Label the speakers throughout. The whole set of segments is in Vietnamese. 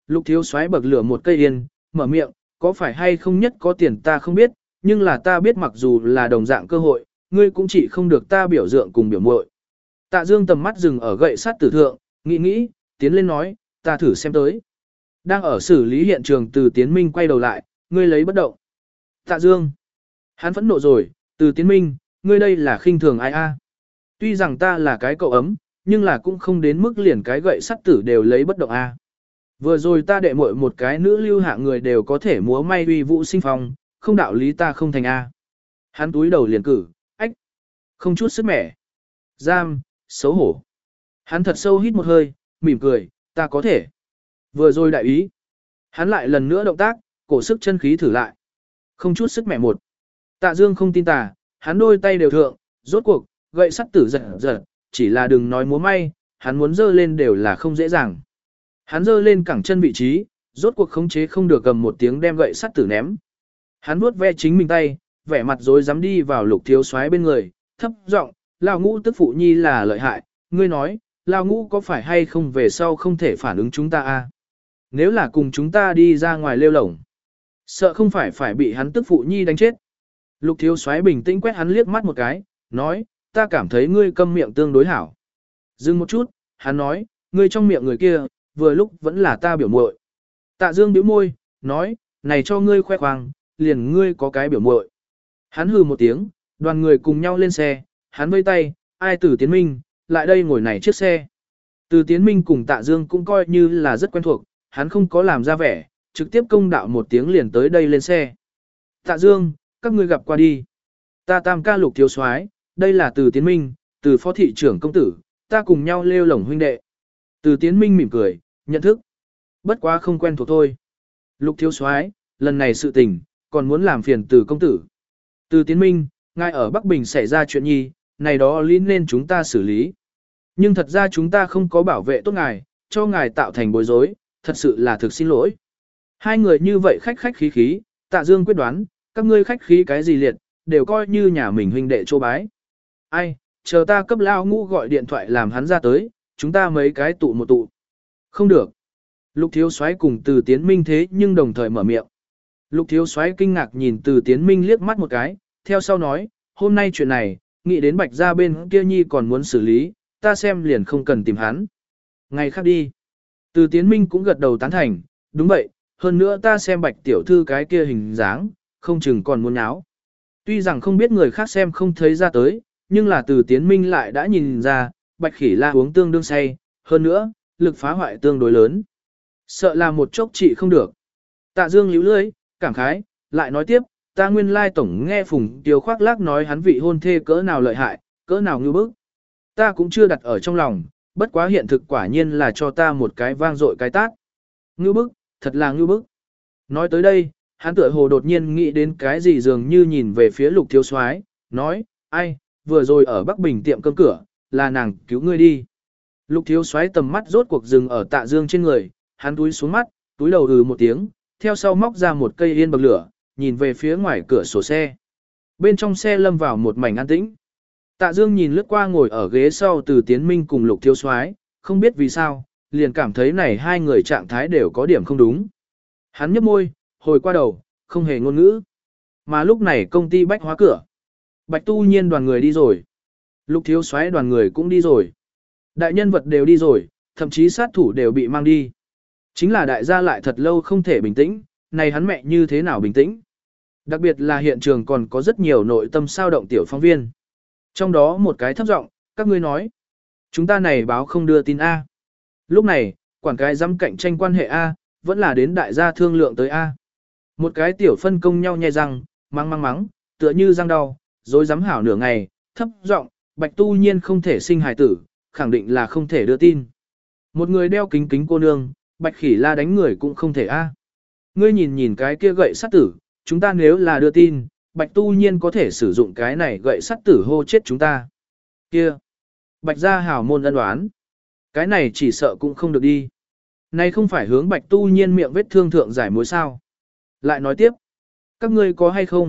Speaker 1: Lục thiếu soái bậc lửa một cây yên, mở miệng, có phải hay không nhất có tiền ta không biết, nhưng là ta biết mặc dù là đồng dạng cơ hội, ngươi cũng chỉ không được ta biểu dượng cùng biểu muội. Tạ Dương tầm mắt dừng ở gậy sắt tử thượng, nghĩ, tiến lên nói, ta thử xem tới. Đang ở xử lý hiện trường Từ Tiến Minh quay đầu lại, ngươi lấy bất động. Tạ Dương. Hắn phẫn nộ rồi, Từ Tiến Minh, ngươi đây là khinh thường ai a? Tuy rằng ta là cái cậu ấm, nhưng là cũng không đến mức liền cái gậy sắt tử đều lấy bất động a. Vừa rồi ta đệ muội một cái nữ lưu hạ người đều có thể múa may uy vũ sinh phong, không đạo lý ta không thành a. Hắn túi đầu liền cử, ách, không chút sức mẻ. Giam, xấu hổ. Hắn thật sâu hít một hơi, mỉm cười, ta có thể. Vừa rồi đại ý. Hắn lại lần nữa động tác, cổ sức chân khí thử lại. Không chút sức mẻ một. Tạ Dương không tin tà, hắn đôi tay đều thượng, rốt cuộc, gậy sắt tử giật, chỉ là đừng nói múa may, hắn muốn dơ lên đều là không dễ dàng. Hắn dơ lên cẳng chân vị trí, rốt cuộc khống chế không được cầm một tiếng đem gậy sắt tử ném. Hắn vuốt ve chính mình tay, vẻ mặt rối rắm đi vào Lục thiếu soái bên người, thấp giọng, Lão Ngũ tức phụ nhi là lợi hại, ngươi nói, Lão Ngũ có phải hay không về sau không thể phản ứng chúng ta a? Nếu là cùng chúng ta đi ra ngoài lêu lổng, sợ không phải bị hắn tức phụ nhi đánh chết. Lục thiếu soái bình tĩnh quét hắn liếc mắt một cái, nói, ta cảm thấy ngươi câm miệng tương đối hảo. Dừng một chút, hắn nói, ngươi trong miệng người kia, vừa lúc vẫn là ta biểu muội. Tạ Dương bĩu môi, nói, này cho ngươi khoe khoang, liền ngươi có cái biểu muội. Hắn hừ một tiếng, đoàn người cùng nhau lên xe, hắn vây tay, ai Từ Tiến Minh, lại đây ngồi này chiếc xe. Từ Tiến Minh cùng Tạ Dương cũng coi như là rất quen thuộc, hắn không có làm ra vẻ, trực tiếp công đạo một tiếng liền tới đây lên xe. Tạ Dương, các ngươi gặp qua đi. Ta tam ca Lục thiếu soái, đây là Từ Tiến Minh, Từ phó thị trưởng công tử, ta cùng nhau lêu lổng huynh đệ. Từ Tiến Minh mỉm cười, nhận thức. Bất quá không quen thuộc thôi. Lục thiếu soái, lần này sự tình, còn muốn làm phiền Từ công tử. Từ Tiến Minh, ngài ở Bắc Bình xảy ra chuyện nhi, này đó lý nên chúng ta xử lý. Nhưng thật ra chúng ta không có bảo vệ tốt ngài, cho ngài tạo thành bối rối, thật sự là thực xin lỗi. Hai người như vậy khách khí khí, Tạ Dương quyết đoán, các ngươi khách khí cái gì liệt, đều coi như nhà mình huynh đệ chô bái. Ai, chờ ta cấp Lão Ngũ gọi điện thoại làm hắn ra tới, chúng ta mấy cái tụ một tụ. Không được. Lục thiếu soái cùng Từ Tiến Minh thế nhưng đồng thời mở miệng. Lục thiếu soái kinh ngạc nhìn Từ Tiến Minh liếc mắt một cái, theo sau nói, hôm nay chuyện này, nghĩ đến Bạch gia bên kia nhi còn muốn xử lý, ta xem liền không cần tìm hắn. Ngày khác đi. Từ Tiến Minh cũng gật đầu tán thành, đúng vậy, hơn nữa ta xem Bạch tiểu thư cái kia hình dáng, không chừng còn muốn nháo. Tuy rằng không biết người khác xem không thấy ra tới, nhưng là Từ Tiến Minh lại đã nhìn ra, Bạch Khỉ La uống tương đương say, hơn nữa, lực phá hoại tương đối lớn. Sợ là một chốc trị không được. Tạ Dương líu lưỡi, cảm khái, lại nói tiếp, ta nguyên lai tổng nghe Phùng Tiêu khoác lác nói hắn vị hôn thê cỡ nào lợi hại, cỡ nào ngưu bức. Ta cũng chưa đặt ở trong lòng, bất quá hiện thực quả nhiên là cho ta một cái vang dội cái tát. Ngưu bức, thật là ngưu bức. Nói tới đây, hắn tựa hồ đột nhiên nghĩ đến cái gì dường như nhìn về phía Lục thiếu soái, nói, ai, vừa rồi ở Bắc Bình tiệm cơm cửa, là nàng cứu ngươi đi. Lục thiếu soái tầm mắt rốt cuộc dừng ở Tạ Dương trên người, hắn túi xuống mắt, túi đầu một tiếng, theo sau móc ra một cây yên bậc lửa, nhìn về phía ngoài cửa sổ xe. Bên trong xe lâm vào một mảnh an tĩnh. Tạ Dương nhìn lướt qua ngồi ở ghế sau Từ Tiến Minh cùng Lục thiếu soái, không biết vì sao, liền cảm thấy này hai người trạng thái đều có điểm không đúng. Hắn nhếch môi, hồi qua đầu, không hề ngôn ngữ. Mà lúc này công ty bách hóa cửa. Bạch Tu Nhiên đoàn người đi rồi. Lục thiếu soái đoàn người cũng đi rồi. Đại nhân vật đều đi rồi, thậm chí sát thủ đều bị mang đi. Chính là đại gia lại thật lâu không thể bình tĩnh, này hắn mẹ như thế nào bình tĩnh. Đặc biệt là hiện trường còn có rất nhiều nội tâm sao động tiểu phóng viên. Trong đó một cái thấp giọng, các ngươi nói. Chúng ta này báo không đưa tin A. Lúc này, quản cái dám cạnh tranh quan hệ A, vẫn là đến đại gia thương lượng tới A. Một cái tiểu phân công nhau nhai răng, mắng, tựa như răng đau, rồi dám hảo nửa ngày, thấp giọng, Bạch Tu Nhiên không thể sinh hài tử, khẳng định là không thể đưa tin. Một người đeo kính kính cô nương, Bạch Khỉ La đánh người cũng không thể A. Ngươi nhìn cái kia gậy sắt tử, chúng ta nếu là đưa tin, Bạch Tu Nhiên có thể sử dụng cái này gậy sắt tử hô chết chúng ta. Kia, Bạch gia hảo môn ân đoán. Cái này chỉ sợ cũng không được đi. Này không phải hướng Bạch Tu Nhiên miệng vết thương thượng giải mối sao. Lại nói tiếp, các ngươi có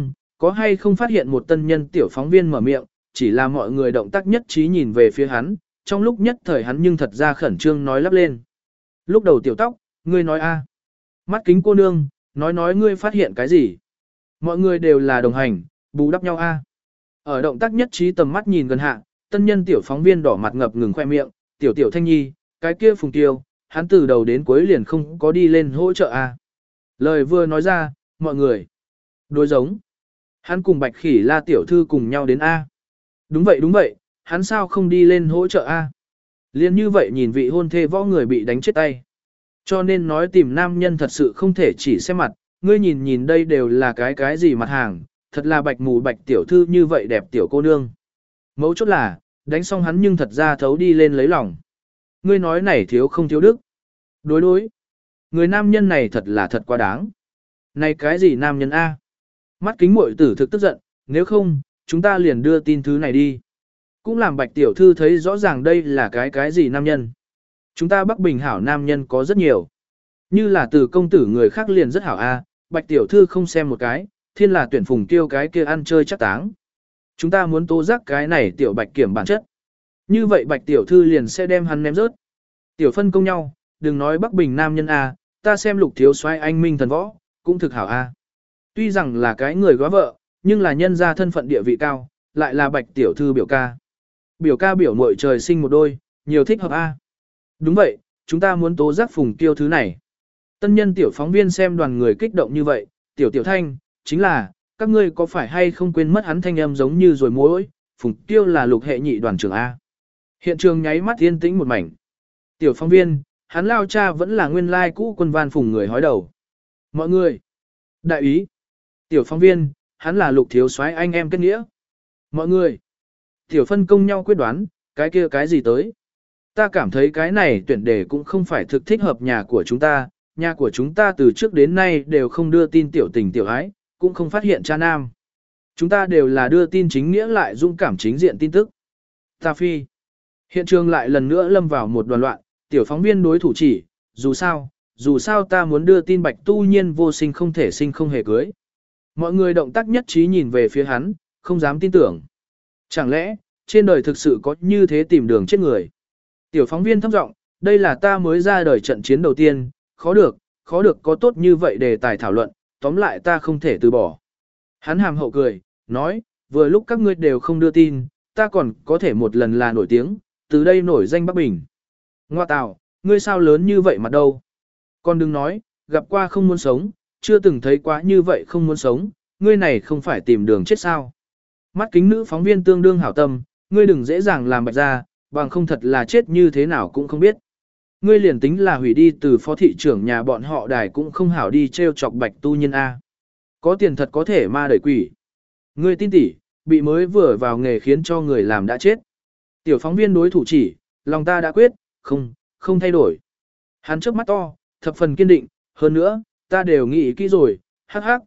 Speaker 1: hay không phát hiện một tân nhân tiểu phóng viên mở miệng, chỉ là mọi người động tác nhất trí nhìn về phía hắn, trong lúc nhất thời hắn nhưng thật ra khẩn trương nói lắp lên. Lúc đầu tiểu tóc, Ngươi nói a? Mắt kính cô nương, nói ngươi phát hiện cái gì? Mọi người đều là đồng hành, bù đắp nhau a. Ở động tác nhất trí tầm mắt nhìn gần hạ, tân nhân tiểu phóng viên đỏ mặt ngập ngừng khoe miệng, tiểu thanh nhi, cái kia Phùng Tiêu, hắn từ đầu đến cuối liền không có đi lên hỗ trợ a. Lời vừa nói ra, mọi người đối giống. Hắn cùng Bạch Khỉ La tiểu thư cùng nhau đến a. Đúng vậy, hắn sao không đi lên hỗ trợ a? Liên như vậy nhìn vị hôn thê võ người bị đánh chết tay. Cho nên nói tìm nam nhân thật sự không thể chỉ xem mặt, ngươi nhìn đây đều là cái gì mặt hàng, thật là bạch mù bạch tiểu thư như vậy đẹp tiểu cô nương. Mấu chốt là, đánh xong hắn nhưng thật ra thấu đi lên lấy lòng. Ngươi nói này thiếu không thiếu đức. Đối. Người nam nhân này thật là thật quá đáng. Này cái gì nam nhân A? Mắt kính muội tử thực tức giận, nếu không, chúng ta liền đưa tin thứ này đi. Cũng làm bạch tiểu thư thấy rõ ràng đây là cái gì nam nhân. Chúng ta Bắc Bình hảo nam nhân có rất nhiều. Như là từ công tử người khác liền rất hảo A, bạch tiểu thư không xem một cái, thiên là tuyển Phùng Tiêu cái kia ăn chơi chắc táng. Chúng ta muốn tố giác cái này tiểu bạch kiểm bản chất. Như vậy bạch tiểu thư liền sẽ đem hắn ném rớt. Tiểu phân công nhau, đừng nói Bắc Bình nam nhân A, ta xem Lục thiếu soái anh minh thần võ, cũng thực hảo A. Tuy rằng là cái người góa vợ, nhưng là nhân gia thân phận địa vị cao, lại là bạch tiểu thư biểu ca. Biểu ca biểu muội trời sinh một đôi, nhiều thích hợp A. Đúng vậy, chúng ta muốn tố giác Phùng Tiêu thứ này. Tân nhân tiểu phóng viên xem đoàn người kích động như vậy, tiểu thanh, chính là, các ngươi có phải hay không quên mất hắn thanh âm giống như rồi mối, Phùng Tiêu là Lục hệ nhị đoàn trưởng A. Hiện trường nháy mắt yên tĩnh một mảnh. Tiểu phóng viên, hắn lao cha vẫn là nguyên lai cũ quân van Phùng người hói đầu. Mọi người, đại ý. Tiểu phóng viên, hắn là Lục thiếu soái anh em kết nghĩa. Mọi người, tiểu phân công nhau quyết đoán, cái kia cái gì tới. Ta cảm thấy cái này tuyển đề cũng không phải thực thích hợp nhà của chúng ta từ trước đến nay đều không đưa tin tiểu tình tiểu ái, cũng không phát hiện cha nam. Chúng ta đều là đưa tin chính nghĩa lại dũng cảm chính diện tin tức. Ta phi. Hiện trường lại lần nữa lâm vào một đoàn loạn, tiểu phóng viên đối thủ chỉ, dù sao ta muốn đưa tin Bạch Tu Nhiên vô sinh không thể sinh không hề cưới. Mọi người động tác nhất trí nhìn về phía hắn, không dám tin tưởng. Chẳng lẽ, trên đời thực sự có như thế tìm đường chết người? Tiểu phóng viên thấp giọng, đây là ta mới ra đời trận chiến đầu tiên, khó được có tốt như vậy đề tài thảo luận, tóm lại ta không thể từ bỏ. Hắn hàm hậu cười, nói, vừa lúc các ngươi đều không đưa tin, ta còn có thể một lần là nổi tiếng, từ đây nổi danh Bắc Bình. Ngoa tào, ngươi sao lớn như vậy mà đâu? Còn đừng nói, gặp qua không muốn sống, chưa từng thấy quá như vậy không muốn sống, ngươi này không phải tìm đường chết sao? Mắt kính nữ phóng viên tương đương hảo tâm, ngươi đừng dễ dàng làm bạch ra, bằng không thật là chết như thế nào cũng không biết. Ngươi liền tính là hủy đi từ phó thị trưởng nhà bọn họ đài cũng không hảo đi treo chọc Bạch Tu Nhiên A. Có tiền thật có thể ma đẩy quỷ. Ngươi tin tỉ, bị mới vừa vào nghề khiến cho người làm đã chết. Tiểu phóng viên đối thủ chỉ, lòng ta đã quyết, không thay đổi. Hắn trước mắt to, thập phần kiên định, hơn nữa, ta đều nghĩ kỹ rồi, hắc,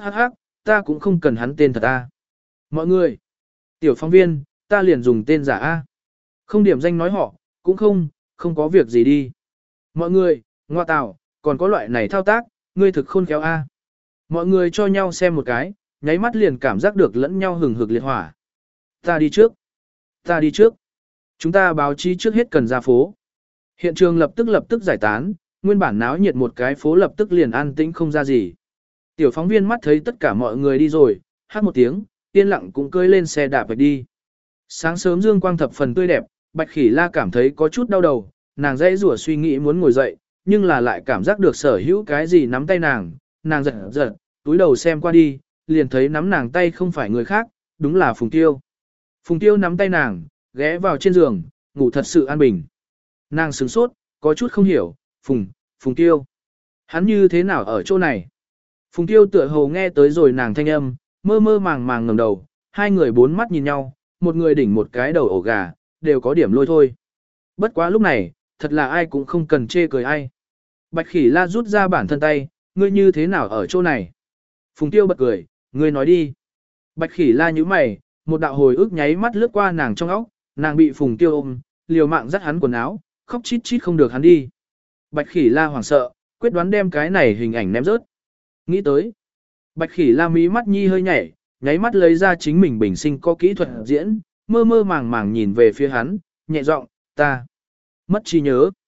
Speaker 1: ta cũng không cần hắn tên thật A. Mọi người, tiểu phóng viên, ta liền dùng tên giả A. Không điểm danh nói họ, cũng không có việc gì đi. Mọi người, ngoa tào, còn có loại này thao tác, ngươi thực khôn khéo A. Mọi người cho nhau xem một cái, nháy mắt liền cảm giác được lẫn nhau hừng hực liệt hỏa. Ta đi trước. Chúng ta báo chí trước hết cần ra phố. Hiện trường lập tức giải tán, nguyên bản náo nhiệt một cái phố lập tức liền an tĩnh không ra gì. Tiểu phóng viên mắt thấy tất cả mọi người đi rồi, hát một tiếng, yên lặng cũng cưỡi lên xe đạp đi. Sáng sớm dương quang thập phần tươi đẹp, Bạch Khỉ La cảm thấy có chút đau đầu, nàng dãy rủa suy nghĩ muốn ngồi dậy, nhưng là lại cảm giác được sở hữu cái gì nắm tay nàng giật, túi đầu xem qua đi, liền thấy nắm nàng tay không phải người khác, đúng là Phùng Tiêu. Phùng Tiêu nắm tay nàng, ghé vào trên giường, ngủ thật sự an bình. Nàng sửng sốt, có chút không hiểu, Phùng Tiêu. Hắn như thế nào ở chỗ này? Phùng Tiêu tựa hồ nghe tới rồi nàng thanh âm, mơ màng ngẩng đầu, hai người bốn mắt nhìn nhau, một người đỉnh một cái đầu ổ gà, đều có điểm lôi thôi. Bất quá lúc này, thật là ai cũng không cần chê cười ai. Bạch Khỉ La rút ra bản thân tay, ngươi như thế nào ở chỗ này? Phùng Tiêu bật cười, ngươi nói đi. Bạch Khỉ La nhíu mày, một đạo hồi ức nháy mắt lướt qua nàng trong óc, nàng bị Phùng Tiêu ôm, liều mạng dắt hắn quần áo, khóc chít chít không được hắn đi. Bạch Khỉ La hoảng sợ, quyết đoán đem cái này hình ảnh ném rớt. Nghĩ tới, Bạch Khỉ La mí mắt nhi hơi nhảy, nháy mắt lấy ra chính mình bình sinh có kỹ thuật diễn, mơ màng nhìn về phía hắn, nhẹ giọng, ta mất trí nhớ.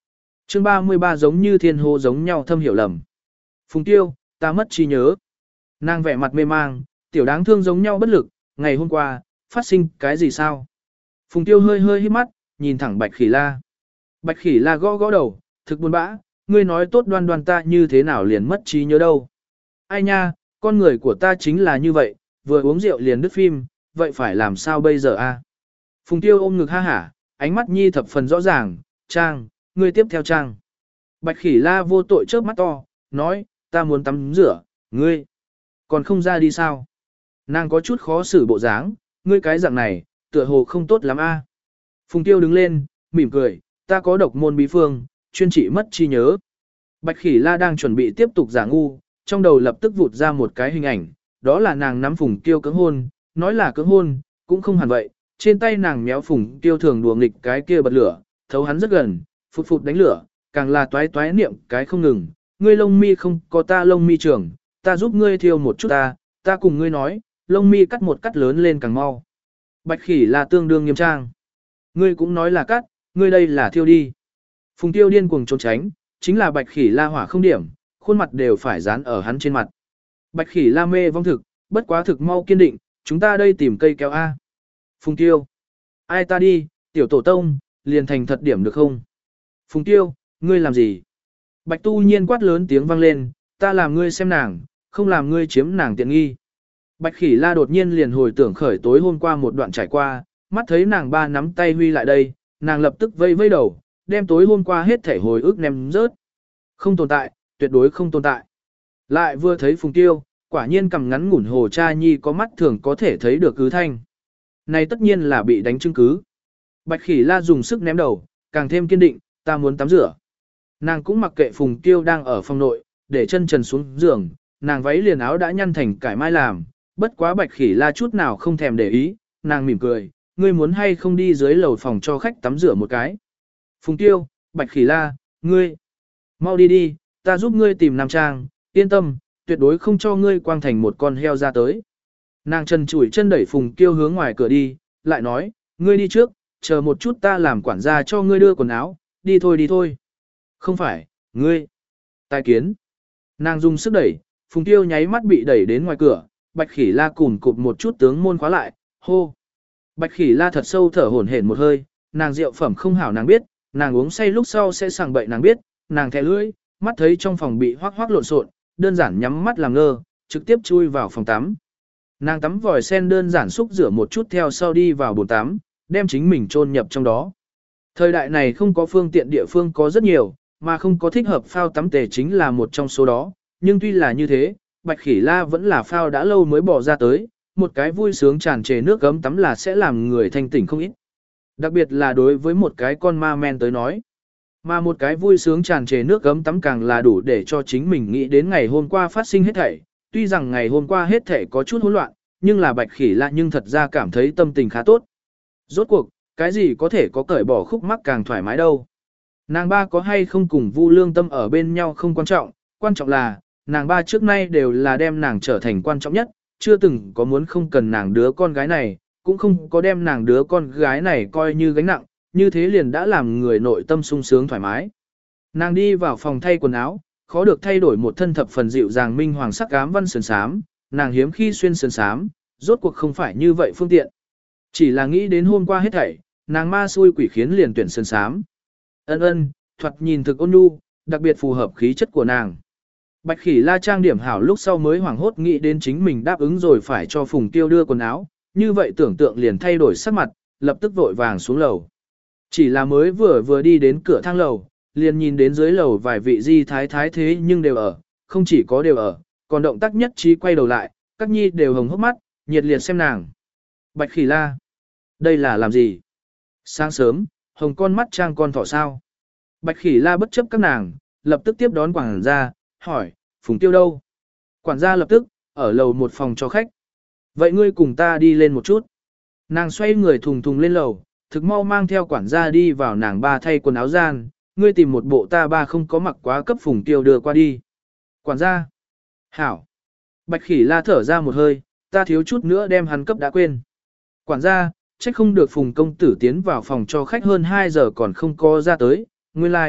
Speaker 1: Chương 33 giống như thiên hồ giống nhau thâm hiểu lầm. Phùng Tiêu, ta mất trí nhớ. Nàng vẻ mặt mê mang, tiểu đáng thương giống nhau bất lực, ngày hôm qua, phát sinh cái gì sao? Phùng Tiêu hơi hơi hít mắt, nhìn thẳng Bạch Khỉ La. Bạch Khỉ La gõ gõ đầu, thực buồn bã, ngươi nói tốt đoan đoan ta như thế nào liền mất trí nhớ đâu. Ai nha, con người của ta chính là như vậy, vừa uống rượu liền đứt phim, vậy phải làm sao bây giờ a? Phùng Tiêu ôm ngực ha hả, ánh mắt nhi thập phần rõ ràng, Trang, ngươi tiếp theo Trang. Bạch Khỉ La vô tội chớp mắt to, nói, ta muốn tắm rửa, ngươi, còn không ra đi sao? Nàng có chút khó xử bộ dáng, ngươi cái dạng này, tựa hồ không tốt lắm a. Phùng Tiêu đứng lên, mỉm cười, ta có độc môn bí phương, chuyên trị mất trí nhớ. Bạch Khỉ La đang chuẩn bị tiếp tục giả ngu, trong đầu lập tức vụt ra một cái hình ảnh, đó là nàng nắm Phùng Tiêu cưỡng hôn, nói là cưỡng hôn, cũng không hẳn vậy, trên tay nàng méo Phùng Tiêu thường đùa nghịch cái kia bật lửa, thấu hắn rất gần, phụt phụt đánh lửa, càng là toái toái niệm cái không ngừng, ngươi lông mi không có ta lông mi trưởng, ta giúp ngươi thiêu một chút ta cùng ngươi nói, lông mi cắt một cắt lớn lên càng mau. Bạch Khỉ là tương đương nghiêm trang. Ngươi cũng nói là cắt, ngươi đây là thiêu đi. Phùng Tiêu điên cuồng trốn tránh, chính là Bạch Khỉ la hỏa không điểm, khuôn mặt đều phải dán ở hắn trên mặt. Bạch Khỉ la mê vong thực, bất quá thực mau kiên định, chúng ta đây tìm cây kéo A. Phùng Tiêu. Ai ta đi, tiểu tổ tông, liền thành thật điểm được không? Phùng Tiêu, ngươi làm gì? Bạch Tu Nhiên quát lớn tiếng vang lên, ta làm ngươi xem nàng, không làm ngươi chiếm nàng tiện nghi. Bạch Khỉ la đột nhiên liền hồi tưởng khởi tối hôm qua một đoạn trải qua, mắt thấy nàng ba nắm tay huy lại đây, nàng lập tức vây vây đầu, đem tối hôm qua hết thể hồi ức ném rớt. Không tồn tại, tuyệt đối không tồn tại. Lại vừa thấy Phùng Tiêu, quả nhiên cầm ngắn ngủn hồ cha nhi có mắt thường có thể thấy được cứ thanh. Này tất nhiên là bị đánh chứng cứ. Bạch Khỉ la dùng sức ném đầu, càng thêm kiên định, ta muốn tắm rửa. Nàng cũng mặc kệ Phùng Tiêu đang ở phòng nội, để chân trần xuống giường, nàng váy liền áo đã nhăn thành cải mai làm, bất quá Bạch Khỉ la chút nào không thèm để ý, nàng mỉm cười, ngươi muốn hay không đi dưới lầu phòng cho khách tắm rửa một cái. Phùng Tiêu, Bạch Khỉ la, ngươi, mau đi đi, ta giúp ngươi tìm nam trang, yên tâm, tuyệt đối không cho ngươi quang thành một con heo ra tới. Nàng chân chủi chân đẩy Phùng Tiêu hướng ngoài cửa đi, lại nói, ngươi đi trước, chờ một chút ta làm quản gia cho ngươi đưa quần áo, đi thôi đi thôi. Không phải, ngươi, tai kiến. Nàng dùng sức đẩy, Phùng Tiêu nháy mắt bị đẩy đến ngoài cửa, Bạch Khỉ la cùn cụp một chút tướng môn khóa lại, hô. Bạch Khỉ la thật sâu thở hổn hển một hơi, nàng rượu phẩm không hảo nàng biết, nàng uống say lúc sau sẽ sảng bậy nàng biết, nàng thè lưỡi, mắt thấy trong phòng bị hoác hoác lộn xộn, đơn giản nhắm mắt làm ngơ, trực tiếp chui vào phòng tắm. Nàng tắm vòi sen đơn giản xúc rửa một chút theo sau đi vào bồn tắm, đem chính mình chôn nhập trong đó. Thời đại này không có phương tiện địa phương có rất nhiều, mà không có thích hợp phao tắm tề chính là một trong số đó, nhưng tuy là như thế, Bạch Khỉ la vẫn là phao đã lâu mới bỏ ra tới, một cái vui sướng tràn trề nước gấm tắm là sẽ làm người thanh tỉnh không ít. Đặc biệt là đối với một cái con ma men tới nói. Mà một cái vui sướng tràn trề nước gấm tắm càng là đủ để cho chính mình nghĩ đến ngày hôm qua phát sinh hết thảy. Tuy rằng ngày hôm qua hết thảy có chút hỗn loạn, nhưng là Bạch Khỉ la nhưng thật ra cảm thấy tâm tình khá tốt. Rốt cuộc, cái gì có thể có cởi bỏ khúc mắc càng thoải mái đâu. Nàng ba có hay không cùng Vu Lương Tâm ở bên nhau không quan trọng là, nàng ba trước nay đều là đem nàng trở thành quan trọng nhất, chưa từng có muốn không cần nàng đứa con gái này, cũng không có đem nàng đứa con gái này coi như gánh nặng, như thế liền đã làm người nội tâm sung sướng thoải mái. Nàng đi vào phòng thay quần áo, khó được thay đổi một thân thập phần dịu dàng minh hoàng sắc ám văn sườn xám, nàng hiếm khi xuyên sườn xám, rốt cuộc không phải như vậy phương tiện. Chỉ là nghĩ đến hôm qua hết thảy, nàng ma xui quỷ khiến liền tuyển sườn xám. Ân, thoạt nhìn thực ôn nhu, đặc biệt phù hợp khí chất của nàng. Bạch Khỉ la trang điểm hảo lúc sau mới hoảng hốt nghĩ đến chính mình đáp ứng rồi phải cho Phùng Tiêu đưa quần áo, như vậy tưởng tượng liền thay đổi sắc mặt, lập tức vội vàng xuống lầu. Chỉ là mới vừa đi đến cửa thang lầu, liền nhìn đến dưới lầu vài vị di thái thái thế nhưng đều ở, không chỉ có đều ở, còn động tác nhất trí quay đầu lại, các nhi đều hồng hốc mắt, nhiệt liệt xem nàng. Bạch Khỉ la, đây là làm gì? Sáng sớm, hồng con mắt trang con thỏ sao? Bạch Khỉ la bất chấp các nàng, lập tức tiếp đón quản gia, hỏi, Phùng Tiêu đâu? Quản gia lập tức, ở lầu một phòng cho khách. Vậy ngươi cùng ta đi lên một chút. Nàng xoay người thùng thùng lên lầu, thực mau mang theo quản gia đi vào nàng ba thay quần áo gian, ngươi tìm một bộ ta ba không có mặc quá cấp Phùng Tiêu đưa qua đi. Quản gia. Hảo. Bạch Khỉ la thở ra một hơi, ta thiếu chút nữa đem hắn cấp đã quên. Quản gia, trách không được Phùng công tử tiến vào phòng cho khách hơn 2 giờ còn không có ra tới, nguyên lai,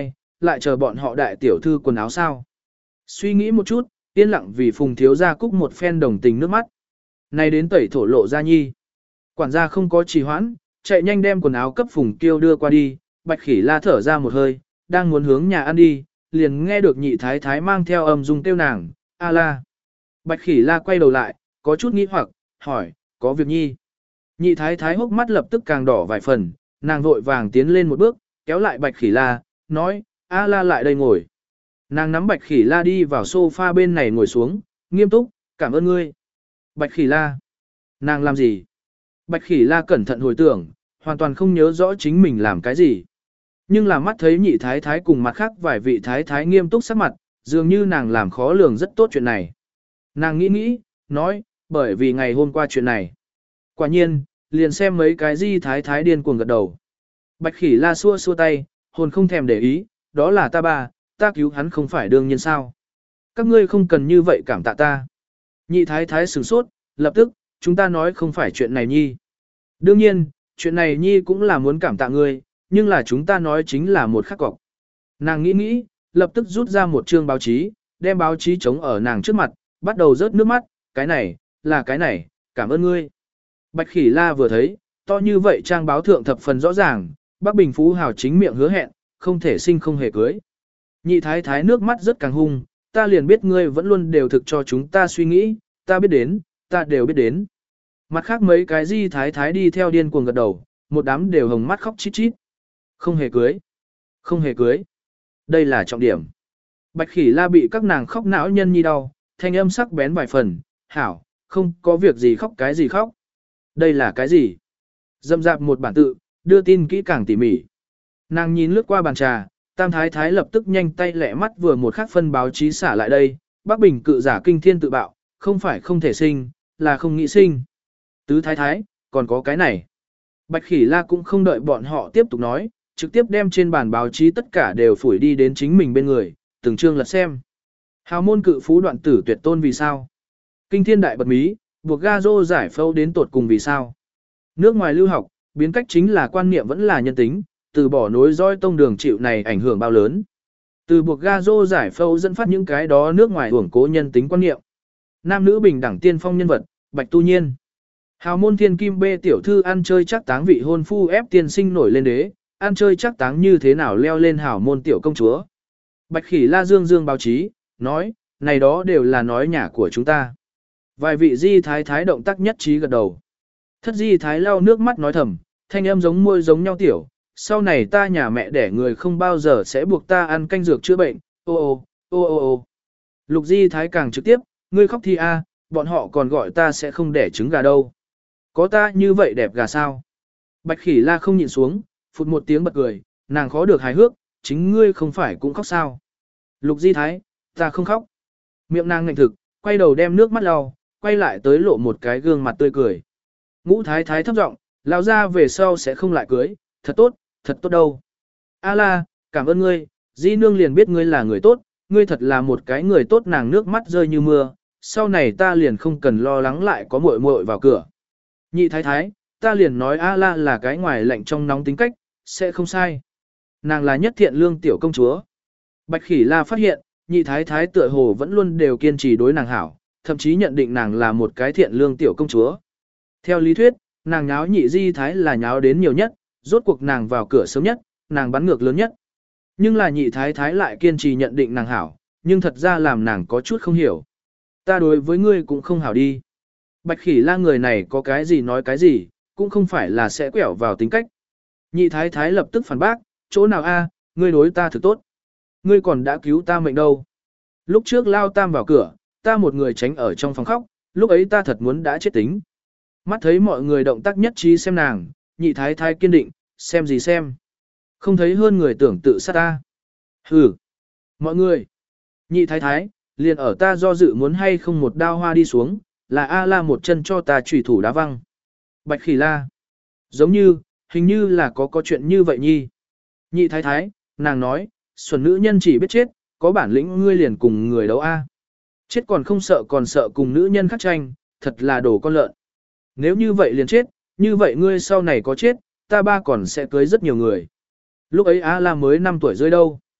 Speaker 1: lại chờ bọn họ đại tiểu thư quần áo sao. Suy nghĩ một chút, yên lặng vì Phùng thiếu gia cúc một phen đồng tình nước mắt. Này đến tẩy thổ lộ ra nhi. Quản gia không có trì hoãn, chạy nhanh đem quần áo cấp Phùng Kiêu đưa qua đi, Bạch Khỉ La thở ra một hơi, đang muốn hướng nhà ăn đi, liền nghe được nhị thái thái mang theo âm dung tiêu nàng, a la. Bạch Khỉ La quay đầu lại, có chút nghi hoặc, hỏi, có việc nhi. Nhị thái thái hốc mắt lập tức càng đỏ vài phần, nàng vội vàng tiến lên một bước, kéo lại Bạch Khỉ La, nói, a la lại đây ngồi. Nàng nắm Bạch Khỉ La đi vào sofa bên này ngồi xuống, nghiêm túc, cảm ơn ngươi. Bạch Khỉ La. Nàng làm gì? Bạch Khỉ La cẩn thận hồi tưởng, hoàn toàn không nhớ rõ chính mình làm cái gì. Nhưng là mắt thấy nhị thái thái cùng mặt khác vài vị thái thái nghiêm túc sắc mặt, dường như nàng làm khó lường rất tốt chuyện này. Nàng nghĩ, nói, bởi vì ngày hôm qua chuyện này. Quả nhiên, liền xem mấy cái di thái thái điên cuồng gật đầu. Bạch Khỉ La xua xua tay, hồn không thèm để ý, đó là ta ba, ta cứu hắn không phải đương nhiên sao. Các ngươi không cần như vậy cảm tạ ta. Nhị thái thái sửng sốt, lập tức, chúng ta nói không phải chuyện này nhi. Đương nhiên, chuyện này nhi cũng là muốn cảm tạ ngươi, nhưng là chúng ta nói chính là một khắc cọc. Nàng nghĩ, lập tức rút ra một chương báo chí, đem báo chí chống ở nàng trước mặt, bắt đầu rớt nước mắt, cái này, là cái này, cảm ơn ngươi. Bạch Khỉ La vừa thấy, to như vậy trang báo thượng thập phần rõ ràng, Bắc Bình Phú Hào chính miệng hứa hẹn, không thể sinh không hề cưới. Nhị thái thái nước mắt rất càng hung, ta liền biết ngươi vẫn luôn đều thực cho chúng ta suy nghĩ, ta biết đến, ta đều biết đến. Mặt khác mấy cái di thái thái đi theo điên cuồng gật đầu, một đám đều hồng mắt khóc chít chít. Không hề cưới. Không hề cưới. Đây là trọng điểm. Bạch Khỉ La bị các nàng khóc não nhân nhi đau, thanh âm sắc bén vài phần, hảo, không có việc gì khóc cái gì khóc. Đây là cái gì? Dâm dạp một bản tự, đưa tin kỹ càng tỉ mỉ. Nàng nhìn lướt qua bàn trà, tam thái thái lập tức nhanh tay lẹ mắt vừa một khắc phân báo chí xả lại đây, Bắc Bình cự giả kinh thiên tự bạo, không phải không thể sinh, là không nghĩ sinh. Tứ thái thái, còn có cái này. Bạch Khỉ La cũng không đợi bọn họ tiếp tục nói, trực tiếp đem trên bàn báo chí tất cả đều phủi đi đến chính mình bên người, từng chương lật xem. Hào môn cự phú đoạn tử tuyệt tôn vì sao? Kinh thiên đại bật mí, buộc ga rô giải phẫu đến tột cùng vì sao? Nước ngoài lưu học, biến cách chính là quan niệm vẫn là nhân tính, từ bỏ nối dõi tông đường chịu này ảnh hưởng bao lớn. Từ buộc ga rô giải phẫu dẫn phát những cái đó nước ngoài uổng cố nhân tính quan niệm. Nam nữ bình đẳng tiên phong nhân vật, Bạch Tu Nhiên. Hào môn thiên kim bê tiểu thư ăn chơi chắc táng vị hôn phu ép tiên sinh nổi lên đế, ăn chơi chắc táng như thế nào leo lên hào môn tiểu công chúa. Bạch Khỉ La dương dương báo chí, nói, này đó đều là nói nhà của chúng ta. Vài vị di thái thái động tác nhất trí gật đầu. Thất di thái lau nước mắt nói thầm, thanh âm giống môi giống nhau tiểu, sau này ta nhà mẹ đẻ người không bao giờ sẽ buộc ta ăn canh dược chữa bệnh, ô ô, ô ô ô. Lục di thái càng trực tiếp, ngươi khóc thì a, bọn họ còn gọi ta sẽ không đẻ trứng gà đâu. Có ta như vậy đẹp gà sao? Bạch Khỉ La không nhịn xuống, phụt một tiếng bật cười, nàng khó được hài hước, chính ngươi không phải cũng khóc sao? Lục di thái, ta không khóc. Miệng nàng ngạnh thực, quay đầu đem nước mắt lau, quay lại tới lộ một cái gương mặt tươi cười. Ngũ thái thái thấp giọng, lão ra về sau sẽ không lại cưới, thật tốt đâu. A la, cảm ơn ngươi, di nương liền biết ngươi là người tốt, ngươi thật là một cái người tốt, nàng nước mắt rơi như mưa, sau này ta liền không cần lo lắng lại có muội muội vào cửa. Nhị thái thái, ta liền nói A la là cái ngoài lạnh trong nóng tính cách, sẽ không sai. Nàng là nhất thiện lương tiểu công chúa. Bạch Khỉ La phát hiện, nhị thái thái tựa hồ vẫn luôn đều kiên trì đối nàng hảo, thậm chí nhận định nàng là một cái thiện lương tiểu công chúa. Theo lý thuyết, nàng nháo nhị di thái là nháo đến nhiều nhất, rốt cuộc nàng vào cửa sớm nhất, nàng bắn ngược lớn nhất. Nhưng là nhị thái thái lại kiên trì nhận định nàng hảo, nhưng thật ra làm nàng có chút không hiểu. Ta đối với ngươi cũng không hảo đi. Bạch Khỉ La người này có cái gì nói cái gì, cũng không phải là sẽ quẹo vào tính cách. Nhị thái thái lập tức phản bác, chỗ nào a, ngươi đối ta thực tốt. Ngươi còn đã cứu ta mệnh đâu. Lúc trước lao tam vào cửa, ta một người tránh ở trong phòng khóc, lúc ấy ta thật muốn đã chết tính. Mắt thấy mọi người động tác nhất trí xem nàng, nhị thái thái kiên định, xem gì xem. Không thấy hơn người tưởng tự sát ta. Hừ. Mọi người. Nhị thái thái, liền ở ta do dự muốn hay không một đao hoa đi xuống, là A la một chân cho ta chủy thủ đá văng. Bạch Khỉ La. Giống như, hình như là có chuyện như vậy nhi. Nhị thái thái, nàng nói, xuẩn nữ nhân chỉ biết chết, có bản lĩnh ngươi liền cùng người đấu A. Chết còn sợ cùng nữ nhân khác tranh, thật là đồ con lợn. Nếu như vậy liền chết, như vậy ngươi sau này có chết, ta ba còn sẽ cưới rất nhiều người. Lúc ấy A la mới 5 tuổi rơi đâu.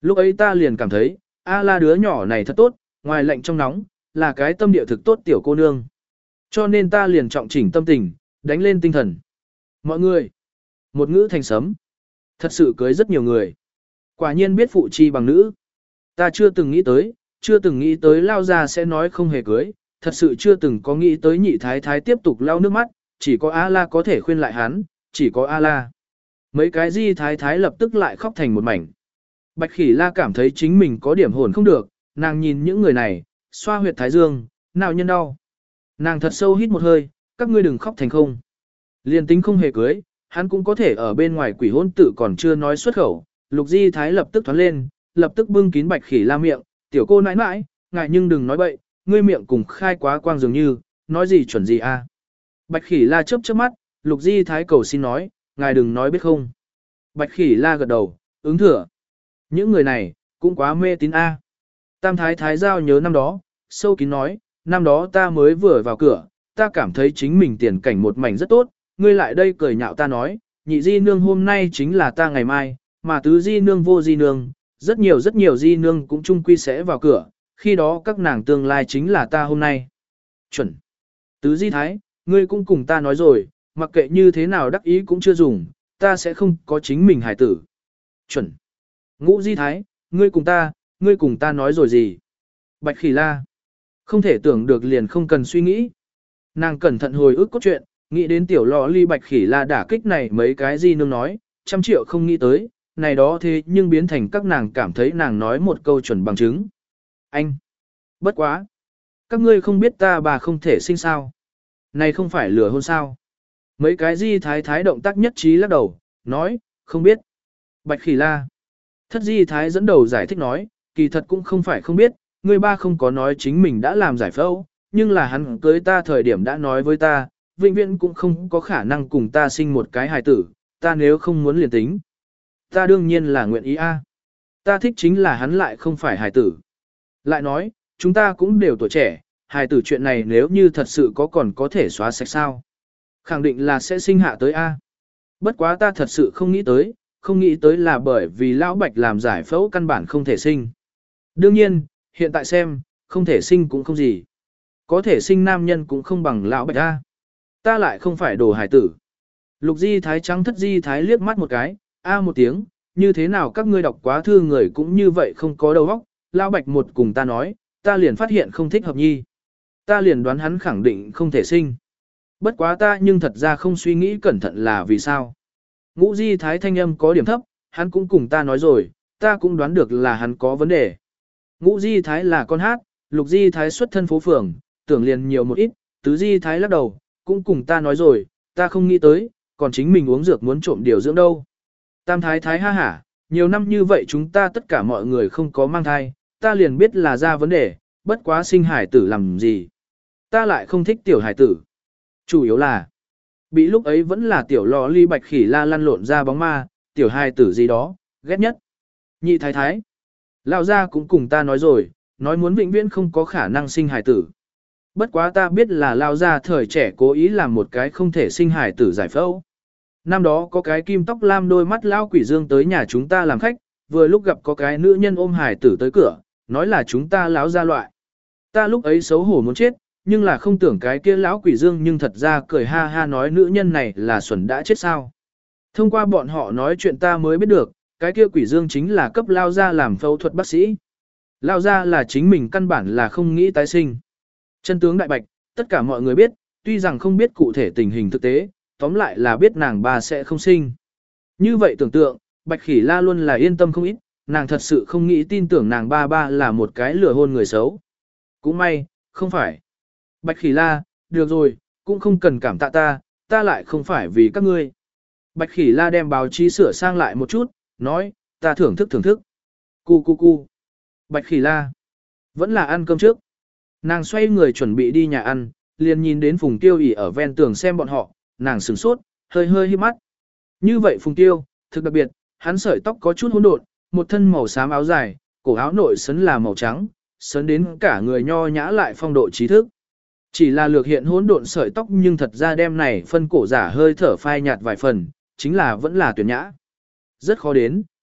Speaker 1: Lúc ấy ta liền cảm thấy, A La đứa nhỏ này thật tốt, ngoài lạnh trong nóng, là cái tâm địa thực tốt tiểu cô nương. Cho nên ta liền trọng chỉnh tâm tình, đánh lên tinh thần. Mọi người, một ngữ thành sấm, thật sự cưới rất nhiều người. Quả nhiên biết phụ chi bằng nữ. Ta chưa từng nghĩ tới lao ra sẽ nói không hề cưới, thật sự chưa từng có nghĩ tới nhị thái thái tiếp tục lau nước mắt, chỉ có A-la có thể khuyên lại hắn, chỉ có A-la. Mấy cái di thái thái lập tức lại khóc thành một mảnh. Bạch Khỉ La cảm thấy chính mình có điểm hồn không được, nàng nhìn những người này, xoa huyệt thái dương, nào nhân đau. Nàng thật sâu hít một hơi, các ngươi đừng khóc thành không. Liên tính không hề cưới, hắn cũng có thể ở bên ngoài quỷ hôn tử còn chưa nói xuất khẩu. Lục di thái lập tức thoát lên, lập tức bưng kín Bạch Khỉ La miệng, tiểu cô nãi nãi, ngại nhưng đừng nói bậy, ngươi miệng cùng khai quá quang dường như, nói gì chuẩn gì a? Bạch Khỉ La chớp chớp mắt, Lục di thái cầu xin nói, ngài đừng nói biết không. Bạch Khỉ La gật đầu, ứng thừa. Những người này, cũng quá mê tín a. Tam thái thái giao nhớ năm đó, sâu kín nói, năm đó ta mới vừa vào cửa, ta cảm thấy chính mình tiền cảnh một mảnh rất tốt, ngươi lại đây cười nhạo ta nói, nhị di nương hôm nay chính là ta ngày mai, mà tứ di nương vô di nương, rất nhiều di nương cũng chung quy sẽ vào cửa, khi đó các nàng tương lai chính là ta hôm nay. Chuẩn. Tứ di thái, ngươi cũng cùng ta nói rồi, mặc kệ như thế nào đắc ý cũng chưa dùng, ta sẽ không có chính mình hải tử. Chuẩn. Ngũ di thái, ngươi cùng ta nói rồi gì? Bạch Khỉ La. Không thể tưởng được liền không cần suy nghĩ. Nàng cẩn thận hồi ức cốt truyện, nghĩ đến tiểu lọ ly Bạch Khỉ La đả kích này mấy cái di nương nói, 100 triệu không nghĩ tới, này đó thế nhưng biến thành các nàng cảm thấy nàng nói một câu chuẩn bằng chứng. Anh! Bất quá! Các ngươi không biết ta bà không thể sinh sao. Này không phải lừa hôn sao. Mấy cái di thái thái động tác nhất trí lắc đầu, nói, không biết. Bạch Khỉ La! Thất di thái dẫn đầu giải thích nói, kỳ thật cũng không phải không biết, người ba không có nói chính mình đã làm giải phẫu, nhưng là hắn cưới ta thời điểm đã nói với ta, vĩnh viễn cũng không có khả năng cùng ta sinh một cái hài tử, ta nếu không muốn liền tính. Ta đương nhiên là nguyện ý a. Ta thích chính là hắn lại không phải hài tử. Lại nói, chúng ta cũng đều tuổi trẻ, hài tử chuyện này nếu như thật sự có còn có thể xóa sạch sao. Khẳng định là sẽ sinh hạ tới a. Bất quá ta thật sự không nghĩ tới là bởi vì lão Bạch làm giải phẫu căn bản không thể sinh. Đương nhiên, hiện tại xem, không thể sinh cũng không gì. Có thể sinh nam nhân cũng không bằng lão Bạch a. Ta lại không phải đồ hải tử. Lục di thái trắng thất di thái liếc mắt một cái, a một tiếng, như thế nào các ngươi đọc quá thư người cũng như vậy không có đầu óc. Lão Bạch một cùng ta nói, ta liền phát hiện không thích hợp nhi. Ta liền đoán hắn khẳng định không thể sinh. Bất quá ta nhưng thật ra không suy nghĩ cẩn thận là vì sao. Ngũ di thái thanh âm có điểm thấp, hắn cũng cùng ta nói rồi, ta cũng đoán được là hắn có vấn đề. Ngũ di thái là con hát, lục di thái xuất thân phố phường, tưởng liền nhiều một ít, tứ di thái lắc đầu, cũng cùng ta nói rồi, ta không nghĩ tới, còn chính mình uống dược muốn trộm điều dưỡng đâu. Tam thái thái ha hả, nhiều năm như vậy chúng ta tất cả mọi người không có mang thai, ta liền biết là ra vấn đề, bất quá sinh hải tử làm gì. Ta lại không thích tiểu hải tử. Chủ yếu là, bị lúc ấy vẫn là tiểu lò ly Bạch Khỉ La lăn lộn ra bóng ma, tiểu hài tử gì đó, ghét nhất. Nhị thái thái. Lão gia cũng cùng ta nói rồi, nói muốn vĩnh viễn không có khả năng sinh hài tử. Bất quá ta biết là Lão gia thời trẻ cố ý làm một cái không thể sinh hài tử giải phẫu. Năm đó có cái kim tóc lam đôi mắt lão quỷ dương tới nhà chúng ta làm khách, vừa lúc gặp có cái nữ nhân ôm hài tử tới cửa, nói là chúng ta lão gia loại. Ta lúc ấy xấu hổ muốn chết, nhưng là không tưởng cái kia lão quỷ dương nhưng thật ra cười ha ha nói nữ nhân này là xuẩn đã chết sao. Thông qua bọn họ nói chuyện ta mới biết được, cái kia quỷ dương chính là cấp lao ra làm phẫu thuật bác sĩ. Lao ra là chính mình căn bản là không nghĩ tái sinh. Chân tướng đại bạch, tất cả mọi người biết, tuy rằng không biết cụ thể tình hình thực tế, tóm lại là biết nàng bà sẽ không sinh. Như vậy tưởng tượng, Bạch Khỉ La luôn là yên tâm không ít, nàng thật sự không nghĩ tin tưởng nàng ba là một cái lừa hôn người xấu. Cũng may, không phải. Bạch Khỉ La, được rồi, cũng không cần cảm tạ ta lại không phải vì các ngươi. Bạch Khỉ La đem báo chí sửa sang lại một chút, nói, ta thưởng thức. Cu. Bạch Khỉ La, vẫn là ăn cơm trước. Nàng xoay người chuẩn bị đi nhà ăn, liền nhìn đến Phùng Tiêu ỉ ở ven tường xem bọn họ, nàng sửng sốt, hơi híp mắt. Như vậy Phùng Tiêu, thực đặc biệt, hắn sợi tóc có chút hỗn độn, một thân màu xám áo dài, cổ áo nội sấn là màu trắng, sấn đến cả người nho nhã lại phong độ trí thức. Chỉ là lược hiện hỗn độn sợi tóc nhưng thật ra đem này phân cổ giả hơi thở phai nhạt vài phần, chính là vẫn là tuyệt nhã. Rất khó đến,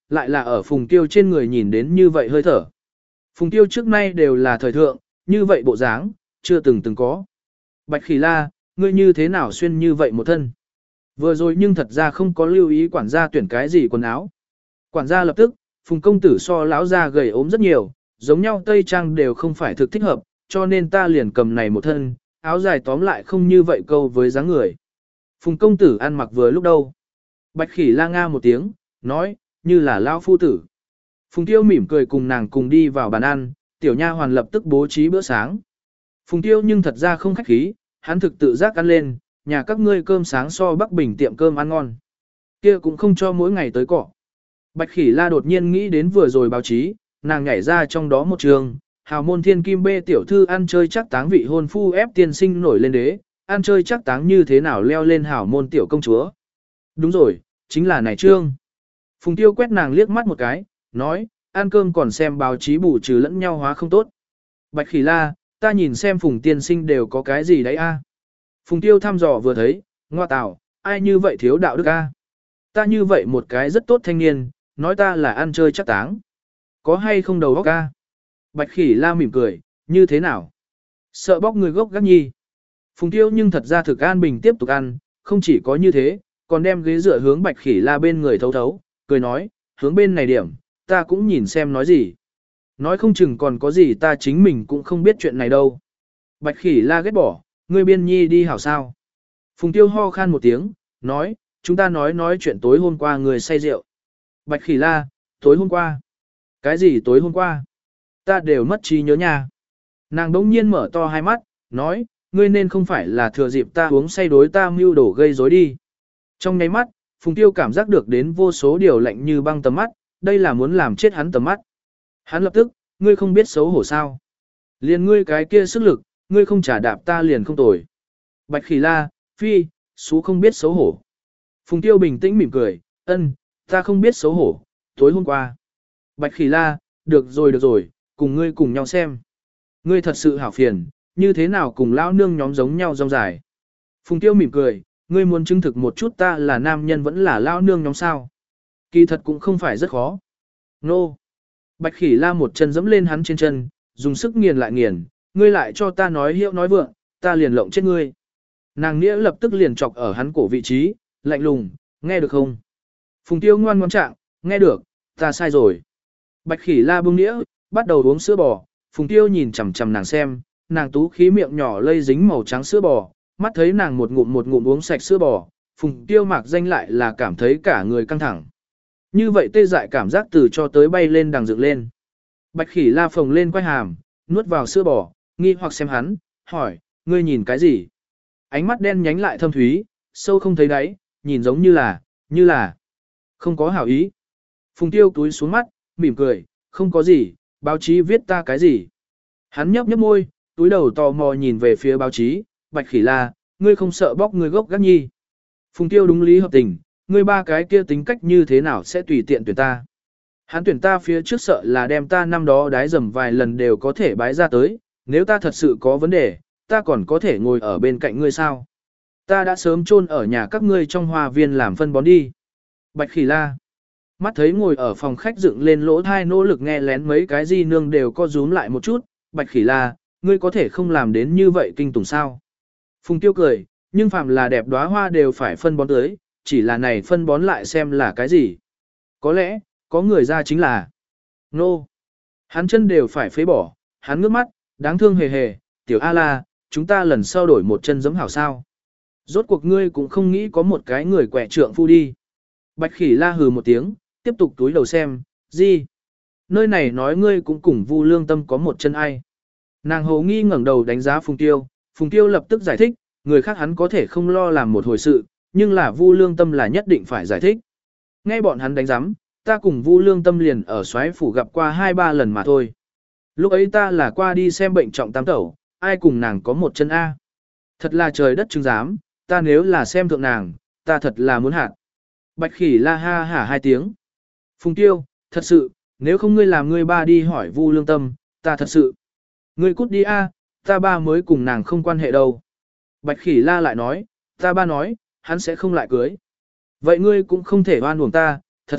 Speaker 1: lại là ở Phùng Tiêu trên người nhìn đến như vậy hơi thở. Phùng Tiêu trước nay đều là thời thượng, như vậy bộ dáng, chưa từng có. Bạch Khỉ La, ngươi như thế nào xuyên như vậy một thân? Vừa rồi nhưng thật ra không có lưu ý quản gia tuyển cái gì quần áo. Quản gia lập tức, Phùng công tử so lão gia gầy ốm rất nhiều, giống nhau tây trang đều không phải thực thích hợp, cho nên ta liền cầm này một thân, áo dài tóm lại không như vậy câu với dáng người. Phùng công tử ăn mặc vừa lúc đâu. Bạch Khỉ La nga một tiếng, nói, như là lão phu tử. Phùng Tiêu mỉm cười cùng nàng cùng đi vào bàn ăn, tiểu nha hoàn lập tức bố trí bữa sáng. Phùng Tiêu nhưng thật ra không khách khí, hắn thực tự giác ăn lên, nhà các ngươi cơm sáng so Bắc Bình tiệm cơm ăn ngon. Kia cũng không cho mỗi ngày tới cọ. Bạch Khỉ La đột nhiên nghĩ đến vừa rồi báo chí, nàng nhảy ra trong đó một trường, hào môn thiên kim bê tiểu thư ăn chơi chắc táng vị hôn phu ép tiên sinh nổi lên đế, ăn chơi chắc táng như thế nào leo lên hào môn tiểu công chúa. Đúng rồi, chính là này trương. Phùng Tiêu quét nàng liếc mắt một cái, nói, ăn cơm còn xem báo chí bù trừ lẫn nhau hóa không tốt. Bạch Khỉ La, ta nhìn xem Phùng tiên sinh đều có cái gì đấy a? Phùng Tiêu thăm dò vừa thấy, ngoa tào, ai như vậy thiếu đạo đức a? Ta như vậy một cái rất tốt thanh niên, nói ta là ăn chơi chắc táng. Có hay không đầu óc a? Bạch Khỉ La mỉm cười, như thế nào? Sợ bóc người gốc gác nhi. Phùng Tiêu nhưng thật ra thực an bình tiếp tục ăn, không chỉ có như thế, còn đem ghế dựa hướng Bạch Khỉ La bên người thấu thấu, cười nói, hướng bên này điểm, ta cũng nhìn xem nói gì. Nói không chừng còn có gì ta chính mình cũng không biết chuyện này đâu. Bạch Khỉ La ghét bỏ, ngươi biên nhi đi hảo sao. Phùng Tiêu ho khan một tiếng, nói, chúng ta nói chuyện tối hôm qua người say rượu. Bạch Khỉ La, tối hôm qua. Cái gì tối hôm qua? Ta đều mất trí nhớ nha. Nàng đống nhiên mở to hai mắt, nói, ngươi nên không phải là thừa dịp ta uống say đối ta mưu đổ gây rối đi. Trong nháy mắt, Phùng Tiêu cảm giác được đến vô số điều lạnh như băng tầm mắt, đây là muốn làm chết hắn tầm mắt. Hắn lập tức, ngươi không biết xấu hổ sao. Liền ngươi cái kia sức lực, ngươi không trả đạp ta liền không tồi. Bạch Khỉ La, phi, xú không biết xấu hổ. Phùng Tiêu bình tĩnh mỉm cười, ân, ta không biết xấu hổ, tối hôm qua. Bạch Khỉ La, được rồi, cùng ngươi cùng nhau xem. Ngươi thật sự hảo phiền, như thế nào cùng lão nương nhóm giống nhau rong dài. Phùng Tiêu mỉm cười, ngươi muốn chứng thực một chút ta là nam nhân vẫn là lão nương nhóm sao. Kỳ thật cũng không phải rất khó. Nô. Bạch Khỉ La một chân dẫm lên hắn trên chân, dùng sức nghiền lại nghiền, ngươi lại cho ta nói hiệu nói vượng, ta liền lộng chết ngươi. Nàng nghĩa lập tức liền chọc ở hắn cổ vị trí, lạnh lùng, nghe được không? Phùng Tiêu ngoan ngoãn trạng, nghe được, ta sai rồi. Bạch Khỉ La buông nghĩa, bắt đầu uống sữa bò, Phùng Tiêu nhìn chằm chằm nàng xem, nàng tú khí miệng nhỏ lây dính màu trắng sữa bò, mắt thấy nàng một ngụm uống sạch sữa bò, Phùng Tiêu mạc danh lại là cảm thấy cả người căng thẳng. Như vậy tê dại cảm giác từ cho tới bay lên đằng dựng lên. Bạch Khỉ La phồng lên quay hàm, nuốt vào sữa bò, nghi hoặc xem hắn, hỏi, ngươi nhìn cái gì? Ánh mắt đen nhánh lại thâm thúy, sâu không thấy đáy, nhìn giống như là không có hảo ý. Phùng Tiêu túi xuống mắt, mỉm cười, không có gì, báo chí viết ta cái gì? Hắn nhấp nhấp môi, túi đầu tò mò nhìn về phía báo chí, Bạch Khỉ La, ngươi không sợ bóc người gốc gác nhi. Phùng Tiêu đúng lý hợp tình, ngươi ba cái kia tính cách như thế nào sẽ tùy tiện tuyển ta. Hắn tuyển ta phía trước sợ là đem ta năm đó đái dầm vài lần đều có thể bái ra tới, nếu ta thật sự có vấn đề, ta còn có thể ngồi ở bên cạnh ngươi sao. Ta đã sớm chôn ở nhà các ngươi trong hoa viên làm phân bón đi. Bạch Khỉ La. Mắt thấy ngồi ở phòng khách dựng lên lỗ thai nỗ lực nghe lén mấy cái gì nương đều co rúm lại một chút, Bạch Khỉ La, ngươi có thể không làm đến như vậy kinh tủng sao. Phùng Tiêu cười, nhưng phàm là đẹp đóa hoa đều phải phân bón tới, chỉ là này phân bón lại xem là cái gì. Có lẽ, có người ra chính là nô. Hắn chân đều phải phế bỏ, hắn ngước mắt, đáng thương hề hề, tiểu A-la, chúng ta lần sau đổi một chân giống hảo sao. Rốt cuộc ngươi cũng không nghĩ có một cái người quẹ trượng phu đi. Bạch Khỉ La hừ một tiếng, tiếp tục túi đầu xem, gì? Nơi này nói ngươi cũng cùng Vu Lương Tâm có một chân ai. Nàng hồ nghi ngẩng đầu đánh giá Phùng Tiêu lập tức giải thích, người khác hắn có thể không lo làm một hồi sự, nhưng là Vu Lương Tâm là nhất định phải giải thích. Nghe bọn hắn đánh giám, ta cùng Vu Lương Tâm liền ở Soái phủ gặp qua 2-3 lần mà thôi. Lúc ấy ta là qua đi xem bệnh trọng tam tẩu, ai cùng nàng có một chân A. Thật là trời đất chứng giám, ta nếu là xem thượng nàng, ta thật là muốn hạt. Bạch Khỉ La ha hả 2 tiếng. Phùng Tiêu, thật sự, nếu không ngươi làm ngươi ba đi hỏi Vu Lương Tâm, ta thật sự. Ngươi cút đi A, ta ba mới cùng nàng không quan hệ đâu. Bạch Khỉ La lại nói, ta ba nói, hắn sẽ không lại cưới. Vậy ngươi cũng không thể oan uổng ta, thật sự,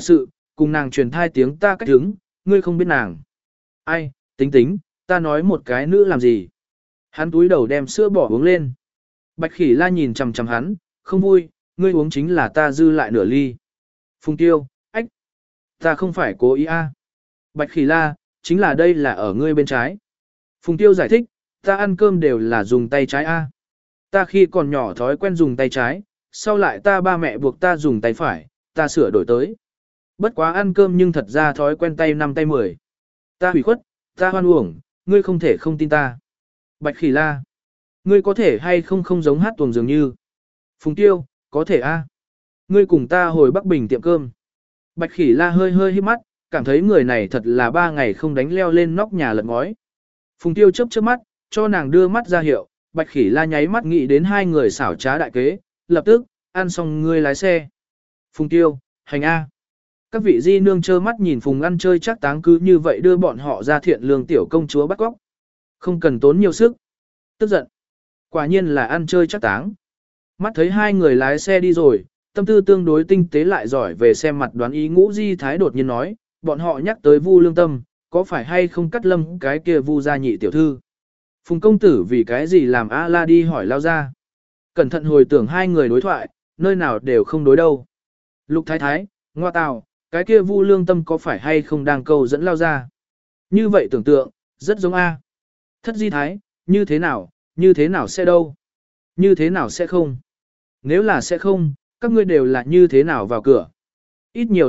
Speaker 1: cùng nàng truyền thai tiếng ta cách hứng, ngươi không biết nàng. Ai, tính, ta nói một cái nữ làm gì. Hắn túi đầu đem sữa bỏ uống lên. Bạch Khỉ La nhìn chằm chằm hắn, không vui, ngươi uống chính là ta dư lại nửa ly. Phùng Tiêu, ách, ta không phải cố ý a. Bạch Khỉ La, chính là đây là ở ngươi bên trái. Phùng Tiêu giải thích, ta ăn cơm đều là dùng tay trái a. Ta khi còn nhỏ thói quen dùng tay trái, sau lại ta ba mẹ buộc ta dùng tay phải, ta sửa đổi tới. Bất quá ăn cơm nhưng thật ra thói quen tay 5 tay 10. Ta hủy khuất, ta hoan uổng, ngươi không thể không tin ta. Bạch Khỉ La, ngươi có thể hay không giống hát tuồng dường như. Phùng Tiêu, có thể a. Ngươi cùng ta hồi Bắc Bình tiệm cơm. Bạch Khỉ La hơi híp mắt, cảm thấy người này thật là 3 ngày không đánh leo lên nóc nhà lật ngói. Phùng Tiêu chớp mắt, cho nàng đưa mắt ra hiệu, Bạch Khỉ La nháy mắt nghĩ đến hai người xảo trá đại kế, lập tức, ăn xong ngươi lái xe. Phùng Tiêu, hành a. Các vị di nương trơ mắt nhìn Phùng ăn chơi chắc táng cứ như vậy đưa bọn họ ra thiện lương tiểu công chúa bắt cóc. Không cần tốn nhiều sức. Tức giận. Quả nhiên là ăn chơi chắc táng. Mắt thấy hai người lái xe đi rồi, tâm tư tương đối tinh tế lại giỏi về xem mặt đoán ý Ngũ Di Thái đột nhiên nói, bọn họ nhắc tới Vu Lương Tâm, có phải hay không cắt lâm cái kia Vu gia nhị tiểu thư. Phùng công tử vì cái gì làm A-la đi hỏi lao ra. Cẩn thận hồi tưởng hai người đối thoại, nơi nào đều không đối đâu. Lục Thái Thái, ngoa tào, cái kia Vu Lương Tâm có phải hay không đang câu dẫn lao ra. Như vậy tưởng tượng, rất giống A. Thất Di Thái, như thế nào sẽ đâu. Như thế nào sẽ không. Nếu là sẽ không, các ngươi đều là như thế nào vào cửa. Ít nhiều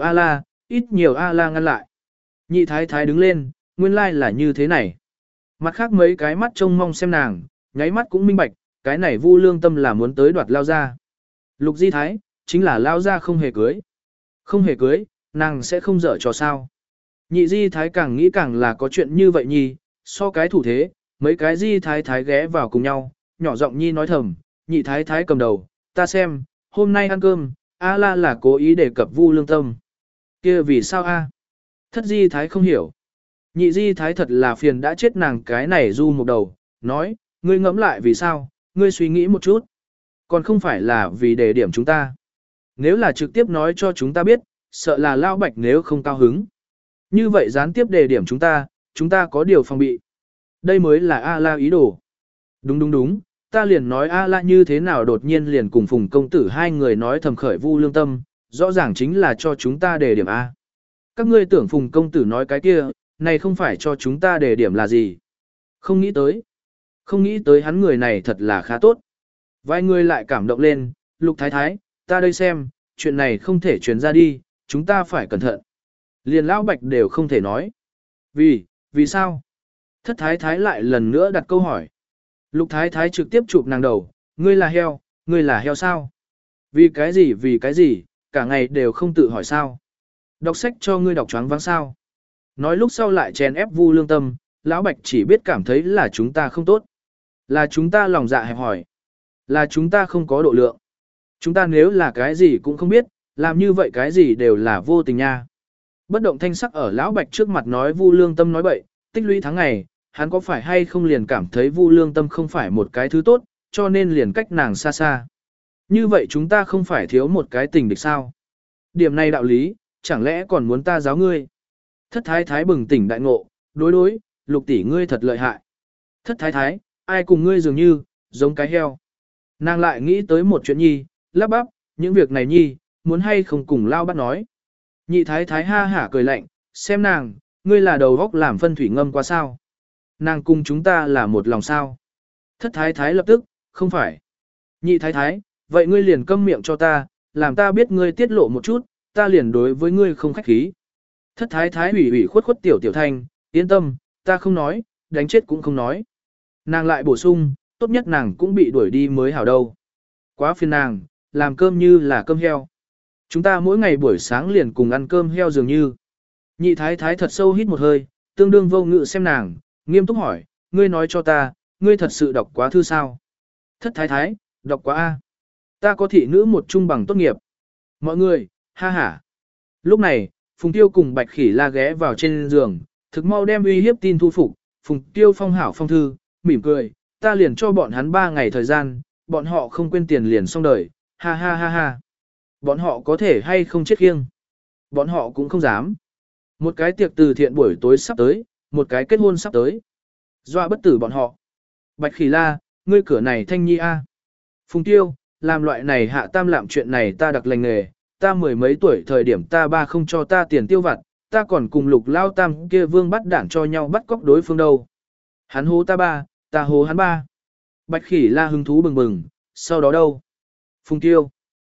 Speaker 1: A-la ngăn lại. Nhị Thái Thái đứng lên, nguyên lai là như thế này. Mặt khác mấy cái mắt trông mong xem nàng, nháy mắt cũng minh bạch, cái này Vu Lương Tâm là muốn tới đoạt lao ra. Lục Di Thái, chính là lao ra không hề cưới. Không hề cưới, nàng sẽ không dở trò sao. Nhị Di Thái càng nghĩ càng là có chuyện như vậy nhi, so cái thủ thế, mấy cái Di Thái Thái ghé vào cùng nhau, nhỏ giọng nhi nói thầm, Nhị Thái Thái cầm đầu, ta xem, hôm nay ăn cơm, A-la là cố ý đề cập Vu Lương Tâm. Kia vì sao a? Thất Di Thái không hiểu. Nhị Di Thái thật là phiền đã chết nàng cái này du một đầu, nói, ngươi ngẫm lại vì sao, ngươi suy nghĩ một chút. Còn không phải là vì đề điểm chúng ta. Nếu là trực tiếp nói cho chúng ta biết, sợ là Lao Bạch nếu không cao hứng. Như vậy gián tiếp đề điểm chúng ta có điều phòng bị. Đây mới là A-la ý đồ. Đúng, ta liền nói A-la như thế nào đột nhiên liền cùng Phùng công tử hai người nói thầm khởi Vu Lương Tâm, rõ ràng chính là cho chúng ta đề điểm A. Các ngươi tưởng Phùng công tử nói cái kia, này không phải cho chúng ta đề điểm là gì. Không nghĩ tới hắn người này thật là khá tốt. Vài người lại cảm động lên, Lục Thái Thái, ta đây xem, chuyện này không thể truyền ra đi, chúng ta phải cẩn thận. Liền Lão Bạch đều không thể nói. Vì sao? Thất Thái Thái lại lần nữa đặt câu hỏi. Lục Thái Thái trực tiếp chụp nàng đầu, ngươi là heo sao? Vì cái gì, cả ngày đều không tự hỏi sao? Đọc sách cho ngươi đọc choáng váng sao? Nói lúc sau lại chèn ép Vu Lương Tâm, Lão Bạch chỉ biết cảm thấy là chúng ta không tốt. Là chúng ta lòng dạ hẹp hỏi. Là chúng ta không có độ lượng. Chúng ta nếu là cái gì cũng không biết, làm như vậy cái gì đều là vô tình nha. Bất động thanh sắc ở Lão Bạch trước mặt nói Vu Lương Tâm nói bậy, tích lũy tháng ngày, hắn có phải hay không liền cảm thấy Vu Lương Tâm không phải một cái thứ tốt, cho nên liền cách nàng xa xa. Như vậy chúng ta không phải thiếu một cái tình địch sao? Điểm này đạo lý, chẳng lẽ còn muốn ta giáo ngươi? Thất Thái Thái bừng tỉnh đại ngộ, đối, Lục tỷ ngươi thật lợi hại. Thất Thái Thái, ai cùng ngươi dường như, giống cái heo. Nàng lại nghĩ tới một chuyện nhi, lắp bắp, những việc này nhi, muốn hay không cùng Lao Bát nói. Nhị Thái Thái ha hả cười lạnh, xem nàng, ngươi là đầu góc làm phân thủy ngâm quá sao. Nàng cùng chúng ta là một lòng sao. Thất Thái Thái lập tức, không phải. Nhị Thái Thái, vậy ngươi liền câm miệng cho ta, làm ta biết ngươi tiết lộ một chút, ta liền đối với ngươi không khách khí. Thất Thái Thái ủy khuất tiểu thanh, yên tâm, ta không nói, đánh chết cũng không nói. Nàng lại bổ sung, tốt nhất nàng cũng bị đuổi đi mới hảo đâu. Quá phiền nàng, làm cơm như là cơm heo. Chúng ta mỗi ngày buổi sáng liền cùng ăn cơm heo dường như. Nhị Thái Thái thật sâu hít một hơi, tương đương vô ngự xem nàng, nghiêm túc hỏi, ngươi nói cho ta, ngươi thật sự đọc quá thư sao? Thất Thái Thái, đọc quá A. Ta có thị nữ một trung bằng tốt nghiệp. Mọi người, ha ha. Lúc này, Phùng Tiêu cùng Bạch Khỉ La ghé vào trên giường, thực mau đem uy hiếp tin thu phục, Phùng Tiêu phong hảo phong thư, mỉm cười, ta liền cho bọn hắn 3 ngày thời gian, bọn họ không quên tiền liền xong đời, ha ha ha ha. Bọn họ có thể hay không chết khiêng. Bọn họ cũng không dám. Một cái tiệc từ thiện buổi tối sắp tới, một cái kết hôn sắp tới. Dọa bất tử bọn họ. Bạch Khỉ La, ngươi cửa này thanh nhi a. Phùng Tiêu, làm loại này hạ tam lạm chuyện này ta đặc lành nghề, ta mười mấy tuổi thời điểm ta ba không cho ta tiền tiêu vặt, ta còn cùng Lục Lao Tam kia vương bắt đảng cho nhau bắt cóc đối phương đâu. Hắn hố ta ba, ta hố hắn ba. Bạch Khỉ La hứng thú bừng bừng, sau đó đâu? Phùng Tiêu.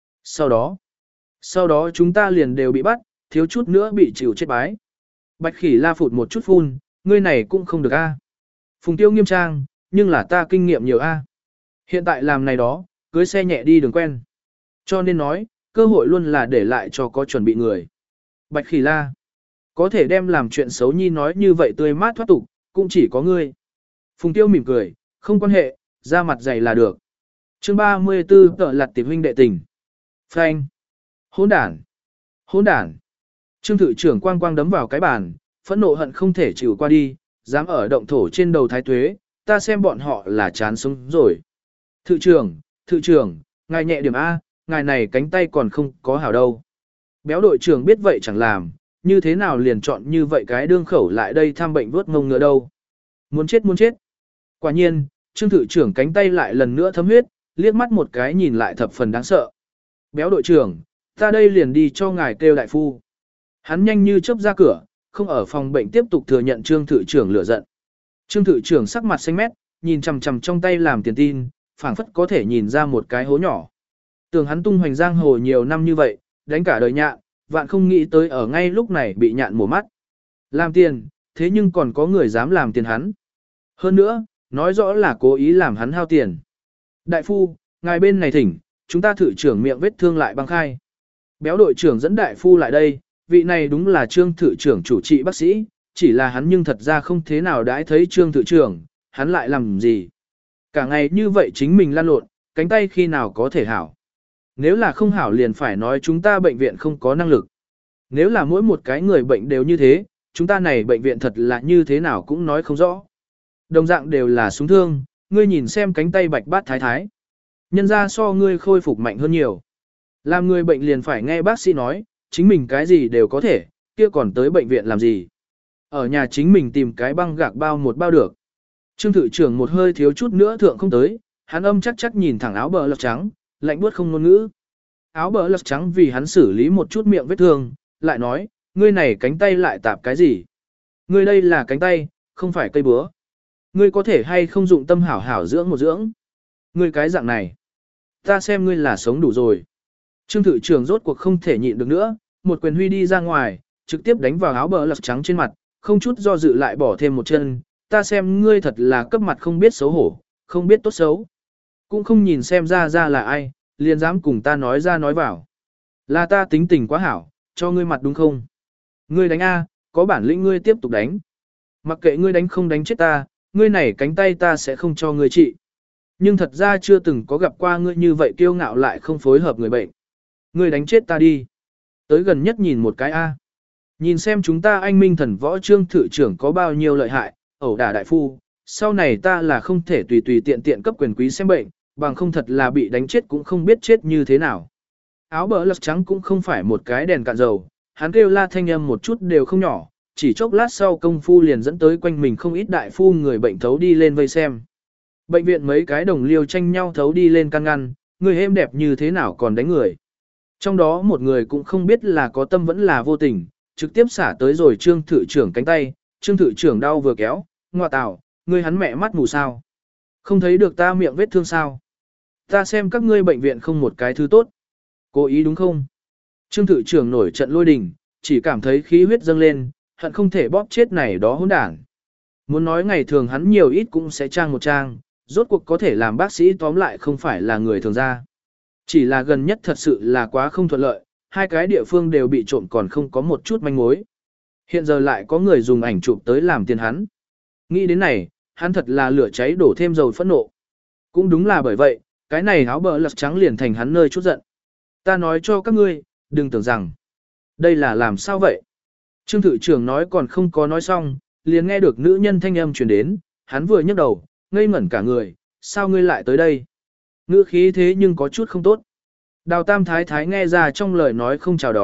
Speaker 1: Sau đó chúng ta liền đều bị bắt, thiếu chút nữa bị chịu chết bái. Bạch Khỉ La phụt một chút phun, ngươi này cũng không được a. Phùng Tiêu nghiêm trang, nhưng là ta kinh nghiệm nhiều a. Hiện tại làm này đó, cưới xe nhẹ đi đường quen. Cho nên nói, cơ hội luôn là để lại cho có chuẩn bị người. Bạch Khỉ La. Có thể đem làm chuyện xấu nhi nói như vậy tươi mát thoát tục, cũng chỉ có ngươi. Phùng Tiêu mỉm cười, không quan hệ, ra mặt dày là được. Chương 34 tợ lặt tiệp huynh đệ tình. Phanh. Hỗn đản. Hỗn đản. Trương thự trưởng quang quang đấm vào cái bàn, phẫn nộ hận không thể chịu qua đi, dám ở động thổ trên đầu thái tuế, ta xem bọn họ là chán sống rồi. Thự trưởng, ngài nhẹ điểm A, ngài này cánh tay còn không có hảo đâu. Béo đội trưởng biết vậy chẳng làm, như thế nào liền chọn như vậy cái đương khẩu lại đây thăm bệnh vớt ngông ngựa đâu. Muốn chết. Quả nhiên, trương thự trưởng cánh tay lại lần nữa thấm huyết, liếc mắt một cái nhìn lại thập phần đáng sợ. Béo đội trưởng, ta đây liền đi cho ngài kêu đại phu. Hắn nhanh như chớp ra cửa, không ở phòng bệnh tiếp tục thừa nhận trương thự trưởng lửa giận. Trương thự trưởng sắc mặt xanh mét, nhìn chằm chằm trong tay làm tiền tin, phảng phất có thể nhìn ra một cái hố nhỏ. Tưởng hắn tung hoành giang hồ nhiều năm như vậy, đánh cả đời nhạn, vạn không nghĩ tới ở ngay lúc này bị nhạn mổ mắt. Làm tiền, thế nhưng còn có người dám làm tiền hắn. Hơn nữa, nói rõ là cố ý làm hắn hao tiền. Đại phu, ngài bên này thỉnh, chúng ta thử trưởng miệng vết thương lại băng khai. Béo đội trưởng dẫn đại phu lại đây, vị này đúng là trương thử trưởng chủ trị bác sĩ, chỉ là hắn nhưng thật ra không thế nào đãi thấy trương thử trưởng, hắn lại làm gì. Cả ngày như vậy chính mình lăn lộn, cánh tay khi nào có thể hảo. Nếu là không hảo liền phải nói chúng ta bệnh viện không có năng lực. Nếu là mỗi một cái người bệnh đều như thế, chúng ta này bệnh viện thật là như thế nào cũng nói không rõ. Đồng dạng đều là súng thương, ngươi nhìn xem cánh tay bạch bát thái thái. Nhân ra so ngươi khôi phục mạnh hơn nhiều. Làm người bệnh liền phải nghe bác sĩ nói, chính mình cái gì đều có thể, kia còn tới bệnh viện làm gì. Ở nhà chính mình tìm cái băng gạc bao một bao được. Trương thự trưởng một hơi thiếu chút nữa thượng không tới, hắn âm chắc nhìn thẳng áo bờ lật trắng, lạnh buốt không ngôn ngữ. Áo bờ lật trắng vì hắn xử lý một chút miệng vết thương, lại nói, ngươi này cánh tay lại tạp cái gì? Ngươi đây là cánh tay, không phải cây búa. Ngươi có thể hay không dụng tâm hảo hảo dưỡng một dưỡng. Ngươi cái dạng này, ta xem ngươi là sống đủ rồi. Trương thự trưởng rốt cuộc không thể nhịn được nữa, một quyền huy đi ra ngoài, trực tiếp đánh vào áo bờ lật trắng trên mặt, không chút do dự lại bỏ thêm một chân. Ta xem ngươi thật là cấp mặt không biết xấu hổ, không biết tốt xấu. Cũng không nhìn xem ra là ai, liền dám cùng ta nói ra nói vào. Là ta tính tình quá hảo, cho ngươi mặt đúng không? Ngươi đánh A, có bản lĩnh ngươi tiếp tục đánh. Mặc kệ ngươi đánh không đánh chết ta, ngươi này cánh tay ta sẽ không cho ngươi trị. Nhưng thật ra chưa từng có gặp qua ngươi như vậy kiêu ngạo lại không phối hợp người bệnh. Ngươi đánh chết ta đi. Tới gần nhất nhìn một cái A. Nhìn xem chúng ta anh minh thần võ trương thự trưởng có bao nhiêu lợi hại, ẩu đả đại phu. Sau này ta là không thể tùy tùy tiện tiện cấp quyền quý xem bệnh, bằng không thật là bị đánh chết cũng không biết chết như thế nào. Áo bờ lật trắng cũng không phải một cái đèn cạn dầu, hắn kêu la thanh âm một chút đều không nhỏ, chỉ chốc lát sau công phu liền dẫn tới quanh mình không ít đại phu người bệnh thấu đi lên vây xem. Bệnh viện mấy cái đồng liêu tranh nhau thấu đi lên can ngăn, người êm đẹp như thế nào còn đánh người. Trong đó một người cũng không biết là có tâm vẫn là vô tình, trực tiếp xả tới rồi trương thự trưởng cánh tay, trương thự trưởng đau vừa kéo, ngoa tào, ngươi hắn mẹ mắt mù sao. Không thấy được ta miệng vết thương sao. Ta xem các ngươi bệnh viện không một cái thứ tốt. Cố ý đúng không? Trương thự trưởng nổi trận lôi đình, chỉ cảm thấy khí huyết dâng lên, hận không thể bóp chết này đó hỗn đảng. Muốn nói ngày thường hắn nhiều ít cũng sẽ trang một trang, rốt cuộc có thể làm bác sĩ tóm lại không phải là người thường ra. Chỉ là gần nhất thật sự là quá không thuận lợi, hai cái địa phương đều bị trộm còn không có một chút manh mối. Hiện giờ lại có người dùng ảnh chụp tới làm tiền hắn. Nghĩ đến này, hắn thật là lửa cháy đổ thêm dầu phẫn nộ. Cũng đúng là bởi vậy, cái này áo bờ lật trắng liền thành hắn nơi chút giận. Ta nói cho các ngươi, đừng tưởng rằng, đây là làm sao vậy? Trương thự trưởng nói còn không có nói xong, liền nghe được nữ nhân thanh âm truyền đến, hắn vừa nhấc đầu, ngây ngẩn cả người, sao ngươi lại tới đây? Ngữ khí thế nhưng có chút không tốt. Đào Tam Thái Thái nghe ra trong lời nói không chào đón,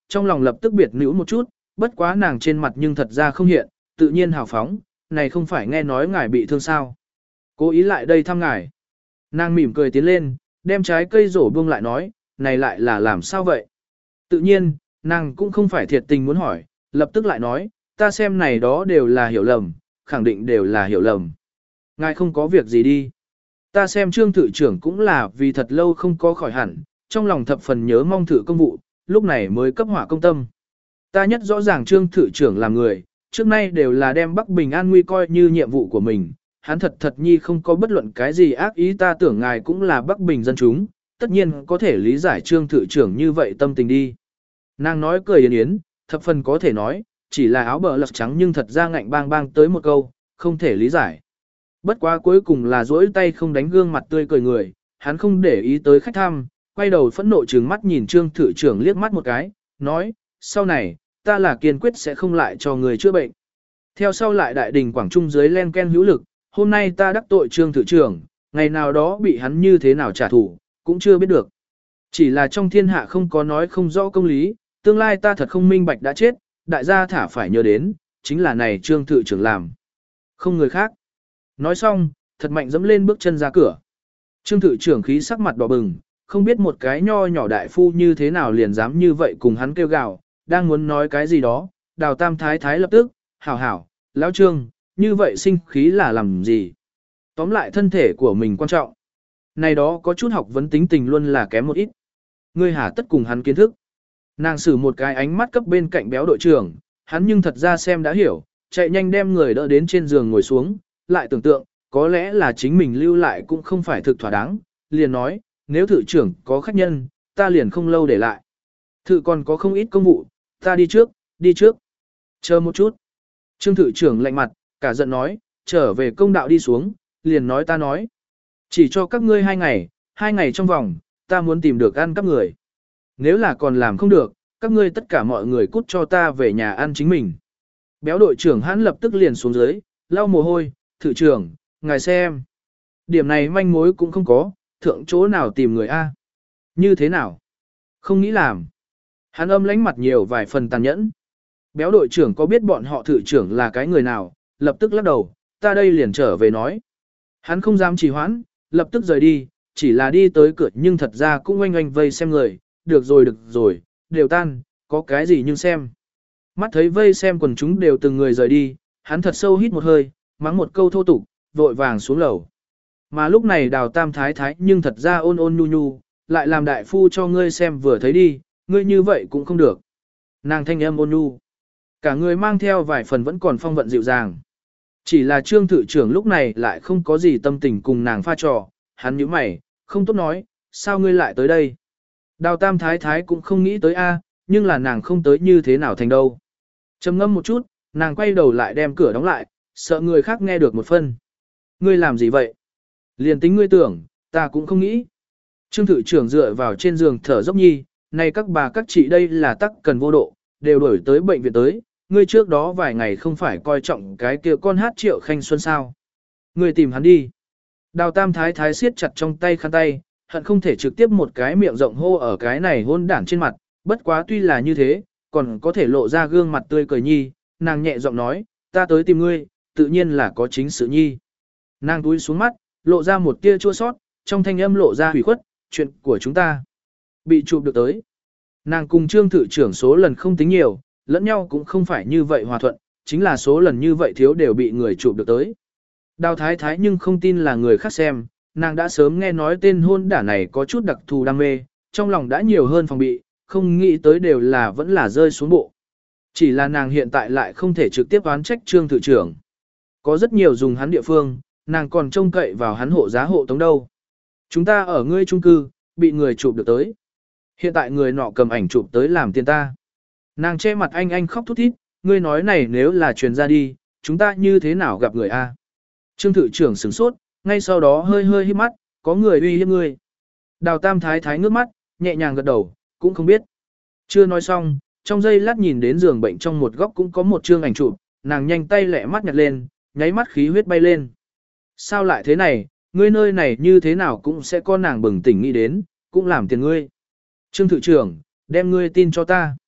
Speaker 1: trong lòng lập tức biệt nữ một chút, bất quá nàng trên mặt nhưng thật ra không hiện, tự nhiên hào phóng, này không phải nghe nói ngài bị thương sao. Cố ý lại đây thăm ngài. Nàng mỉm cười tiến lên, đem trái cây rổ buông lại nói, này lại là làm sao vậy? Tự nhiên, nàng cũng không phải thiệt tình muốn hỏi, lập tức lại nói, ta xem này đó đều là hiểu lầm, khẳng định đều là hiểu lầm. Ngài không có việc gì đi. Ta xem trương thự trưởng cũng là vì thật lâu không có khỏi hẳn, trong lòng thập phần nhớ mong thử công vụ, lúc này mới cấp hỏa công tâm. Ta nhất rõ ràng trương thự trưởng làm người, trước nay đều là đem Bắc Bình an nguy coi như nhiệm vụ của mình, hắn thật nhi không có bất luận cái gì ác ý, ta tưởng ngài cũng là Bắc Bình dân chúng, tất nhiên có thể lý giải trương thự trưởng như vậy tâm tình đi. Nàng nói cười yến yến, thập phần có thể nói, chỉ là áo bờ lật trắng nhưng thật ra ngạnh bang bang tới một câu, không thể lý giải. Bất quá cuối cùng là duỗi tay không đánh gương mặt tươi cười người, hắn không để ý tới khách thăm, quay đầu phẫn nộ trừng mắt nhìn trương thự trưởng liếc mắt một cái, nói, sau này, ta là kiên quyết sẽ không lại cho người chữa bệnh. Theo sau lại đại đình Quảng Trung dưới len ken hữu lực, hôm nay ta đắc tội trương thự trưởng, ngày nào đó bị hắn như thế nào trả thù, cũng chưa biết được. Chỉ là trong thiên hạ không có nói không rõ công lý, tương lai ta thật không minh bạch đã chết, đại gia thả phải nhớ đến, chính là này trương thự trưởng làm. Không người khác. Nói xong, thật mạnh dẫm lên bước chân ra cửa. Trương thự trưởng khí sắc mặt đỏ bừng, không biết một cái nho nhỏ đại phu như thế nào liền dám như vậy cùng hắn kêu gào, đang muốn nói cái gì đó, Đào Tam Thái Thái lập tức, hảo hảo, lão Trương, như vậy sinh khí là làm gì? Tóm lại thân thể của mình quan trọng. Này đó có chút học vấn tính tình luôn là kém một ít. Ngươi hà tất cùng hắn kiến thức. Nàng sử một cái ánh mắt cấp bên cạnh béo đội trưởng, hắn nhưng thật ra xem đã hiểu, chạy nhanh đem người đỡ đến trên giường ngồi xuống, lại tưởng tượng, có lẽ là chính mình lưu lại cũng không phải thực thỏa đáng, liền nói, nếu thự trưởng có khách nhân, ta liền không lâu để lại. Thự còn có không ít công vụ, ta đi trước, đi trước. Chờ một chút. Trương thự trưởng lạnh mặt, cả giận nói, trở về công đạo đi xuống, liền nói ta nói. Chỉ cho các ngươi 2 ngày trong vòng, ta muốn tìm được ăn các người. Nếu là còn làm không được, các ngươi tất cả mọi người cút cho ta về nhà ăn chính mình. Béo đội trưởng hắn lập tức liền xuống dưới, lau mồ hôi, thự trưởng, ngài xem. Điểm này manh mối cũng không có, thượng chỗ nào tìm người A. Như thế nào? Không nghĩ làm. Hắn âm lánh mặt nhiều vài phần tàn nhẫn. Béo đội trưởng có biết bọn họ thự trưởng là cái người nào, lập tức lắc đầu, ta đây liền trở về nói. Hắn không dám trì hoãn, lập tức rời đi, chỉ là đi tới cửa nhưng thật ra cũng oanh oanh vây xem người, được rồi, đều tan, có cái gì nhưng xem. Mắt thấy vây xem quần chúng đều từng người rời đi, hắn thật sâu hít một hơi, mắng một câu thô tục, vội vàng xuống lầu. Mà lúc này Đào Tam Thái Thái nhưng thật ra ôn ôn nhu nhu, lại làm đại phu cho ngươi xem vừa thấy đi, ngươi như vậy cũng không được. Nàng thanh âm ôn nhu, cả người mang theo vài phần vẫn còn phong vận dịu dàng. Chỉ là trương thự trưởng lúc này lại không có gì tâm tình cùng nàng pha trò, hắn nhíu mày, không tốt nói, sao ngươi lại tới đây? Đào Tam Thái Thái cũng không nghĩ tới a, nhưng là nàng không tới như thế nào thành đâu. Trầm ngâm một chút, nàng quay đầu lại đem cửa đóng lại, sợ người khác nghe được một phân. Ngươi làm gì vậy? Liền tính ngươi tưởng, ta cũng không nghĩ. Trương thự trưởng dựa vào trên giường thở dốc nhi, này các bà các chị đây là tắc cần vô độ, đều đổi tới bệnh viện tới, ngươi trước đó vài ngày không phải coi trọng cái kia con hát Triệu Khanh Xuân sao. Ngươi tìm hắn đi. Đào Tam Thái Thái siết chặt trong tay khăn tay, hận không thể trực tiếp một cái miệng rộng hô ở cái này hôn đản trên mặt, bất quá tuy là như thế, còn có thể lộ ra gương mặt tươi cười nhi, nàng nhẹ giọng nói, ta tới tìm ngươi, tự nhiên là có chính sự nhi. Nàng túi xuống mắt, lộ ra một tia chua sót, trong thanh âm lộ ra hủy khuất, chuyện của chúng ta bị chụp được tới. Nàng cùng trương thự trưởng số lần không tính nhiều, lẫn nhau cũng không phải như vậy hòa thuận, chính là số lần như vậy thiếu đều bị người chụp được tới. Đào Thái Thái nhưng không tin là người khác xem, nàng đã sớm nghe nói tên hôn đả này có chút đặc thù đam mê, trong lòng đã nhiều hơn phòng bị, không nghĩ tới đều là vẫn là rơi xuống bộ. Chỉ là nàng hiện tại lại không thể trực tiếp oán trách trương thự trưởng. Có rất nhiều dùng hắn địa phương, nàng còn trông cậy vào hắn hộ giá hộ tống đâu. Chúng ta ở ngươi chung cư, bị người chụp được tới. Hiện tại người nọ cầm ảnh chụp tới làm tiền ta. Nàng che mặt anh khóc thút thít, ngươi nói này nếu là truyền ra đi, chúng ta như thế nào gặp người a? Trương thự trưởng sửng sốt, ngay sau đó hơi híp mắt, có người uy hiếp ngươi. Đào Tam Thái Thái ngước mắt, nhẹ nhàng gật đầu, cũng không biết. Chưa nói xong, trong giây lát nhìn đến giường bệnh trong một góc cũng có một chương ảnh chụp, nàng nhanh tay lẹ mắt nhặt lên, nháy mắt khí huyết bay lên. Sao lại thế này, ngươi nơi này như thế nào cũng sẽ có nàng bừng tỉnh nghĩ đến, cũng làm tiền ngươi. Trương thự trưởng, đem ngươi tin cho ta.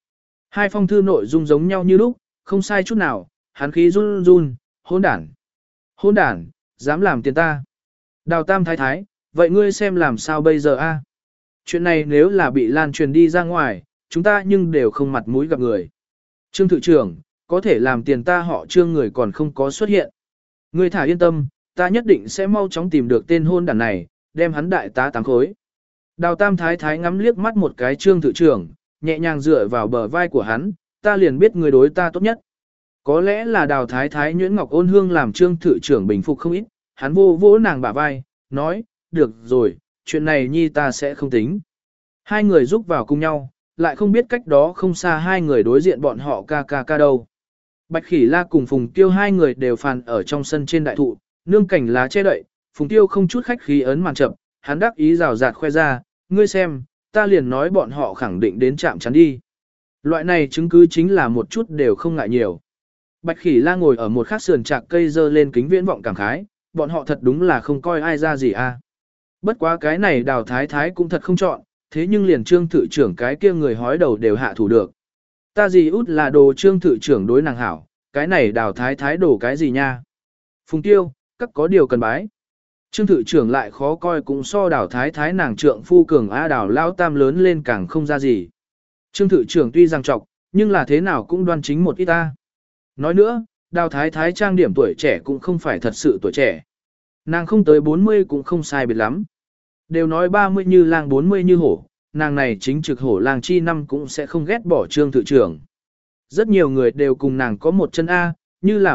Speaker 1: Hai phong thư nội dung giống nhau như lúc, không sai chút nào, hắn khí run run, hỗn đản. Hỗn đản, dám làm tiền ta. Đào Tam thái thái, vậy ngươi xem làm sao bây giờ a? Chuyện này nếu là bị lan truyền đi ra ngoài, chúng ta nhưng đều không mặt mũi gặp người. Trương thự trưởng, có thể làm tiền ta họ Trương người còn không có xuất hiện. Ngươi thả yên tâm, ta nhất định sẽ mau chóng tìm được tên hôn đản này, đem hắn đại tá 8 khối. Đào Tam thái thái ngắm liếc mắt một cái Trương thự trưởng, nhẹ nhàng dựa vào bờ vai của hắn, ta liền biết người đối ta tốt nhất. Có lẽ là Đào thái thái nhuyễn ngọc ôn hương làm Trương thự trưởng bình phục không ít, hắn vô vỗ nàng bả vai, nói, được rồi, chuyện này nhi ta sẽ không tính. Hai người rúc vào cùng nhau, lại không biết cách đó không xa hai người đối diện bọn họ ca đâu. Bạch Khỉ La cùng Phùng Tiêu hai người đều phàn ở trong sân trên đại thụ, nương cảnh lá che đậy, Phùng Tiêu không chút khách khí ấn màn chậm, hắn đắc ý rào rạt khoe ra, ngươi xem, ta liền nói bọn họ khẳng định đến chạm chắn đi. Loại này chứng cứ chính là một chút đều không ngại nhiều. Bạch Khỉ La ngồi ở một khắc sườn trạc cây dơ lên kính viễn vọng cảm khái, bọn họ thật đúng là không coi ai ra gì a. Bất quá cái này Đào thái thái cũng thật không chọn, thế nhưng liền Trương thự trưởng cái kia người hói đầu đều hạ thủ được. Ta gì út là đồ Trương thự trưởng đối nàng hảo, cái này Đào thái thái đổ cái gì nha. Phùng Tiêu, các có điều cần bái. Trương thự trưởng lại khó coi cũng so Đào thái thái nàng trượng phu cường a Đào lao tam lớn lên càng không ra gì. Trương thự trưởng tuy rằng trọc, nhưng là thế nào cũng đoan chính một ít ta. Nói nữa, Đào thái thái trang điểm tuổi trẻ cũng không phải thật sự tuổi trẻ. Nàng không tới 40 cũng không sai biệt lắm. Đều nói 30 như lang 40 như hổ, nàng này chính trực hổ lang chi năm cũng sẽ không ghét bỏ Trương thự trưởng. Rất nhiều người đều cùng nàng có một chân A, như là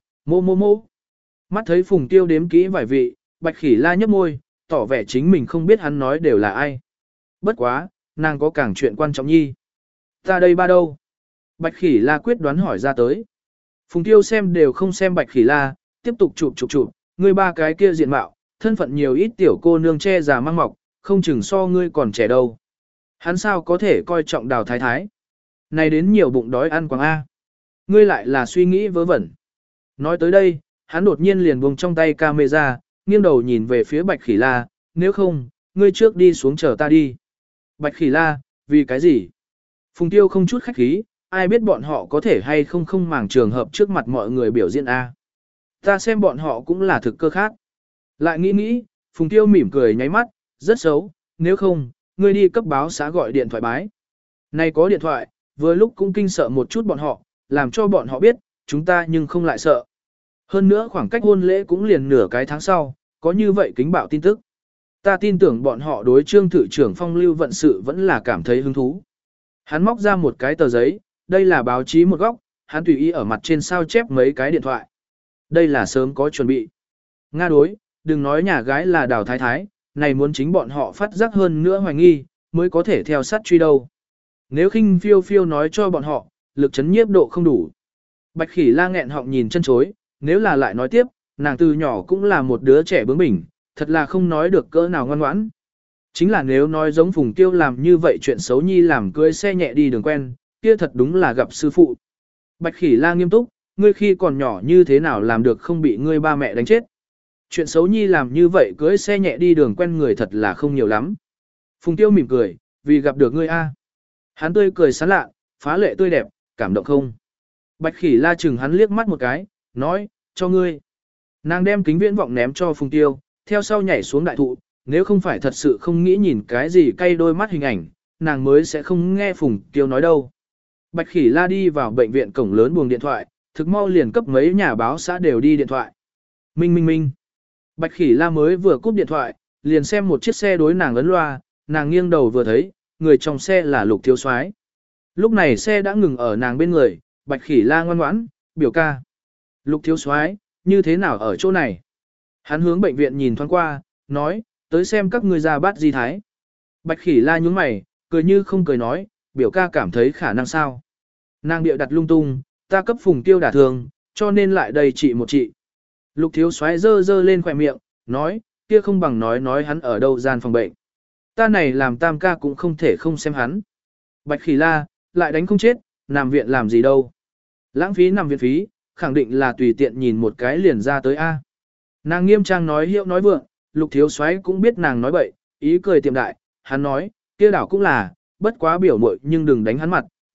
Speaker 1: mô. Mắt thấy Phùng Tiêu đếm kỹ vài vị, Bạch Khỉ La nhấp môi, tỏ vẻ chính mình không biết hắn nói đều là ai. Bất quá, nàng có càng chuyện quan trọng nhi. Ta đây ba đâu? Bạch Khỉ La quyết đoán hỏi ra tới. Phùng Tiêu xem đều không xem Bạch Khỉ La, tiếp tục chụp, ngươi ba cái kia diện mạo, thân phận nhiều ít tiểu cô nương che già mang mọc, không chừng so ngươi còn trẻ đâu. Hắn sao có thể coi trọng Đào thái thái? Này đến nhiều bụng đói ăn quảng A. Ngươi lại là suy nghĩ vớ vẩn. Nói tới đây, hắn đột nhiên liền buông trong tay camera, nghiêng đầu nhìn về phía Bạch Khỉ La, nếu không, ngươi trước đi xuống chờ ta đi. Bạch Khỉ La, vì cái gì? Phùng Tiêu không chút khách khí, ai biết bọn họ có thể hay không màng trường hợp trước mặt mọi người biểu diễn A. Ta xem bọn họ cũng là thực cơ khác. Lại nghĩ, Phùng Tiêu mỉm cười nháy mắt, rất xấu, nếu không, ngươi đi cấp báo xã gọi điện thoại bái. Này có điện thoại, vừa lúc cũng kinh sợ một chút bọn họ, làm cho bọn họ biết, chúng ta nhưng không lại sợ. Hơn nữa khoảng cách hôn lễ cũng liền nửa cái tháng sau, có như vậy kính bạo tin tức. Ta tin tưởng bọn họ đối Trương thự trưởng phong lưu vận sự vẫn là cảm thấy hứng thú. Hắn móc ra một cái tờ giấy, đây là báo chí một góc, hắn tùy ý ở mặt trên sao chép mấy cái điện thoại. Đây là sớm có chuẩn bị. Nga đối, đừng nói nhà gái là Đào thái thái, này muốn chính bọn họ phát giác hơn nữa hoài nghi, mới có thể theo sát truy đâu. Nếu khinh phiêu nói cho bọn họ, lực chấn nhiếp độ không đủ. Bạch Khỉ La nghẹn họng nhìn chân chối, nếu là lại nói tiếp, nàng từ nhỏ cũng là một đứa trẻ bướng bỉnh, thật là không nói được cỡ nào ngoan ngoãn. Chính là nếu nói giống Phùng Tiêu làm như vậy chuyện xấu nhi làm cưới xe nhẹ đi đường quen, kia thật đúng là gặp sư phụ. Bạch Khỉ La nghiêm túc, ngươi khi còn nhỏ như thế nào làm được không bị ngươi ba mẹ đánh chết. Chuyện xấu nhi làm như vậy cưới xe nhẹ đi đường quen người thật là không nhiều lắm. Phùng Tiêu mỉm cười, vì gặp được ngươi a. Hắn tươi cười sán lạ, phá lệ tươi đẹp, cảm động không. Bạch Khỉ La chừng hắn liếc mắt một cái, nói, cho ngươi. Nàng đem kính viễn vọng ném cho Phùng Tiêu, theo sau nhảy xuống đại thụ, nếu không phải thật sự không nghĩ nhìn cái gì cay đôi mắt hình ảnh, nàng mới sẽ không nghe Phùng Tiêu nói đâu. Bạch Khỉ La đi vào bệnh viện cổng lớn buồng điện thoại, thực mau liền cấp mấy nhà báo xã đều đi điện thoại. Minh. Bạch Khỉ La mới vừa cúp điện thoại, liền xem một chiếc xe đối nàng ấn loa, nàng nghiêng đầu vừa thấy, người trong xe là Lục Thiếu Soái. Lúc này xe đã ngừng ở nàng bên người, Bạch Khỉ La ngoan ngoãn, biểu ca. Lục Thiếu Soái, như thế nào ở chỗ này? Hắn hướng bệnh viện nhìn thoáng qua, nói, tới xem các ngươi ra bát di thái. Bạch Khỉ La nhướng mày, cười như không cười nói, biểu ca cảm thấy khả năng sao? Nàng điệu đặt lung tung, ta cấp Phùng Tiêu đả thương, cho nên lại đây trị một trị. Lục Thiếu Soái dơ lên khỏe miệng, nói, kia không bằng nói hắn ở đâu gian phòng bệnh. Ta này làm tam ca cũng không thể không xem hắn. Bạch Khỉ La, lại đánh không chết, nằm viện làm gì đâu. Lãng phí nằm viện phí, khẳng định là tùy tiện nhìn một cái liền ra tới A. Nàng nghiêm trang nói hiệu nói vượng, Lục Thiếu Soái cũng biết nàng nói bậy, ý cười tiệm đại, hắn nói, kia đảo cũng là, bất quá biểu muội nhưng đừng đánh hắn mặt,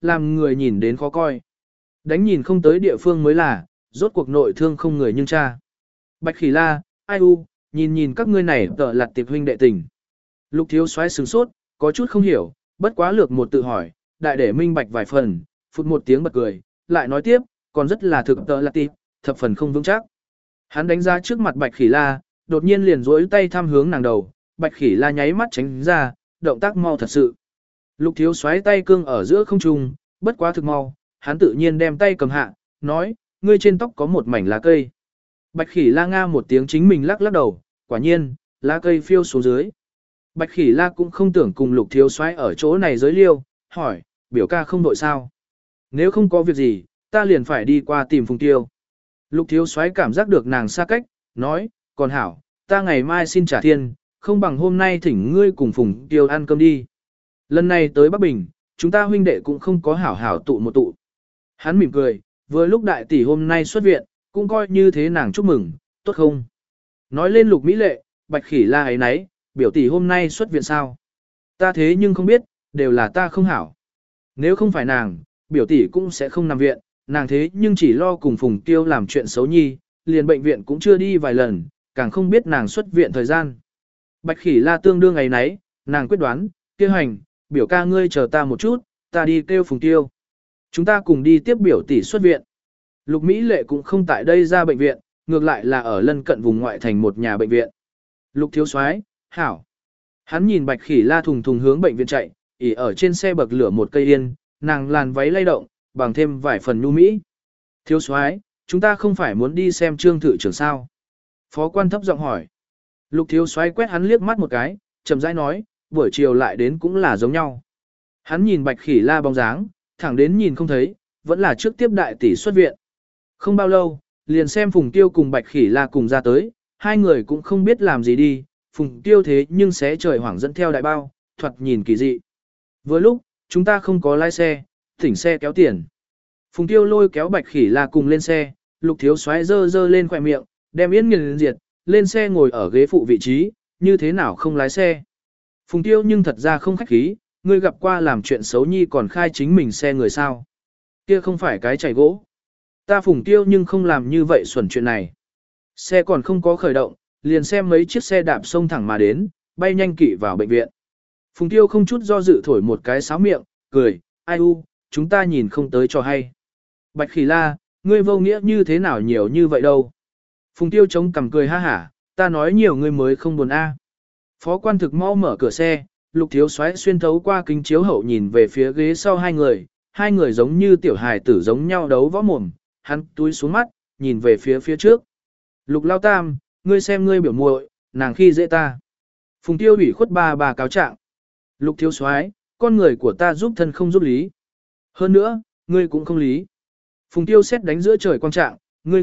Speaker 1: làm người nhìn đến khó coi. Đánh nhìn không tới địa phương mới là, rốt cuộc nội thương không người nhưng cha. Bạch Khỉ La, ai u, nhìn nhìn các ngươi này tợ lặt tiệp huynh đệ tình. Lục thiếu soái sửng sốt, có chút không hiểu, bất quá lược một tự hỏi, đại để minh bạch vài phần, phụt một tiếng bật cười, lại nói tiếp, còn rất là thực tợ lặt tiệp, thập phần không vững chắc. Hắn đánh ra trước mặt Bạch Khỉ La, đột nhiên liền duỗi tay thăm hướng nàng đầu, Bạch Khỉ La nháy mắt tránh ra, động tác mau thật sự. Lục thiếu soái tay cương ở giữa không trung, bất quá thực mau, hắn tự nhiên đem tay cầm hạ, nói, ngươi trên tóc có một mảnh lá cây. Bạch Khỉ La nga một tiếng chính mình lắc lắc đầu, quả nhiên, lá cây phiêu xuống dưới. Bạch Khỉ La cũng không tưởng cùng Lục thiếu soái ở chỗ này giới liêu, hỏi, biểu ca không đội sao? Nếu không có việc gì, ta liền phải đi qua tìm Phùng Tiêu. Lục thiếu soái cảm giác được nàng xa cách, nói, còn hảo, ta ngày mai xin trả thiên, không bằng hôm nay thỉnh ngươi cùng Phùng Tiêu ăn cơm đi. Lần này tới Bắc Bình, chúng ta huynh đệ cũng không có hảo hảo tụ một tụ. Hắn mỉm cười, vừa lúc đại tỷ hôm nay xuất viện, cũng coi như thế nàng chúc mừng, tốt không? Nói lên Lục Mỹ Lệ, Bạch Khỉ La ấy nấy, biểu tỷ hôm nay xuất viện sao? Ta thế nhưng không biết, đều là ta không hảo. Nếu không phải nàng, biểu tỷ cũng sẽ không nằm viện, nàng thế nhưng chỉ lo cùng Phùng Tiêu làm chuyện xấu nhi, liền bệnh viện cũng chưa đi vài lần, càng không biết nàng xuất viện thời gian. Bạch Khỉ La tương đương ngày nấy, nàng quyết đoán, kêu hành, biểu ca ngươi chờ ta một chút, ta đi kêu Phùng Tiêu. Chúng ta cùng đi tiếp biểu tỷ xuất viện. Lục Mỹ Lệ cũng không tại đây ra bệnh viện, ngược lại là ở lân cận vùng ngoại thành một nhà bệnh viện. Lục thiếu soái, hảo. Hắn nhìn Bạch Khỉ La thùng thùng hướng bệnh viện chạy, ỉ ở trên xe bậc lửa một cây yên, nàng làn váy lay động, bằng thêm vài phần nhu mỹ. Thiếu soái, chúng ta không phải muốn đi xem Trương thự trưởng sao? Phó quan thấp giọng hỏi. Lục thiếu soái quét hắn liếc mắt một cái, chậm rãi nói, buổi chiều lại đến cũng là giống nhau. Hắn nhìn Bạch Khỉ La bóng dáng, thẳng đến nhìn không thấy, vẫn là trước tiếp đại tỷ xuất viện. Không bao lâu, liền xem Phùng Tiêu cùng Bạch Khỉ La cùng ra tới, hai người cũng không biết làm gì đi, Phùng Tiêu thế nhưng xé trời hoảng dẫn theo đại bao, thoạt nhìn kỳ dị. Vừa lúc, chúng ta không có lái xe, thỉnh xe kéo tiền. Phùng Tiêu lôi kéo Bạch Khỉ La cùng lên xe, Lục thiếu soái dơ dơ lên khỏe miệng, đem yến nghiền diệt, lên xe ngồi ở ghế phụ vị trí, như thế nào không lái xe. Phùng Tiêu nhưng thật ra không khách khí, ngươi gặp qua làm chuyện xấu nhi còn khai chính mình xe người sao. Kia không phải cái chảy gỗ. Ta Phùng Tiêu nhưng không làm như vậy xuẩn chuyện này. Xe còn không có khởi động, liền xem mấy chiếc xe đạp xông thẳng mà đến, bay nhanh kỵ vào bệnh viện. Phùng Tiêu không chút do dự thổi một cái sáo miệng, cười, ai u, chúng ta nhìn không tới cho hay. Bạch Khỉ La, ngươi vô nghĩa như thế nào nhiều như vậy đâu. Phùng Tiêu chống cằm cười ha hả, ta nói nhiều ngươi mới không buồn a. Phó quan thực mau mở cửa xe, Lục thiếu soái xuyên thấu qua kính chiếu hậu nhìn về phía ghế sau hai người giống như tiểu hài tử giống nhau đấu võ mồm, hắn túi xuống mắt, nhìn về phía trước. Lục lao tam, ngươi xem ngươi biểu muội, nàng khi dễ ta. Phùng Tiêu ủy khuất bà cáo trạng. Lục thiếu soái, con người của ta giúp thân không giúp lý. Hơn nữa, ngươi cũng không lý. Phùng Tiêu xét đánh giữa trời quang trạng,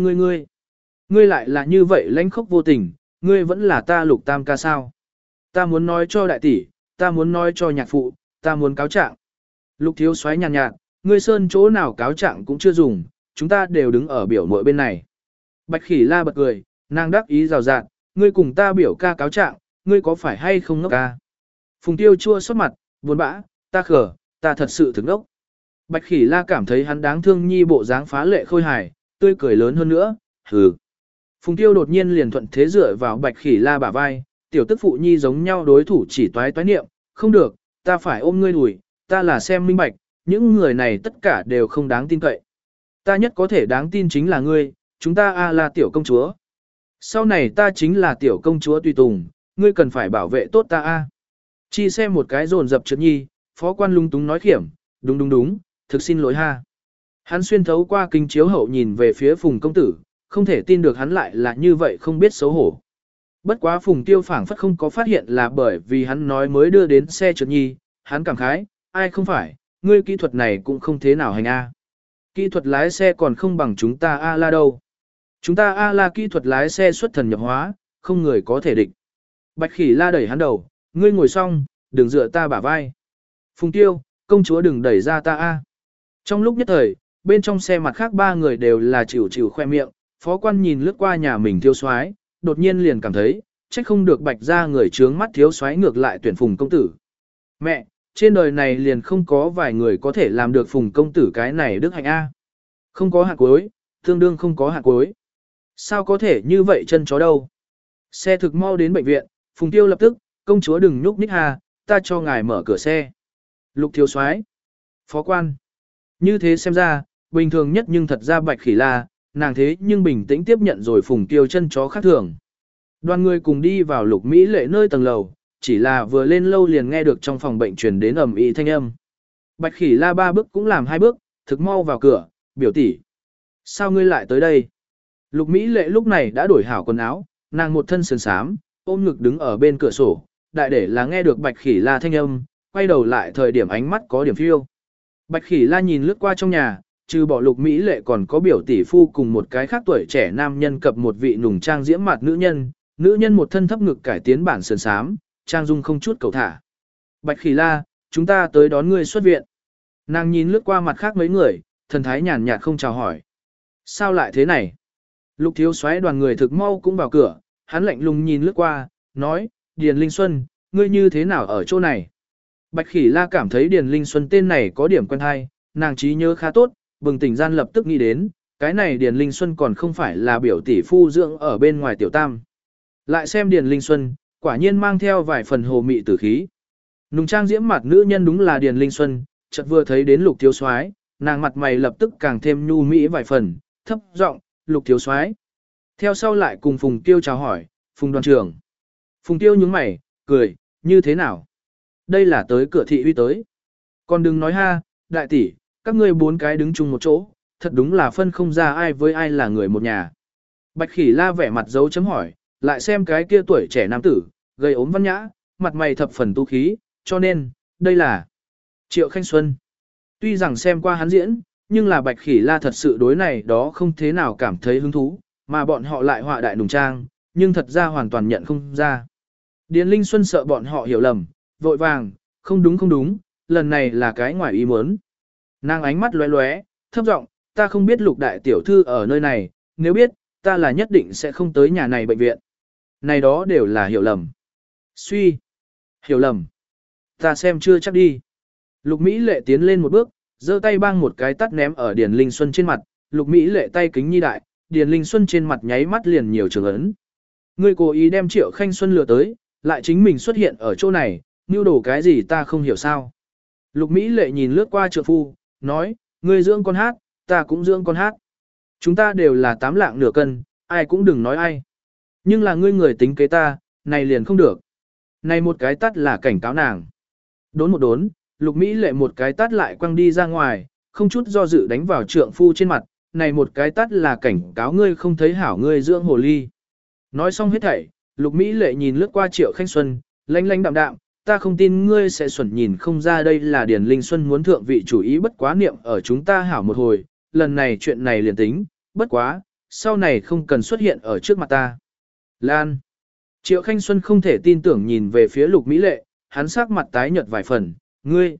Speaker 1: ngươi lại là như vậy lãnh khốc vô tình, ngươi vẫn là ta Lục tam ca sao. Ta muốn nói cho đại tỷ, ta muốn nói cho nhạc phụ, ta muốn cáo trạng. Lục thiếu soái nhàn nhạt, ngươi sơn chỗ nào cáo trạng cũng chưa dùng, chúng ta đều đứng ở biểu muội bên này. Bạch Khỉ La bật cười, nàng đắc ý rào rạt, ngươi cùng ta biểu ca cáo trạng, ngươi có phải hay không ngốc ca? Phùng Tiêu chua xót mặt, buồn bã, ta khờ, ta thật sự thực ngốc. Bạch Khỉ La cảm thấy hắn đáng thương nhi bộ dáng phá lệ khôi hài, tươi cười lớn hơn nữa, hừ. Phùng Tiêu đột nhiên liền thuận thế dựa vào Bạch Khỉ La bả vai, tiểu tức phụ nhi giống nhau đối thủ chỉ toái niệm, không được, ta phải ôm ngươi đùi, ta là xem minh bạch, những người này tất cả đều không đáng tin cậy. Ta nhất có thể đáng tin chính là ngươi, chúng ta là tiểu công chúa. Sau này ta chính là tiểu công chúa tùy tùng, ngươi cần phải bảo vệ tốt ta a. Chi xem một cái rồn dập trượt nhi, phó quan lung túng nói khiểm, đúng, thực xin lỗi ha. Hắn xuyên thấu qua kính chiếu hậu nhìn về phía Phùng công tử, không thể tin được hắn lại là như vậy không biết xấu hổ. Bất quá Phùng Tiêu phảng phất không có phát hiện là bởi vì hắn nói mới đưa đến xe trượt nhi, hắn cảm khái, ai không phải, ngươi kỹ thuật này cũng không thế nào hành a. Kỹ thuật lái xe còn không bằng chúng ta la đâu. Chúng ta la kỹ thuật lái xe xuất thần nhập hóa, không người có thể địch. Bạch Khỉ La đẩy hắn đầu, ngươi ngồi xong, đừng dựa ta bả vai. Phùng Tiêu, công chúa đừng đẩy ra ta a. Trong lúc nhất thời, bên trong xe mặt khác ba người đều là chịu khoe miệng, phó quan nhìn lướt qua nhà mình thiếu soái, đột nhiên liền cảm thấy, trách không được Bạch ra người trướng mắt thiếu soái ngược lại tuyển Phùng công tử. Mẹ, trên đời này liền không có vài người có thể làm được Phùng công tử cái này đức hạnh A. Không có hạt cuối, tương đương không có hạt cuối. Sao có thể như vậy chân chó đâu? Xe thực mau đến bệnh viện, Phùng Tiêu lập tức, công chúa đừng nhúc nhích ha, ta cho ngài mở cửa xe. Lục thiếu soái, phó quan. Như thế xem ra, bình thường nhất nhưng thật ra Bạch Khỉ La, nàng thế nhưng bình tĩnh tiếp nhận rồi Phùng Tiêu chân chó khác thường. Đoàn người cùng đi vào Lục Mỹ Lệ nơi tầng lầu, chỉ là vừa lên lâu liền nghe được trong phòng bệnh truyền đến ầm ĩ thanh âm. Bạch Khỉ La 3 bước cũng làm 2 bước, thực mau vào cửa, biểu tỷ. Sao ngươi lại tới đây? Lục Mỹ Lệ lúc này đã đổi hảo quần áo, nàng một thân sườn xám, ôm ngực đứng ở bên cửa sổ, đại để là nghe được Bạch Khỉ La thanh âm, quay đầu lại thời điểm ánh mắt có điểm phiêu. Bạch Khỉ La nhìn lướt qua trong nhà, trừ bỏ Lục Mỹ Lệ còn có biểu tỷ phu cùng một cái khác tuổi trẻ nam nhân cập một vị nùng trang diễm mặt nữ nhân một thân thấp ngực cải tiến bản sườn xám, trang dung không chút cầu thả. Bạch Khỉ La, chúng ta tới đón ngươi xuất viện. Nàng nhìn lướt qua mặt khác mấy người, thần thái nhàn nhạt không chào hỏi. Sao lại thế này? Lục thiếu soái đoàn người thực mau cũng vào cửa, hắn lạnh lùng nhìn lướt qua, nói, Điền Linh Xuân, ngươi như thế nào ở chỗ này? Bạch Khỉ La cảm thấy Điền Linh Xuân tên này có điểm quen hay, nàng trí nhớ khá tốt, bừng tỉnh gian lập tức nghĩ đến, cái này Điền Linh Xuân còn không phải là biểu tỷ phu dưỡng ở bên ngoài tiểu tam. Lại xem Điền Linh Xuân, quả nhiên mang theo vài phần hồ mị tử khí. Nùng trang diễm mặt nữ nhân đúng là Điền Linh Xuân, chợt vừa thấy đến Lục thiếu soái, nàng mặt mày lập tức càng thêm nhu mỹ vài phần, thấp giọng, Lục thiếu soái. Theo sau lại cùng Phùng Tiêu chào hỏi, Phùng đoàn trưởng. Phùng Tiêu nhướng mày, cười, như thế nào? Đây là tới cửa thị uy tới. Còn đừng nói ha, đại tỷ, các ngươi 4 cái đứng chung một chỗ, thật đúng là phân không ra ai với ai là người một nhà. Bạch Khỉ La vẻ mặt dấu chấm hỏi, lại xem cái kia tuổi trẻ nam tử, gầy ốm văn nhã, mặt mày thập phần tu khí, cho nên, đây là Triệu Khanh Xuân. Tuy rằng xem qua hắn diễn, nhưng là Bạch Khỉ La thật sự đối này đó không thế nào cảm thấy hứng thú, mà bọn họ lại họa đại nùng trang, nhưng thật ra hoàn toàn nhận không ra. Điền Linh Xuân sợ bọn họ hiểu lầm, vội vàng, không đúng, lần này là cái ngoài ý muốn. Nàng ánh mắt lóe lóe, thấp giọng, ta không biết Lục đại tiểu thư ở nơi này, nếu biết, ta là nhất định sẽ không tới nhà này bệnh viện. Này đó đều là hiểu lầm. Suy. Hiểu lầm. Ta xem chưa chắc đi. Lục Mỹ Lệ tiến lên một bước, giơ tay bang một cái tát ném ở Điền Linh Xuân trên mặt, Lục Mỹ Lệ tay kính nhi đại, Điền Linh Xuân trên mặt nháy mắt liền nhiều trường ấn. Ngươi cố ý đem Triệu Khanh Xuân lừa tới, lại chính mình xuất hiện ở chỗ này, mưu đồ cái gì ta không hiểu sao. Lục Mỹ Lệ nhìn lướt qua trượng phu, nói, ngươi dưỡng con hát, ta cũng dưỡng con hát. Chúng ta đều là 8 lạng nửa cân, ai cũng đừng nói ai. Nhưng là ngươi người tính kế ta, này liền không được. Này một cái tát là cảnh cáo nàng. Đốn một đốn, Lục Mỹ Lệ một cái tát lại quăng đi ra ngoài, không chút do dự đánh vào trượng phu trên mặt, này một cái tát là cảnh cáo ngươi không thấy hảo ngươi dưỡng hồ ly. Nói xong hết thảy, Lục Mỹ Lệ nhìn lướt qua Triệu Khanh Xuân, lanh lanh đạm đạm, ta không tin ngươi sẽ xuẩn nhìn không ra đây là Điền Linh Xuân muốn thượng vị chủ ý bất quá niệm ở chúng ta hảo một hồi, lần này chuyện này liền tính, bất quá, sau này không cần xuất hiện ở trước mặt ta. Lan. Triệu Khanh Xuân không thể tin tưởng nhìn về phía Lục Mỹ Lệ, hắn sắc mặt tái nhợt vài phần, ngươi.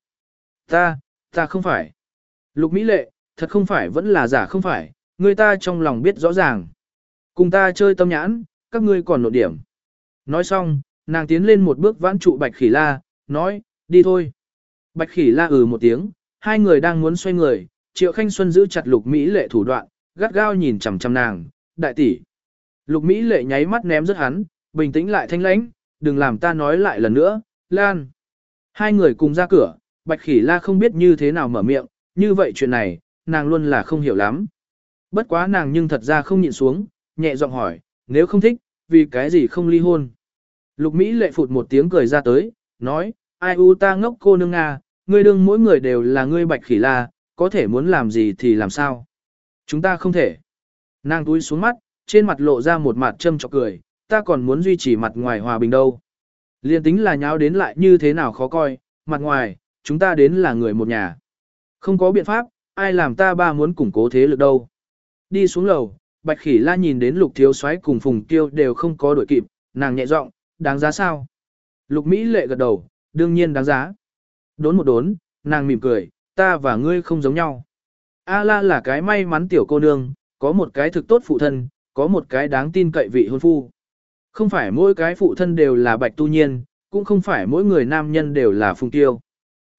Speaker 1: Ta không phải. Lục Mỹ Lệ, thật không phải vẫn là giả không phải, ngươi ta trong lòng biết rõ ràng. Cùng ta chơi tâm nhãn, các ngươi còn nộn điểm. Nói xong, nàng tiến lên một bước vãn trụ Bạch Khỉ La, nói, đi thôi. Bạch Khỉ La một tiếng, hai người đang muốn xoay người, Triệu Khanh Xuân giữ chặt Lục Mỹ Lệ thủ đoạn, gắt gao nhìn chằm chằm nàng, đại tỷ. Lục Mỹ Lệ nháy mắt ném rất hắn, bình tĩnh lại thanh lãnh, đừng làm ta nói lại lần nữa, Lan. Hai người cùng ra cửa, Bạch Khỉ La không biết như thế nào mở miệng, như vậy chuyện này, nàng luôn là không hiểu lắm. Bất quá nàng nhưng thật ra không nhịn xuống, nhẹ giọng hỏi, nếu không thích, vì cái gì không ly hôn. Lục Mỹ Lệ phụt một tiếng cười ra tới, nói, ai u ta ngốc cô nương à, ngươi đương mỗi người đều là ngươi Bạch Khỉ La, có thể muốn làm gì thì làm sao. Chúng ta không thể. Nàng túi xuống mắt, trên mặt lộ ra một mặt châm chọc cười, ta còn muốn duy trì mặt ngoài hòa bình đâu. Liên tính là nháo đến lại như thế nào khó coi, mặt ngoài, chúng ta đến là người một nhà. Không có biện pháp, ai làm ta ba muốn củng cố thế lực đâu. Đi xuống lầu, Bạch Khỉ La nhìn đến Lục thiếu soái cùng Phùng Tiêu đều không có đuổi kịp, nàng nhẹ giọng, đáng giá sao? Lục Mỹ Lệ gật đầu, đương nhiên đáng giá. Đốn một đốn, nàng mỉm cười, ta và ngươi không giống nhau. A La là cái may mắn tiểu cô nương, có một cái thực tốt phụ thân, có một cái đáng tin cậy vị hôn phu. Không phải mỗi cái phụ thân đều là Bạch Tu Nhiên, cũng không phải mỗi người nam nhân đều là Phùng Tiêu.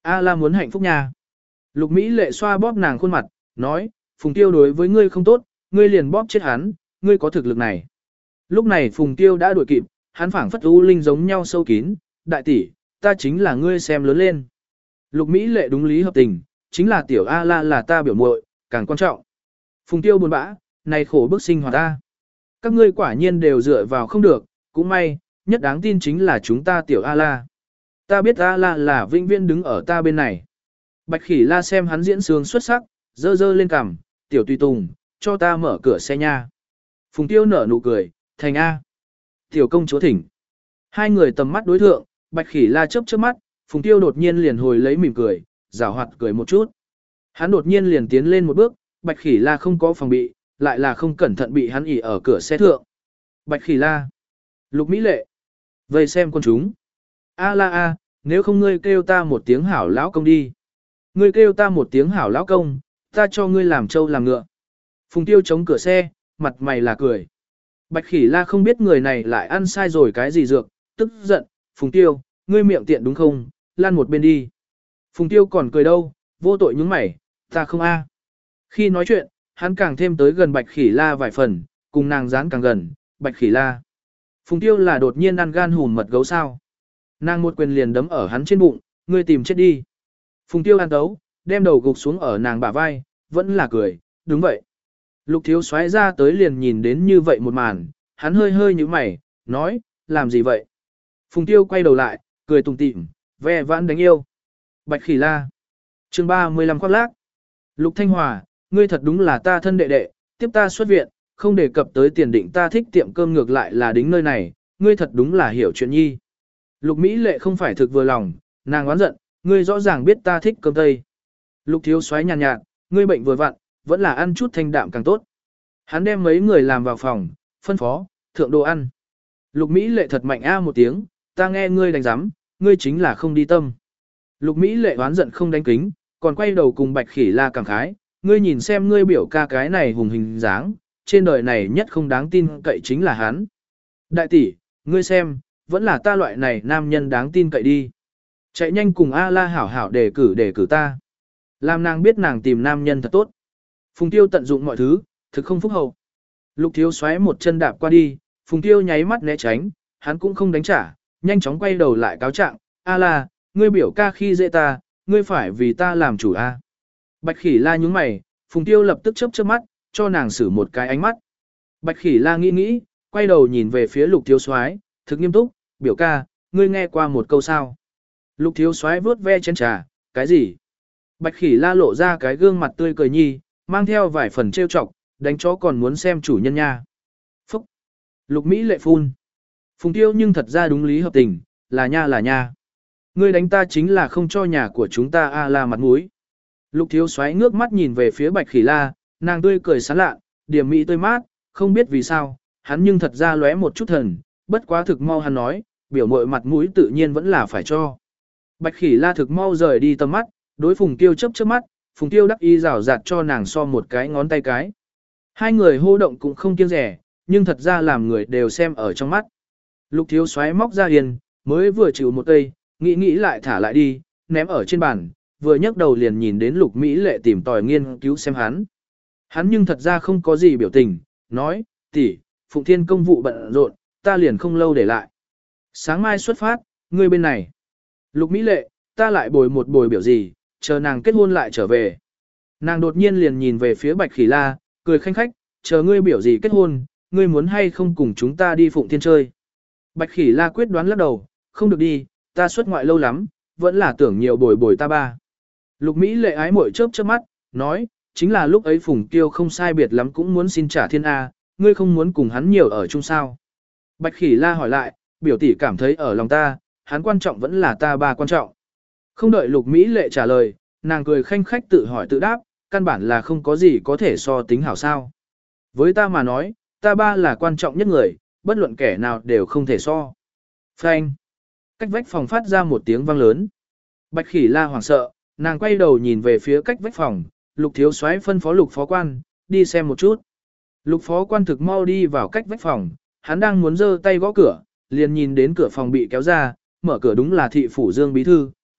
Speaker 1: A la muốn hạnh phúc nha. Lục Mỹ lệ xoa bóp nàng khuôn mặt, nói, Phùng Tiêu đối với ngươi không tốt, ngươi liền bóp chết hắn, ngươi có thực lực này. Lúc này Phùng Tiêu đã đuổi kịp, hắn phảng phất u linh giống nhau sâu kín, đại tỷ, ta chính là ngươi xem lớn lên. Lục Mỹ lệ đúng lý hợp tình, chính là tiểu A la là ta biểu muội, càng quan trọng. Phùng Tiêu buồn bã, này khổ bức sinh hoạt ta. Các ngươi quả nhiên đều dựa vào không được, cũng may, nhất đáng tin chính là chúng ta tiểu A la. Ta biết A la là vĩnh viễn đứng ở ta bên này. Bạch Khỉ La xem hắn diễn sướng xuất sắc, dơ dơ lên cằm, tiểu tùy tùng, cho ta mở cửa xe nha. Phùng Tiêu nở nụ cười, thành A. Tiểu công chúa thỉnh. Hai người tầm mắt đối thượng, Bạch Khỉ La chớp chớp mắt, Phùng Tiêu đột nhiên liền hồi lấy mỉm cười, giảo hoạt cười một chút. Hắn đột nhiên liền tiến lên một bước, Bạch Khỉ La không có phòng bị, lại là không cẩn thận bị hắn ỉ ở cửa xe thượng. Bạch Khỉ La. Lục Mỹ lệ. Vây xem con chúng. A la a, nếu không ngươi kêu ta một tiếng hảo lão công đi. Ngươi kêu ta một tiếng hảo lão công, ta cho ngươi làm trâu làm ngựa. Phùng Tiêu chống cửa xe, mặt mày là cười. Bạch Khỉ La không biết người này lại ăn sai rồi cái gì dược, tức giận, Phùng Tiêu, ngươi miệng tiện đúng không, lan một bên đi. Phùng Tiêu còn cười đâu, vô tội nhướng mày, ta không a. Khi nói chuyện, hắn càng thêm tới gần Bạch Khỉ La vài phần, cùng nàng dán càng gần, Bạch Khỉ La. Phùng Tiêu là đột nhiên ăn gan hùn mật gấu sao. Nàng một quyền liền đấm ở hắn trên bụng, ngươi tìm chết đi. Phùng Tiêu ăn tấu, đem đầu gục xuống ở nàng bả vai, vẫn là cười, đúng vậy. Lục Thiếu xoáy ra tới liền nhìn đến như vậy một màn, hắn hơi hơi như mày, nói, làm gì vậy? Phùng Tiêu quay đầu lại, cười tùng tịm, ve vãn đánh yêu. Bạch Khỉ La. Chương 35 khoác lác. Lục Thanh Hòa, ngươi thật đúng là ta thân đệ đệ, tiếp ta xuất viện, không đề cập tới tiền định ta thích tiệm cơm ngược lại là đính nơi này, ngươi thật đúng là hiểu chuyện nhi. Lục Mỹ lệ không phải thực vừa lòng, nàng oán giận, ngươi rõ ràng biết ta thích cơm tây. Lục Thiếu xoáy nhàn nhạt, ngươi bệnh vừa vặn, vẫn là ăn chút thanh đạm càng tốt. Hắn đem mấy người làm vào phòng, phân phó, thượng đồ ăn. Lục Mỹ lệ thật mạnh a một tiếng, ta nghe ngươi đánh giám, ngươi chính là không đi tâm. Lục Mỹ lệ oán giận không đánh kính, còn quay đầu cùng Bạch Khỉ La cảm khái, ngươi nhìn xem ngươi biểu ca cái này hùng hình dáng, trên đời này nhất không đáng tin cậy chính là hắn. Đại tỷ, ngươi xem, vẫn là ta loại này nam nhân đáng tin cậy đi. Chạy nhanh cùng A La hảo hảo đề cử ta. Làm nàng biết nàng tìm nam nhân thật tốt. Phùng Tiêu tận dụng mọi thứ, thực không phúc hậu. Lục Thiếu xoáy một chân đạp qua đi, Phùng Tiêu nháy mắt né tránh, hắn cũng không đánh trả, nhanh chóng quay đầu lại cáo trạng, A La, ngươi biểu ca khi dễ ta, ngươi phải vì ta làm chủ A. Bạch Khỉ La nhúng mày, Phùng Tiêu lập tức chớp chớp mắt, cho nàng xử một cái ánh mắt. Bạch Khỉ La nghĩ nghĩ, quay đầu nhìn về phía Lục Thiếu soái, thực nghiêm túc, biểu ca, ngươi nghe qua một câu sao. Lục Thiếu soái vớt ve chén trà, cái gì? Bạch Khỉ La lộ ra cái gương mặt tươi cười nhi, mang theo vài phần trêu chọc, đánh chó còn muốn xem chủ nhân nha. Phúc! Lục Mỹ lệ phun. Phùng Tiêu nhưng thật ra đúng lý hợp tình, là nha. Ngươi đánh ta chính là không cho nhà của chúng ta A La mặt mũi. Lục Thiếu soái ngước mắt nhìn về phía Bạch Khỉ La, nàng tươi cười sán lạ, điểm mỹ tươi mát, không biết vì sao, hắn nhưng thật ra lóe một chút thần, bất quá thực mau hắn nói, biểu mội mặt mũi tự nhiên vẫn là phải cho. Bạch Khỉ La thực mau rời đi tầm mắt, đối Phùng Tiêu chớp chớp mắt, Phùng Tiêu đắc ý rảo rạt cho nàng so một cái ngón tay cái. Hai người hô động cũng không kiêng rẻ, nhưng thật ra làm người đều xem ở trong mắt. Lục Thiếu xoáy móc ra hiền, mới vừa chịu một cây, nghĩ lại thả lại đi, ném ở trên bàn, vừa nhấc đầu liền nhìn đến Lục Mỹ lệ tìm tòi nghiên cứu xem hắn. Hắn nhưng thật ra không có gì biểu tình, nói, tỷ, Phụng Thiên công vụ bận rộn, ta liền không lâu để lại. Sáng mai xuất phát, ngươi bên này. Lục Mỹ lệ, ta lại bồi một bồi biểu gì, chờ nàng kết hôn lại trở về. Nàng đột nhiên liền nhìn về phía Bạch Khỉ La, cười khanh khách, chờ ngươi biểu gì kết hôn, ngươi muốn hay không cùng chúng ta đi Phụng Thiên chơi. Bạch Khỉ La quyết đoán lắc đầu, không được đi, ta xuất ngoại lâu lắm, vẫn là tưởng nhiều bồi ta ba. Lục Mỹ lệ ái mội chớp chớp mắt, nói, chính là lúc ấy Phùng Kiêu không sai biệt lắm cũng muốn xin trả thiên A, ngươi không muốn cùng hắn nhiều ở chung sao. Bạch Khỉ La hỏi lại, biểu tỷ cảm thấy ở lòng ta, hắn quan trọng vẫn là ta ba quan trọng. Không đợi Lục Mỹ lệ trả lời, nàng cười khanh khách tự hỏi tự đáp, căn bản là không có gì có thể so tính hảo sao. Với ta mà nói, ta ba là quan trọng nhất người, bất luận kẻ nào đều không thể so. Phanh. Cách vách phòng phát ra một tiếng vang lớn. Bạch Khỉ La hoảng sợ, nàng quay đầu nhìn về phía cách vách phòng, Lục Thiếu soái phân phó Lục phó quan, đi xem một chút. Lục phó quan thực mau đi vào cách vách phòng, hắn đang muốn giơ tay gõ cửa, liền nhìn đến cửa phòng bị kéo ra, mở cửa đúng là thị phủ Dương bí thư,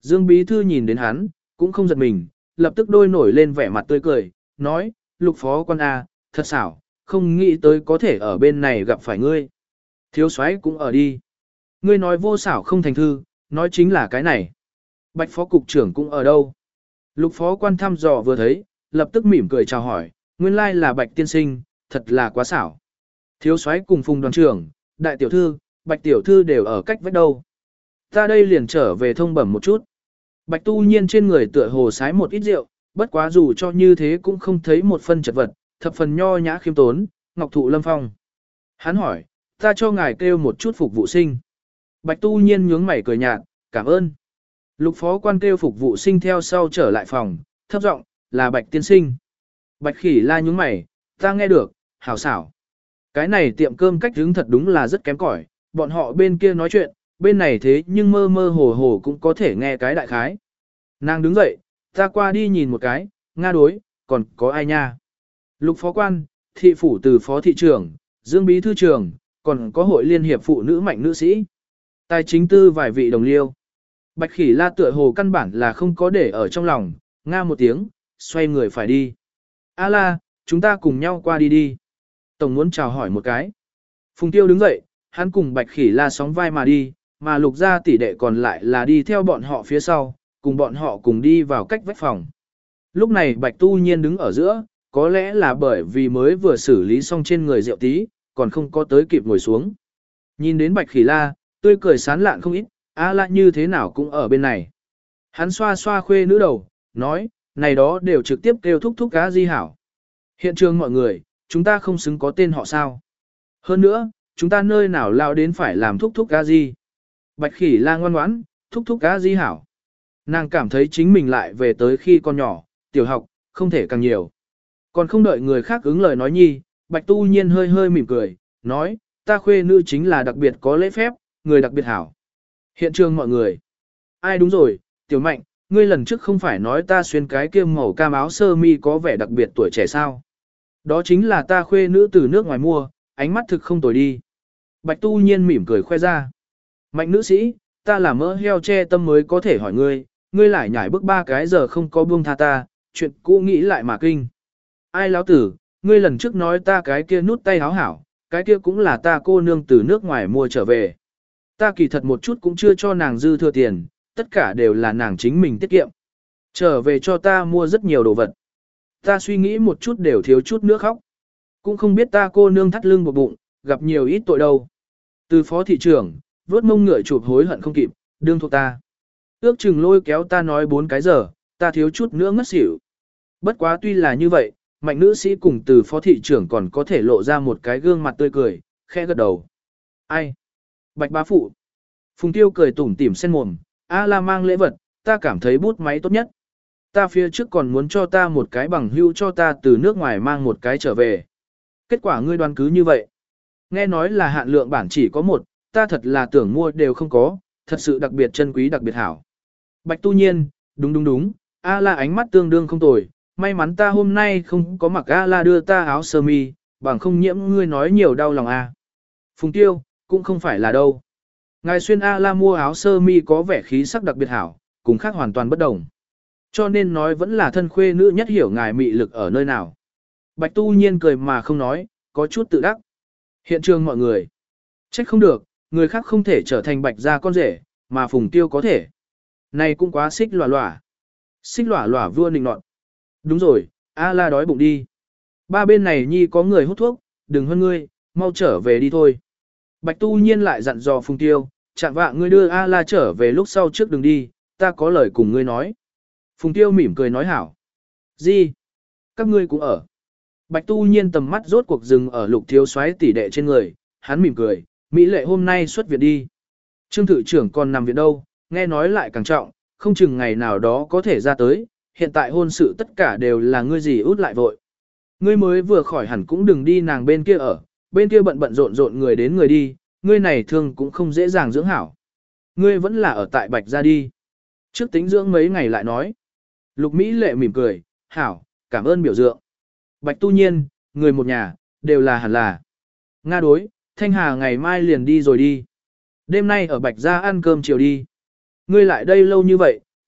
Speaker 1: Dương Bí Thư nhìn đến hắn, cũng không giật mình, lập tức đôi nổi lên vẻ mặt tươi cười, nói, Lục phó quan A, thật xảo, không nghĩ tới có thể ở bên này gặp phải ngươi. Thiếu soái cũng ở đi. Ngươi nói vô xảo không thành thư, nói chính là cái này. Bạch phó cục trưởng cũng ở đâu? Lục phó quan thăm dò vừa thấy, lập tức mỉm cười chào hỏi, nguyên lai là Bạch tiên sinh, thật là quá xảo. Thiếu soái cùng Phùng đoàn trưởng, đại tiểu thư, Bạch tiểu thư đều ở cách vách đâu. Ta đây liền trở về thông bẩm một chút. Bạch tu nhiên trên người tựa hồ sái một ít rượu, bất quá dù cho như thế cũng không thấy một phân chật vật, thập phần nho nhã khiêm tốn, ngọc thụ lâm phong. Hắn hỏi, ta cho ngài kêu một chút phục vụ sinh. Bạch tu nhiên nhướng mày cười nhạt, cảm ơn. Lục phó quan kêu phục vụ sinh theo sau trở lại phòng, thấp giọng, là Bạch tiên sinh. Bạch khỉ la nhướng mày, ta nghe được, hảo xảo. Cái này tiệm cơm cách hướng thật đúng là rất kém cỏi, bọn họ bên kia nói chuyện, bên này thế nhưng mơ mơ hồ hồ cũng có thể nghe cái đại khái. Nàng đứng dậy, ta qua đi nhìn một cái, Nga đối, còn có ai nha? Lục phó quan, thị phủ từ phó thị trưởng, Dương bí thư trưởng, còn có hội liên hiệp phụ nữ mạnh nữ sĩ. Tài chính tư vài vị đồng liêu. Bạch khỉ la tựa hồ căn bản là không có để ở trong lòng, Nga một tiếng, xoay người phải đi. A la, chúng ta cùng nhau qua đi đi. Tổng muốn chào hỏi một cái. Phùng Tiêu đứng dậy, hắn cùng Bạch khỉ la sóng vai mà đi, mà lục gia tỷ đệ còn lại là đi theo bọn họ phía sau, cùng bọn họ cùng đi vào cách vách phòng. Lúc này Bạch tu nhiên đứng ở giữa, có lẽ là bởi vì mới vừa xử lý xong trên người rượu tí, còn không có tới kịp ngồi xuống. Nhìn đến Bạch khỉ la, tươi cười sán lạn không ít, A la như thế nào cũng ở bên này. Hắn xoa xoa khuê nữ đầu, nói, này đó đều trực tiếp kêu thúc thúc cá di hảo. Hiện trường mọi người, chúng ta không xứng có tên họ sao. Hơn nữa, chúng ta nơi nào lao đến phải làm thúc thúc cá di. Bạch khỉ la ngoan ngoãn, thúc thúc cá di hảo. Nàng cảm thấy chính mình lại về tới khi còn nhỏ, tiểu học, không thể càng nhiều. Còn không đợi người khác ứng lời nói nhi, Bạch tu nhiên hơi hơi mỉm cười, nói, ta khuê nữ chính là đặc biệt có lễ phép, người đặc biệt hảo. Hiện trường mọi người. Ai đúng rồi, tiểu mạnh, ngươi lần trước không phải nói ta xuyên cái kia màu cam áo sơ mi có vẻ đặc biệt tuổi trẻ sao. Đó chính là ta khuê nữ từ nước ngoài mua, ánh mắt thực không tồi đi. Bạch tu nhiên mỉm cười khoe ra. Mạnh nữ sĩ, ta là mỡ heo che tâm mới có thể hỏi ngươi, ngươi lại nhảy bước 3 cái giờ không có buông tha ta, chuyện cũ nghĩ lại mà kinh. Ai láo tử, ngươi lần trước nói ta cái kia nút tay háo hảo, cái kia cũng là ta cô nương từ nước ngoài mua trở về. Ta kỳ thật một chút cũng chưa cho nàng dư thừa tiền, tất cả đều là nàng chính mình tiết kiệm. Trở về cho ta mua rất nhiều đồ vật. Ta suy nghĩ một chút đều thiếu chút nữa khóc. Cũng không biết ta cô nương thắt lưng buộc bụng, gặp nhiều ít tội đâu. Từ phó thị trưởng, vớt mông ngựa chụp hối hận không kịp, đương thuộc ta. Ước chừng lôi kéo ta nói 4 cái giờ, ta thiếu chút nữa ngất xỉu. Bất quá tuy là như vậy, mạnh nữ sĩ cùng từ phó thị trưởng còn có thể lộ ra một cái gương mặt tươi cười, khẽ gật đầu. Ai? Bạch bá phụ. Phùng Tiêu cười tủm tỉm sen mồm, A la mang lễ vật, ta cảm thấy bút máy tốt nhất. Ta phía trước còn muốn cho ta một cái bằng hưu cho ta từ nước ngoài mang một cái trở về. Kết quả ngươi đoán cứ như vậy. Nghe nói là hạn lượng bản chỉ có một, ta thật là tưởng mua đều không có, thật sự đặc biệt chân quý đặc biệt hảo. Bạch tu nhiên, đúng, A la ánh mắt tương đương không tồi, may mắn ta hôm nay không có mặc A la đưa ta áo sơ mi, bằng không nhiễm ngươi nói nhiều đau lòng a. Phùng Tiêu, cũng không phải là đâu. Ngài xuyên A la mua áo sơ mi có vẻ khí sắc đặc biệt hảo, cùng khác hoàn toàn bất đồng. Cho nên nói vẫn là thân khuê nữ nhất hiểu ngài mị lực ở nơi nào. Bạch tu nhiên cười mà không nói, có chút tự đắc. Hiện trường mọi người. Trách không được, người khác không thể trở thành Bạch gia con rể, mà Phùng Tiêu có thể. Này cũng quá xích lòa lòa. Xích lòa lòa vua nịnh nọt. Đúng rồi, A la đói bụng đi. Ba bên này nhi có người hút thuốc, đừng hơn ngươi, mau trở về đi thôi. Bạch tu nhiên lại dặn dò Phùng Tiêu, chạm vạ ngươi đưa A la trở về lúc sau trước đừng đi, ta có lời cùng ngươi nói. Phùng Tiêu mỉm cười nói hảo. Gì? Các ngươi cũng ở. Bạch tu nhiên tầm mắt rốt cuộc dừng ở Lục thiếu soái tỷ đệ trên người, hắn mỉm cười, Mỹ lệ hôm nay xuất viện đi. Trương thự trưởng còn nằm viện đâu, nghe nói lại càng trọng, không chừng ngày nào đó có thể ra tới, hiện tại hôn sự tất cả đều là ngươi gì út lại vội. Ngươi mới vừa khỏi hẳn cũng đừng đi nàng bên kia ở, bên kia bận bận rộn rộn người đến người đi, ngươi này thương cũng không dễ dàng dưỡng hảo. Ngươi vẫn là ở tại Bạch gia đi. Trước tính dưỡng mấy ngày lại nói. Lục Mỹ lệ mỉm cười, hảo, cảm ơn biểu dượng. Bạch tu nhiên, người một nhà, đều là hẳn là. Nga đối, Thanh Hà ngày mai liền đi rồi đi. Đêm nay ở Bạch gia ăn cơm chiều đi. Ngươi lại đây lâu như vậy,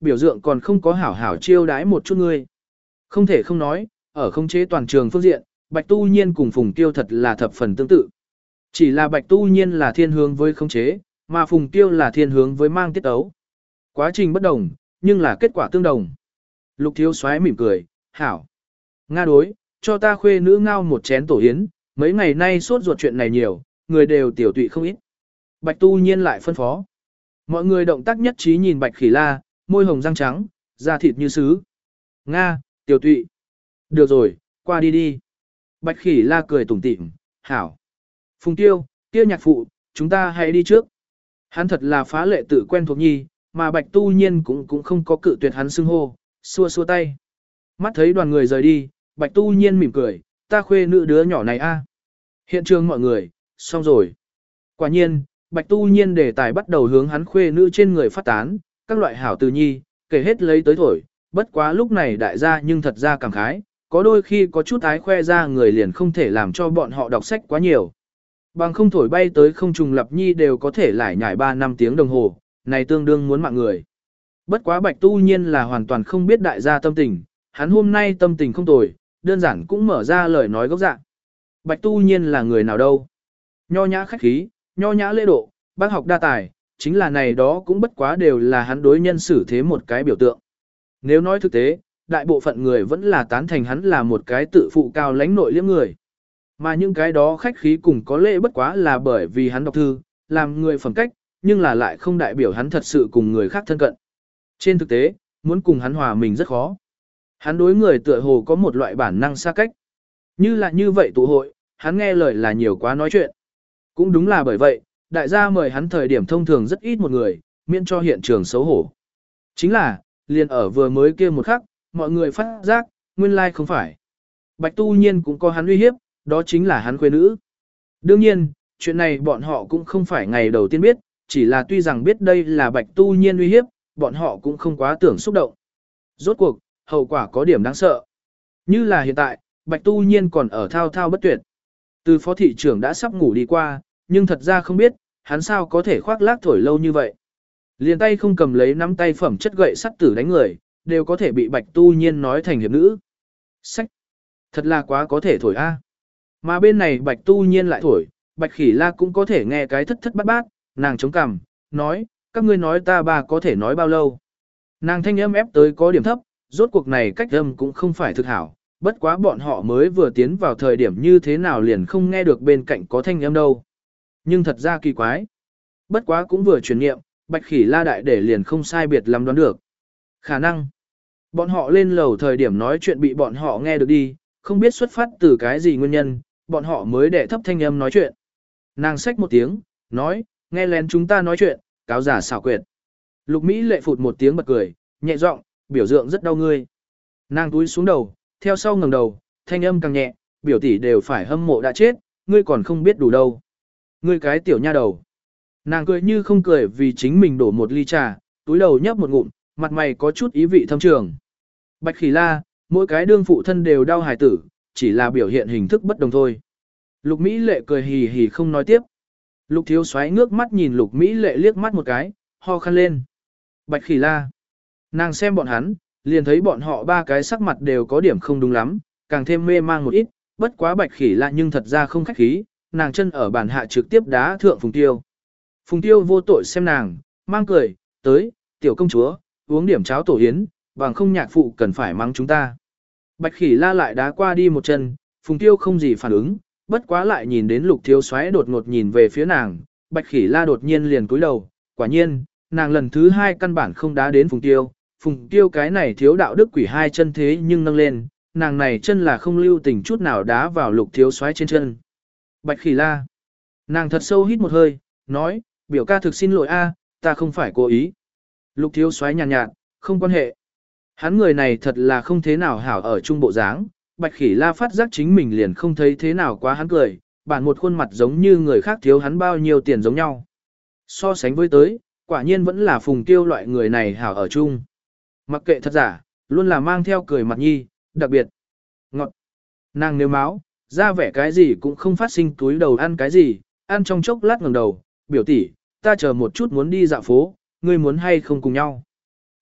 Speaker 1: biểu tượng còn không có hảo hảo chiêu đái một chút ngươi. Không thể không nói, ở khống chế toàn trường phương diện, Bạch Tu Nhiên cùng Phùng Tiêu thật là thập phần tương tự. Chỉ là Bạch Tu Nhiên là thiên hướng với khống chế, mà Phùng Tiêu là thiên hướng với mang tiết ấu. Quá trình bất đồng, nhưng là kết quả tương đồng. Lục Thiếu Soái mỉm cười, hảo. Nga đối, cho ta khuê nữ ngao một chén tổ yến, mấy ngày nay sốt ruột chuyện này nhiều, người đều tiểu tụy không ít. Bạch Tu Nhiên lại phân phó. Mọi người động tác nhất trí nhìn Bạch Khỉ La, môi hồng răng trắng, da thịt như sứ. Nga, tiểu tụy. Được rồi, qua đi đi. Bạch Khỉ La cười tủm tỉm, hảo. Phùng Tiêu, Tiêu nhạc phụ, chúng ta hãy đi trước. Hắn thật là phá lệ tự quen thuộc nhi, mà Bạch Tu Nhiên cũng không có cự tuyệt hắn xưng hô, xua xua tay. Mắt thấy đoàn người rời đi, Bạch Tu Nhiên mỉm cười, ta khuê nữ đứa nhỏ này a. Hiện trường mọi người, xong rồi. Quả nhiên, Bạch Tu Nhiên đề tài bắt đầu hướng hắn khuê nữ trên người phát tán, các loại hảo từ nhi, kể hết lấy tới thổi, bất quá lúc này đại gia nhưng thật ra cảm khái, có đôi khi có chút ái khoe ra người liền không thể làm cho bọn họ đọc sách quá nhiều. Bằng không thổi bay tới không trùng lập nhi đều có thể lải nhải 3 năm tiếng đồng hồ, này tương đương muốn mạng người. Bất quá Bạch Tu Nhiên là hoàn toàn không biết đại gia tâm tình, hắn hôm nay tâm tình không tồi, đơn giản cũng mở ra lời nói gốc dạng. Bạch Tu Nhiên là người nào đâu? Nho nhã khách khí, nho nhã lễ độ, bác học đa tài, chính là này đó cũng bất quá đều là hắn đối nhân xử thế một cái biểu tượng. Nếu nói thực tế, đại bộ phận người vẫn là tán thành hắn là một cái tự phụ cao lãnh nội liễm người. Mà những cái đó khách khí cùng có lễ bất quá là bởi vì hắn đọc thư, làm người phẩm cách, nhưng là lại không đại biểu hắn thật sự cùng người khác thân cận. Trên thực tế, muốn cùng hắn hòa mình rất khó. Hắn đối người tựa hồ có một loại bản năng xa cách. Như là như vậy tụ hội, hắn nghe lời là nhiều quá nói chuyện. Cũng đúng là bởi vậy, đại gia mời hắn thời điểm thông thường rất ít một người, miễn cho hiện trường xấu hổ. Chính là, liền ở vừa mới kia một khắc, mọi người phát giác, nguyên lai không phải. Bạch Tu Nhiên cũng có hắn uy hiếp, đó chính là hắn khuê nữ. Đương nhiên, chuyện này bọn họ cũng không phải ngày đầu tiên biết, chỉ là tuy rằng biết đây là Bạch Tu Nhiên uy hiếp, bọn họ cũng không quá tưởng xúc động. Rốt cuộc, hậu quả có điểm đáng sợ. Như là hiện tại, Bạch Tu Nhiên còn ở thao thao bất tuyệt. Từ phó thị trưởng đã sắp ngủ đi qua, nhưng thật ra không biết, hắn sao có thể khoác lác thổi lâu như vậy. Liền tay không cầm lấy nắm tay phẩm chất gậy sắt tử đánh người, đều có thể bị Bạch Tu Nhiên nói thành hiệp nữ. Sách! Thật là quá có thể thổi a. Mà bên này Bạch Tu Nhiên lại thổi, Bạch Khỉ La cũng có thể nghe cái thất thất bát bát, nàng chống cằm, nói, các ngươi nói ta bà có thể nói bao lâu. Nàng thanh âm ép tới có điểm thấp, rốt cuộc này cách âm cũng không phải thực hảo, bất quá bọn họ mới vừa tiến vào thời điểm như thế nào liền không nghe được bên cạnh có thanh âm đâu. Nhưng thật ra kỳ quái. Bất quá cũng vừa truyền nghiệm, Bạch Khỉ La đại để liền không sai biệt lắm đoán được. Khả năng, bọn họ lên lầu thời điểm nói chuyện bị bọn họ nghe được đi, không biết xuất phát từ cái gì nguyên nhân, bọn họ mới để thấp thanh âm nói chuyện. Nàng xách một tiếng, nói, nghe lén chúng ta nói chuyện, cáo giả xảo quyệt. Lục Mỹ lệ phụt một tiếng bật cười, nhẹ giọng, biểu tượng rất đau ngươi. Nàng túi xuống đầu, theo sau ngẩng đầu, thanh âm càng nhẹ, biểu tỷ đều phải hâm mộ đã chết, ngươi còn không biết đủ đâu. Ngươi cái tiểu nha đầu. Nàng cười như không cười vì chính mình đổ một ly trà, túi đầu nhấp một ngụm, mặt mày có chút ý vị thâm trường. Bạch Khỉ La, mỗi cái đương phụ thân đều đau hài tử, chỉ là biểu hiện hình thức bất đồng thôi. Lục Mỹ lệ cười hì hì không nói tiếp. Lục Thiếu Soái ngước mắt nhìn Lục Mỹ lệ liếc mắt một cái, ho khăn lên. Bạch Khỉ La. Nàng xem bọn hắn, liền thấy bọn họ ba cái sắc mặt đều có điểm không đúng lắm, càng thêm mê mang một ít, bất quá Bạch Khỉ La nhưng thật ra không khách khí, nàng chân ở bàn hạ trực tiếp đá thượng Phùng Tiêu. Phùng Tiêu vô tội xem nàng, mang cười, tới, tiểu công chúa, uống điểm cháo tổ yến, bằng không nhạc phụ cần phải mắng chúng ta. Bạch Khỉ La lại đá qua đi một chân, Phùng Tiêu không gì phản ứng, bất quá lại nhìn đến Lục Thiếu Soái đột ngột nhìn về phía nàng, Bạch Khỉ La đột nhiên liền cúi đầu, quả nhiên, nàng lần thứ hai căn bản không đá đến Phùng Tiêu. Phùng Tiêu cái này thiếu đạo đức quỷ hai chân thế nhưng nâng lên, nàng này chân là không lưu tình chút nào đá vào Lục Thiếu Soái trên chân. Bạch Khỉ La. Nàng thật sâu hít một hơi, nói, biểu ca thực xin lỗi a, ta không phải cố ý. Lục Thiếu Soái nhàn nhạt, không quan hệ. Hắn người này thật là không thế nào hảo ở trung bộ dáng, Bạch Khỉ La phát giác chính mình liền không thấy thế nào quá hắn cười, bản một khuôn mặt giống như người khác thiếu hắn bao nhiêu tiền giống nhau. So sánh với tới, quả nhiên vẫn là Phùng Tiêu loại người này hảo ở chung. Mặc kệ thật giả, luôn là mang theo cười mặt nhi, đặc biệt. Ngọt. Nàng nếu máu, ra vẻ cái gì cũng không phát sinh túi đầu ăn cái gì, ăn trong chốc lát ngẩng đầu, biểu tỷ, ta chờ một chút muốn đi dạo phố, ngươi muốn hay không cùng nhau.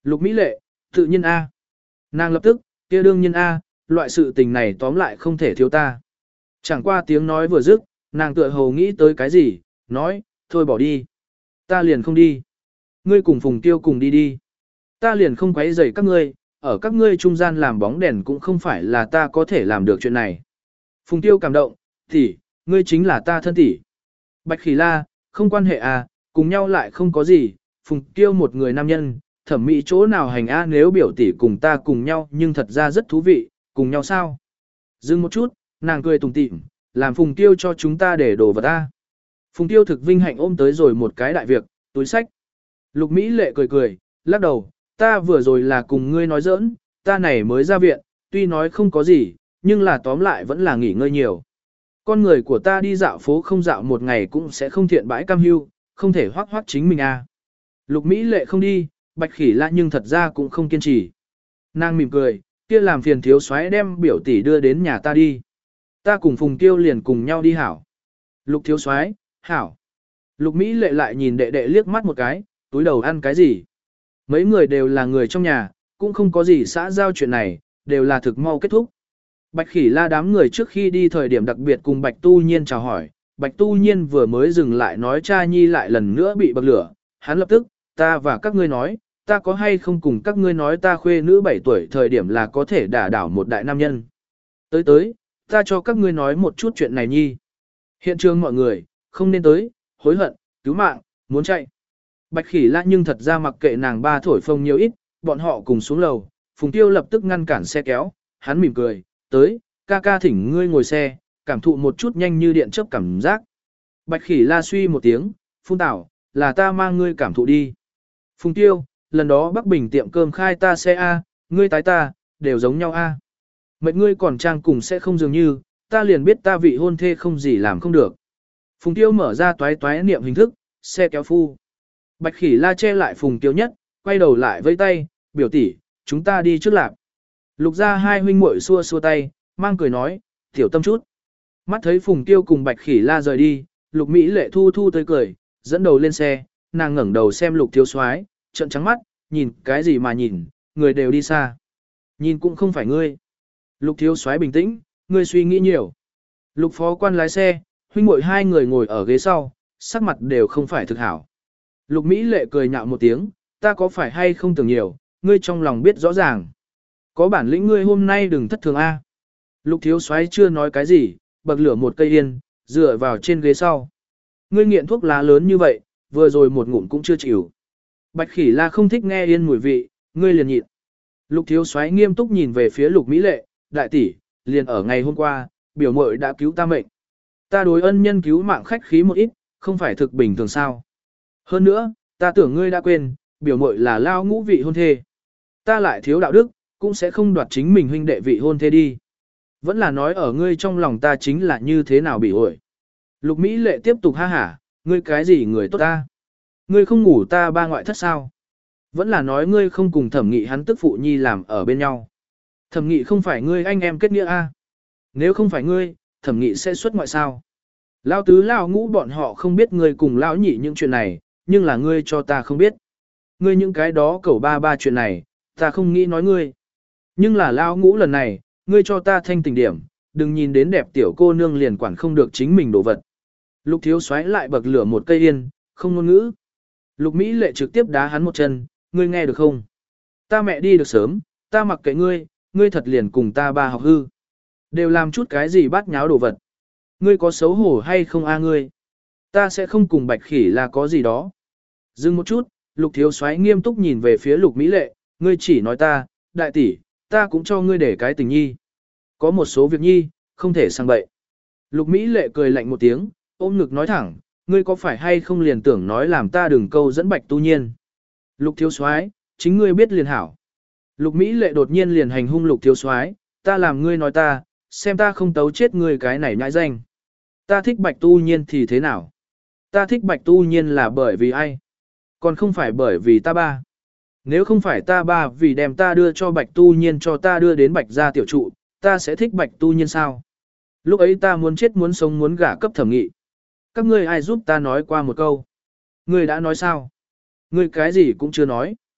Speaker 1: Lục Mỹ Lệ, tự nhiên A. Nàng lập tức, kia đương nhiên A, loại sự tình này tóm lại không thể thiếu ta. Chẳng qua tiếng nói vừa dứt, nàng tựa hồ nghĩ tới cái gì, nói, thôi bỏ đi. Ta liền không đi. Ngươi cùng Phùng Tiêu cùng đi đi. Ta liền không quấy rầy các ngươi, ở các ngươi trung gian làm bóng đèn cũng không phải là ta có thể làm được chuyện này. Phùng Tiêu cảm động, tỷ, ngươi chính là ta thân tỷ. Bạch Khỉ La, không quan hệ à, cùng nhau lại không có gì, Phùng Tiêu một người nam nhân, thẩm mỹ chỗ nào hành a nếu biểu tỷ cùng ta cùng nhau nhưng thật ra rất thú vị, cùng nhau sao? Dừng một chút, nàng cười tủm tỉm, làm Phùng Tiêu cho chúng ta để đồ vật a. Phùng Tiêu thực vinh hạnh ôm tới rồi một cái đại việc, túi sách. Lục Mỹ Lệ cười cười, lắc đầu, ta vừa rồi là cùng ngươi nói giỡn, ta này mới ra viện, tuy nói không có gì, nhưng là tóm lại vẫn là nghỉ ngơi nhiều. Con người của ta đi dạo phố không dạo một ngày cũng sẽ không thiện bãi cam hưu, không thể hoác hoác chính mình a. Lục Mỹ Lệ không đi, Bạch Khỉ La nhưng thật ra cũng không kiên trì. Nàng mỉm cười, kia làm phiền thiếu soái đem biểu tỷ đưa đến nhà ta đi. Ta cùng Phùng Tiêu liền cùng nhau đi hảo. Lục thiếu soái, hảo. Lục Mỹ Lệ lại nhìn đệ đệ liếc mắt một cái, túi đầu ăn cái gì. Mấy người đều là người trong nhà, cũng không có gì xã giao chuyện này, đều là thực mau kết thúc. Bạch Khỉ La đám người trước khi đi thời điểm đặc biệt cùng Bạch Tu Nhiên chào hỏi. Bạch Tu Nhiên vừa mới dừng lại nói cha nhi lại lần nữa bị bậc lửa. Hắn lập tức, ta và các ngươi nói, ta có hay không cùng các ngươi nói ta khuê nữ 7 tuổi thời điểm là có thể đả đảo một đại nam nhân. Tới, ta cho các ngươi nói một chút chuyện này nhi. Hiện trường mọi người, không nên tới, hối hận, cứu mạng, muốn chạy. Bạch Khỉ La nhưng thật ra mặc kệ nàng ba thổi phồng nhiều ít, bọn họ cùng xuống lầu, Phùng Tiêu lập tức ngăn cản xe kéo, hắn mỉm cười, tới, ca ca thỉnh ngươi ngồi xe, cảm thụ một chút nhanh như điện chớp cảm giác. Bạch Khỉ La suy một tiếng, phun tảo, là ta mang ngươi cảm thụ đi. Phùng Tiêu, lần đó Bắc Bình tiệm cơm khai ta xe A, ngươi tái ta, đều giống nhau A. Mệt ngươi còn trang cùng sẽ không dường như, ta liền biết ta vị hôn thê không gì làm không được. Phùng Tiêu mở ra toái toái niệm hình thức, xe kéo phu. Bạch Khỉ La che lại Phùng Tiêu nhất, quay đầu lại vẫy tay, biểu tỷ, chúng ta đi trước lạp. Lục ra hai huynh muội xua xua tay, mang cười nói, tiểu tâm chút. Mắt thấy Phùng Tiêu cùng Bạch Khỉ La rời đi, Lục Mỹ Lệ thu thu tới cười, dẫn đầu lên xe, nàng ngẩng đầu xem Lục thiếu soái, trợn trắng mắt, nhìn cái gì mà nhìn, người đều đi xa. Nhìn cũng không phải ngươi. Lục thiếu soái bình tĩnh, ngươi suy nghĩ nhiều. Lục phó quan lái xe, huynh muội hai người ngồi ở ghế sau, sắc mặt đều không phải thực hảo. Lục Mỹ Lệ cười nhạo một tiếng, ta có phải hay không tưởng nhiều, ngươi trong lòng biết rõ ràng. Có bản lĩnh ngươi hôm nay đừng thất thường A. Lục thiếu soái chưa nói cái gì, bậc lửa một cây yên, dựa vào trên ghế sau. Ngươi nghiện thuốc lá lớn như vậy, vừa rồi một ngụm cũng chưa chịu. Bạch Khỉ La không thích nghe yên mùi vị, ngươi liền nhịn. Lục thiếu soái nghiêm túc nhìn về phía Lục Mỹ Lệ, đại tỷ, liền ở ngày hôm qua, biểu muội đã cứu ta mệnh. Ta đối ân nhân cứu mạng khách khí một ít, không phải thực bình thường sao. Hơn nữa, ta tưởng ngươi đã quên, biểu muội là lao ngũ vị hôn thê. Ta lại thiếu đạo đức, cũng sẽ không đoạt chính mình huynh đệ vị hôn thê đi. Vẫn là nói ở ngươi trong lòng ta chính là như thế nào bị ổi. Lục Mỹ Lệ tiếp tục ha hả, ngươi cái gì người tốt ta? Ngươi không ngủ ta ba ngoại thất sao? Vẫn là nói ngươi không cùng Thẩm Nghị hắn tức phụ nhi làm ở bên nhau. Thẩm Nghị không phải ngươi anh em kết nghĩa a? Nếu không phải ngươi, Thẩm Nghị sẽ xuất ngoại sao? Lão tứ lão ngũ bọn họ không biết ngươi cùng lão nhị những chuyện này, nhưng là ngươi cho ta không biết. Ngươi những cái đó cẩu ba ba chuyện này, ta không nghĩ nói ngươi. Nhưng là lão ngũ lần này, ngươi cho ta thanh tình điểm, đừng nhìn đến đẹp tiểu cô nương liền quản không được chính mình đồ vật. Lục thiếu soái lại bậc lửa một cây yên, không ngôn ngữ. Lục Mỹ Lệ trực tiếp đá hắn một chân, ngươi nghe được không? Ta mẹ đi được sớm, ta mặc kệ ngươi, ngươi thật liền cùng ta ba học hư. Đều làm chút cái gì bát nháo đồ vật. Ngươi có xấu hổ hay không a ngươi? Ta sẽ không cùng Bạch Khỉ là có gì đó. Dừng một chút, Lục thiếu soái nghiêm túc nhìn về phía Lục Mỹ Lệ, ngươi chỉ nói ta, đại tỷ, ta cũng cho ngươi để cái tình nhi. Có một số việc nhi, không thể sang bậy. Lục Mỹ Lệ cười lạnh một tiếng, ôm ngực nói thẳng, ngươi có phải hay không liền tưởng nói làm ta đừng câu dẫn Bạch Tu Nhiên. Lục thiếu soái, chính ngươi biết liền hảo. Lục Mỹ Lệ đột nhiên liền hành hung Lục thiếu soái, ta làm ngươi nói ta, xem ta không tấu chết ngươi cái này nhãi danh. Ta thích Bạch Tu Nhiên thì thế nào? Ta thích Bạch Tu Nhiên là bởi vì ai? Còn không phải bởi vì ta ba. Nếu không phải ta ba vì đem ta đưa cho Bạch Tu Nhiên cho ta đưa đến Bạch gia tiểu trụ, ta sẽ thích Bạch Tu Nhiên sao? Lúc ấy ta muốn chết muốn sống muốn gả cấp Thẩm Nghị. Các ngươi ai giúp ta nói qua một câu? Ngươi đã nói sao? Ngươi cái gì cũng chưa nói.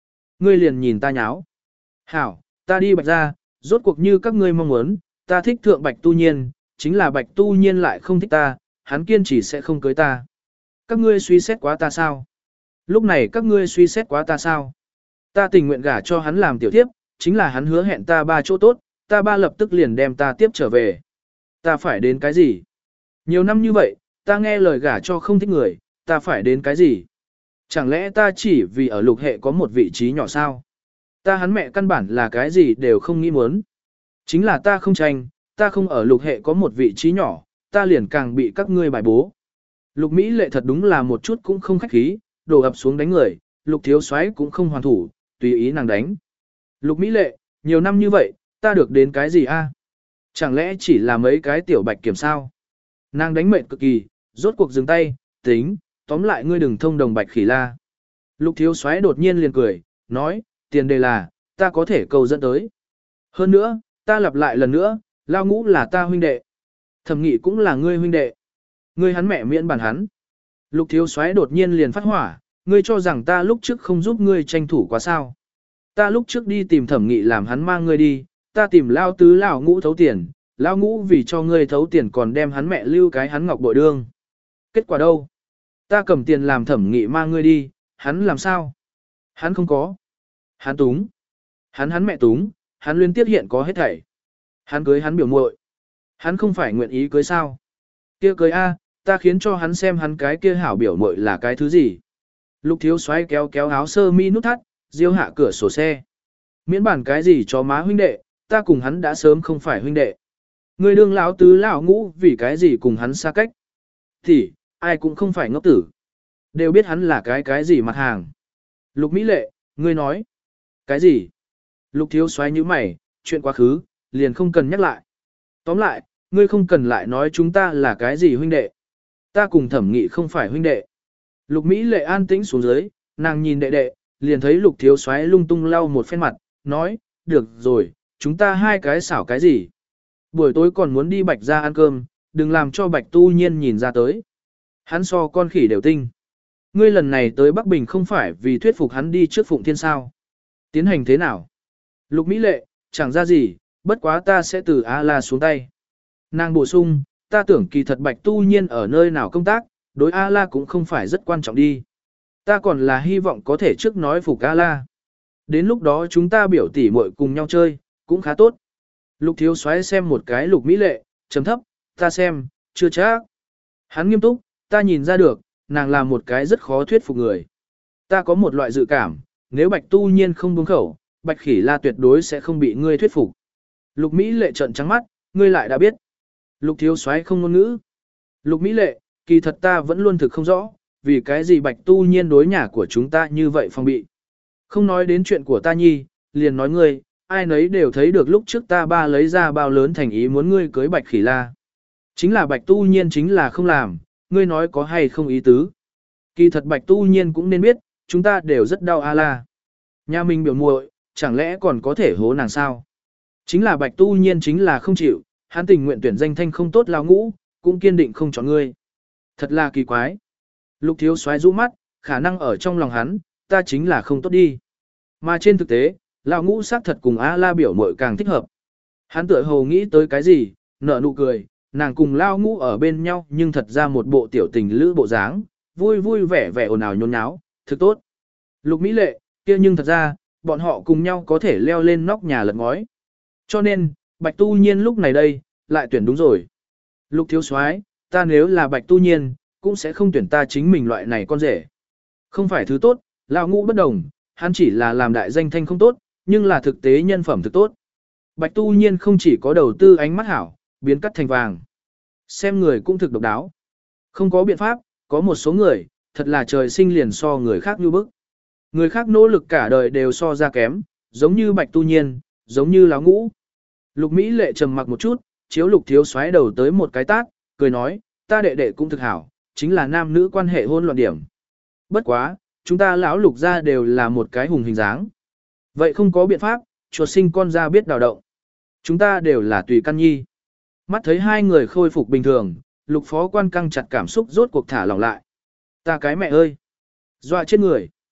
Speaker 1: ngươi liền nhìn ta nháo. Hảo, ta đi Bạch ra, rốt cuộc như các ngươi mong muốn, ta thích thượng Bạch Tu Nhiên, chính là Bạch Tu Nhiên lại không thích ta, hắn kiên trì sẽ không cưới ta. Các ngươi suy xét quá ta sao? Lúc này các ngươi suy xét quá ta sao? Ta tình nguyện gả cho hắn làm tiểu tiếp, chính là hắn hứa hẹn ta 3 chỗ tốt, ta 3 lập tức liền đem ta tiếp trở về. Ta phải đến cái gì? Nhiều năm như vậy, ta nghe lời gả cho không thích người, ta phải đến cái gì? Chẳng lẽ ta chỉ vì ở lục hệ có một vị trí nhỏ sao? Ta hắn mẹ căn bản là cái gì đều không nghĩ muốn. Chính là ta không tranh, ta không ở lục hệ có một vị trí nhỏ, ta liền càng bị các ngươi bài bố. Lục Mỹ Lệ thật đúng là một chút cũng không khách khí, đổ ập xuống đánh người, Lục Thiếu Soái cũng không hoàn thủ, tùy ý nàng đánh. Lục Mỹ Lệ, nhiều năm như vậy, ta được đến cái gì a? Chẳng lẽ chỉ là mấy cái tiểu bạch kiểm sao? Nàng đánh mệt cực kỳ, rốt cuộc dừng tay, tính, tóm lại ngươi đừng thông đồng Bạch Khỉ La. Lục Thiếu Soái đột nhiên liền cười, nói, tiền đề là, ta có thể cầu dẫn tới. Hơn nữa, ta lặp lại lần nữa, Lao Ngũ là ta huynh đệ. Thẩm Nghị cũng là ngươi huynh đệ. Ngươi hắn mẹ miễn bản hắn. Lục Thiếu Soái đột nhiên liền phát hỏa, ngươi cho rằng ta lúc trước không giúp ngươi tranh thủ quá sao? Ta lúc trước đi tìm Thẩm Nghị làm hắn mang ngươi đi, ta tìm Lao Tứ Lão Ngũ thấu tiền, Lao Ngũ vì cho ngươi thấu tiền còn đem hắn mẹ lưu cái hắn ngọc bội đương. Kết quả đâu? Ta cầm tiền làm Thẩm Nghị mang ngươi đi, hắn làm sao? Hắn không có. Hắn túng. Hắn mẹ túng, hắn liên tiếp hiện có hết thảy. Hắn cưới hắn biểu muội. Hắn không phải nguyện ý cưới sao? Kia cưới a, ta khiến cho hắn xem hắn cái kia hảo biểu muội là cái thứ gì. Lục Thiếu Soái kéo kéo áo sơ mi nút thắt, diêu hạ cửa sổ xe. Miễn bản cái gì cho má huynh đệ, ta cùng hắn đã sớm không phải huynh đệ. Người đương lão tứ lão ngũ vì cái gì cùng hắn xa cách. Thì, ai cũng không phải ngốc tử. Đều biết hắn là cái gì mặt hàng. Lục Mỹ Lệ, ngươi nói. Cái gì? Lục Thiếu Soái như mày, chuyện quá khứ, liền không cần nhắc lại. Tóm lại, ngươi không cần lại nói chúng ta là cái gì huynh đệ. Ta cùng Thẩm Nghị không phải huynh đệ. Lục Mỹ Lệ an tĩnh xuống dưới, nàng nhìn đệ đệ, liền thấy Lục Thiếu Soái lung tung lau một phen mặt, nói, được rồi, chúng ta hai cái xảo cái gì. Buổi tối còn muốn đi Bạch ra ăn cơm, đừng làm cho Bạch Tu Nhiên nhìn ra tới. Hắn so con khỉ đều tinh. Ngươi lần này tới Bắc Bình không phải vì thuyết phục hắn đi trước Phụng Thiên sao. Tiến hành thế nào? Lục Mỹ Lệ, chẳng ra gì, bất quá ta sẽ từ A-la xuống tay. Nàng bổ sung, ta tưởng kỳ thật Bạch Tu Nhiên ở nơi nào công tác, đối A-la cũng không phải rất quan trọng đi. Ta còn là hy vọng có thể trước nói phục A-la. Đến lúc đó chúng ta biểu tỉ muội cùng nhau chơi, cũng khá tốt. Lục Thiếu Soái xem một cái Lục Mỹ Lệ, trầm thấp, ta xem, chưa chắc. Hắn nghiêm túc, ta nhìn ra được, nàng là một cái rất khó thuyết phục người. Ta có một loại dự cảm, nếu Bạch Tu Nhiên không buông khẩu, Bạch Khỉ La tuyệt đối sẽ không bị ngươi thuyết phục. Lục Mỹ Lệ trợn trắng mắt, ngươi lại đã biết. Lục Thiếu Soái không ngôn ngữ. Lục Mỹ Lệ, kỳ thật ta vẫn luôn thực không rõ, vì cái gì Bạch Tu Nhiên đối nhà của chúng ta như vậy phong bị. Không nói đến chuyện của ta nhi, liền nói ngươi, ai nấy đều thấy được lúc trước ta ba lấy ra bao lớn thành ý muốn ngươi cưới Bạch Khỉ La. Chính là Bạch Tu Nhiên chính là không làm, ngươi nói có hay không ý tứ. Kỳ thật Bạch Tu Nhiên cũng nên biết, chúng ta đều rất đau A-la. Nhà mình biểu muội, chẳng lẽ còn có thể hố nàng sao? Chính là Bạch Tu Nhiên chính là không chịu, hắn tình nguyện tuyển danh thanh không tốt lao ngũ, cũng kiên định không chọn ngươi. Thật là kỳ quái. Lục Thiếu Soái rũ mắt, khả năng ở trong lòng hắn, ta chính là không tốt đi. Mà trên thực tế, lão ngũ xác thật cùng A-la biểu muội càng thích hợp. Hắn tựa hồ nghĩ tới cái gì, nở nụ cười, nàng cùng lao ngũ ở bên nhau nhưng thật ra một bộ tiểu tình lữ bộ dáng, vui vui vẻ vẻ ồn ào nhốn nháo, thực tốt. Lục Mỹ Lệ, kia nhưng thật ra, bọn họ cùng nhau có thể leo lên nóc nhà lật ngói. Cho nên, Bạch Tu Nhiên lúc này đây, lại tuyển đúng rồi. Lục Thiếu Soái, ta nếu là Bạch Tu Nhiên, cũng sẽ không tuyển ta chính mình loại này con rể. Không phải thứ tốt, lão ngũ bất đồng, hắn chỉ là làm đại danh thanh không tốt, nhưng là thực tế nhân phẩm thực tốt. Bạch Tu Nhiên không chỉ có đầu tư ánh mắt hảo, biến cắt thành vàng. Xem người cũng thực độc đáo. Không có biện pháp, có một số người, thật là trời sinh liền so người khác như bức. Người khác nỗ lực cả đời đều so ra kém, giống như Bạch Tu Nhiên, giống như lão ngũ. Lục Mỹ Lệ trầm mặc một chút, chiếu Lục Thiếu Soái đầu tới một cái tát, cười nói, ta đệ đệ cũng thực hảo, chính là nam nữ quan hệ hôn loạn điểm. Bất quá, chúng ta lão Lục gia đều là một cái hùng hình dáng. Vậy không có biện pháp, chuột sinh con ra biết đào động. Chúng ta đều là tùy căn nhi. Mắt thấy hai người khôi phục bình thường, Lục phó quan căng chặt cảm xúc rốt cuộc thả lỏng lại. Ta cái mẹ ơi! Dọa chết người!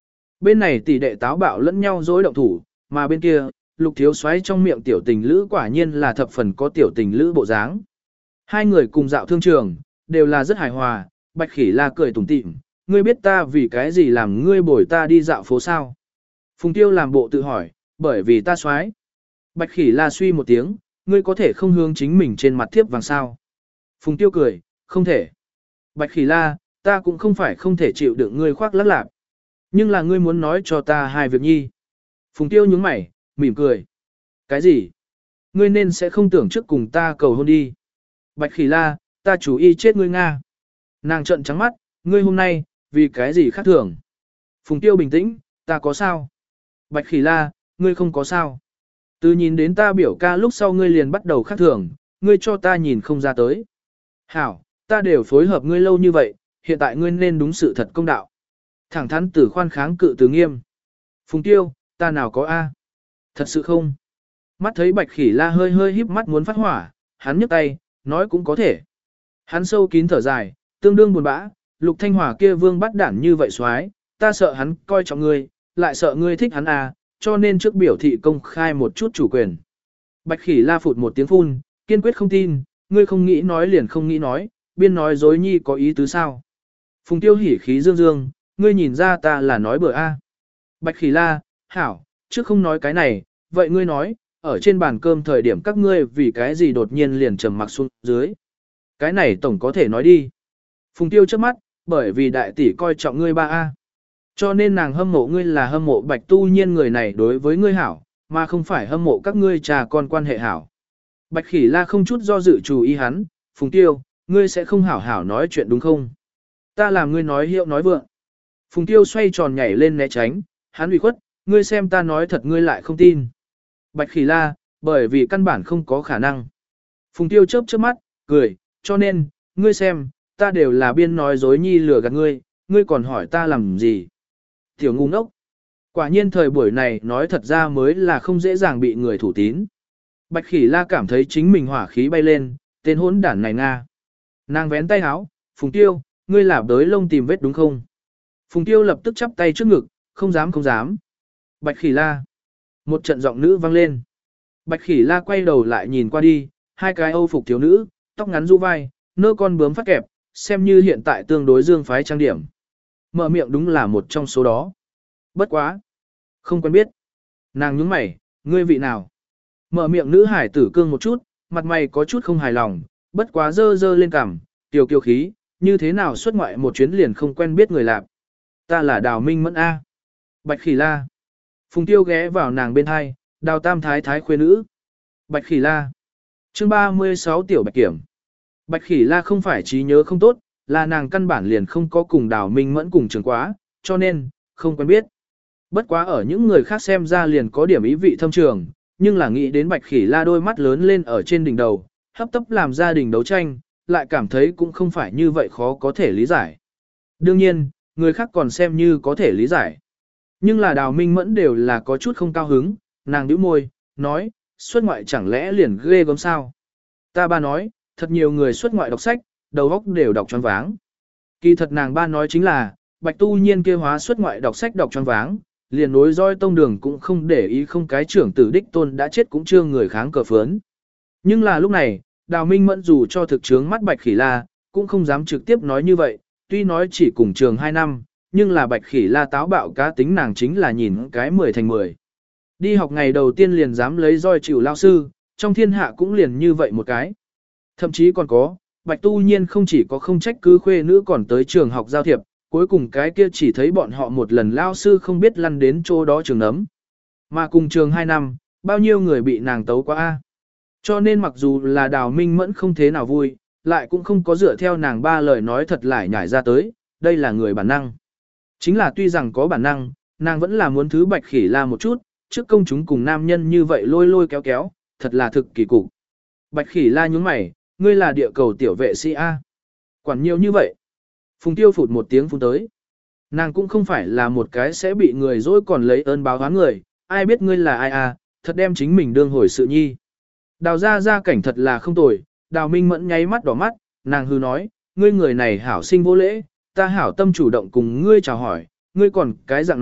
Speaker 1: Bên này tỷ đệ táo bạo lẫn nhau dối động thủ, mà bên kia, Lục Thiếu Soái trong miệng tiểu tình lữ quả nhiên là thập phần có tiểu tình lữ bộ dáng. Hai người cùng dạo thương trường, đều là rất hài hòa, Bạch Khỉ La cười tủm tỉm, ngươi biết ta vì cái gì làm ngươi bồi ta đi dạo phố sao? Phùng Tiêu làm bộ tự hỏi, bởi vì ta soái. Bạch Khỉ La suy một tiếng, ngươi có thể không hướng chính mình trên mặt thiếp vàng sao? Phùng Tiêu cười, không thể. Bạch Khỉ La, ta cũng không phải không thể chịu đựng ngươi khoác lác lạp. Nhưng là ngươi muốn nói cho ta hai việc nhi. Phùng Tiêu nhướng mày, mỉm cười. Cái gì? Ngươi nên sẽ không tưởng trước cùng ta cầu hôn đi. Bạch Khỉ La, ta chủ y chết ngươi Nga. Nàng trợn trắng mắt, ngươi hôm nay, vì cái gì khác thường? Phùng Tiêu bình tĩnh, ta có sao? Bạch Khỉ La, ngươi không có sao. Từ nhìn đến ta biểu ca lúc sau ngươi liền bắt đầu khác thường, ngươi cho ta nhìn không ra tới. Hảo, ta đều phối hợp ngươi lâu như vậy, hiện tại ngươi nên đúng sự thật công đạo. Thẳng thắn từ khoan kháng cự từ nghiêm. Phùng Tiêu, ta nào có A? Thật sự không? Mắt thấy Bạch Khỉ La hơi hơi híp mắt muốn phát hỏa, hắn nhấc tay, nói cũng có thể. Hắn sâu kín thở dài, tương đương buồn bã, Lục Thanh Hòa kia vương bắt đản như vậy xoái, ta sợ hắn coi trọng ngươi, lại sợ ngươi thích hắn à, cho nên trước biểu thị công khai một chút chủ quyền. Bạch Khỉ La phụt một tiếng phun, kiên quyết không tin, ngươi không nghĩ nói liền không nghĩ nói, biên nói dối nhi có ý tứ sao? Phùng Tiêu hỉ khí dương dương, ngươi nhìn ra ta là nói bừa a. Bạch Khỉ La, hảo, trước không nói cái này, vậy ngươi nói, ở trên bàn cơm thời điểm các ngươi vì cái gì đột nhiên liền trầm mặc xuống dưới. Cái này tổng có thể nói đi. Phùng Tiêu trước mắt, bởi vì đại tỷ coi trọng ngươi ba a. Cho nên nàng hâm mộ ngươi là hâm mộ Bạch Tu Nhiên người này đối với ngươi hảo, mà không phải hâm mộ các ngươi trà con quan hệ hảo. Bạch Khỉ La không chút do dự chú ý hắn, Phùng Tiêu, ngươi sẽ không hảo hảo nói chuyện đúng không? Ta làm ngươi nói hiệu nói vượng. Phùng Tiêu xoay tròn nhảy lên né tránh, hắn ủy khuất, ngươi xem ta nói thật ngươi lại không tin. Bạch Khỉ La, bởi vì căn bản không có khả năng. Phùng Tiêu chớp chớp mắt, cười, cho nên, ngươi xem, ta đều là biên nói dối nhi lừa gạt ngươi, ngươi còn hỏi ta làm gì? Tiểu ngu ngốc. Quả nhiên thời buổi này nói thật ra mới là không dễ dàng bị người thủ tín. Bạch Khỉ La cảm thấy chính mình hỏa khí bay lên, tên hỗn đản này Nga. Nàng vén tay áo, Phùng Tiêu, ngươi là đới lông tìm vết đúng không? Phùng Tiêu lập tức chắp tay trước ngực, không dám không dám. Bạch Khỉ La. Một trận giọng nữ vang lên. Bạch Khỉ La quay đầu lại nhìn qua đi, hai cái Âu phục thiếu nữ, tóc ngắn rũ vai, nơ con bướm phát kẹp, xem như hiện tại tương đối dương phái trang điểm. Mở miệng đúng là một trong số đó. Bất quá. Không quen biết. Nàng nhướng mày, ngươi vị nào? Mở miệng nữ hải tử cương một chút, mặt mày có chút không hài lòng, bất quá dơ dơ lên cằm, tiểu kiều khí, như thế nào xuất ngoại một chuyến liền không quen biết người lạp. Ta là Đào Minh Mẫn A. Bạch Khỉ La. Phùng Tiêu ghé vào nàng bên hai, Đào Tam Thái Thái khuê nữ. Bạch Khỉ La. Chương 36 Tiểu Bạch Kiểm. Bạch Khỉ La không phải trí nhớ không tốt, là nàng căn bản liền không có cùng Đào Minh Mẫn cùng trường quá, cho nên, không quen biết. Bất quá ở những người khác xem ra liền có điểm ý vị thâm trường, nhưng là nghĩ đến Bạch Khỉ La đôi mắt lớn lên ở trên đỉnh đầu, hấp tấp làm gia đình đấu tranh, lại cảm thấy cũng không phải như vậy khó có thể lý giải. Đương nhiên, người khác còn xem như có thể lý giải. Nhưng là Đào Minh Mẫn đều là có chút không cao hứng, nàng nhíu môi, nói, xuất ngoại chẳng lẽ liền ghê gớm sao? Ta ba nói, thật nhiều người xuất ngoại đọc sách, đầu óc đều đọc choáng váng. Kỳ thật nàng ba nói chính là, Bạch Tu Nhiên kia hóa xuất ngoại đọc sách đọc choáng váng, liền nối roi tông đường cũng không để ý không cái trưởng tử đích tôn đã chết cũng chưa người kháng cờ phướn. Nhưng là lúc này, Đào Minh Mẫn dù cho thực chướng mắt Bạch Khỉ La, cũng không dám trực tiếp nói như vậy, tuy nói chỉ cùng trường 2 năm, nhưng là Bạch Khỉ La táo bạo cá tính nàng chính là nhìn cái 10 thành 10. Đi học ngày đầu tiên liền dám lấy roi chịu lao sư, trong thiên hạ cũng liền như vậy một cái. Thậm chí còn có, Bạch Tu Nhiên không chỉ có không trách cứ khuê nữ còn tới trường học giao thiệp, cuối cùng cái kia chỉ thấy bọn họ một lần lao sư không biết lăn đến chỗ đó trường nấm. Mà cùng trường 2 năm, bao nhiêu người bị nàng tấu quá a. Cho nên mặc dù là Đào Minh Mẫn không thế nào vui, lại cũng không có dựa theo nàng ba lời nói thật lại nhảy ra tới, đây là người bản năng. Chính là tuy rằng có bản năng, nàng vẫn là muốn thứ Bạch Khỉ La một chút, trước công chúng cùng nam nhân như vậy lôi lôi kéo kéo, thật là thực kỳ cục. Bạch Khỉ La nhướng mày, ngươi là địa cầu tiểu vệ sĩ A. Quản nhiều như vậy. Phùng Tiêu phụt một tiếng phun tới. Nàng cũng không phải là một cái sẽ bị người dối còn lấy ơn báo oán người, ai biết ngươi là ai a, thật đem chính mình đương hồi sự nhi. Đào ra cảnh thật là không tồi, Đào Minh Mẫn nháy mắt đỏ mắt, nàng hư nói, ngươi người này hảo sinh vô lễ, ta hảo tâm chủ động cùng ngươi chào hỏi, ngươi còn cái dạng này,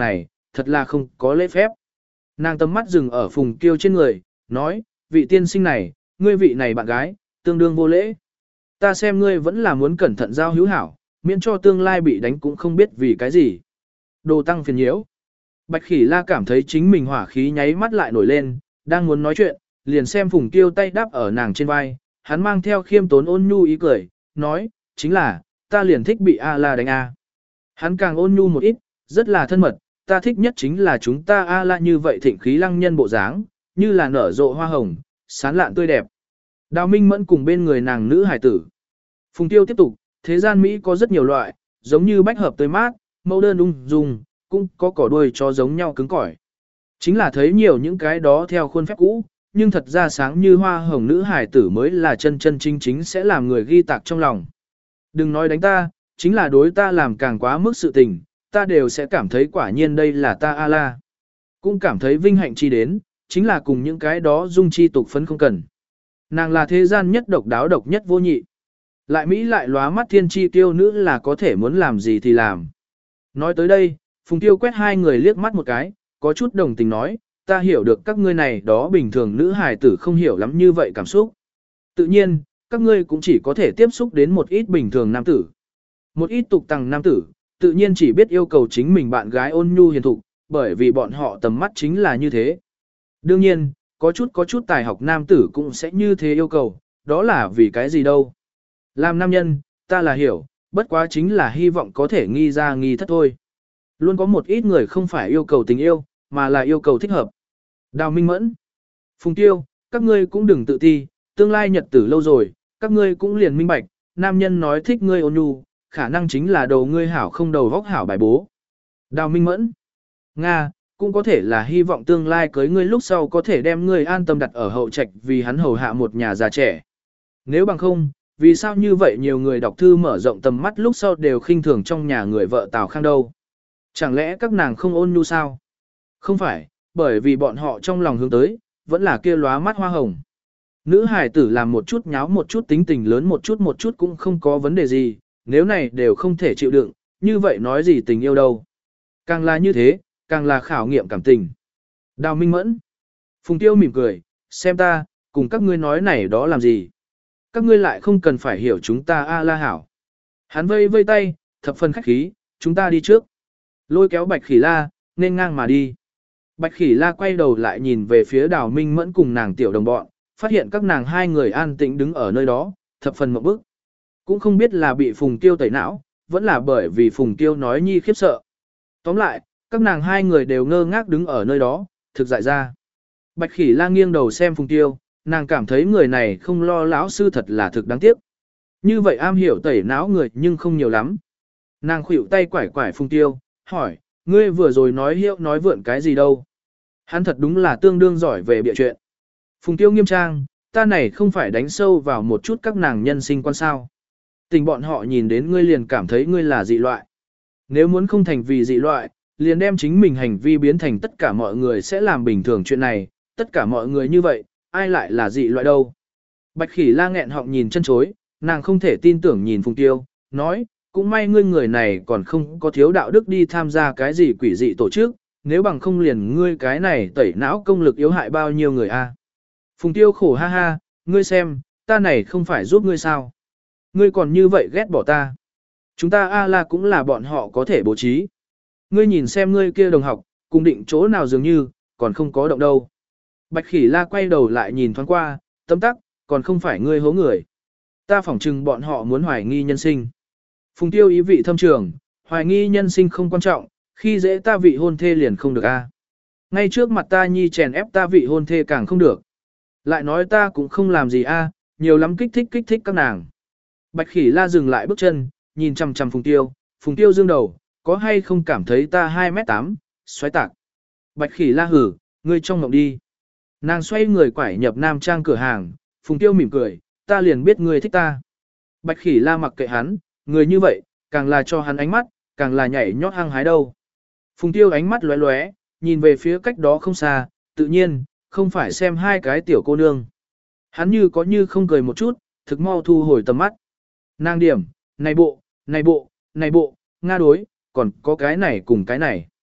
Speaker 1: thật là không có lễ phép. Nàng tầm mắt dừng ở Phùng Kiêu trên người, nói, vị tiên sinh này, ngươi vị này bạn gái, tương đương vô lễ. Ta xem ngươi vẫn là muốn cẩn thận giao hữu hảo, miễn cho tương lai bị đánh cũng không biết vì cái gì. Đồ tăng phiền nhiễu. Bạch Khỉ La cảm thấy chính mình hỏa khí nháy mắt lại nổi lên, đang muốn nói chuyện, liền xem Phùng Kiêu tay đáp ở nàng trên vai, hắn mang theo khiêm tốn ôn nhu ý cười, nói, chính là, ta liền thích bị A-la đánh A. Hắn càng ôn nhu một ít, rất là thân mật, ta thích nhất chính là chúng ta A-la như vậy thịnh khí lăng nhân bộ dáng, như là nở rộ hoa hồng, sán lạn tươi đẹp. Đào Minh Mẫn cùng bên người nàng nữ hải tử. Phùng Tiêu tiếp tục, thế gian Mỹ có rất nhiều loại, giống như bách hợp tươi mát, mẫu đơn ung dung, cũng có cỏ đuôi cho giống nhau cứng cỏi. Chính là thấy nhiều những cái đó theo khuôn phép cũ, nhưng thật ra sáng như hoa hồng nữ hải tử mới là chân chân chính chính sẽ làm người ghi tạc trong lòng. Đừng nói đánh ta, chính là đối ta làm càng quá mức sự tình, ta đều sẽ cảm thấy quả nhiên đây là ta A-la. Cũng cảm thấy vinh hạnh chi đến, chính là cùng những cái đó dung chi tục phấn không cần. Nàng là thế gian nhất độc đáo độc nhất vô nhị. Lại Mỹ lại lóa mắt thiên chi tiêu nữ là có thể muốn làm gì thì làm. Nói tới đây, Phùng Tiêu quét hai người liếc mắt một cái, có chút đồng tình nói, ta hiểu được các ngươi này đó bình thường nữ hài tử không hiểu lắm như vậy cảm xúc. Tự nhiên, các ngươi cũng chỉ có thể tiếp xúc đến một ít bình thường nam tử. Một ít tục tằng nam tử, tự nhiên chỉ biết yêu cầu chính mình bạn gái ôn nhu hiền thục, bởi vì bọn họ tầm mắt chính là như thế. Đương nhiên, có chút tài học nam tử cũng sẽ như thế yêu cầu, đó là vì cái gì đâu. Làm nam nhân, ta là hiểu, bất quá chính là hy vọng có thể nghi ra nghi thất thôi. Luôn có một ít người không phải yêu cầu tình yêu, mà là yêu cầu thích hợp. Đào Minh Mẫn, Phùng Tiêu, các ngươi cũng đừng tự ti, tương lai nhật tử lâu rồi, các ngươi cũng liền minh bạch, nam nhân nói thích ngươi ôn nhu, khả năng chính là đầu ngươi hảo không đầu vóc hảo bài bố. Đào Minh Mẫn, Nga, cũng có thể là hy vọng tương lai cưới ngươi lúc sau có thể đem ngươi an tâm đặt ở hậu trạch vì hắn hầu hạ một nhà già trẻ. Nếu bằng không, vì sao như vậy nhiều người đọc thư mở rộng tầm mắt lúc sau đều khinh thường trong nhà người vợ Tào Khang đâu? Chẳng lẽ các nàng không ôn nhu sao? Không phải, bởi vì bọn họ trong lòng hướng tới, vẫn là kia lóa mắt hoa hồng. Nữ hài tử làm một chút nháo một chút tính tình lớn một chút cũng không có vấn đề gì, nếu này đều không thể chịu đựng, như vậy nói gì tình yêu đâu. Càng là như thế, càng là khảo nghiệm cảm tình. Đào Minh Mẫn, Phùng Tiêu mỉm cười, xem ta, cùng các ngươi nói này đó làm gì. Các ngươi lại không cần phải hiểu chúng ta A-la hảo. Hắn vây vây tay, thập phần khách khí, chúng ta đi trước. Lôi kéo Bạch Khỉ La, nên ngang mà đi. Bạch Khỉ La quay đầu lại nhìn về phía Đào Minh Mẫn cùng nàng tiểu đồng bọn, phát hiện các nàng hai người an tĩnh đứng ở nơi đó, thập phần mộng bức. Cũng không biết là bị Phùng Tiêu tẩy não, vẫn là bởi vì Phùng Tiêu nói nhi khiếp sợ. Tóm lại, các nàng hai người đều ngơ ngác đứng ở nơi đó, thực dại ra. Bạch Khỉ La nghiêng đầu xem Phùng Tiêu, nàng cảm thấy người này không lo lão sư thật là thực đáng tiếc. Như vậy am hiểu tẩy não người nhưng không nhiều lắm. Nàng khuỷu tay quải quải Phùng Tiêu, hỏi, ngươi vừa rồi nói hiệu nói vượn cái gì đâu. Hắn thật đúng là tương đương giỏi về bịa chuyện. Phùng Tiêu nghiêm trang, ta này không phải đánh sâu vào một chút các nàng nhân sinh quan sao. Tình bọn họ nhìn đến ngươi liền cảm thấy ngươi là dị loại. Nếu muốn không thành vì dị loại, liền đem chính mình hành vi biến thành tất cả mọi người sẽ làm bình thường chuyện này, tất cả mọi người như vậy, ai lại là dị loại đâu. Bạch Khỉ La nghẹn họng nhìn chân chối, nàng không thể tin tưởng nhìn Phùng Tiêu, nói, cũng may ngươi người này còn không có thiếu đạo đức đi tham gia cái gì quỷ dị tổ chức, nếu bằng không liền ngươi cái này tẩy não công lực yếu hại bao nhiêu người a. Phùng Tiêu khổ ha ha, ngươi xem, ta này không phải giúp ngươi sao. Ngươi còn như vậy ghét bỏ ta. Chúng ta A-la cũng là bọn họ có thể bố trí. Ngươi nhìn xem ngươi kia đồng học, cùng định chỗ nào dường như, còn không có động đâu. Bạch Khỉ La quay đầu lại nhìn thoáng qua, tấm tắc, còn không phải ngươi hố người. Ta phỏng chừng bọn họ muốn hoài nghi nhân sinh. Phùng Tiêu ý vị thâm trường, hoài nghi nhân sinh không quan trọng, khi dễ ta vị hôn thê liền không được a. Ngay trước mặt ta nhi chèn ép ta vị hôn thê càng không được. Lại nói ta cũng không làm gì a, nhiều lắm kích thích các nàng. Bạch Khỉ La dừng lại bước chân, nhìn chằm chằm Phùng Tiêu dương đầu, có hay không cảm thấy ta 2m8, xoáy tạc. Bạch Khỉ La hử, ngươi trong mộng đi. Nàng xoay người quải nhập nam trang cửa hàng, Phùng Tiêu mỉm cười, ta liền biết ngươi thích ta. Bạch Khỉ La mặc kệ hắn, người như vậy, càng là cho hắn ánh mắt, càng là nhảy nhót hăng hái đâu. Phùng Tiêu ánh mắt lóe lóe, nhìn về phía cách đó không xa, tự nhiên, không phải xem hai cái tiểu cô nương. Hắn như có như không cười một chút, thực mau thu hồi tầm mắt. Nàng điểm, này bộ, Nga đối, còn có cái này cùng cái này.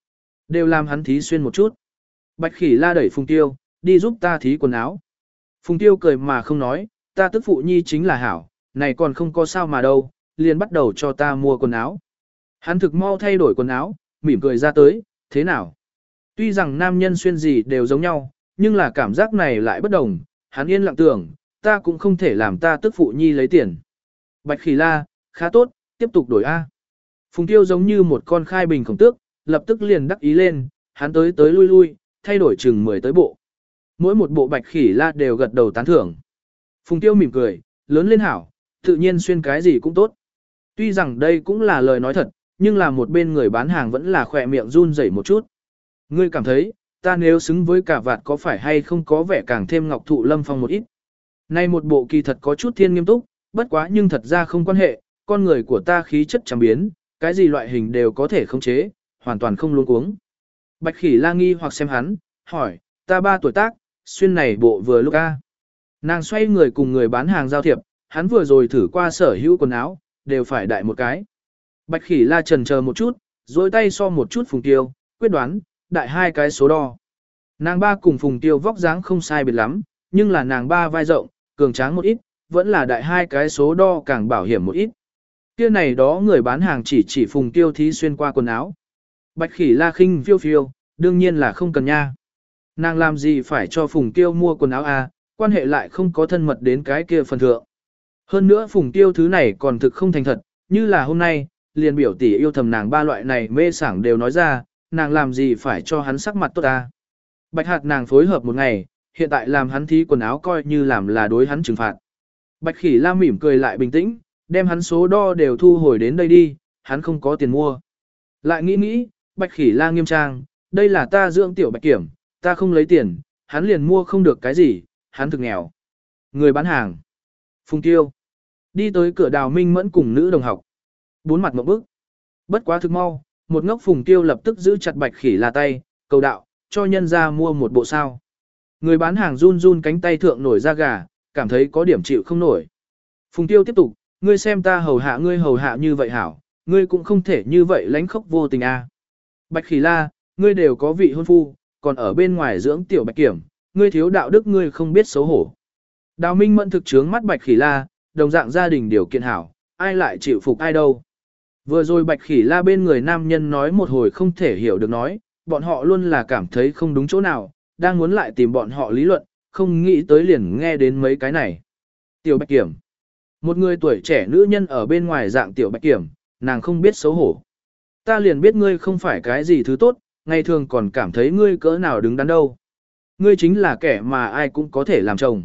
Speaker 1: Đều làm hắn thí xuyên một chút. Bạch Khỉ La đẩy Phùng Tiêu, đi giúp ta thí quần áo. Phùng Tiêu cười mà không nói, ta tức phụ nhi chính là hảo, này còn không có sao mà đâu, liền bắt đầu cho ta mua quần áo. Hắn thực mau thay đổi quần áo, mỉm cười ra tới, thế nào? Tuy rằng nam nhân xuyên gì đều giống nhau, nhưng là cảm giác này lại bất đồng, hắn yên lặng tưởng, ta cũng không thể làm ta tức phụ nhi lấy tiền. Bạch Khỉ La, khá tốt, tiếp tục đổi A. Phùng Tiêu giống như một con khai bình khổng tước, lập tức liền đắc ý lên, hắn tới tới lui lui, thay đổi chừng 10 tới bộ. Mỗi một bộ Bạch Khỉ La đều gật đầu tán thưởng. Phùng Tiêu mỉm cười, lớn lên hảo, tự nhiên xuyên cái gì cũng tốt. Tuy rằng đây cũng là lời nói thật, nhưng là một bên người bán hàng vẫn là khỏe miệng run rẩy một chút. Ngươi cảm thấy, ta nếu xứng với cả vạt có phải hay không có vẻ càng thêm ngọc thụ lâm phong một ít. Nay một bộ kỳ thật có chút thiên nghiêm túc, bất quá nhưng thật ra không quan hệ, con người của ta khí chất chẳng biến, cái gì loại hình đều có thể khống chế, hoàn toàn không luống cuống. Bạch Khỉ La nghi hoặc xem hắn, hỏi, ta 3 tuổi tác, xuyên này bộ vừa lúc a. Nàng xoay người cùng người bán hàng giao thiệp, hắn vừa rồi thử qua sở hữu quần áo, đều phải đại một cái. Bạch Khỉ La chần chờ một chút, dối tay so một chút Phùng Tiêu, quyết đoán, đại 2 cái số đo. Nàng 3 cùng Phùng Tiêu vóc dáng không sai biệt lắm, nhưng là nàng 3 vai rộng, cường tráng một ít, vẫn là đại 2 cái số đo càng bảo hiểm một ít. Kia này đó người bán hàng chỉ Phùng Tiêu thí xuyên qua quần áo. Bạch Khỉ La khinh phiêu phiêu, đương nhiên là không cần nha. Nàng làm gì phải cho Phùng Tiêu mua quần áo à, quan hệ lại không có thân mật đến cái kia phần thượng. Hơn nữa Phùng Tiêu thứ này còn thực không thành thật, như là hôm nay, liền biểu tỷ yêu thầm nàng 3 loại này mê sảng đều nói ra, nàng làm gì phải cho hắn sắc mặt tốt à. Bạch Hạt nàng phối hợp một ngày, hiện tại làm hắn thí quần áo coi như làm là đối hắn trừng phạt. Bạch Khỉ La mỉm cười lại bình tĩnh, đem hắn số đo đều thu hồi đến đây đi, hắn không có tiền mua. Lại nghĩ, Bạch Khỉ La nghiêm trang, đây là ta dưỡng tiểu Bạch Kiểm, ta không lấy tiền, hắn liền mua không được cái gì, hắn thực nghèo. Người bán hàng. Phùng Tiêu. Đi tới cửa Đào Minh Mẫn cùng nữ đồng học. 4 mặt một bức. Bất quá thực mau, một ngốc Phùng Tiêu lập tức giữ chặt Bạch Khỉ La tay, cầu đạo, cho nhân ra mua một bộ sao. Người bán hàng run run cánh tay thượng nổi da gà, cảm thấy có điểm chịu không nổi. Phùng Tiêu tiếp tục, ngươi xem ta hầu hạ ngươi hầu hạ như vậy hảo, ngươi cũng không thể như vậy lánh khóc vô tình a. Bạch Khỉ La, ngươi đều có vị hôn phu, còn ở bên ngoài dưỡng tiểu Bạch Kiểm, ngươi thiếu đạo đức ngươi không biết xấu hổ. Đào Minh Mẫn thực trướng mắt Bạch Khỉ La, đồng dạng gia đình điều kiện hảo, ai lại chịu phục ai đâu. Vừa rồi Bạch Khỉ La bên người nam nhân nói một hồi không thể hiểu được nói, bọn họ luôn là cảm thấy không đúng chỗ nào, đang muốn lại tìm bọn họ lý luận, không nghĩ tới liền nghe đến mấy cái này. Tiểu Bạch Kiểm. Một người tuổi trẻ nữ nhân ở bên ngoài dạng Tiểu Bạch Kiểm, nàng không biết xấu hổ. Ta liền biết ngươi không phải cái gì thứ tốt, ngày thường còn cảm thấy ngươi cỡ nào đứng đắn đâu. Ngươi chính là kẻ mà ai cũng có thể làm chồng.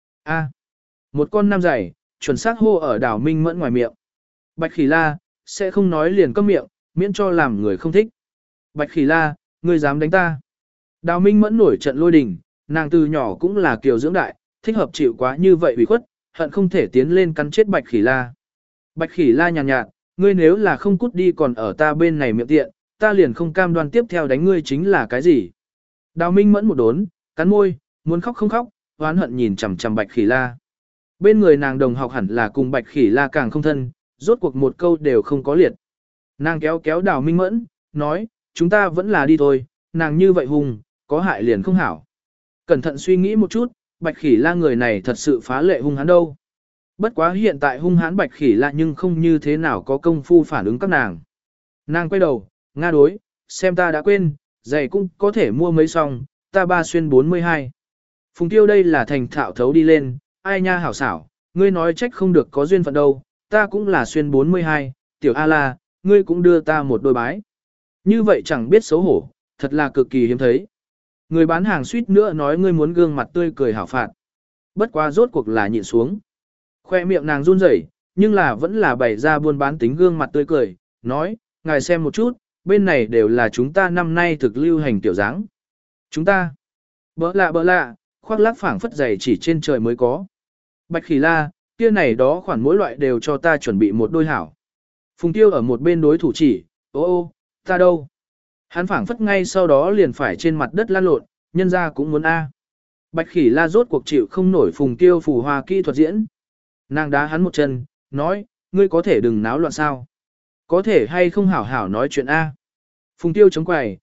Speaker 1: A. Một con nam giày, chuẩn xác hô ở Đào Minh Mẫn ngoài miệng. Bạch Khỉ La, sẽ không nói liền câm miệng, miễn cho làm người không thích. Bạch Khỉ La, ngươi dám đánh ta. Đào Minh Mẫn nổi trận lôi đình, nàng từ nhỏ cũng là kiều dưỡng đại, thích hợp chịu quá như vậy ủy khuất, hận không thể tiến lên cắn chết Bạch Khỉ La. Bạch Khỉ La nhàn nhạt, ngươi nếu là không cút đi còn ở ta bên này miệng tiện, ta liền không cam đoan tiếp theo đánh ngươi chính là cái gì. Đào Minh Mẫn một đốn, cắn môi, muốn khóc không khóc, oán hận nhìn chằm chằm Bạch Khỉ La. Bên người nàng đồng học hẳn là cùng Bạch Khỉ La càng không thân, rốt cuộc một câu đều không có liệt. Nàng kéo kéo Đào Minh Mẫn, nói, chúng ta vẫn là đi thôi, nàng như vậy hùng, có hại liền không hảo. Cẩn thận suy nghĩ một chút, Bạch Khỉ La người này thật sự phá lệ hung hãn đâu. Bất quá hiện tại hung hãn Bạch Khỉ La nhưng không như thế nào có công phu phản ứng các nàng. Nàng quay đầu, nga đối, xem ta đã quên, giày cũng có thể mua mấy song, ta 3 xuyên 42. Phùng Tiêu đây là thành thạo thấu đi lên, ai nha hảo xảo, ngươi nói trách không được có duyên phận đâu, ta cũng là xuyên 42, tiểu A La, ngươi cũng đưa ta một đôi bái. Như vậy chẳng biết xấu hổ, thật là cực kỳ hiếm thấy. Người bán hàng suýt nữa nói ngươi muốn gương mặt tươi cười hảo phạt. Bất quá rốt cuộc là nhịn xuống. Khoe miệng nàng run rẩy, nhưng là vẫn là bày ra buôn bán tính gương mặt tươi cười, nói, ngài xem một chút, bên này đều là chúng ta năm nay thực lưu hành tiểu dáng. Chúng ta, bỡ lạ, khoác lác phảng phất giày chỉ trên trời mới có. Bạch Khỉ La, kia này đó khoản mỗi loại đều cho ta chuẩn bị một đôi hảo. Phùng Tiêu ở một bên đối thủ chỉ, ô, ta đâu? Hắn phảng phất ngay sau đó liền phải trên mặt đất lăn lộn, nhân ra cũng muốn A. Bạch Khỉ La rốt cuộc chịu không nổi Phùng Tiêu phù hoa kỹ thuật diễn. Nàng đá hắn một chân, nói, ngươi có thể đừng náo loạn sao? Có thể hay không hảo hảo nói chuyện A. Phùng Tiêu chống quầy,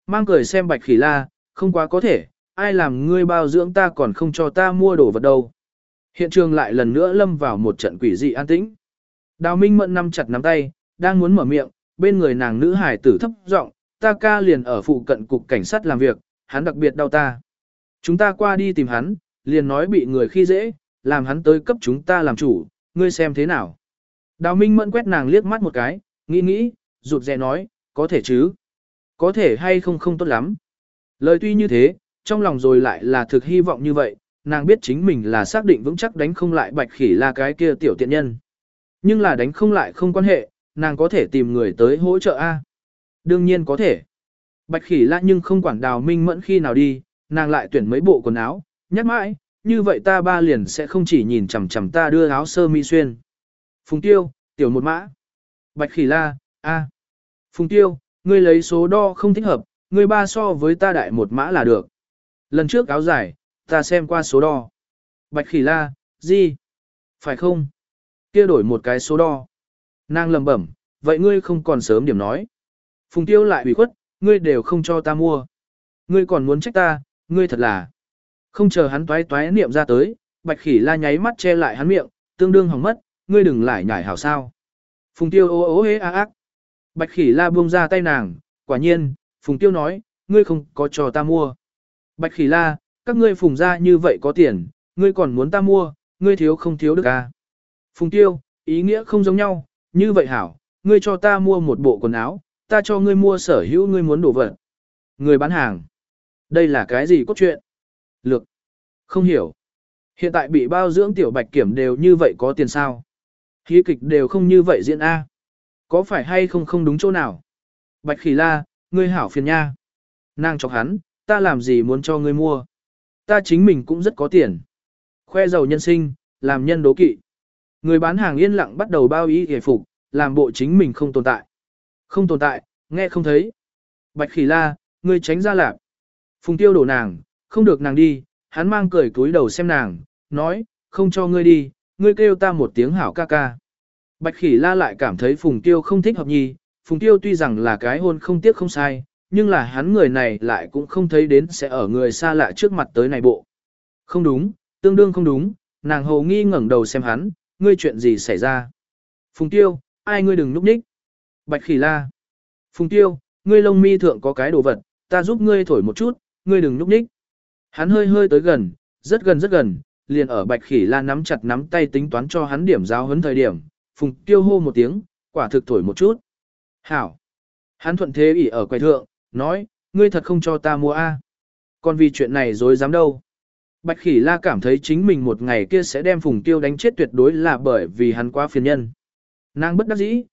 Speaker 1: mang cười xem Bạch Khỉ La, không quá có thể, ai làm ngươi bao dưỡng ta còn không cho ta mua đồ vật đâu. Hiện trường lại lần nữa lâm vào một trận quỷ dị an tĩnh. Đào Minh Mẫn nắm chặt nắm tay, đang muốn mở miệng, bên người nàng nữ hải tử thấp giọng, ta ca liền ở phụ cận cục cảnh sát làm việc, hắn đặc biệt đau ta. Chúng ta qua đi tìm hắn, liền nói bị người khi dễ, làm hắn tới cấp chúng ta làm chủ, ngươi xem thế nào. Đào Minh Mẫn quét nàng liếc mắt một cái, nghĩ, rụt rè nói, có thể chứ. Có thể hay không không tốt lắm. Lời tuy như thế, trong lòng rồi lại là thực hy vọng như vậy, nàng biết chính mình là xác định vững chắc đánh không lại Bạch Khỉ La cái kia tiểu tiện nhân. Nhưng là đánh không lại không quan hệ, nàng có thể tìm người tới hỗ trợ A. Đương nhiên có thể. Bạch Khỉ La nhưng không quản Đào Minh Mẫn khi nào đi, nàng lại tuyển mấy bộ quần áo, nhắc mãi, như vậy ta ba liền sẽ không chỉ nhìn chằm chằm ta đưa áo sơ mi xuyên. Phùng Tiêu, tiểu một mã. Bạch Khỉ La, A. Phùng Tiêu, ngươi lấy số đo không thích hợp, ngươi ba so với ta đại một mã là được. Lần trước áo dài, ta xem qua số đo. Bạch Khỉ La, gì? Phải không? Kia đổi một cái số đo. Nàng lầm bẩm, vậy ngươi không còn sớm điểm nói. Phùng Tiêu lại ủy khuất, ngươi đều không cho ta mua. Ngươi còn muốn trách ta, ngươi thật là. Không chờ hắn toái toái niệm ra tới, Bạch Khỉ La nháy mắt che lại hắn miệng, tương đương hỏng mất, ngươi đừng lại nhảy hảo sao. Phùng Tiêu ô ô hế a ác. Bạch Khỉ La buông ra tay nàng, quả nhiên, Phùng Tiêu nói, ngươi không có cho ta mua. Bạch Khỉ La, các ngươi Phùng ra như vậy có tiền, ngươi còn muốn ta mua, ngươi thiếu không thiếu được à. Phùng Tiêu, ý nghĩa không giống nhau, như vậy hảo, ngươi cho ta mua một bộ quần áo, ta cho ngươi mua sở hữu ngươi muốn đồ vật. Người bán hàng. Đây là cái gì cốt truyện? Lược. Không hiểu. Hiện tại bị bao dưỡng tiểu Bạch Kiểm đều như vậy có tiền sao? Hí kịch đều không như vậy diễn A. Có phải hay không không đúng chỗ nào? Bạch Khỉ La, ngươi hảo phiền nha. Nàng chọc hắn, ta làm gì muốn cho ngươi mua? Ta chính mình cũng rất có tiền. Khoe giàu nhân sinh, làm nhân đố kỵ. Người bán hàng yên lặng bắt đầu bao ý hề phục, làm bộ chính mình không tồn tại. Không tồn tại, nghe không thấy. Bạch Khỉ La, ngươi tránh ra lạp. Phùng Tiêu đổ nàng, không được nàng đi, hắn mang cười túi đầu xem nàng, nói, không cho ngươi đi, ngươi kêu ta một tiếng hảo ca ca. Bạch Khỉ La lại cảm thấy Phùng Tiêu không thích hợp nhi, Phùng Tiêu tuy rằng là cái hôn không tiếc không sai, nhưng là hắn người này lại cũng không thấy đến sẽ ở người xa lạ trước mặt tới này bộ. Không đúng, tương đương không đúng, nàng hồ nghi ngẩng đầu xem hắn, ngươi chuyện gì xảy ra. Phùng Tiêu, ai ngươi đừng núp ních. Bạch Khỉ La. Phùng Tiêu, ngươi lông mi thượng có cái đồ vật, ta giúp ngươi thổi một chút, ngươi đừng núp ních. Hắn hơi hơi tới gần, rất gần, liền ở Bạch Khỉ La nắm chặt nắm tay tính toán cho hắn điểm giáo huấn thời điểm, Phùng Tiêu hô một tiếng, quả thực thổi một chút. Hảo. Hắn thuận thế ỉ ở quầy thượng, nói, ngươi thật không cho ta mua a? Còn vì chuyện này dối dám đâu. Bạch Khỉ La cảm thấy chính mình một ngày kia sẽ đem Phùng Tiêu đánh chết tuyệt đối là bởi vì hắn quá phiền nhân. Nàng bất đắc dĩ,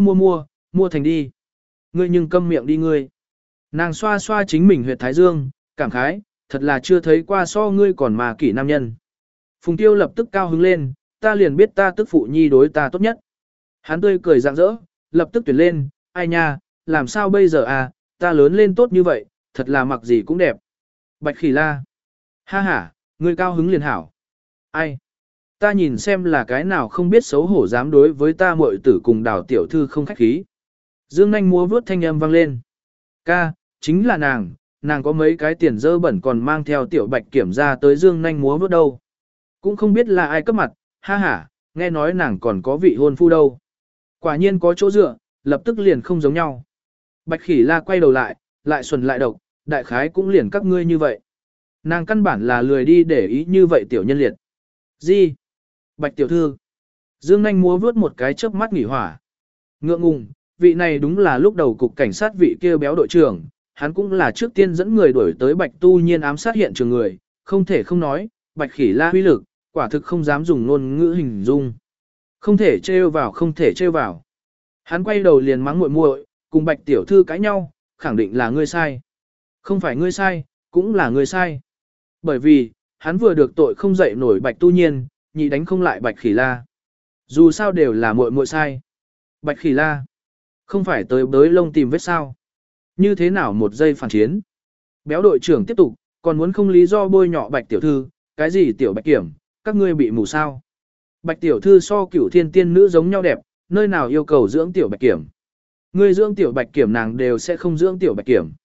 Speaker 1: mua thành đi. Ngươi nhưng câm miệng đi ngươi. Nàng xoa xoa chính mình huyệt thái dương, cảm khái, thật là chưa thấy qua so ngươi còn mà kỷ nam nhân. Phùng Tiêu lập tức cao hứng lên, ta liền biết ta tức phụ nhi đối ta tốt nhất. Hắn tươi cười rạng rỡ, lập tức tuyển lên, ai nha, làm sao bây giờ à, ta lớn lên tốt như vậy, thật là mặc gì cũng đẹp. Bạch Khỉ La. Ha ha, ngươi cao hứng liền hảo. Ai? Ta nhìn xem là cái nào không biết xấu hổ dám đối với ta muội tử cùng Đào tiểu thư không khách khí. Dương Nanh múa vướt thanh âm vang lên. Ca, chính là nàng có mấy cái tiền dơ bẩn còn mang theo tiểu Bạch Kiểm ra tới Dương Nanh múa vướt đâu. Cũng không biết là ai cấp mặt, ha ha, nghe nói nàng còn có vị hôn phu đâu. Quả nhiên có chỗ dựa, lập tức liền không giống nhau. Bạch Khỉ La quay đầu lại xuẩn lại độc, đại khái cũng liền các ngươi như vậy. Nàng căn bản là lười đi để ý như vậy tiểu nhân liệt. Gì? Bạch tiểu thư. Dương Nanh múa vướt một cái chớp mắt nghỉ hỏa. Ngượng ngùng, vị này đúng là lúc đầu cục cảnh sát vị kia béo đội trưởng, hắn cũng là trước tiên dẫn người đuổi tới Bạch Tu Nhiên ám sát hiện trường người, không thể không nói, Bạch Khỉ La uy lực, quả thực không dám dùng ngôn ngữ hình dung. Không thể trêu vào. Hắn quay đầu liền mắng muội muội, cùng Bạch tiểu thư cãi nhau, khẳng định là ngươi sai. Không phải ngươi sai, cũng là ngươi sai. Bởi vì, hắn vừa được tội không dậy nổi Bạch Tu Nhiên, nhị đánh không lại Bạch Khỉ La. Dù sao đều là muội muội sai. Bạch Khỉ La, không phải tới bới lông tìm vết sao. Như thế nào một giây phản chiến. Béo đội trưởng tiếp tục, còn muốn không lý do bôi nhọ Bạch tiểu thư, cái gì tiểu Bạch Kiểm, các ngươi bị mù sao. Bạch tiểu thư so cửu thiên tiên nữ giống nhau đẹp, nơi nào yêu cầu dưỡng tiểu Bạch Kiểm. Ngươi dưỡng tiểu Bạch Kiểm nàng đều sẽ không dưỡng tiểu Bạch Kiểm.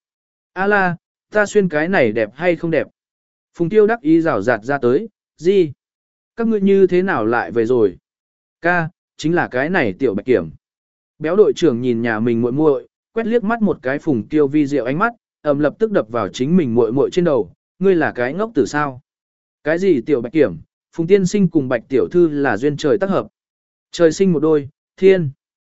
Speaker 1: A la, ta xuyên cái này đẹp hay không đẹp? Phùng Tiêu đắc ý rảo rạt ra tới, gì? Các ngươi như thế nào lại về rồi? Ca, chính là cái này tiểu bạch kiểm. Béo đội trưởng nhìn nhà mình muội muội, quét liếc mắt một cái Phùng Tiêu vi diệu ánh mắt, lập tức đập vào chính mình muội muội trên đầu, ngươi là cái ngốc tử sao? Cái gì tiểu bạch kiểm? Phùng tiên sinh cùng bạch tiểu thư là duyên trời tác hợp. Trời sinh một đôi, thiên.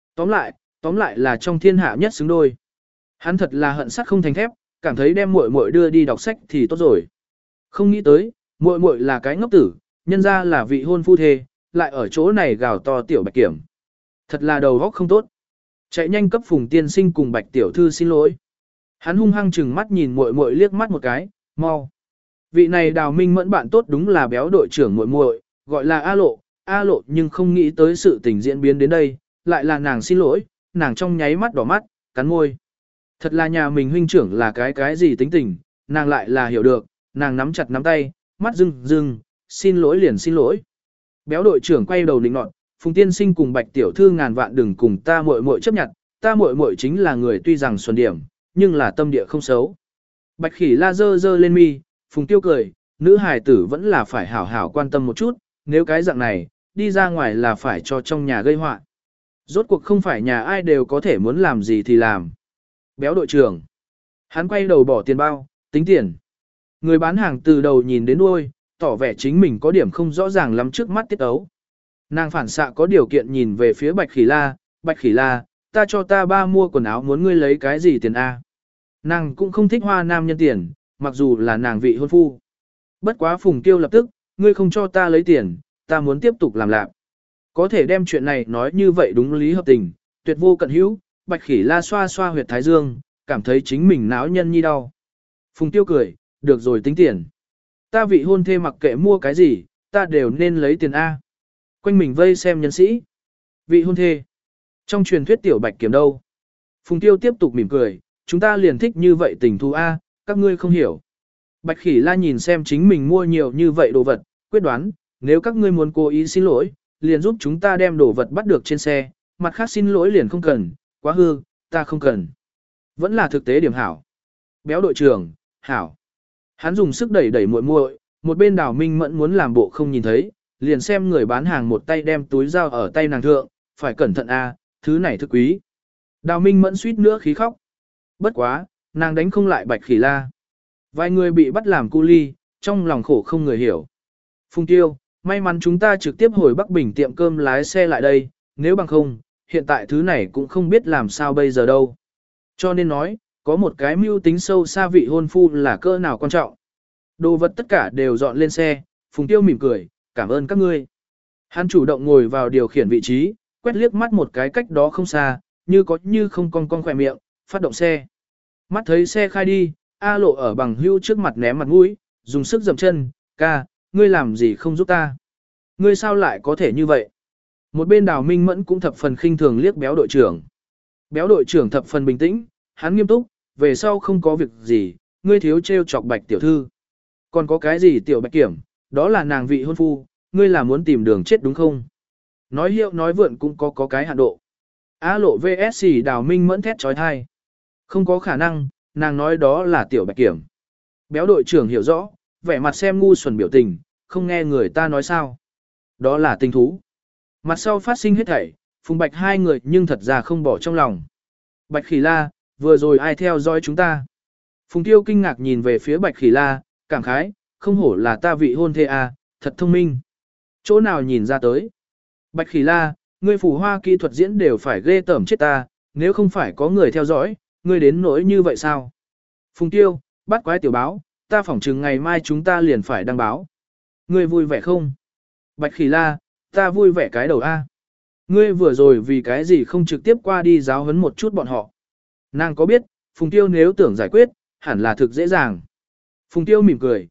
Speaker 1: Tóm lại là trong thiên hạ nhất xứng đôi. Hắn thật là hận sắt không thành thép, cảm thấy đem muội muội đưa đi đọc sách thì tốt rồi. Không nghĩ tới, muội muội là cái ngốc tử, nhân ra là vị hôn phu thê, lại ở chỗ này gào to tiểu bạch kiểm. Thật là đầu óc không tốt. Chạy nhanh cấp Phùng tiên sinh cùng bạch tiểu thư xin lỗi. Hắn hung hăng chừng mắt nhìn muội muội liếc mắt một cái, mau. Vị này Đào Minh Mẫn bạn tốt đúng là béo đội trưởng muội muội, gọi là A Lộ nhưng không nghĩ tới sự tình diễn biến đến đây, lại là nàng xin lỗi, nàng trong nháy mắt đỏ mắt, cắn môi. Thật là nhà mình huynh trưởng là cái gì tính tình, nàng lại là hiểu được, nàng nắm chặt nắm tay, mắt rưng rưng, xin lỗi liền xin lỗi. Béo đội trưởng quay đầu định nọt, Phùng tiên sinh cùng Bạch tiểu thư ngàn vạn đừng cùng ta muội muội chấp nhận, ta muội muội chính là người tuy rằng xuân điểm, nhưng là tâm địa không xấu. Bạch Khỉ La dơ dơ lên mi, Phùng Tiêu cười, nữ hài tử vẫn là phải hảo hảo quan tâm một chút, nếu cái dạng này, đi ra ngoài là phải cho trong nhà gây họa. Rốt cuộc không phải nhà ai đều có thể muốn làm gì thì làm. Béo đội trưởng. Hắn quay đầu bỏ tiền bao, tính tiền. Người bán hàng từ đầu nhìn đến đuôi, tỏ vẻ chính mình có điểm không rõ ràng lắm trước mắt tiết ấu. Nàng phản xạ có điều kiện nhìn về phía Bạch Khỉ La, ta cho ta ba mua quần áo muốn ngươi lấy cái gì tiền A. Nàng cũng không thích hoa nam nhân tiền, mặc dù là nàng vị hôn phu. Bất quá Phùng Tiêu lập tức, ngươi không cho ta lấy tiền, ta muốn tiếp tục làm lạc. Có thể đem chuyện này nói như vậy đúng lý hợp tình, tuyệt vô cận hữu, Bạch Khỉ La xoa xoa huyệt thái dương, cảm thấy chính mình náo nhân nhi đau. Phùng Tiêu cười, được rồi tính tiền. Ta vị hôn thê mặc kệ mua cái gì, ta đều nên lấy tiền A. Quanh mình vây xem nhân sĩ. Vị hôn thê. Trong truyền thuyết tiểu Bạch Kiểm đâu. Phùng Tiêu tiếp tục mỉm cười, chúng ta liền thích như vậy tình thú A, các ngươi không hiểu. Bạch Khỉ La nhìn xem chính mình mua nhiều như vậy đồ vật, quyết đoán, nếu các ngươi muốn cố ý xin lỗi, liền giúp chúng ta đem đồ vật bắt được trên xe, mặt khác xin lỗi liền không cần, quá hư, ta không cần. Vẫn là thực tế điểm hảo. Béo đội trưởng, hảo. Hắn dùng sức đẩy đẩy muội muội, một bên Đào Minh Mẫn muốn làm bộ không nhìn thấy, liền xem người bán hàng một tay đem túi dao ở tay nàng thượng, phải cẩn thận a, thứ này thực quý. Đào Minh Mẫn suýt nữa khí khóc. Bất quá, nàng đánh không lại Bạch Khỉ La. Vài người bị bắt làm cu ly, trong lòng khổ không người hiểu. Phùng Tiêu, may mắn chúng ta trực tiếp hồi Bắc Bình tiệm cơm lái xe lại đây, nếu bằng không, hiện tại thứ này cũng không biết làm sao bây giờ đâu. Cho nên nói, có một cái mưu tính sâu xa vị hôn phu là cỡ nào quan trọng. Đồ vật tất cả đều dọn lên xe, Phùng Tiêu mỉm cười, cảm ơn các ngươi. Hắn chủ động ngồi vào điều khiển vị trí, quét liếc mắt một cái cách đó không xa, như có như không cong cong khỏe miệng, phát động xe. Mắt thấy xe khai đi, A Lộ ở bằng hưu trước mặt ném mặt mũi, dùng sức dậm chân, ca, ngươi làm gì không giúp ta? Ngươi sao lại có thể như vậy? Một bên Đào Minh Mẫn cũng thập phần khinh thường liếc béo đội trưởng. Béo đội trưởng thập phần bình tĩnh, hắn nghiêm túc, về sau không có việc gì, ngươi thiếu trêu chọc Bạch tiểu thư. Còn có cái gì tiểu Bạch Kiểm, đó là nàng vị hôn phu, ngươi là muốn tìm đường chết đúng không? Nói hiệu nói vượn cũng có cái hạn độ. A Lộ VS Đào Minh Mẫn thét trói thai. Không có khả năng, nàng nói đó là tiểu Bạch Kiểm. Béo đội trưởng hiểu rõ, vẻ mặt xem ngu xuẩn biểu tình, không nghe người ta nói sao. Đó là tình thú. Mặt sau phát sinh hết thảy, Phùng Bạch hai người nhưng thật ra không bỏ trong lòng. Bạch Khỉ La, vừa rồi ai theo dõi chúng ta? Phùng Tiêu kinh ngạc nhìn về phía Bạch Khỉ La, cảm khái, không hổ là ta vị hôn thê à, thật thông minh. Chỗ nào nhìn ra tới? Bạch Khỉ La, ngươi phủ hoa kỹ thuật diễn đều phải ghê tởm chết ta, nếu không phải có người theo dõi, ngươi đến nỗi như vậy sao? Phùng Tiêu, bắt quái tiểu báo, ta phỏng chừng ngày mai chúng ta liền phải đăng báo. Ngươi vui vẻ không? Bạch Khỉ La, ta vui vẻ cái đầu A. Ngươi vừa rồi vì cái gì không trực tiếp qua đi giáo huấn một chút bọn họ. Nàng có biết, Phùng Tiêu nếu tưởng giải quyết, hẳn là thực dễ dàng. Phùng Tiêu mỉm cười,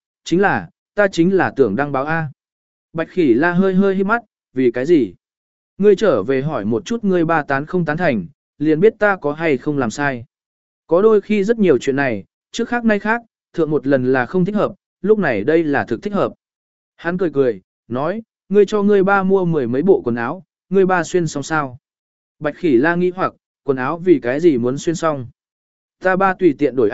Speaker 1: ta chính là tưởng đăng báo A. Bạch Khỉ La hơi hơi hít mắt, vì cái gì? Ngươi trở về hỏi một chút ngươi ba tán không tán thành, liền biết ta có hay không làm sai. Có đôi khi rất nhiều chuyện này, trước khác nay khác, thượng một lần là không thích hợp, lúc này đây là thực thích hợp. Hắn cười cười, nói, ngươi cho ngươi ba mua 10 mấy bộ quần áo, ngươi ba xuyên xong sao? Bạch Khỉ La nghi hoặc, quần áo vì cái gì muốn xuyên xong? Ta ba tùy tiện đổi A,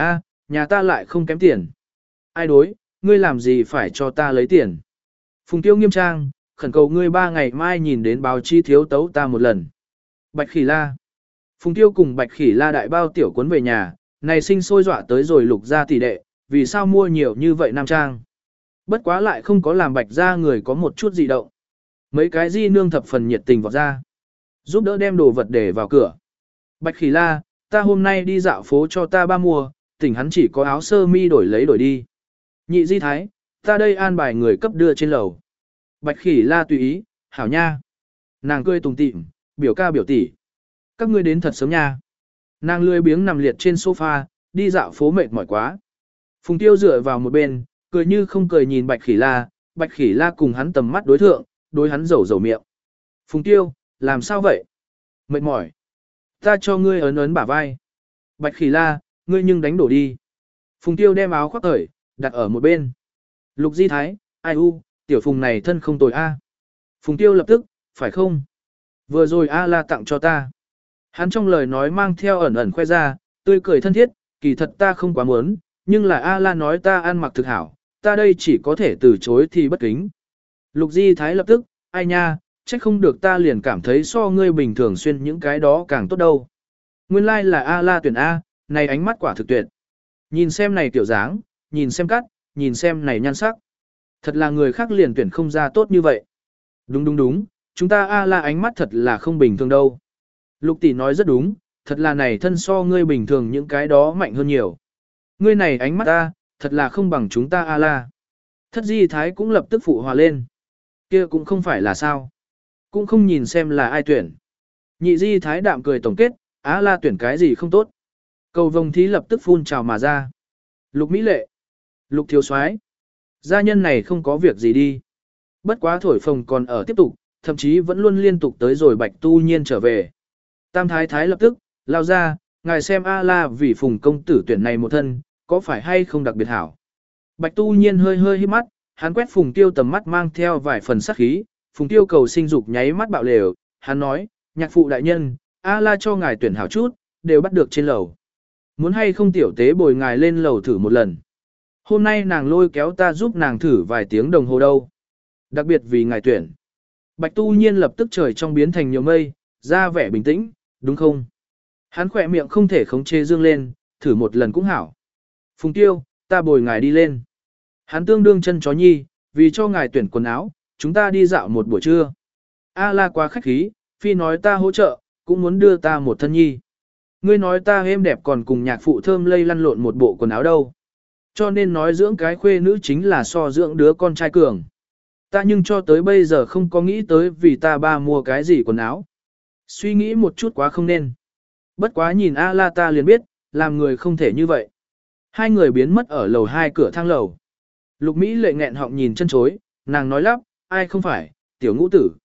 Speaker 1: nhà ta lại không kém tiền. Ai đối, ngươi làm gì phải cho ta lấy tiền. Phùng Tiêu nghiêm trang, khẩn cầu ngươi 3 ngày mai nhìn đến báo chi thiếu tấu ta một lần. Bạch Khỉ La. Phùng Tiêu cùng Bạch Khỉ La đại bao tiểu cuốn về nhà, này sinh sôi dọa tới rồi Lục gia tỷ đệ, vì sao mua nhiều như vậy nam trang. Bất quá lại không có làm Bạch gia người có một chút gì động. Mấy cái di nương thập phần nhiệt tình vọt ra, giúp đỡ đem đồ vật để vào cửa. Bạch Khỉ La, ta hôm nay đi dạo phố cho ta ba mua, tỉnh hắn chỉ có áo sơ mi đổi lấy đổi đi. Nhị di thái, ta đây an bài người cấp đưa trên lầu. Bạch Khỉ La tùy ý, hảo nha. Nàng cười tùng tịm, biểu ca biểu tỷ. Các ngươi đến thật sớm nha. Nàng lười biếng nằm liệt trên sofa, đi dạo phố mệt mỏi quá. Phùng Tiêu dựa vào một bên, cười như không cười nhìn Bạch Khỉ La, Bạch Khỉ La cùng hắn tầm mắt đối thượng, đối hắn rầu rầu miệng. Phùng Tiêu, làm sao vậy? Mệt mỏi. Ta cho ngươi ấn ấn bả vai. Bạch Khỉ La, ngươi nhưng đánh đổ đi. Phùng Tiêu đem áo khoác cởi, đặt ở một bên. Lục Di Thái, ai u, tiểu Phùng này thân không tồi a. Phùng Tiêu lập tức, phải không? Vừa rồi A La tặng cho ta. Hắn trong lời nói mang theo ẩn ẩn khoe ra, tươi cười thân thiết, kỳ thật ta không quá muốn, nhưng là A La nói ta ăn mặc thực hảo, ta đây chỉ có thể từ chối thì bất kính. Lục Di Thái lập tức, ai nha, trách không được ta liền cảm thấy so ngươi bình thường xuyên những cái đó càng tốt đâu. Nguyên lai like là A La tuyển A, này ánh mắt quả thực tuyệt. Nhìn xem này tiểu dáng, nhìn xem cắt, nhìn xem này nhan sắc. Thật là người khác liền tuyển không ra tốt như vậy. Đúng đúng đúng, chúng ta A La ánh mắt thật là không bình thường đâu. Lục tỷ nói rất đúng, thật là này thân so ngươi bình thường những cái đó mạnh hơn nhiều. Ngươi này ánh mắt ta, thật là không bằng chúng ta A La. Thất Di Thái cũng lập tức phụ hòa lên. Kia cũng không phải là sao. Cũng không nhìn xem là ai tuyển. Nhị Di Thái đạm cười tổng kết, A La tuyển cái gì không tốt. Cầu vồng thí lập tức phun trào mà ra. Lục Mỹ Lệ. Lục Thiếu Soái. Gia nhân này không có việc gì đi. Bất quá thổi phồng còn ở tiếp tục, thậm chí vẫn luôn liên tục tới rồi Bạch Tu Nhiên trở về. Tam Thái Thái lập tức, lao ra, ngài xem A La vì Phùng công tử tuyển này một thân, có phải hay không đặc biệt hảo. Bạch Tu Nhiên hơi hơi hít mắt, hắn quét Phùng Tiêu tầm mắt mang theo vài phần sắc khí, Phùng Tiêu cầu sinh dục nháy mắt bạo lều, hắn nói, nhạc phụ đại nhân, A La cho ngài tuyển hảo chút, đều bắt được trên lầu. Muốn hay không tiểu tế bồi ngài lên lầu thử một lần. Hôm nay nàng lôi kéo ta giúp nàng thử vài tiếng đồng hồ đâu. Đặc biệt vì ngài tuyển. Bạch Tu Nhiên lập tức trời trong biến thành nhiều mây, ra vẻ bình tĩnh, đúng không? Hắn khỏe miệng không thể khống chế dương lên, thử một lần cũng hảo. Phùng Tiêu, ta bồi ngài đi lên. Hắn tương đương chân chó nhi, vì cho ngài tuyển quần áo, chúng ta đi dạo một buổi trưa. A La quá khách khí, phi nói ta hỗ trợ, cũng muốn đưa ta một thân nhi. Ngươi nói ta êm đẹp còn cùng nhạc phụ thơm lây lăn lộn một bộ quần áo đâu. Cho nên nói dưỡng cái khuê nữ chính là so dưỡng đứa con trai cường. Ta nhưng cho tới bây giờ không có nghĩ tới vì ta ba mua cái gì quần áo. Suy nghĩ một chút quá không nên. Bất quá nhìn A La ta liền biết, làm người không thể như vậy. Hai người biến mất ở lầu 2 cửa thang lầu. Lục Mỹ Lệ nghẹn họng nhìn chân chối, nàng nói lắp, ai không phải, tiểu ngũ tử.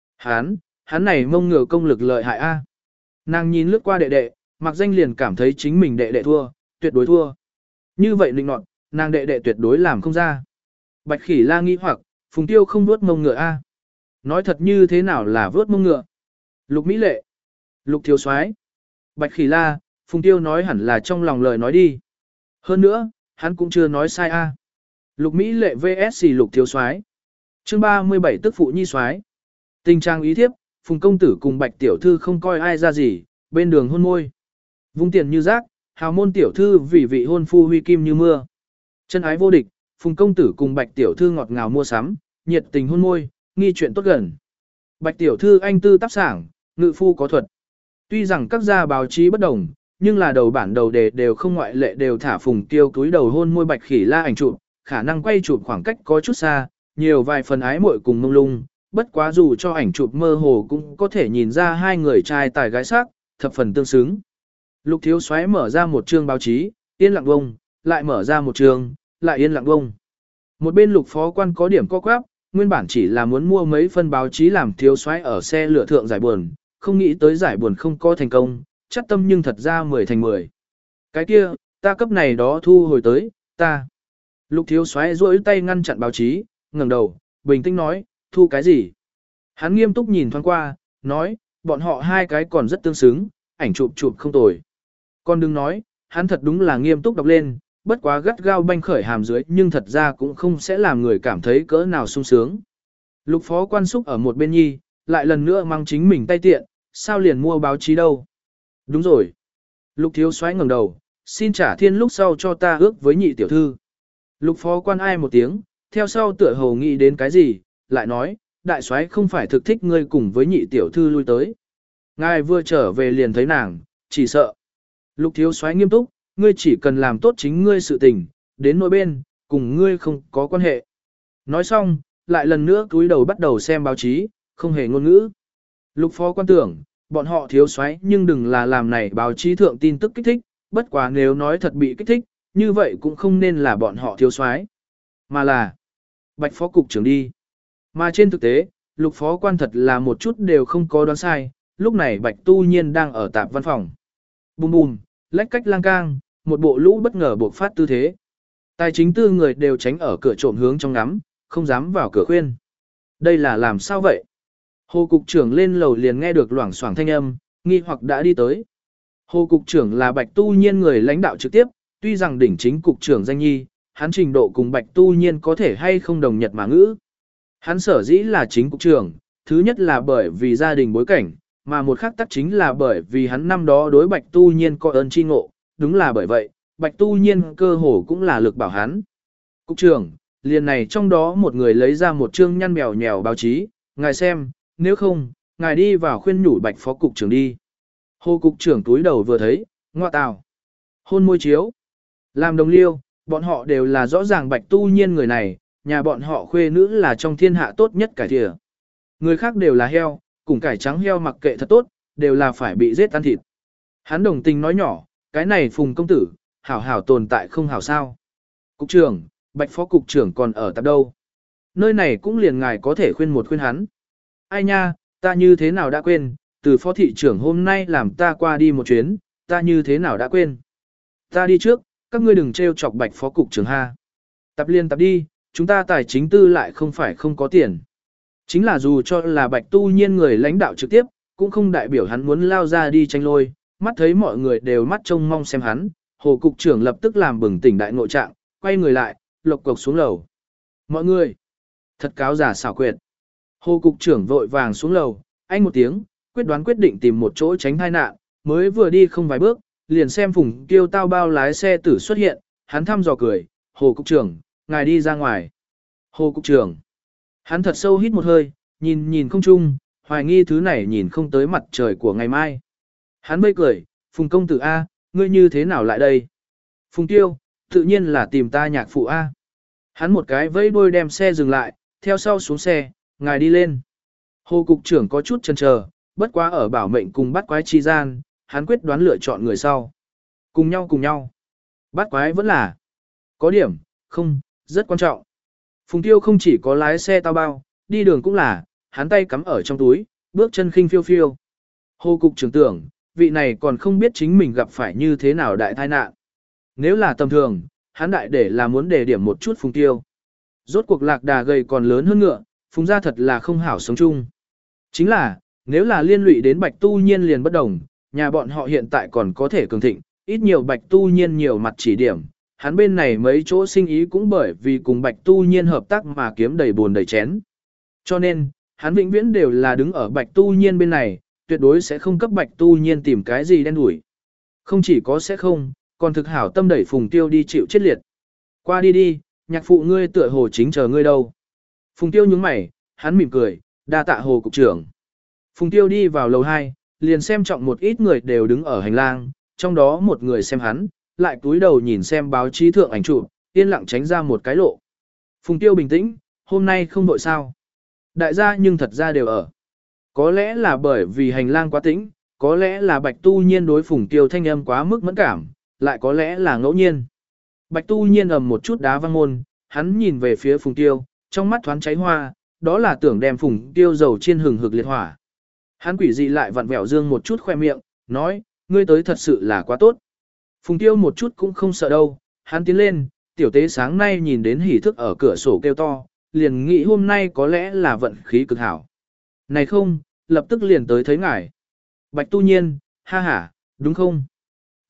Speaker 1: Hắn này mông ngừa công lực lợi hại A. Nàng nhìn lướt qua đệ đệ, mặc danh liền cảm thấy chính mình đệ đệ thua, tuyệt đối thua. Như vậy định nọt, nàng đệ đệ tuyệt đối làm không ra. Bạch Khỉ La nghi hoặc, Phùng Tiêu không vuốt mông ngựa A. Nói thật như thế nào là vuốt mông ngựa? Lục Mỹ Lệ, Lục Thiếu Soái, Bạch Khỉ La, Phùng Tiêu nói hẳn là trong lòng lời nói đi. Hơn nữa, hắn cũng chưa nói sai A. Lục Mỹ Lệ vs Lục Thiếu Soái. Chương 37 tức phụ nhi soái. Tình trạng ý thiếp, Phùng công tử cùng Bạch tiểu thư không coi ai ra gì, bên đường hôn môi. Vung tiền như rác, hào môn tiểu thư vì vị hôn phu huy kim như mưa. Chân ái vô địch, Phùng công tử cùng Bạch tiểu thư ngọt ngào mua sắm, nhiệt tình hôn môi, nghi chuyện tốt gần. Bạch tiểu thư anh tư tác sảng, ngự phu có thuật. Tuy rằng các gia báo chí bất đồng, nhưng là đầu bản đầu đề đều không ngoại lệ đều thả Phùng Tiêu túi đầu hôn môi Bạch Khỉ La ảnh chụp, khả năng quay chụp khoảng cách có chút xa, nhiều vài phần ái muội cùng mông lung, bất quá dù cho ảnh chụp mơ hồ cũng có thể nhìn ra hai người trai tài gái sắc, thập phần tương xứng. Lục Thiếu Soái mở ra một chương báo chí, yên lặng bông, lại mở ra một chương, lại yên lặng bông. Một bên Lục phó quan có điểm co quắp, nguyên bản chỉ là muốn mua mấy phân báo chí làm Thiếu Soái ở xe lửa thượng giải buồn, không nghĩ tới giải buồn không có thành công, chắc tâm nhưng thật ra 10 thành 10. Cái kia, ta cấp này đó thu hồi tới, ta. Lục Thiếu Soái duỗi tay ngăn chặn báo chí, ngẩng đầu, bình tĩnh nói, thu cái gì? Hắn nghiêm túc nhìn thoáng qua, nói, bọn họ hai cái còn rất tương xứng, ảnh chụp chụp không tồi. Còn đừng nói, hắn thật đúng là nghiêm túc đọc lên, bất quá gắt gao banh khởi hàm dưới nhưng thật ra cũng không sẽ làm người cảm thấy cỡ nào sung sướng. Lục phó quan xúc ở một bên nhi, lại lần nữa mang chính mình tay tiện, sao liền mua báo chí đâu. Đúng rồi. Lục thiếu soái ngẩng đầu, xin trả thiên lúc sau cho ta ước với nhị tiểu thư. Lục phó quan ai một tiếng, theo sau tựa hồ nghĩ đến cái gì, lại nói, đại soái không phải thực thích ngươi cùng với nhị tiểu thư lui tới. Ngài vừa trở về liền thấy nàng, chỉ sợ. Lục thiếu soái nghiêm túc, ngươi chỉ cần làm tốt chính ngươi sự tình, đến nỗi bên, cùng ngươi không có quan hệ. Nói xong, lại lần nữa cúi đầu bắt đầu xem báo chí, không hề ngôn ngữ. Lục phó quan tưởng, bọn họ thiếu soái nhưng đừng là làm này báo chí thượng tin tức kích thích, bất quá nếu nói thật bị kích thích, như vậy cũng không nên là bọn họ thiếu soái, mà là Bạch phó cục trưởng đi. Mà trên thực tế, lục phó quan thật là một chút đều không có đoán sai, lúc này Bạch Tu Nhiên đang ở tạp văn phòng. Bùm bùm, lách cách lang cang, một bộ lũ bất ngờ buộc phát tư thế. Tài chính tư người đều tránh ở cửa trộm hướng trong ngắm, không dám vào cửa khuyên. Đây là làm sao vậy? Hồ cục trưởng lên lầu liền nghe được loảng xoảng thanh âm, nghi hoặc đã đi tới. Hồ cục trưởng là Bạch Tu Nhiên người lãnh đạo trực tiếp, tuy rằng đỉnh chính cục trưởng danh nhi, hắn trình độ cùng Bạch Tu Nhiên có thể hay không đồng nhật mà ngữ. Hắn sở dĩ là chính cục trưởng, thứ nhất là bởi vì gia đình bối cảnh, mà một khác tắc chính là bởi vì hắn năm đó đối Bạch Tu Nhiên có ơn chi ngộ, đúng là bởi vậy, Bạch Tu Nhiên cơ hồ cũng là lực bảo hắn. Cục trưởng, liền này trong đó một người lấy ra một chương nhăn mèo nhèo báo chí, ngài xem, nếu không, ngài đi vào khuyên nhủ Bạch phó cục trưởng đi. Hồ cục trưởng túi đầu vừa thấy, ngoa tào. Hôn môi chiếu. Làm đồng liêu, bọn họ đều là rõ ràng Bạch Tu Nhiên người này, nhà bọn họ khuê nữ là trong thiên hạ tốt nhất cải thìa. Người khác đều là heo, cùng cải trắng heo mặc kệ thật tốt, đều là phải bị giết ăn thịt. Hắn đồng tình nói nhỏ, cái này Phùng công tử, hảo hảo tồn tại không hảo sao. Cục trưởng, Bạch phó cục trưởng còn ở tập đâu. Nơi này cũng liền ngài có thể khuyên một khuyên hắn. Ai nha, ta như thế nào đã quên, từ phó thị trưởng hôm nay làm ta qua đi một chuyến, ta như thế nào đã quên. Ta đi trước, các ngươi đừng trêu chọc Bạch phó cục trưởng ha. Tập liên tập đi, chúng ta tài chính tư lại không phải không có tiền. Chính là dù cho là Bạch Tu Nhiên người lãnh đạo trực tiếp, cũng không đại biểu hắn muốn lao ra đi tranh lôi, mắt thấy mọi người đều mắt trông mong xem hắn, Hồ cục trưởng lập tức làm bừng tỉnh đại ngộ trạng, quay người lại, lộc cộc xuống lầu. Mọi người, thật cáo giả xảo quyệt. Hồ cục trưởng vội vàng xuống lầu, anh một tiếng, quyết đoán quyết định tìm một chỗ tránh tai nạn, mới vừa đi không vài bước, liền xem Phùng Kiêu tao bao lái xe tử xuất hiện, hắn thăm dò cười, Hồ cục trưởng, ngài đi ra ngoài. Hồ cục trưởng, hắn thật sâu hít một hơi, nhìn nhìn không chung, hoài nghi thứ này nhìn không tới mặt trời của ngày mai. Hắn bây cười, Phùng công tử A, ngươi như thế nào lại đây? Phùng Kiêu, tự nhiên là tìm ta nhạc phụ A. Hắn một cái vẫy đuôi đem xe dừng lại, theo sau xuống xe, ngài đi lên. Hồ cục trưởng có chút chần chờ, bất quá ở bảo mệnh cùng bắt quái chi gian, hắn quyết đoán lựa chọn người sau. Cùng nhau. Bắt quái vẫn là có điểm, không, rất quan trọng. Phùng Tiêu không chỉ có lái xe tao bao, đi đường cũng là, hắn tay cắm ở trong túi, bước chân khinh phiêu phiêu. Hồ cục trưởng tưởng, vị này còn không biết chính mình gặp phải như thế nào đại tai nạn. Nếu là tầm thường, hắn đại để là muốn đề điểm một chút Phùng Tiêu. Rốt cuộc lạc đà gầy còn lớn hơn ngựa, Phùng gia thật là không hảo sống chung. Chính là, nếu là liên lụy đến Bạch Tu Nhiên liền bất đồng, nhà bọn họ hiện tại còn có thể cường thịnh, ít nhiều Bạch Tu Nhiên nhiều mặt chỉ điểm, hắn bên này mấy chỗ sinh ý cũng bởi vì cùng Bạch Tu Nhiên hợp tác mà kiếm đầy buồn đầy chén. Cho nên, hắn vĩnh viễn đều là đứng ở Bạch Tu Nhiên bên này, tuyệt đối sẽ không cấp Bạch Tu Nhiên tìm cái gì đen đủi. Không chỉ có sẽ không, còn thực hảo tâm đẩy Phùng Tiêu đi chịu chết liệt. Qua đi đi, nhạc phụ ngươi tựa hồ chính chờ ngươi đâu. Phùng Tiêu nhướng mày, hắn mỉm cười, đa tạ Hồ cục trưởng. Phùng Tiêu đi vào lầu 2, liền xem trọng một ít người đều đứng ở hành lang, trong đó một người xem hắn, lại cúi đầu nhìn xem báo chí thượng ảnh chụp, yên lặng tránh ra một cái lộ. Phùng Tiêu bình tĩnh, hôm nay không vội sao. Đại gia nhưng thật ra đều ở. Có lẽ là bởi vì hành lang quá tĩnh, có lẽ là Bạch Tu Nhiên đối Phùng Tiêu thanh âm quá mức mẫn cảm, lại có lẽ là ngẫu nhiên. Bạch Tu Nhiên ầm một chút đá văng môn, hắn nhìn về phía Phùng Tiêu, trong mắt thoáng cháy hoa, đó là tưởng đem Phùng Tiêu dầu chiên hừng hực liệt hỏa. Hắn quỷ dị lại vặn vẹo dương một chút khoe miệng, nói, ngươi tới thật sự là quá tốt. Phùng Tiêu một chút cũng không sợ đâu, hắn tiến lên, tiểu tế sáng nay nhìn đến hỉ thức ở cửa sổ kêu to, liền nghĩ hôm nay có lẽ là vận khí cực hảo. Này không, lập tức liền tới thấy ngài. Bạch Tu Nhiên, ha ha, đúng không?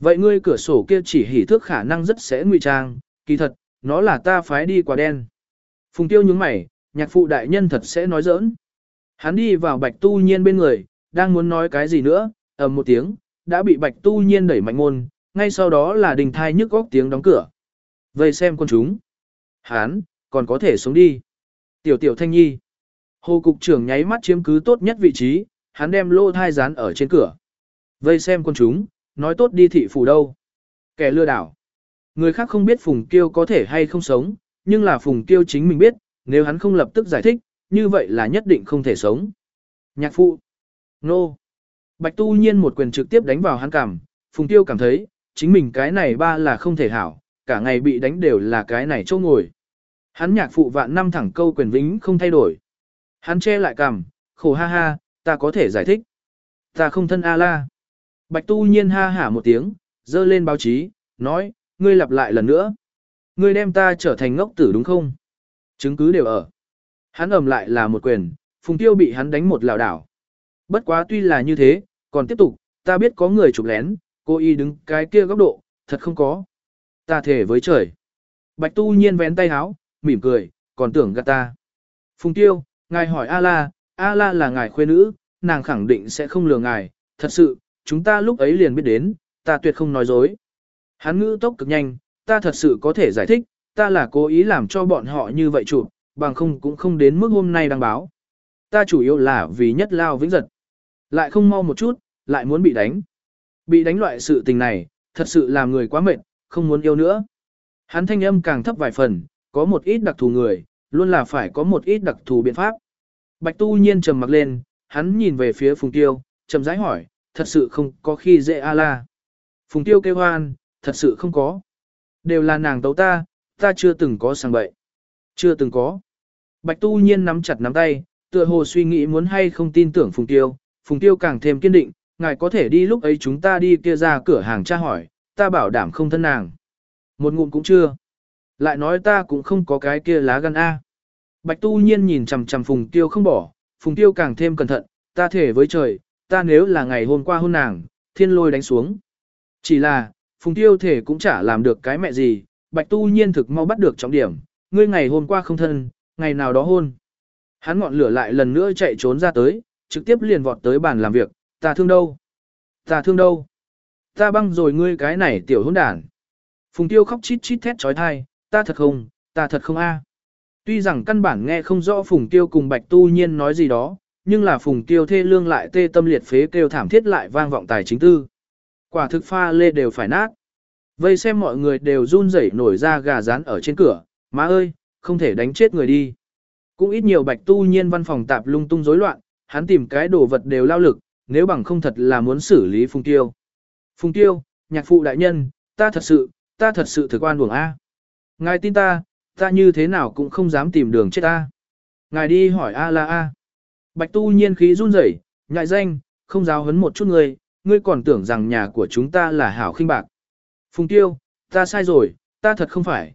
Speaker 1: Vậy ngươi cửa sổ kia chỉ hỉ thước khả năng rất sẽ ngụy trang, kỳ thật, nó là ta phái đi quả đen. Phùng Tiêu nhướng mày, nhạc phụ đại nhân thật sẽ nói giỡn. Hắn đi vào Bạch Tu Nhiên bên người, đang muốn nói cái gì nữa, ầm một tiếng, đã bị Bạch Tu Nhiên đẩy mạnh môn, ngay sau đó là đình thai nhức góc tiếng đóng cửa. Vây xem con chúng. Hắn, còn có thể sống đi. Tiểu tiểu Thanh Nhi. Hồ cục trưởng nháy mắt chiếm cứ tốt nhất vị trí, hắn đem lô thai dán ở trên cửa. Vây xem con chúng, nói tốt đi thị phủ đâu. Kẻ lừa đảo. Người khác không biết Phùng Kiêu có thể hay không sống, nhưng là Phùng Kiêu chính mình biết, nếu hắn không lập tức giải thích, như vậy là nhất định không thể sống. Nhạc phụ. Nô. Bạch Tu Nhiên một quyền trực tiếp đánh vào hắn cằm, Phùng Kiêu cảm thấy, chính mình cái này ba là không thể hảo, cả ngày bị đánh đều là cái này chỗ ngồi. Hắn nhạc phụ vạn năm thẳng câu quyền vĩnh không thay đổi. Hắn che lại cằm, khổ ha ha, ta có thể giải thích. Ta không thân A-la. Bạch Tu Nhiên ha hả một tiếng, dơ lên báo chí, nói, ngươi lặp lại lần nữa. Ngươi đem ta trở thành ngốc tử đúng không? Chứng cứ đều ở. Hắn ầm lại là một quyền, Phùng Tiêu bị hắn đánh một lảo đảo. Bất quá tuy là như thế, còn tiếp tục, ta biết có người chụp lén, cô y đứng cái kia góc độ, thật không có. Ta thề với trời. Bạch Tu Nhiên vén tay háo, mỉm cười, còn tưởng gạt ta. Phùng Tiêu, ngài hỏi A-la là ngài khuê nữ, nàng khẳng định sẽ không lừa ngài, thật sự, chúng ta lúc ấy liền biết đến, ta tuyệt không nói dối. Hắn ngữ tốc cực nhanh, ta thật sự có thể giải thích, ta là cố ý làm cho bọn họ như vậy chụp, bằng không cũng không đến mức hôm nay đăng báo. Ta chủ yếu là vì nhất lao vĩnh giật. Lại không mau một chút, lại muốn bị đánh. Bị đánh loại sự tình này, thật sự làm người quá mệt, không muốn yêu nữa. Hắn thanh âm càng thấp vài phần, có một ít đặc thù người, luôn là phải có một ít đặc thù biện pháp. Bạch Tu Nhiên trầm mặc lên, hắn nhìn về phía Phùng Tiêu, chậm rãi hỏi, thật sự không có khi dễ A-la. Phùng Tiêu kêu hoan, thật sự không có. Đều là nàng tấu ta, ta chưa từng có sang bậy. Chưa từng có. Bạch Tu Nhiên nắm chặt nắm tay, tựa hồ suy nghĩ muốn hay không tin tưởng Phùng Tiêu. Phùng Tiêu càng thêm kiên định, ngài có thể đi lúc ấy chúng ta đi kia ra cửa hàng tra hỏi, ta bảo đảm không thân nàng. Một ngụm cũng chưa. Lại nói ta cũng không có cái kia lá gan A. Bạch Tu Nhiên nhìn chằm chằm Phùng Tiêu không bỏ, Phùng Tiêu càng thêm cẩn thận, ta thể với trời, ta nếu là ngày hôm qua hôn nàng, thiên lôi đánh xuống. Chỉ là, Phùng Tiêu thể cũng chả làm được cái mẹ gì, Bạch Tu Nhiên thực mau bắt được trọng điểm, ngươi ngày hôm qua không thân, ngày nào đó hôn. Hắn ngọn lửa lại lần nữa chạy trốn ra tới, trực tiếp liền vọt tới bàn làm việc, ta thương đâu? Ta thương đâu? Ta băng rồi ngươi cái này tiểu hôn đản. Phùng Tiêu khóc chít chít thét trói thai, ta thật không a. Tuy rằng căn bản nghe không rõ Phùng Tiêu cùng Bạch Tu Nhiên nói gì đó, nhưng là Phùng Tiêu thê lương lại tê tâm liệt phế kêu thảm thiết lại vang vọng tài chính tư. Quả thực pha lê đều phải nát. Vây xem mọi người đều run rẩy nổi ra gà rán ở trên cửa, má ơi, không thể đánh chết người đi. Cũng ít nhiều Bạch Tu Nhiên văn phòng tạp lung tung rối loạn, hắn tìm cái đồ vật đều lao lực, nếu bằng không thật là muốn xử lý Phùng Tiêu. Phùng Tiêu, nhạc phụ đại nhân, ta thật sự thực oan uổng a. Ngài tin ta như thế nào cũng không dám tìm đường chết ta. Ngài đi hỏi A-la a. Bạch Tu Nhiên khí run rẩy, nhại danh, không giáo huấn một chút ngươi còn tưởng rằng nhà của chúng ta là hảo khinh bạc. Phùng Tiêu, ta sai rồi, ta thật không phải,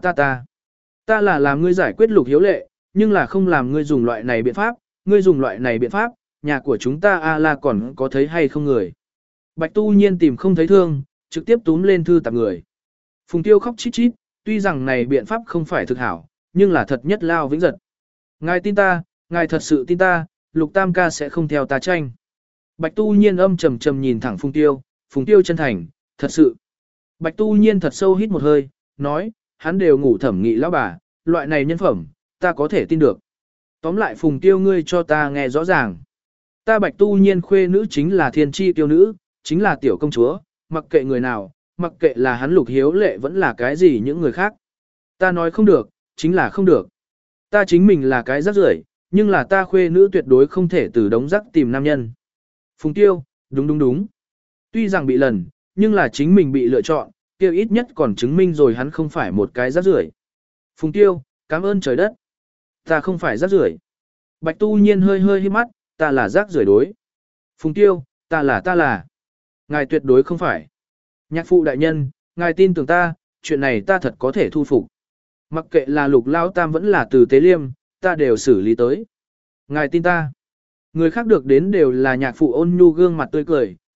Speaker 1: ta là làm ngươi giải quyết Lục Hiếu Lệ, nhưng là không làm ngươi dùng loại này biện pháp, ngươi dùng loại này biện pháp, nhà của chúng ta A-la còn có thấy hay không người. Bạch Tu Nhiên tìm không thấy thương, trực tiếp túm lên thư tạp người. Phùng Tiêu khóc chít chít, tuy rằng này biện pháp không phải thực hảo, nhưng là thật nhất lao vĩnh giật. Ngài tin ta, ngài thật sự tin ta, Lục Tam ca sẽ không theo ta tranh. Bạch Tu Nhiên âm trầm trầm nhìn thẳng Phùng Tiêu chân thành, thật sự. Bạch Tu Nhiên thật sâu hít một hơi, nói, hắn đều ngủ thẩm nghị lão bà, loại này nhân phẩm, ta có thể tin được. Tóm lại Phùng Tiêu ngươi cho ta nghe rõ ràng. Ta Bạch Tu Nhiên khuê nữ chính là thiên chi tiêu nữ, chính là tiểu công chúa, mặc kệ người nào, mặc kệ là hắn Lục Hiếu Lệ vẫn là cái gì những người khác. Ta nói không được, chính là không được. Ta chính mình là cái rác rưởi, nhưng là ta khuê nữ tuyệt đối không thể từ đống rác tìm nam nhân. Phùng Tiêu, đúng. Tuy rằng bị lần, nhưng là chính mình bị lựa chọn, Tiêu ít nhất còn chứng minh rồi hắn không phải một cái rác rưởi. Phùng Tiêu, cảm ơn trời đất. Ta không phải rác rưởi. Bạch Tu Nhiên hơi hít mắt, ta là rác rưởi đối. Phùng Tiêu, ta là. Ngài tuyệt đối không phải. Nhạc phụ đại nhân, ngài tin tưởng ta, chuyện này ta thật có thể thu phục. Mặc kệ là Lục Lão Tam vẫn là Từ Tế Liêm, ta đều xử lý tới. Ngài tin ta. Người khác được đến đều là nhạc phụ ôn nhu gương mặt tươi cười,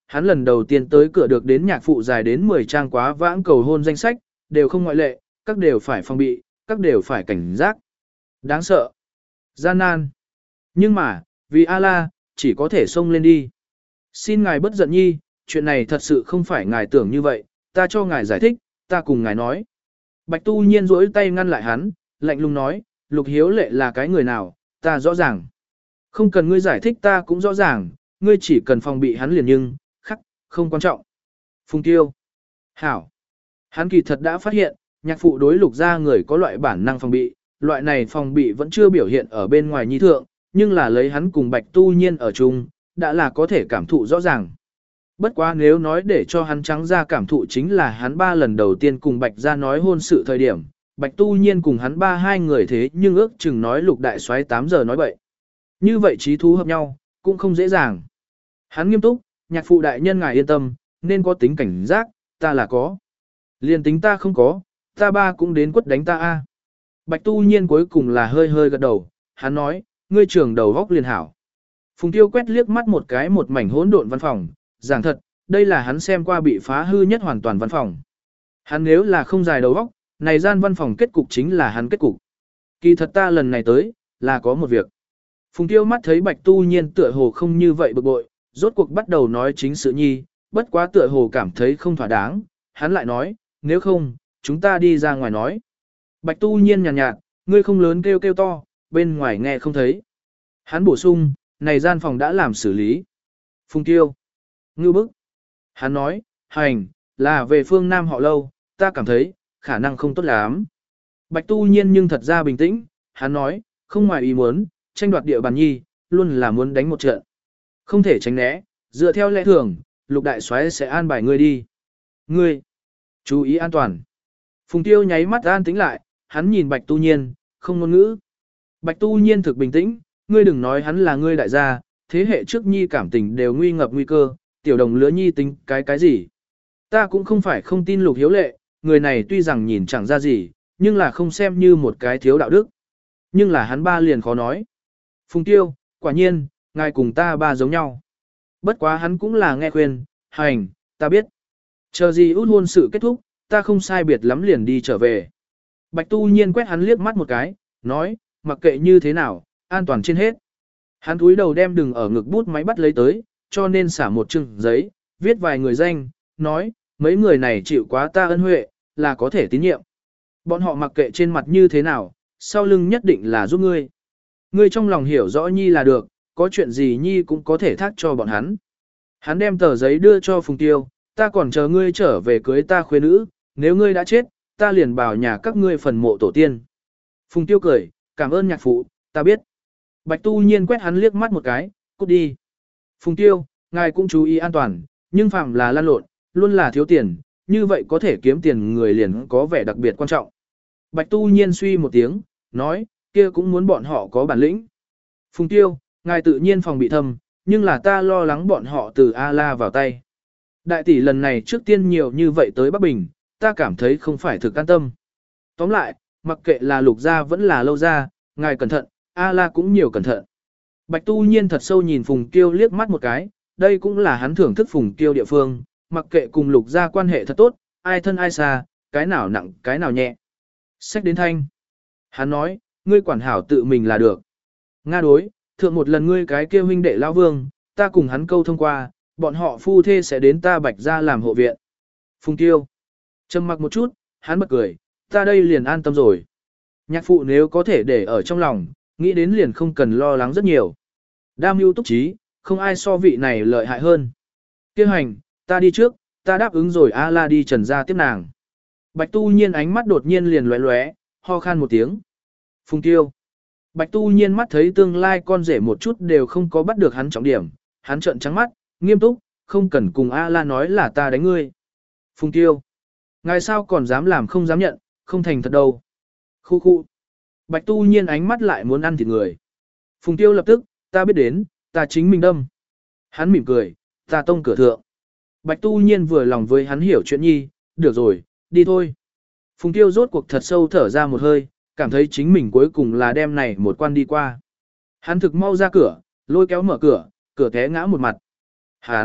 Speaker 1: hắn lần đầu tiên tới cửa được đến nhạc phụ dài đến 10 trang quá vãng cầu hôn danh sách, đều không ngoại lệ, các đều phải phòng bị, các đều phải cảnh giác. Đáng sợ. Gian nan. Nhưng mà, vì Allah, chỉ có thể xông lên đi. Xin ngài bất giận nhi, chuyện này thật sự không phải ngài tưởng như vậy, ta cho ngài giải thích, ta cùng ngài nói. Bạch Tu Nhiên duỗi tay ngăn lại hắn, lạnh lùng nói, Lục Hiếu Lệ là cái người nào, ta rõ ràng. Không cần ngươi giải thích ta cũng rõ ràng, ngươi chỉ cần phòng bị hắn liền nhưng, khắc, không quan trọng. Phùng Tiêu. Hảo. Hắn kỳ thật đã phát hiện, nhạc phụ đối Lục gia người có loại bản năng phòng bị, loại này phòng bị vẫn chưa biểu hiện ở bên ngoài nhi thượng, nhưng là lấy hắn cùng Bạch Tu Nhiên ở chung, đã là có thể cảm thụ rõ ràng. Bất quá nếu nói để cho hắn trắng ra cảm thụ chính là hắn 3 lần đầu tiên cùng Bạch gia nói hôn sự thời điểm, Bạch Tu Nhiên cùng hắn 2 người thế nhưng ước chừng nói Lục đại soái 8 giờ nói bậy. Như vậy trí thú hợp nhau, cũng không dễ dàng. Hắn nghiêm túc, nhạc phụ đại nhân ngài yên tâm, nên có tính cảnh giác, ta là có. Liên tính ta không có, ta ba cũng đến quất đánh ta a. Bạch Tu Nhiên cuối cùng là hơi hơi gật đầu, hắn nói, ngươi trưởng đầu góc liền hảo. Phùng Tiêu quét liếc mắt một cái một mảnh hỗn độn văn phòng, giảng thật, đây là hắn xem qua bị phá hư nhất hoàn toàn văn phòng. Hắn nếu là không dài đầu góc, này gian văn phòng kết cục chính là hắn kết cục. Kỳ thật ta lần này tới, là có một việc. Phùng Tiêu mắt thấy Bạch Tu Nhiên tựa hồ không như vậy bực bội, rốt cuộc bắt đầu nói chính sự nhi, bất quá tựa hồ cảm thấy không thỏa đáng, hắn lại nói, nếu không, chúng ta đi ra ngoài nói. Bạch Tu Nhiên nhàn nhạt, ngươi không lớn kêu kêu to, bên ngoài nghe không thấy. Hắn bổ sung, này gian phòng đã làm xử lý. Phùng Tiêu. Ngư bức. Hắn nói, hành, là về phương Nam họ lâu, ta cảm thấy, khả năng không tốt lắm. Bạch Tu Nhiên nhưng thật ra bình tĩnh, hắn nói, không ngoài ý muốn, tranh đoạt địa bàn nhi, luôn là muốn đánh một trận. Không thể tránh né, dựa theo lẽ thường, Lục đại soái sẽ an bài ngươi đi. Ngươi, chú ý an toàn. Phùng Tiêu nháy mắt an tĩnh lại, hắn nhìn Bạch Tu Nhiên, không ngôn ngữ. Bạch Tu Nhiên thực bình tĩnh, ngươi đừng nói hắn là ngươi đại gia, thế hệ trước nhi cảm tình đều nguy ngập nguy cơ, tiểu đồng lứa nhi tính cái gì. Ta cũng không phải không tin Lục Hiếu Lệ, người này tuy rằng nhìn chẳng ra gì, nhưng là không xem như một cái thiếu đạo đức. Nhưng là hắn ba liền khó nói. Phùng Tiêu, quả nhiên, ngài cùng ta ba giống nhau. Bất quá hắn cũng là nghe khuyên, hành, ta biết. Chờ gì út hôn sự kết thúc, ta không sai biệt lắm liền đi trở về. Bạch Tu Nhiên quét hắn liếc mắt một cái, nói, mặc kệ như thế nào, an toàn trên hết. Hắn cúi đầu đem đừng ở ngực bút máy bắt lấy tới, cho nên xả một chừng giấy, viết vài người danh, nói, mấy người này chịu quá ta ân huệ, là có thể tín nhiệm. Bọn họ mặc kệ trên mặt như thế nào, sau lưng nhất định là giúp ngươi. Ngươi trong lòng hiểu rõ Nhi là được, có chuyện gì Nhi cũng có thể thác cho bọn hắn. Hắn đem tờ giấy đưa cho Phùng Tiêu, ta còn chờ ngươi trở về cưới ta khuê nữ, nếu ngươi đã chết, ta liền bảo nhà các ngươi phần mộ tổ tiên. Phùng Tiêu cười, cảm ơn nhạc phụ, ta biết. Bạch Tu Nhiên quét hắn liếc mắt một cái, cút đi. Phùng Tiêu, ngài cũng chú ý an toàn, nhưng phạm là lan lộn, luôn là thiếu tiền, như vậy có thể kiếm tiền người liền có vẻ đặc biệt quan trọng. Bạch Tu Nhiên suy một tiếng, nói, kia cũng muốn bọn họ có bản lĩnh. Phùng Tiêu, ngài tự nhiên phòng bị thâm, nhưng là ta lo lắng bọn họ từ A-la vào tay. Đại tỷ lần này trước tiên nhiều như vậy tới Bắc Bình, ta cảm thấy không phải thực an tâm. Tóm lại, mặc kệ là Lục gia vẫn là Lâu gia, ngài cẩn thận, A-la cũng nhiều cẩn thận. Bạch Tu Nhiên thật sâu nhìn Phùng Tiêu liếc mắt một cái, đây cũng là hắn thưởng thức Phùng Tiêu địa phương, mặc kệ cùng Lục gia quan hệ thật tốt, ai thân ai xa, cái nào nặng cái nào nhẹ. Sách đến thanh. Hắn nói, ngươi quản hảo tự mình là được. Nga đối, thượng một lần ngươi cái kia huynh đệ lão Vương, ta cùng hắn câu thông qua, bọn họ phu thê sẽ đến ta Bạch gia làm hộ viện. Phùng Tiêu. Trầm mặc một chút, hắn bật cười, ta đây liền an tâm rồi. Nhạc phụ nếu có thể để ở trong lòng, nghĩ đến liền không cần lo lắng rất nhiều. Đam mưu túc trí, không ai so vị này lợi hại hơn. Kêu hành, ta đi trước, ta đáp ứng rồi A-la đi Trần gia tiếp nàng. Bạch Tu Nhiên ánh mắt đột nhiên liền lóe lóe, ho khan một tiếng. Phùng Tiêu. Bạch Tu Nhiên mắt thấy tương lai con rể một chút đều không có bắt được hắn trọng điểm, hắn trợn trắng mắt, nghiêm túc, không cần cùng A-la nói là ta đánh ngươi. Phùng Tiêu. Ngài sao còn dám làm không dám nhận, không thành thật đâu. Khu khu. Bạch Tu Nhiên ánh mắt lại muốn ăn thịt người. Phùng Tiêu lập tức, ta biết đến, ta chính mình đâm. Hắn mỉm cười, ta tông cửa thượng. Bạch Tu Nhiên vừa lòng với hắn hiểu chuyện nhi, được rồi, đi thôi. Phùng Tiêu rốt cuộc thật sâu thở ra một hơi, cảm thấy chính mình cuối cùng là đem này một quan đi qua. Hắn thực mau ra cửa, lôi kéo mở cửa, cửa té ngã một mặt. Hắn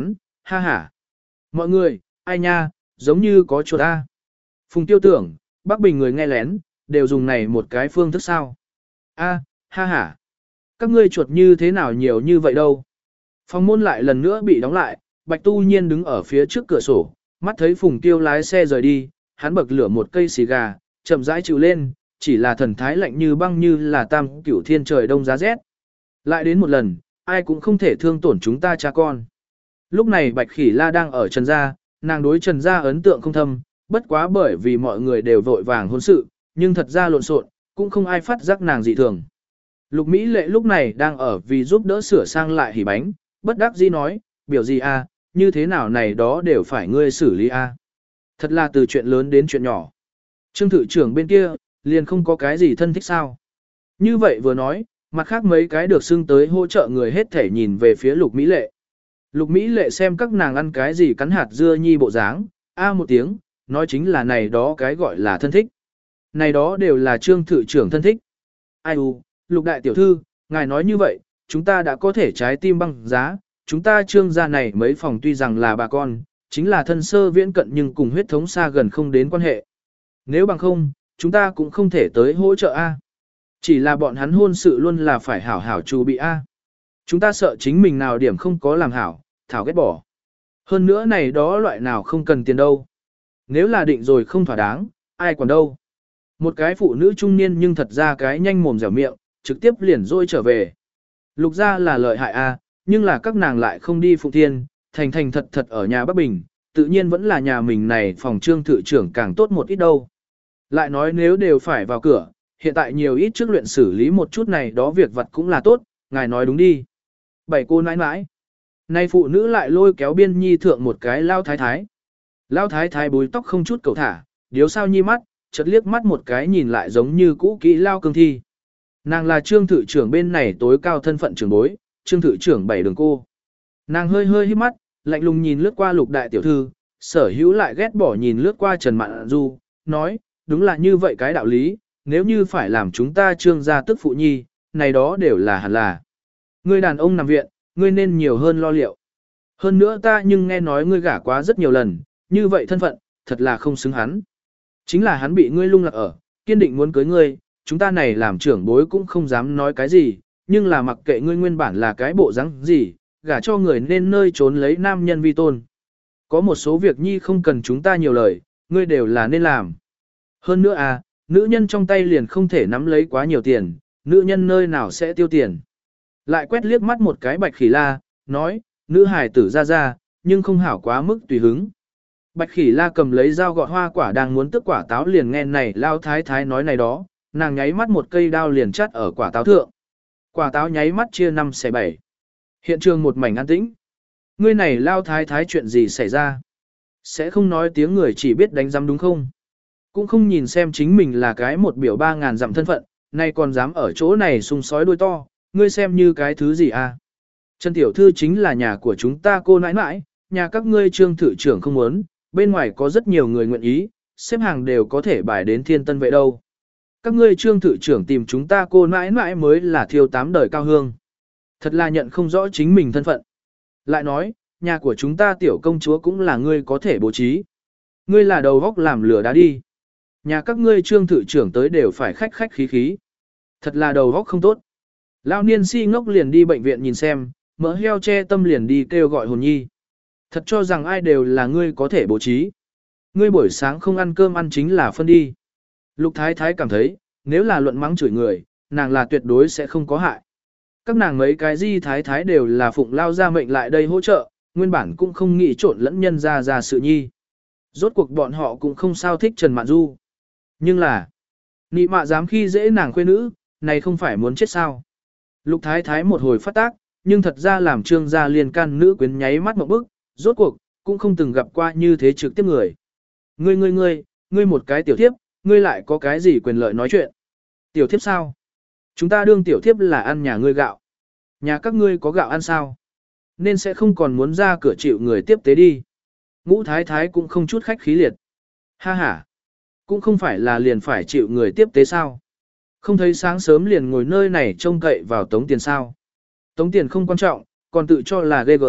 Speaker 1: Ha ha. Mọi người, ai nha, giống như có chuột A. Phùng Tiêu tưởng, Bắc Bình người nghe lén, đều dùng này một cái phương thức sao. A, ha ha. Các ngươi chuột như thế nào nhiều như vậy đâu. Phòng môn lại lần nữa bị đóng lại, Bạch Tu Nhiên đứng ở phía trước cửa sổ, mắt thấy Phùng Tiêu lái xe rời đi, hắn bậc lửa một cây xì gà, chậm rãi chịu lên, chỉ là thần thái lạnh như băng như là tam cửu thiên trời đông giá rét. Lại đến một lần, ai cũng không thể thương tổn chúng ta cha con. Lúc này Bạch Khỉ La đang ở Trần Gia, nàng đối Trần Gia ấn tượng không thâm, bất quá bởi vì mọi người đều vội vàng hôn sự, nhưng thật ra lộn xộn, cũng không ai phát giác nàng dị thường. Lục Mỹ Lệ lúc này đang ở vì giúp đỡ sửa sang lại hỉ bánh, bất đắc dĩ nói, biểu gì a, như thế nào này đó đều phải ngươi xử lý a. Thật là từ chuyện lớn đến chuyện nhỏ. Trương thự trưởng bên kia, liền không có cái gì thân thích sao. Như vậy vừa nói, mặt khác mấy cái được xưng tới hỗ trợ người hết thể nhìn về phía Lục Mỹ Lệ. Lục Mỹ Lệ xem các nàng ăn cái gì cắn hạt dưa nhi bộ dáng, a một tiếng, nói chính là này đó cái gọi là thân thích. Này đó đều là trương thự trưởng thân thích. Ai u, Lục đại tiểu thư, ngài nói như vậy, chúng ta đã có thể trái tim băng giá, chúng ta trương gia này mấy phòng tuy rằng là bà con, chính là thân sơ viễn cận nhưng cùng huyết thống xa gần không đến quan hệ. Nếu bằng không, chúng ta cũng không thể tới hỗ trợ A. Chỉ là bọn hắn hôn sự luôn là phải hảo hảo chu bị A. Chúng ta sợ chính mình nào điểm không có làm hảo, thảo ghét bỏ. Hơn nữa này đó loại nào không cần tiền đâu. Nếu là định rồi không thỏa đáng, ai còn đâu. Một cái phụ nữ trung niên nhưng thật ra cái nhanh mồm dẻo miệng, trực tiếp liền dôi trở về. Lục gia là lợi hại A, nhưng là các nàng lại không đi phụ thiên, thành thành thật thật ở nhà Bắc Bình, tự nhiên vẫn là nhà mình này phòng trương thự trưởng càng tốt một ít đâu. Lại nói nếu đều phải vào cửa, hiện tại nhiều ít trước luyện xử lý một chút này đó việc vật cũng là tốt, ngài nói đúng đi. Bảy cô nãi nãi. Nay phụ nữ lại lôi kéo biên nhi thượng một cái lao thái thái. Lao thái thái búi tóc không chút cầu thả, điếu sao nhi mắt, chợt liếc mắt một cái nhìn lại giống như cũ kỹ lao cương thi. Nàng là trương thự trưởng bên này tối cao thân phận trưởng bối, trương thự trưởng bảy đường cô. Nàng hơi hơi híp mắt, lạnh lùng nhìn lướt qua Lục đại tiểu thư, sở hữu lại ghét bỏ nhìn lướt qua Trần Mạn Du, nói, đúng là như vậy cái đạo lý, nếu như phải làm chúng ta trương gia tức phụ nhi, này đó đều là hẳn là. Ngươi đàn ông nằm viện, ngươi nên nhiều hơn lo liệu. Hơn nữa ta nhưng nghe nói ngươi gả quá rất nhiều lần, như vậy thân phận, thật là không xứng hắn. Chính là hắn bị ngươi lung lạc ở, kiên định muốn cưới ngươi, chúng ta này làm trưởng bối cũng không dám nói cái gì, nhưng là mặc kệ ngươi nguyên bản là cái bộ dáng gì, gả cho người nên nơi trốn lấy nam nhân vi tôn. Có một số việc nhi không cần chúng ta nhiều lời, ngươi đều là nên làm. Hơn nữa à, nữ nhân trong tay liền không thể nắm lấy quá nhiều tiền, nữ nhân nơi nào sẽ tiêu tiền. Lại quét liếc mắt một cái Bạch Khỉ La, nói, nữ hài tử ra, nhưng không hảo quá mức tùy hứng. Bạch Khỉ La cầm lấy dao gọt hoa quả đang muốn tước quả táo liền nghe này lao thái thái nói này đó, nàng nháy mắt một cây đao liền chắt ở quả táo thượng. Quả táo nháy mắt chia 5 xẻ 7. Hiện trường một mảnh an tĩnh. Ngươi này lao thái thái chuyện gì xảy ra? Sẽ không nói tiếng người chỉ biết đánh giám đúng không? Cũng không nhìn xem chính mình là cái một biểu 3.000 dặm thân phận, nay còn dám ở chỗ này sung sói đuôi to, ngươi xem như cái thứ gì à? Trần tiểu thư chính là nhà của chúng ta cô nãi nãi, nhà các ngươi trương thự trưởng không muốn, bên ngoài có rất nhiều người nguyện ý, xếp hàng đều có thể bài đến thiên tân vệ đâu. Các ngươi trương thự trưởng tìm chúng ta cô nãi nãi mới là thiêu 8 đời cao hương. Thật là nhận không rõ chính mình thân phận. Lại nói, nhà của chúng ta tiểu công chúa cũng là ngươi có thể bố trí. Ngươi là đầu góc làm lửa đá đi. Nhà các ngươi trương thự trưởng tới đều phải khách khách khí khí. Thật là đầu góc không tốt. Lao niên si ngốc liền đi bệnh viện nhìn xem, mỡ heo che tâm liền đi kêu gọi hồn nhi. Thật cho rằng ai đều là ngươi có thể bố trí. Ngươi buổi sáng không ăn cơm ăn chính là phân đi. Lục thái thái cảm thấy, nếu là luận mắng chửi người, nàng là tuyệt đối sẽ không có hại. Các nàng mấy cái di thái thái đều là phụng lao ra mệnh lại đây hỗ trợ, nguyên bản cũng không nghĩ trộn lẫn nhân ra sự nhi. Rốt cuộc bọn họ cũng không sao thích Trần Mạn Du. Nhưng là, nị mạ dám khi dễ nàng khuê nữ, này không phải muốn chết sao. Lục thái thái một hồi phát tác, nhưng thật ra làm trương gia liền can nữ quyến nháy mắt một bức, rốt cuộc, cũng không từng gặp qua như thế trực tiếp người. Ngươi một cái tiểu thiếp, ngươi lại có cái gì quyền lợi nói chuyện. Tiểu thiếp sao? Chúng ta đương tiểu thiếp là ăn nhà ngươi gạo. Nhà các ngươi có gạo ăn sao? Nên sẽ không còn muốn ra cửa chịu người tiếp tế đi. Ngũ thái thái cũng không chút khách khí liệt. Ha ha. Cũng không phải là liền phải chịu người tiếp tế sao? Không thấy sáng sớm liền ngồi nơi này trông cậy vào tống tiền sao? Tống tiền không quan trọng, còn tự cho là ghê gớm,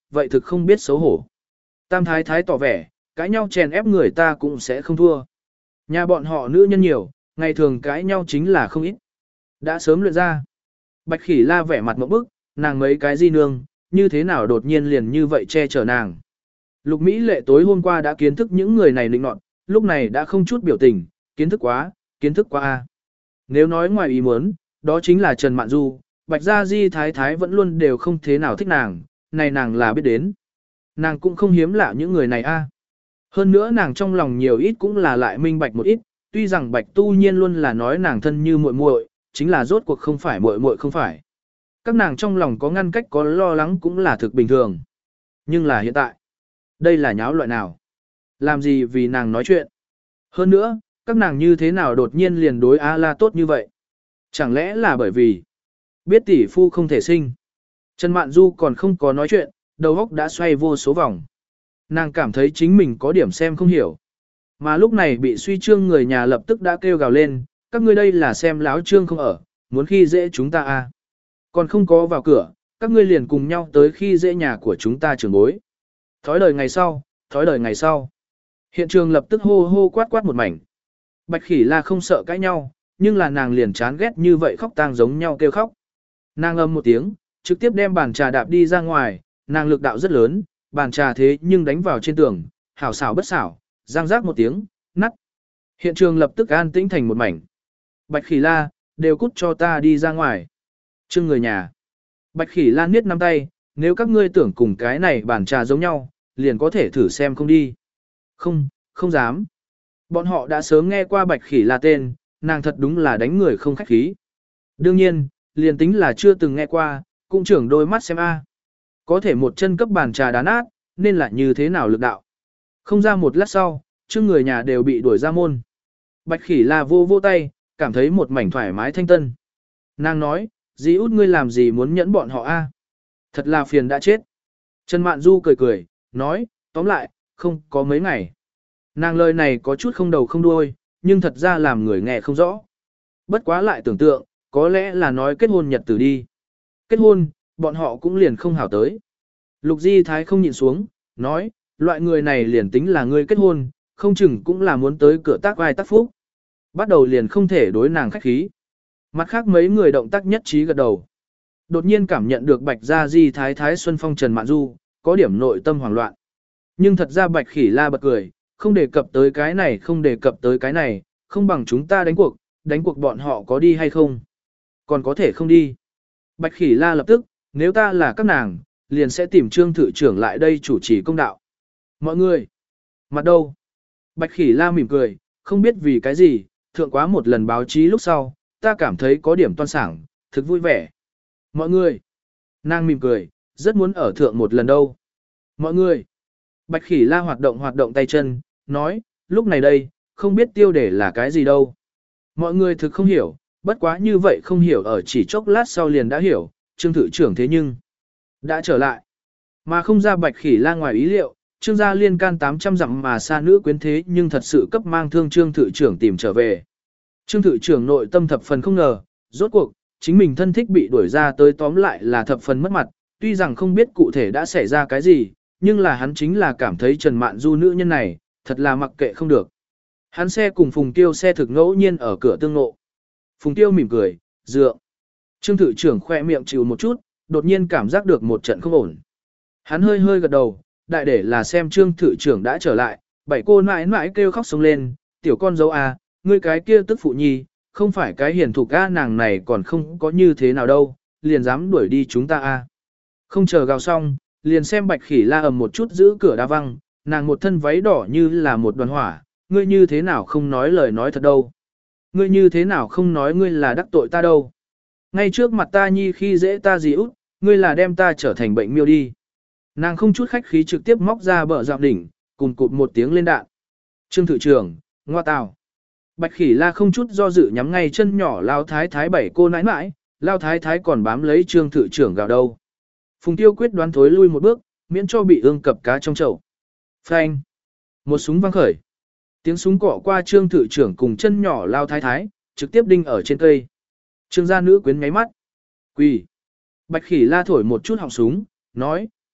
Speaker 1: vậy thực không biết xấu hổ. Tam thái thái tỏ vẻ, cãi nhau chèn ép người ta cũng sẽ không thua. Nhà bọn họ nữ nhân nhiều, ngày thường cãi nhau chính là không ít. Đã sớm luyện ra. Bạch Khỉ La vẻ mặt mộng bức, nàng mấy cái gì nương, như thế nào đột nhiên liền như vậy che chở nàng. Lục Mỹ Lệ tối hôm qua đã kiến thức những người này nịnh nọt, lúc này đã không chút biểu tình, kiến thức quá a. Nếu nói ngoài ý muốn, đó chính là Trần Mạn Du, Bạch Gia Di thái thái vẫn luôn đều không thế nào thích nàng, này nàng là biết đến. Nàng cũng không hiếm lạ những người này a. Hơn nữa nàng trong lòng nhiều ít cũng là lại minh bạch một ít, tuy rằng Bạch Tu Nhiên luôn là nói nàng thân như muội muội, chính là rốt cuộc không phải muội muội không phải. Các nàng trong lòng có ngăn cách có lo lắng cũng là thực bình thường. Nhưng là hiện tại, đây là nháo loại nào? Làm gì vì nàng nói chuyện? Hơn nữa, các nàng như thế nào đột nhiên liền đối A-la tốt như vậy? Chẳng lẽ là bởi vì biết tỷ phu không thể sinh? Trần Mạn Du còn không có nói chuyện, đầu óc đã xoay vô số vòng. Nàng cảm thấy chính mình có điểm xem không hiểu. Mà lúc này bị suy trương người nhà lập tức đã kêu gào lên, các ngươi đây là xem láo trương không ở, muốn khi dễ chúng ta à. Còn không có vào cửa, các ngươi liền cùng nhau tới khi dễ nhà của chúng ta trưởng bối. Thói đời ngày sau, thói đời ngày sau. Hiện trường lập tức hô hô quát quát một mảnh. Bạch Khỉ La không sợ cãi nhau, nhưng là nàng liền chán ghét như vậy khóc tang giống nhau kêu khóc. Nàng âm một tiếng, trực tiếp đem bàn trà đạp đi ra ngoài, nàng lực đạo rất lớn, bàn trà thế nhưng đánh vào trên tường, hảo xảo bất xảo, giang rác một tiếng, nắt. Hiện trường lập tức an tĩnh thành một mảnh. Bạch Khỉ La, đều cút cho ta đi ra ngoài. Trương người nhà. Bạch Khỉ La niết nắm tay, nếu các ngươi tưởng cùng cái này bàn trà giống nhau, liền có thể thử xem không đi. Không, không dám. Bọn họ đã sớm nghe qua Bạch Khỉ La tên, nàng thật đúng là đánh người không khách khí. Đương nhiên, liền tính là chưa từng nghe qua, cũng trưởng đôi mắt xem a. Có thể một chân cấp bàn trà đá nát, nên là như thế nào lực đạo. Không ra một lát sau, trước người nhà đều bị đuổi ra môn. Bạch Khỉ La vô vô tay, cảm thấy một mảnh thoải mái thanh tân. Nàng nói, dì út ngươi làm gì muốn nhẫn bọn họ a? Thật là phiền đã chết. Trần Mạn Du cười cười, nói, tóm lại, không có mấy ngày. Nàng lời này có chút không đầu không đuôi, nhưng thật ra làm người nghe không rõ. Bất quá lại tưởng tượng, có lẽ là nói kết hôn nhật tử đi. Kết hôn, bọn họ cũng liền không hảo tới. Lục Di Thái không nhịn xuống, nói, loại người này liền tính là ngươi kết hôn, không chừng cũng là muốn tới cửa tác vai tác phúc. Bắt đầu liền không thể đối nàng khách khí. Mặt khác mấy người động tác nhất trí gật đầu. Đột nhiên cảm nhận được Bạch Gia Di Thái Thái Xuân Phong Trần Mạn Du, có điểm nội tâm hoảng loạn. Nhưng thật ra Bạch Khỉ La bật cười, không đề cập tới cái này không đề cập tới cái này, không bằng chúng ta đánh cuộc bọn họ có đi hay không. Còn có thể không đi. Bạch Khỉ La lập tức, nếu ta là các nàng, liền sẽ tìm Trương Thự trưởng lại đây chủ trì công đạo. Mọi người, mặt đâu? Bạch Khỉ La mỉm cười, không biết vì cái gì, thượng quá một lần báo chí lúc sau, ta cảm thấy có điểm toan sảng, thực vui vẻ. Mọi người, nàng mỉm cười, rất muốn ở thượng một lần đâu. Mọi người, Bạch Khỉ La hoạt động tay chân, nói, lúc này đây, không biết tiêu đề là cái gì đâu. Mọi người thực không hiểu, bất quá như vậy không hiểu ở chỉ chốc lát sau liền đã hiểu, Trương Thự trưởng thế nhưng đã trở lại. Mà không ra Bạch Khỉ La ngoài ý liệu, Trương gia liên can 800 dặm mà xa nữ quyến thế nhưng thật sự cấp mang thương Trương Thự trưởng tìm trở về. Trương Thự trưởng nội tâm thập phần không ngờ, rốt cuộc, chính mình thân thích bị đuổi ra tới tóm lại là thập phần mất mặt, tuy rằng không biết cụ thể đã xảy ra cái gì, nhưng là hắn chính là cảm thấy Trần Mạn Du nữ nhân này, thật là mặc kệ không được. Hắn xe cùng Phùng Tiêu xe thực ngẫu nhiên ở cửa tương ngộ. Phùng Tiêu mỉm cười, dựa. Trương Thự trưởng khoe miệng chịu một chút, đột nhiên cảm giác được một trận không ổn. Hắn hơi hơi gật đầu, đại để là xem Trương Thự trưởng đã trở lại, bảy cô mãi mãi kêu khóc sống lên, tiểu con dâu à, ngươi cái kia tức phụ nhi, không phải cái hiền thục a nàng này còn không có như thế nào đâu, liền dám đuổi đi chúng ta a. Không chờ gào xong, liền xem Bạch Khỉ La ầm một chút giữ cửa đá văng, nàng một thân váy đỏ như là một đoàn hỏa, ngươi như thế nào không nói lời nói thật đâu. Ngươi như thế nào không nói ngươi là đắc tội ta đâu. Ngay trước mặt ta nhi khi dễ ta gì út, ngươi là đem ta trở thành bệnh miêu đi. Nàng không chút khách khí trực tiếp móc ra bờ dạo đỉnh, cùng cụt một tiếng lên đạn. Trương Thự trưởng, ngoa tào. Bạch Khỉ La không chút do dự nhắm ngay chân nhỏ Lao Thái Thái bảy cô nãi nãi, Lao Thái Thái còn bám lấy Trương Thự trưởng gào đâu. Phùng Tiêu quyết đoán thối lui một bước, miễn cho bị ương cập cá trong chậu. Phanh. Một súng vang khởi. Tiếng súng cọ qua Trương Thự trưởng cùng chân nhỏ Lao Thái Thái, trực tiếp đinh ở trên cây. Trương gia nữ quyến ngáy mắt. Quỳ. Bạch Khỉ La thổi một chút họng súng, nói,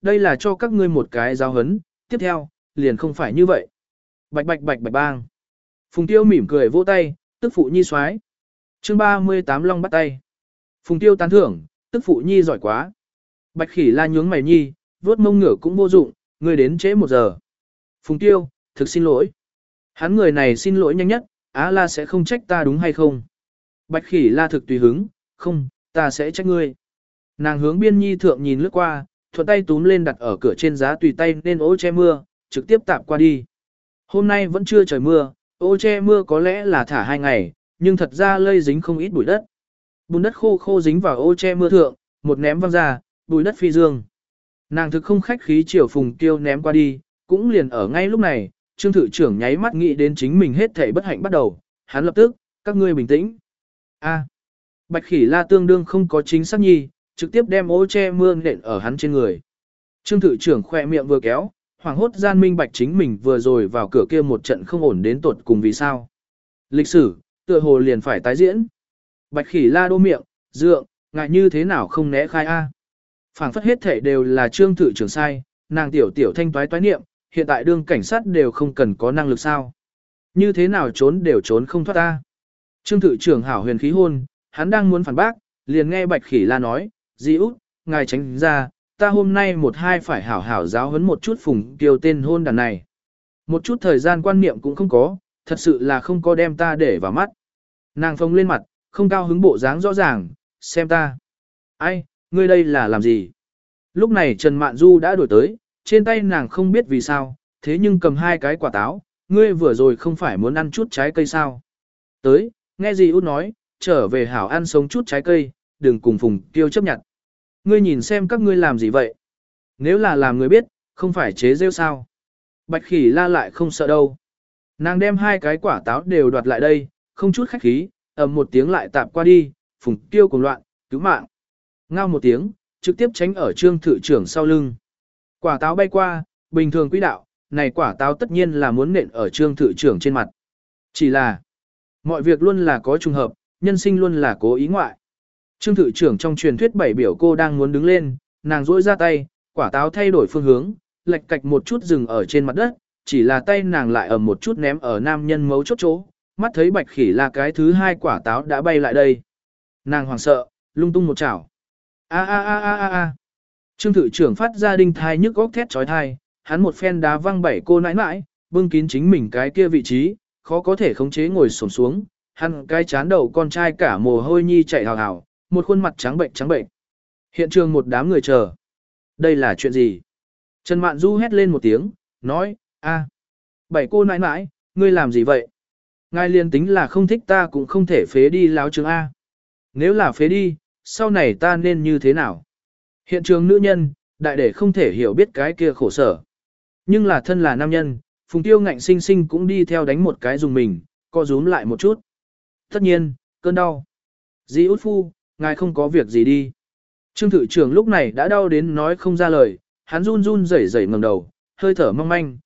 Speaker 1: đây là cho các ngươi một cái giáo huấn, tiếp theo, liền không phải như vậy. Bạch bạch bạch bạch bang. Phùng Tiêu mỉm cười vỗ tay, tức phụ nhi soái. Chương 38 Long bắt tay. Phùng Tiêu tán thưởng, tức phụ nhi giỏi quá. Bạch Khỉ La nhướng mày nhi, vuốt mông ngửa cũng vô dụng, ngươi đến trễ 1 giờ. Phùng Tiêu, thực xin lỗi. Hắn người này xin lỗi nhanh nhất, Á La sẽ không trách ta đúng hay không? Bạch Khỉ La thực tùy hứng, không, ta sẽ trách ngươi. Nàng hướng biên nhi thượng nhìn lướt qua, thuận tay túm lên đặt ở cửa trên giá tùy tay nên ô che mưa, trực tiếp tạp qua đi. Hôm nay vẫn chưa trời mưa, ô che mưa có lẽ là thả 2 ngày, nhưng thật ra lây dính không ít bụi đất. Bùn đất khô khô dính vào ô che mưa thượng, một ném văng ra, bụi đất phi dương. Nàng thực không khách khí chiều Phùng Tiêu ném qua đi, cũng liền ở ngay lúc này, Trương Thự trưởng nháy mắt nghĩ đến chính mình hết thảy bất hạnh bắt đầu, hắn lập tức, các ngươi bình tĩnh. A. Bạch Khỉ La tương đương không có chính xác nhi, trực tiếp đem ô che mưa nện ở hắn trên người. Trương Thự trưởng khỏe miệng vừa kéo, hoảng hốt gian minh bạch chính mình vừa rồi vào cửa kia một trận không ổn đến tột cùng vì sao. Lịch sử, tựa hồ liền phải tái diễn. Bạch Khỉ La đô miệng, dượng, ngại như thế nào không né khai a? Phảng phất hết thể đều là Trương Thự trưởng sai, nàng tiểu tiểu thanh toái toái niệm, hiện tại đương cảnh sát đều không cần có năng lực sao. Như thế nào trốn đều trốn không thoát ta. Trương Thự trưởng hảo huyền khí hôn, hắn đang muốn phản bác, liền nghe Bạch Khỉ La nói, Di út, ngài tránh ra, ta hôm nay một hai phải hảo hảo giáo huấn một chút Phùng Tiêu tên hôn đàn này. Một chút thời gian quan niệm cũng không có, thật sự là không có đem ta để vào mắt. Nàng phông lên mặt, không cao hứng bộ dáng rõ ràng, xem ta. Ai, ngươi đây là làm gì? Lúc này Trần Mạn Du đã đuổi tới, trên tay nàng không biết vì sao, thế nhưng cầm 2 cái quả táo, ngươi vừa rồi không phải muốn ăn chút trái cây sao? Tới, nghe gì út nói, trở về hảo ăn sống chút trái cây, đừng cùng Phùng Tiêu chấp nhận. Ngươi nhìn xem các ngươi làm gì vậy? Nếu là làm người biết, không phải chế rêu sao? Bạch Khỉ La lại không sợ đâu. Nàng đem 2 cái quả táo đều đoạt lại đây, không chút khách khí, ầm một tiếng lại tạp qua đi, Phùng Tiêu cùng loạn, cứu mạng. Ngao một tiếng, trực tiếp tránh ở Trương Thự trưởng sau lưng. Quả táo bay qua, bình thường quỹ đạo, này quả táo tất nhiên là muốn nện ở Trương Thự trưởng trên mặt. Chỉ là, mọi việc luôn là có trùng hợp, nhân sinh luôn là cố ý ngoại. Trương Thự trưởng trong truyền thuyết 7 biểu cô đang muốn đứng lên, nàng rỗi ra tay, quả táo thay đổi phương hướng, lệch cạch một chút dừng ở trên mặt đất, chỉ là tay nàng lại ầm một chút ném ở nam nhân mấu chốt chỗ, mắt thấy Bạch Khỉ La cái thứ 2 quả táo đã bay lại đây. Nàng hoảng sợ, lung tung một chảo. A a a a a a. Trương Thự trưởng phát ra đinh thai nhức góc thét chói tai, hắn một phen đá văng 7 cô nãi nãi, bưng kín chính mình cái kia vị trí, khó có thể khống chế ngồi xổm xuống, hắn cái chán đầu con trai cả mồ hôi nhi chảy hào hào, một khuôn mặt trắng bệnh trắng bệnh. Hiện trường một đám người chờ. Đây là chuyện gì? Trần Mạn Du hét lên một tiếng, nói, a, 7 cô nãi nãi, ngươi làm gì vậy? Ngài liền tính là không thích ta cũng không thể phế đi láo trường A. Nếu là phế đi, sau này ta nên như thế nào? Hiện trường nữ nhân, đại để không thể hiểu biết cái kia khổ sở. Nhưng là thân là nam nhân, Phùng Tiêu ngạnh sinh sinh cũng đi theo đánh một cái dùng mình, co rúm lại một chút. Tất nhiên, cơn đau. Dì út phu, ngài không có việc gì đi. Trương Thự trưởng lúc này đã đau đến nói không ra lời, hắn run run rẩy rẩy ngẩng đầu, hơi thở mong manh,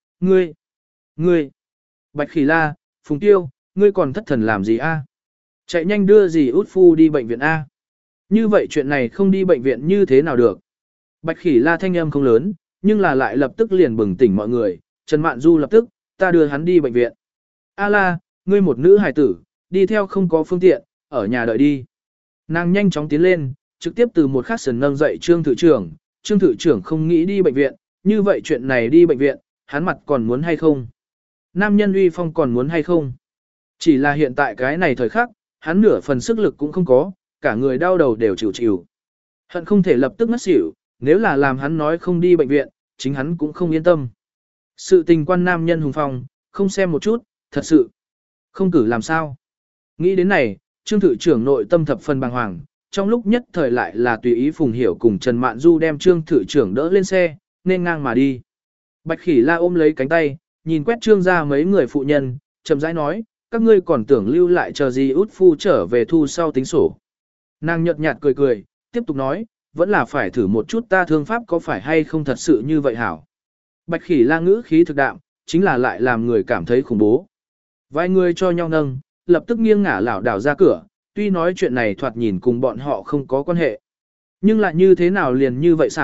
Speaker 1: ngươi. Bạch Khỉ La, Phùng Tiêu, ngươi còn thất thần làm gì a? Chạy nhanh đưa dì út phu đi bệnh viện A. Như vậy chuyện này không đi bệnh viện như thế nào được? Bạch Khỉ La thanh âm không lớn, nhưng là lại lập tức liền bừng tỉnh mọi người, Trần Mạn Du lập tức, ta đưa hắn đi bệnh viện. A La, ngươi một nữ hài tử, đi theo không có phương tiện, ở nhà đợi đi. Nàng nhanh chóng tiến lên, trực tiếp từ một khắc sườn nâng dậy Trương Thự trưởng. Trương Thự trưởng không nghĩ đi bệnh viện, như vậy chuyện này đi bệnh viện, hắn mặt còn muốn hay không? Nam nhân uy phong còn muốn hay không? Chỉ là hiện tại cái này thời khắc, hắn nửa phần sức lực cũng không có, cả người đau đầu đều chịu chịu. Hận không thể lập tức ngất xỉu, nếu là làm hắn nói không đi bệnh viện, chính hắn cũng không yên tâm. Sự tình quan nam nhân hùng phong, không xem một chút, thật sự. Không cử làm sao. Nghĩ đến này, Trương Thự trưởng nội tâm thập phần bàng hoàng, trong lúc nhất thời lại là tùy ý Phùng Hiểu cùng Trần Mạn Du đem Trương Thự trưởng đỡ lên xe, nên ngang mà đi. Bạch Khỉ La ôm lấy cánh tay, nhìn quét Trương ra mấy người phụ nhân, chậm rãi nói, các ngươi còn tưởng lưu lại chờ gì út phu trở về thu sau tính sổ. Nàng nhợt nhạt cười cười, tiếp tục nói, vẫn là phải thử một chút ta thương pháp có phải hay không thật sự như vậy hảo. Bạch Khỉ La ngữ khí thực đạm, chính là lại làm người cảm thấy khủng bố. Vài người cho nhau nâng, lập tức nghiêng ngả lảo đảo ra cửa, tuy nói chuyện này thoạt nhìn cùng bọn họ không có quan hệ. Nhưng lại như thế nào liền như vậy xảo,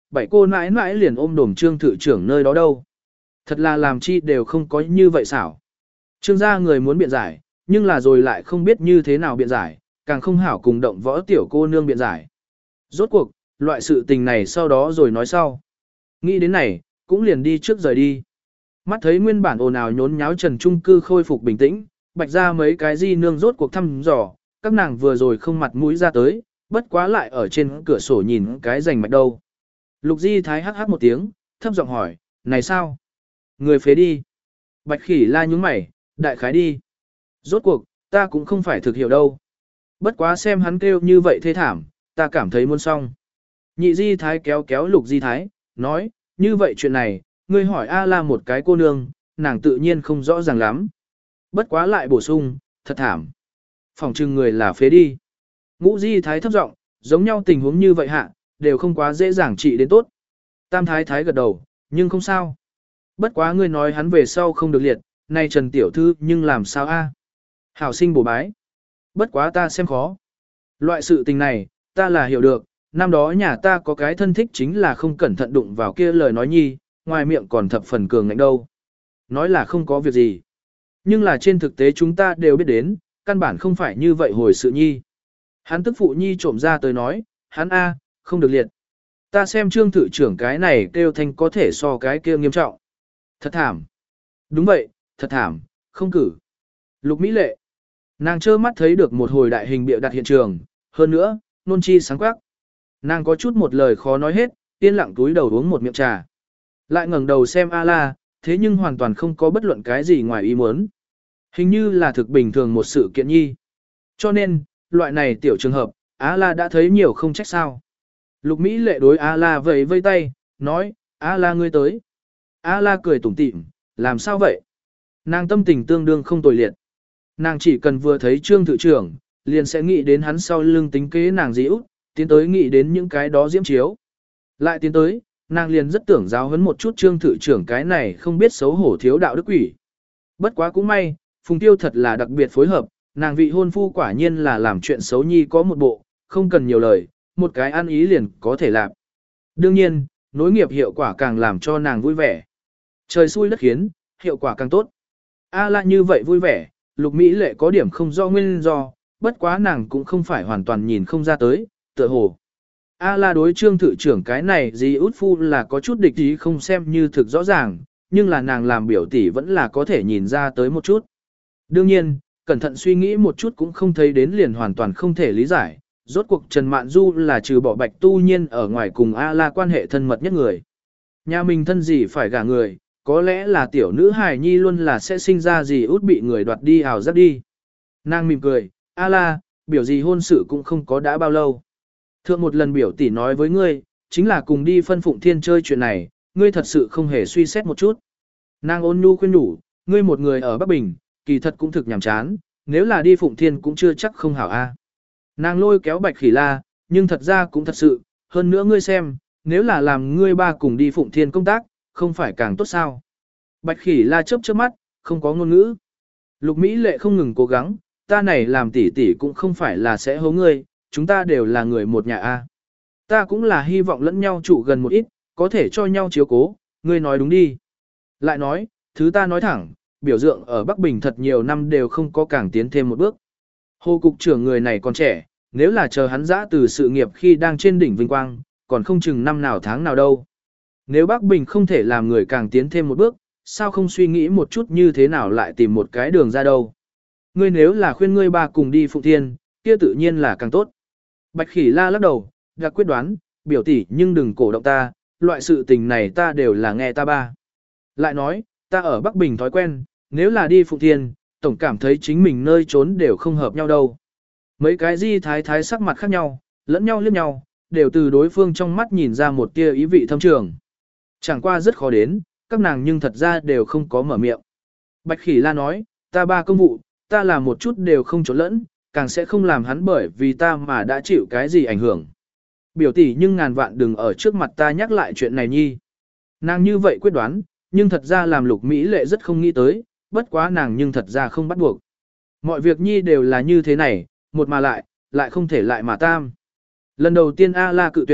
Speaker 1: bảy cô mãi mãi liền ôm đồm trương thự trưởng nơi đó đâu. Thật là làm chi đều không có như vậy xảo. Trương gia người muốn biện giải, nhưng là rồi lại không biết như thế nào biện giải, càng không hảo cùng động võ tiểu cô nương biện giải. Rốt cuộc, loại sự tình này sau đó rồi nói sau. Nghĩ đến này, cũng liền đi trước rời đi. Mắt thấy nguyên bản ồn ào nhốn nháo Trần Trung cư khôi phục bình tĩnh, bạch ra mấy cái di nương rốt cuộc thăm dò, các nàng vừa rồi không mặt mũi ra tới, bất quá lại ở trên cửa sổ nhìn cái rành mạch đâu. Lục Di Thái hắc hắc một tiếng, thấp giọng hỏi, này sao? Người phế đi. Bạch Khỉ La nhúng mày, đại khái đi. Rốt cuộc, ta cũng không phải thực hiểu đâu. Bất quá xem hắn kêu như vậy thê thảm, ta cảm thấy muốn xong. Nhị Di Thái kéo kéo Lục Di Thái, nói, như vậy chuyện này, ngươi hỏi A La một cái cô nương, nàng tự nhiên không rõ ràng lắm. Bất quá lại bổ sung, thật thảm. Phòng trừng người là phế đi. Ngũ Di Thái thấp giọng, giống nhau tình huống như vậy hạ, đều không quá dễ dàng trị đến tốt. Tam Thái Thái gật đầu, nhưng không sao. Bất quá ngươi nói hắn về sau không được liệt, nay Trần Tiểu Thư nhưng làm sao a? Hảo sinh bổ bái. Bất quá ta xem khó. Loại sự tình này, ta là hiểu được, năm đó nhà ta có cái thân thích chính là không cẩn thận đụng vào kia lời nói nhi, ngoài miệng còn thập phần cường ngạnh đâu. Nói là không có việc gì. Nhưng là trên thực tế chúng ta đều biết đến, căn bản không phải như vậy hồi sự nhi. Hắn tức phụ nhi trộm ra tới nói, hắn A, không được liệt. Ta xem trương thự trưởng cái này kêu thanh có thể so cái kia nghiêm trọng. Thật thảm. Đúng vậy, thật thảm, không cử. Lục Mỹ Lệ. Nàng trơ mắt thấy được một hồi đại hình bịa đặt hiện trường, hơn nữa, nôn chi sáng quắc. Nàng có chút một lời khó nói hết, yên lặng túi đầu uống một miệng trà. Lại ngẩng đầu xem A-la, thế nhưng hoàn toàn không có bất luận cái gì ngoài ý muốn. Hình như là thực bình thường một sự kiện nhi. Cho nên, loại này tiểu trường hợp, A-la đã thấy nhiều không trách sao. Lục Mỹ Lệ đối A-la vẫy vây tay, nói, A-la ngươi tới. A-la cười tủm tỉm, làm sao vậy? Nàng tâm tình tương đương không tồi liệt. Nàng chỉ cần vừa thấy trương thự trưởng, liền sẽ nghĩ đến hắn sau lưng tính kế nàng dĩ út, tiến tới nghĩ đến những cái đó diễm chiếu. Lại tiến tới, nàng liền rất tưởng giáo huấn một chút trương thự trưởng cái này không biết xấu hổ thiếu đạo đức quỷ. Bất quá cũng may, Phùng Tiêu thật là đặc biệt phối hợp, nàng vị hôn phu quả nhiên là làm chuyện xấu nhi có một bộ, không cần nhiều lời, một cái ăn ý liền có thể làm. Đương nhiên, nối nghiệp hiệu quả càng làm cho nàng vui vẻ. Trời xui đất khiến, hiệu quả càng tốt. A lại như vậy vui vẻ, Lục Mỹ Lệ có điểm không do nguyên do, bất quá nàng cũng không phải hoàn toàn nhìn không ra tới, tựa hồ. A la đối trương thự trưởng cái này gì út phu là có chút địch ý không xem như thực rõ ràng, nhưng là nàng làm biểu tỷ vẫn là có thể nhìn ra tới một chút. Đương nhiên, cẩn thận suy nghĩ một chút cũng không thấy đến liền hoàn toàn không thể lý giải, rốt cuộc Trần Mạn Du là trừ bỏ Bạch Tu Nhiên ở ngoài cùng A la quan hệ thân mật nhất người. Nhà mình thân gì phải gả người, có lẽ là tiểu nữ hài nhi luôn là sẽ sinh ra gì út bị người đoạt đi ảo giác đi. Nàng mỉm cười, A la, biểu gì hôn sự cũng không có đã bao lâu. Thượng một lần biểu tỷ nói với ngươi, chính là cùng đi phân phụng thiên chơi chuyện này, ngươi thật sự không hề suy xét một chút. Nàng ôn nhu khuyên nhủ, ngươi một người ở Bắc Bình, kỳ thật cũng thực nhàm chán, nếu là đi phụng thiên cũng chưa chắc không hảo a. Nàng lôi kéo Bạch Khỉ La, nhưng thật ra cũng thật sự, hơn nữa ngươi xem, nếu là làm ngươi ba cùng đi phụng thiên công tác, không phải càng tốt sao. Bạch Khỉ La chớp chớp mắt, không có ngôn ngữ. Lục Mỹ Lệ không ngừng cố gắng, ta này làm tỷ tỷ cũng không phải là sẽ hố ngươi, chúng ta đều là người một nhà a. Ta cũng là hy vọng lẫn nhau trụ gần một ít, có thể cho nhau chiếu cố, ngươi nói đúng đi. Lại nói, thứ ta nói thẳng, biểu tượng ở Bắc Bình thật nhiều năm đều không có càng tiến thêm một bước. Hồ cục trưởng người này còn trẻ, nếu là chờ hắn dã từ sự nghiệp khi đang trên đỉnh vinh quang, còn không chừng năm nào tháng nào đâu. Nếu Bắc Bình không thể làm người càng tiến thêm một bước, sao không suy nghĩ một chút như thế nào lại tìm một cái đường ra đâu. Ngươi nếu là khuyên ngươi ba cùng đi Phụng Thiên, kia tự nhiên là càng tốt. Bạch Khỉ La lắc đầu, đã quyết đoán, biểu tỷ nhưng đừng cổ động ta, loại sự tình này ta đều là nghe ta ba. Lại nói, ta ở Bắc Bình thói quen, nếu là đi Phụng Thiên, tổng cảm thấy chính mình nơi trốn đều không hợp nhau đâu. Mấy cái Di Thái Thái sắc mặt khác nhau, lẫn nhau liếc nhau, đều từ đối phương trong mắt nhìn ra một tia ý vị thâm trường. Chẳng qua rất khó đến, các nàng nhưng thật ra đều không có mở miệng. Bạch Khỉ La nói, ta ba công vụ, ta làm một chút đều không trốn lẫn, càng sẽ không làm hắn bởi vì ta mà đã chịu cái gì ảnh hưởng. Biểu tỷ nhưng ngàn vạn đừng ở trước mặt ta nhắc lại chuyện này nhi. Nàng như vậy quyết đoán, nhưng thật ra làm Lục Mỹ Lệ rất không nghĩ tới, bất quá nàng nhưng thật ra không bắt buộc. Mọi việc nhi đều là như thế này, một mà lại không thể lại mà tam. Lần đầu tiên A La cự tuyệt,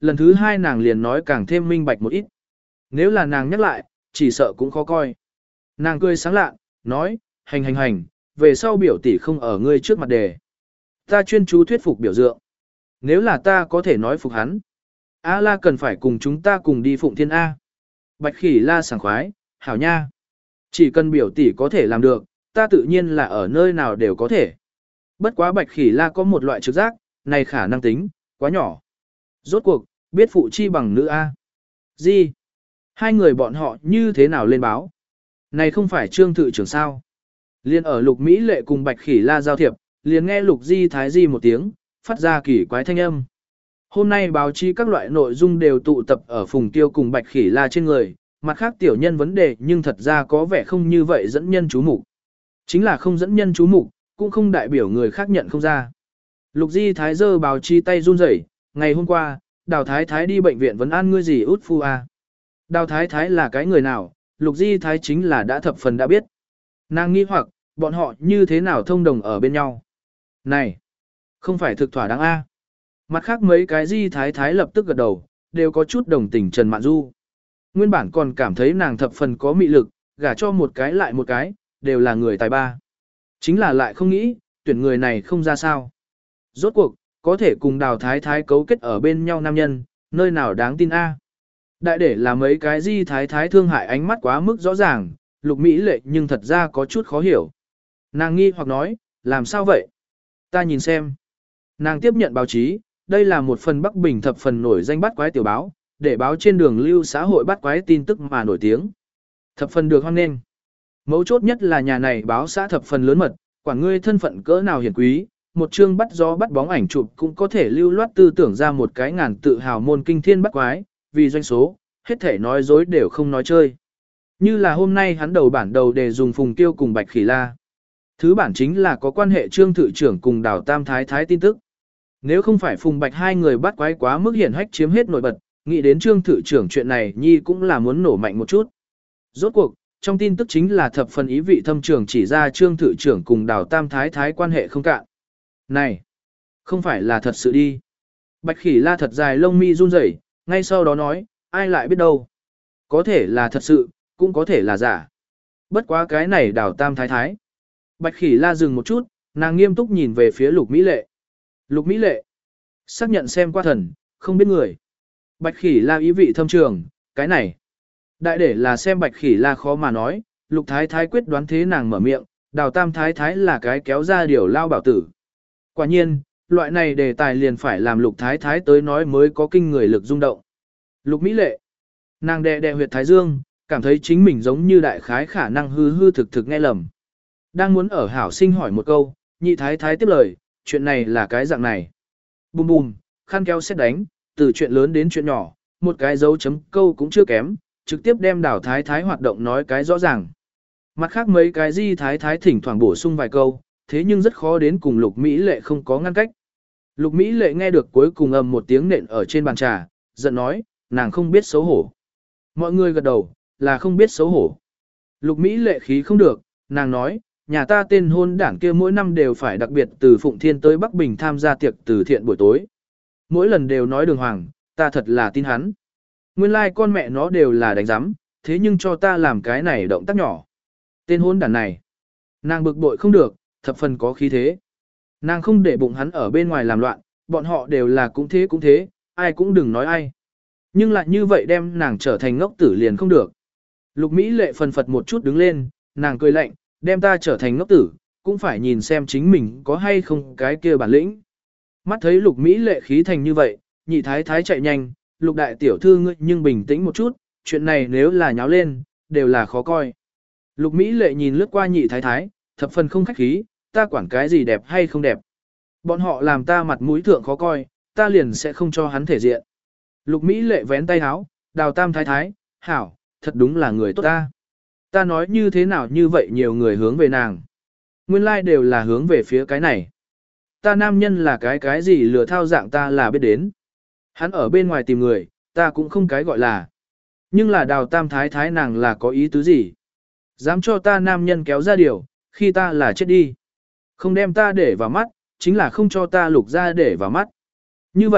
Speaker 1: lần thứ hai nàng liền nói càng thêm minh bạch một ít. Nếu là nàng nhắc lại, chỉ sợ cũng khó coi. Nàng cười sáng lạ, nói, hành, về sau biểu tỷ không ở ngươi trước mặt đề. Ta chuyên chú thuyết phục biểu dượng. Nếu là ta có thể nói phục hắn. A la cần phải cùng chúng ta cùng đi Phụng Thiên A. Bạch Khỉ La sảng khoái, hảo nha. Chỉ cần biểu tỷ có thể làm được, ta tự nhiên là ở nơi nào đều có thể. Bất quá Bạch Khỉ La có một loại trực giác, này khả năng tính, quá nhỏ. Rốt cuộc, biết phụ chi bằng nữ A. Gì? Hai người bọn họ như thế nào lên báo? Này không phải Trương Thự trưởng sao? Liên ở Lục Mỹ Lệ cùng Bạch Khỉ La giao thiệp, liền nghe Lục Di Thái Di một tiếng, phát ra kỳ quái thanh âm. Hôm nay báo chí các loại nội dung đều tụ tập ở Phùng Tiêu cùng Bạch Khỉ La trên người, mặt khác tiểu nhân vấn đề nhưng thật ra có vẻ không như vậy dẫn nhân chú mục. Chính là không dẫn nhân chú mục, cũng không đại biểu người khác nhận không ra. Lục Di Thái giơ báo chí tay run rẩy, ngày hôm qua, Đào Thái Thái đi bệnh viện vấn an ngươi gì út phu a. Đào Thái Thái là cái người nào, Lục Di Thái chính là đã thập phần đã biết. Nàng nghi hoặc, bọn họ như thế nào thông đồng ở bên nhau. Này, không phải thực thỏa đáng a. Mặt khác mấy cái Di Thái Thái lập tức gật đầu, đều có chút đồng tình Trần Mạn Du. Nguyên bản còn cảm thấy nàng thập phần có mị lực, gả cho một cái lại một cái, đều là người tài ba. Chính là lại không nghĩ, tuyển người này không ra sao. Rốt cuộc, có thể cùng Đào Thái Thái cấu kết ở bên nhau nam nhân, nơi nào đáng tin a? Đại để là mấy cái Di Thái Thái thương hại ánh mắt quá mức rõ ràng, Lục Mỹ Lệ nhưng thật ra có chút khó hiểu. Nàng nghi hoặc nói, làm sao vậy? Ta nhìn xem. Nàng tiếp nhận báo chí, đây là một phần Bắc Bình thập phần nổi danh bắt quái tiểu báo, để báo trên đường lưu xã hội bắt quái tin tức mà nổi tiếng. Thập phần được hoan nghênh. Mấu chốt nhất là nhà này báo xã thập phần lớn mật, quản ngươi thân phận cỡ nào hiển quý, một chương bắt gió bắt bóng ảnh chụp cũng có thể lưu loát tư tưởng ra một cái ngàn tự hào môn kinh thiên bắt quái, vì doanh số, hết thể nói dối đều không nói chơi. Như là hôm nay hắn đầu bản đầu để dùng Phùng Tiêu cùng Bạch Khỉ La. Thứ bản chính là có quan hệ Trương Thự trưởng cùng Đào Tam Thái Thái tin tức. Nếu không phải Phùng Bạch hai người bắt quái quá mức hiển hách chiếm hết nổi bật, nghĩ đến Trương Thự trưởng chuyện này nhi cũng là muốn nổ mạnh một chút. Rốt cuộc, trong tin tức chính là thập phần ý vị thâm trường chỉ ra Trương Thự trưởng cùng Đào Tam Thái Thái quan hệ không cạn. Này, không phải là thật sự đi. Bạch Khỉ La thật dài lông mi run rẩy, ngay sau đó nói, ai lại biết đâu. Có thể là thật sự, cũng có thể là giả. Bất quá cái này Đào Tam Thái Thái. Bạch Khỉ La dừng một chút, nàng nghiêm túc nhìn về phía Lục Mỹ Lệ. Lục Mỹ Lệ, xác nhận xem qua thần, không biết người. Bạch Khỉ La ý vị thâm trường, cái này. Đại để là xem Bạch Khỉ La khó mà nói, Lục Thái Thái quyết đoán thế nàng mở miệng, Đào Tam Thái Thái là cái kéo ra điều lao bảo tử. Quả nhiên, loại này đề tài liền phải làm Lục Thái Thái tới nói mới có kinh người lực rung động. Lục Mỹ Lệ, nàng đè huyệt Thái Dương, cảm thấy chính mình giống như đại khái khả năng hư thực nghe lầm. Đang muốn ở hảo sinh hỏi một câu, nhị Thái Thái tiếp lời, chuyện này là cái dạng này. Bùm bùm, khăn kéo xét đánh, từ chuyện lớn đến chuyện nhỏ, một cái dấu chấm câu cũng chưa kém, trực tiếp đem Đào Thái Thái hoạt động nói cái rõ ràng. Mặt khác mấy cái Di Thái Thái thỉnh thoảng bổ sung vài câu, thế nhưng rất khó đến cùng Lục Mỹ Lệ không có ngăn cách. Lục Mỹ Lệ nghe được cuối cùng ầm một tiếng nện ở trên bàn trà, giận nói, nàng không biết xấu hổ. Mọi người gật đầu, là không biết xấu hổ. Lục Mỹ Lệ khí không được, nàng nói, nhà ta tên hôn đảng kia mỗi năm đều phải đặc biệt từ Phụng Thiên tới Bắc Bình tham gia tiệc từ thiện buổi tối. Mỗi lần đều nói đường hoàng, ta thật là tin hắn. Nguyên lai con mẹ nó đều là đánh giám, thế nhưng cho ta làm cái này động tác nhỏ. Tên hôn đảng này, nàng bực bội không được, thập phần có khí thế. Nàng không để bụng hắn ở bên ngoài làm loạn, bọn họ đều là cũng thế, ai cũng đừng nói ai. Nhưng lại như vậy đem nàng trở thành ngốc tử liền không được. Lục Mỹ Lệ phần phật một chút đứng lên, nàng cười lạnh, đem ta trở thành ngốc tử, cũng phải nhìn xem chính mình có hay không cái kia bản lĩnh. Mắt thấy Lục Mỹ Lệ khí thành như vậy, nhị Thái Thái chạy nhanh, Lục đại tiểu thư ngươi nhưng bình tĩnh một chút, chuyện này nếu là nháo lên, đều là khó coi. Lục Mỹ Lệ nhìn lướt qua nhị Thái Thái, thập phần không khách khí, ta quản cái gì đẹp hay không đẹp. Bọn họ làm ta mặt mũi thượng khó coi, ta liền sẽ không cho hắn thể diện. Lục Mỹ Lệ vén tay áo, Đào Tam Thái Thái, hảo, thật đúng là người tốt ta. Ta nói như thế nào như vậy nhiều người hướng về nàng. Nguyên lai đều là hướng về phía cái này. Ta nam nhân là cái gì lừa thao dạng ta là biết đến. Hắn ở bên ngoài tìm người, ta cũng không cái gọi là. Nhưng là Đào Tam Thái Thái nàng là có ý tứ gì. Dám cho ta nam nhân kéo ra điều, khi ta là chết đi. Không đem ta để vào mắt, chính là không cho ta Lục ra để vào mắt. Như vậy,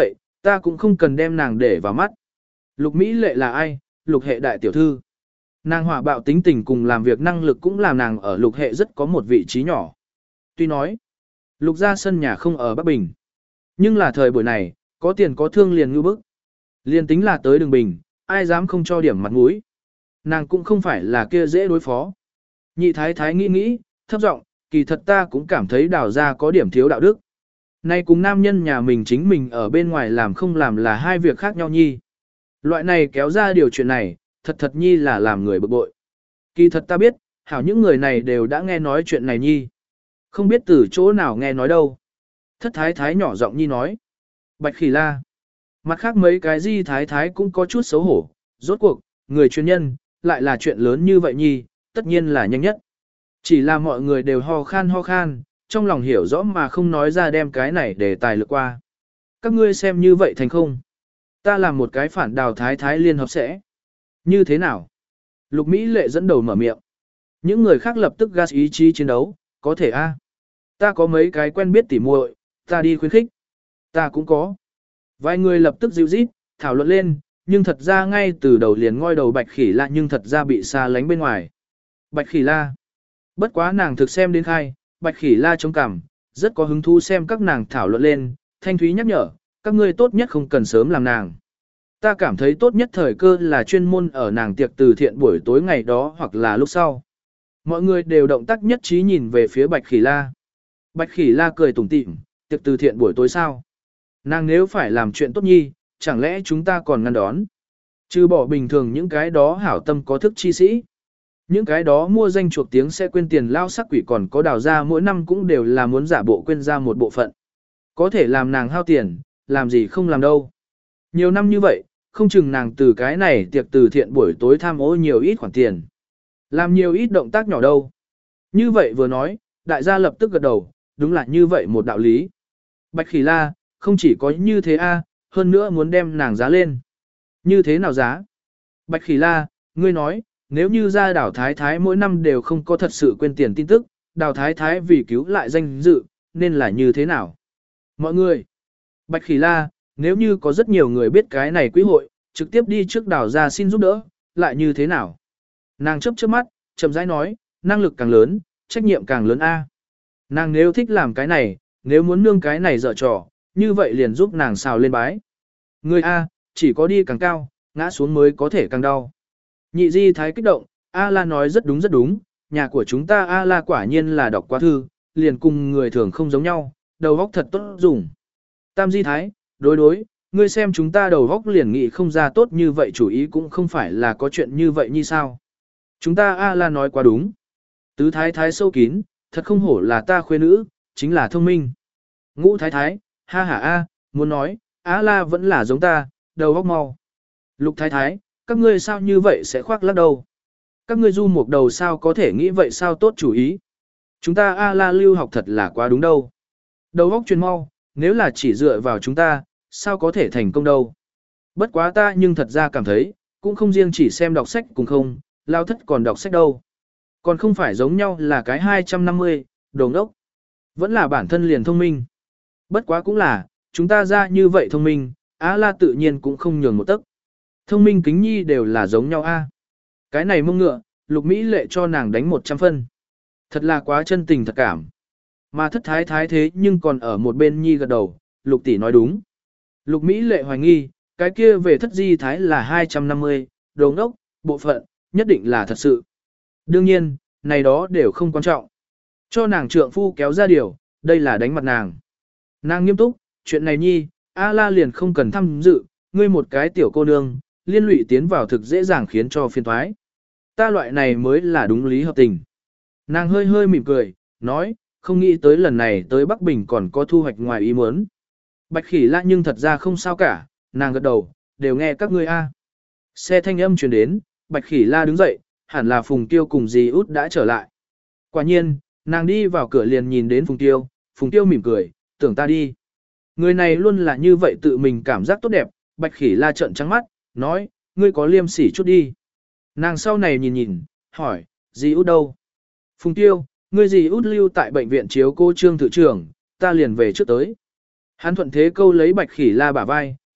Speaker 1: Ta cũng không cần đem nàng để vào mắt. Lục Mỹ Lệ là ai? Lục hệ đại tiểu thư. Nàng hỏa bạo tính tình cùng làm việc năng lực cũng làm nàng ở lục hệ rất có một vị trí nhỏ. Tuy nói, lục ra sân nhà không ở Bắc Bình. Nhưng là thời buổi này, có tiền có thương liền ngư bức. Liền tính là tới đường bình, ai dám không cho điểm mặt mũi. Nàng cũng không phải là kia dễ đối phó. Nhị thái thái nghĩ nghĩ, thấp giọng, kỳ thật ta cũng cảm thấy đào ra có điểm thiếu đạo đức. Nay cùng nam nhân nhà mình chính mình ở bên ngoài làm không làm là hai việc khác nhau nhi. Loại này kéo ra điều chuyện này, thật thật nhi là làm người bực bội. Kỳ thật ta biết, hảo những người này đều đã nghe nói chuyện này nhi. Không biết từ chỗ nào nghe nói đâu. Thất thái thái nhỏ giọng nhi nói. Bạch Khỉ La. Mặt khác mấy cái di thái thái cũng có chút xấu hổ. Rốt cuộc, người chuyên nhân, lại là chuyện lớn như vậy nhi, tất nhiên là nhanh nhất. Chỉ là mọi người đều ho khan, trong lòng hiểu rõ mà không nói ra đem cái này để tài lược qua. Các ngươi xem như vậy thành không? Ta làm một cái phản đào thái thái liên hợp sẽ. Như thế nào? Lục Mỹ Lệ dẫn đầu mở miệng. Những người khác lập tức gas ý chí chiến đấu, có thể a. Ta có mấy cái quen biết tỉ muội, ta đi khuyến khích. Ta cũng có. Vài người lập tức dịu rít, thảo luận lên, nhưng thật ra ngay từ đầu liền ngoi đầu Bạch Khỉ La nhưng thật ra bị xa lánh bên ngoài. Bạch Khỉ La. Bất quá nàng thực xem đến khai, Bạch Khỉ La chống cằm, rất có hứng thú xem các nàng thảo luận lên, Thanh Thúy nhắc nhở, các ngươi tốt nhất không cần sớm làm nàng. Ta cảm thấy tốt nhất thời cơ là chuyên môn ở nàng tiệc từ thiện buổi tối ngày đó hoặc là lúc sau. Mọi người đều động tác nhất trí nhìn về phía Bạch Khỉ La. Bạch Khỉ La cười tủm tỉm, tiệc từ thiện buổi tối sao? Nàng nếu phải làm chuyện tốt nhi, chẳng lẽ chúng ta còn ngăn đón? Trừ bỏ bình thường những cái đó hảo tâm có thức chi sĩ. Những cái đó mua danh chuộc tiếng sẽ quên tiền lao sắc quỷ còn có đào ra mỗi năm cũng đều là muốn giả bộ quên ra một bộ phận. Có thể làm nàng hao tiền, làm gì không làm đâu. Nhiều năm như vậy, không chừng nàng từ cái này tiệc từ thiện buổi tối tham ô nhiều ít khoản tiền. Làm nhiều ít động tác nhỏ đâu. Như vậy vừa nói, đại gia lập tức gật đầu, đúng là như vậy một đạo lý. Bạch Khỉ La, không chỉ có như thế a, hơn nữa muốn đem nàng giá lên. Như thế nào giá? Bạch Khỉ La, ngươi nói, nếu như ra đào thái thái mỗi năm đều không có thật sự quên tiền tin tức, đào thái thái vì cứu lại danh dự, nên là như thế nào? Mọi người, Bạch Khỉ La, nếu như có rất nhiều người biết cái này quý hội, trực tiếp đi trước đào ra xin giúp đỡ, lại như thế nào? Nàng chớp chớp mắt, chậm rãi nói, năng lực càng lớn, trách nhiệm càng lớn a. Nàng nếu thích làm cái này, nếu muốn nương cái này dở trò, như vậy liền giúp nàng xào lên bái. Người a, chỉ có đi càng cao, ngã xuống mới có thể càng đau. Nhị di thái kích động, A La nói rất đúng, nhà của chúng ta A La quả nhiên là đọc quá thư, liền cùng người thường không giống nhau, đầu óc thật tốt dùng. Tam di thái, đối, ngươi xem chúng ta đầu óc liền nghĩ không ra tốt như vậy chủ ý cũng không phải là có chuyện như vậy như sao. Chúng ta A La nói quá đúng. Tứ thái thái sâu kín, thật không hổ là ta khuê nữ, chính là thông minh. Ngũ thái thái, ha ha a, muốn nói, A La vẫn là giống ta, đầu óc mau. Lục thái thái, các ngươi sao như vậy sẽ khoác lác đâu. Các ngươi du một đầu sao có thể nghĩ vậy sao tốt chủ ý. Chúng ta A La lưu học thật là quá đúng đâu. Đầu óc chuyên mau, nếu là chỉ dựa vào chúng ta, sao có thể thành công đâu. Bất quá ta nhưng thật ra cảm thấy, cũng không riêng chỉ xem đọc sách cùng không, lao thất còn đọc sách đâu. Còn không phải giống nhau là cái 250, đồ ngốc. Vẫn là bản thân liền thông minh. Bất quá cũng là, chúng ta ra như vậy thông minh, Á La tự nhiên cũng không nhường một tấc. Thông minh kính nhi đều là giống nhau a. Cái này mông ngựa, Lục Mỹ Lệ cho nàng đánh 100 phân. Thật là quá chân tình thật cảm. Mà thất thái thái thế nhưng còn ở một bên nhi gật đầu, Lục tỷ nói đúng. Lục Mỹ Lệ hoài nghi, cái kia về thất di thái là 250, đồ ngốc, bộ phận, nhất định là thật sự. Đương nhiên, này đó đều không quan trọng. Cho nàng trượng phu kéo ra điều, đây là đánh mặt nàng. Nàng nghiêm túc, chuyện này nhi, A La liền không cần tham dự, ngươi một cái tiểu cô nương, liên lụy tiến vào thực dễ dàng khiến cho phiền thoái. Ta loại này mới là đúng lý hợp tình. Nàng hơi hơi mỉm cười, nói, không nghĩ tới lần này tới Bắc Bình còn có thu hoạch ngoài ý muốn. Bạch Khỉ La nhưng thật ra không sao cả, nàng gật đầu, đều nghe các ngươi a. Xe thanh âm truyền đến, Bạch Khỉ La đứng dậy, hẳn là Phùng Tiêu cùng dì út đã trở lại. Quả nhiên, nàng đi vào cửa liền nhìn đến Phùng Tiêu mỉm cười, tưởng ta đi. Người này luôn là như vậy tự mình cảm giác tốt đẹp, Bạch Khỉ La trợn trắng mắt, nói, ngươi có liêm sỉ chút đi. Nàng sau này nhìn, hỏi, dì út đâu? Phùng Tiêu, ngươi dì út lưu tại bệnh viện chiếu cô Trương thự trưởng, ta liền về trước tới. Hắn thuận thế câu lấy Bạch Khỉ La bả vai,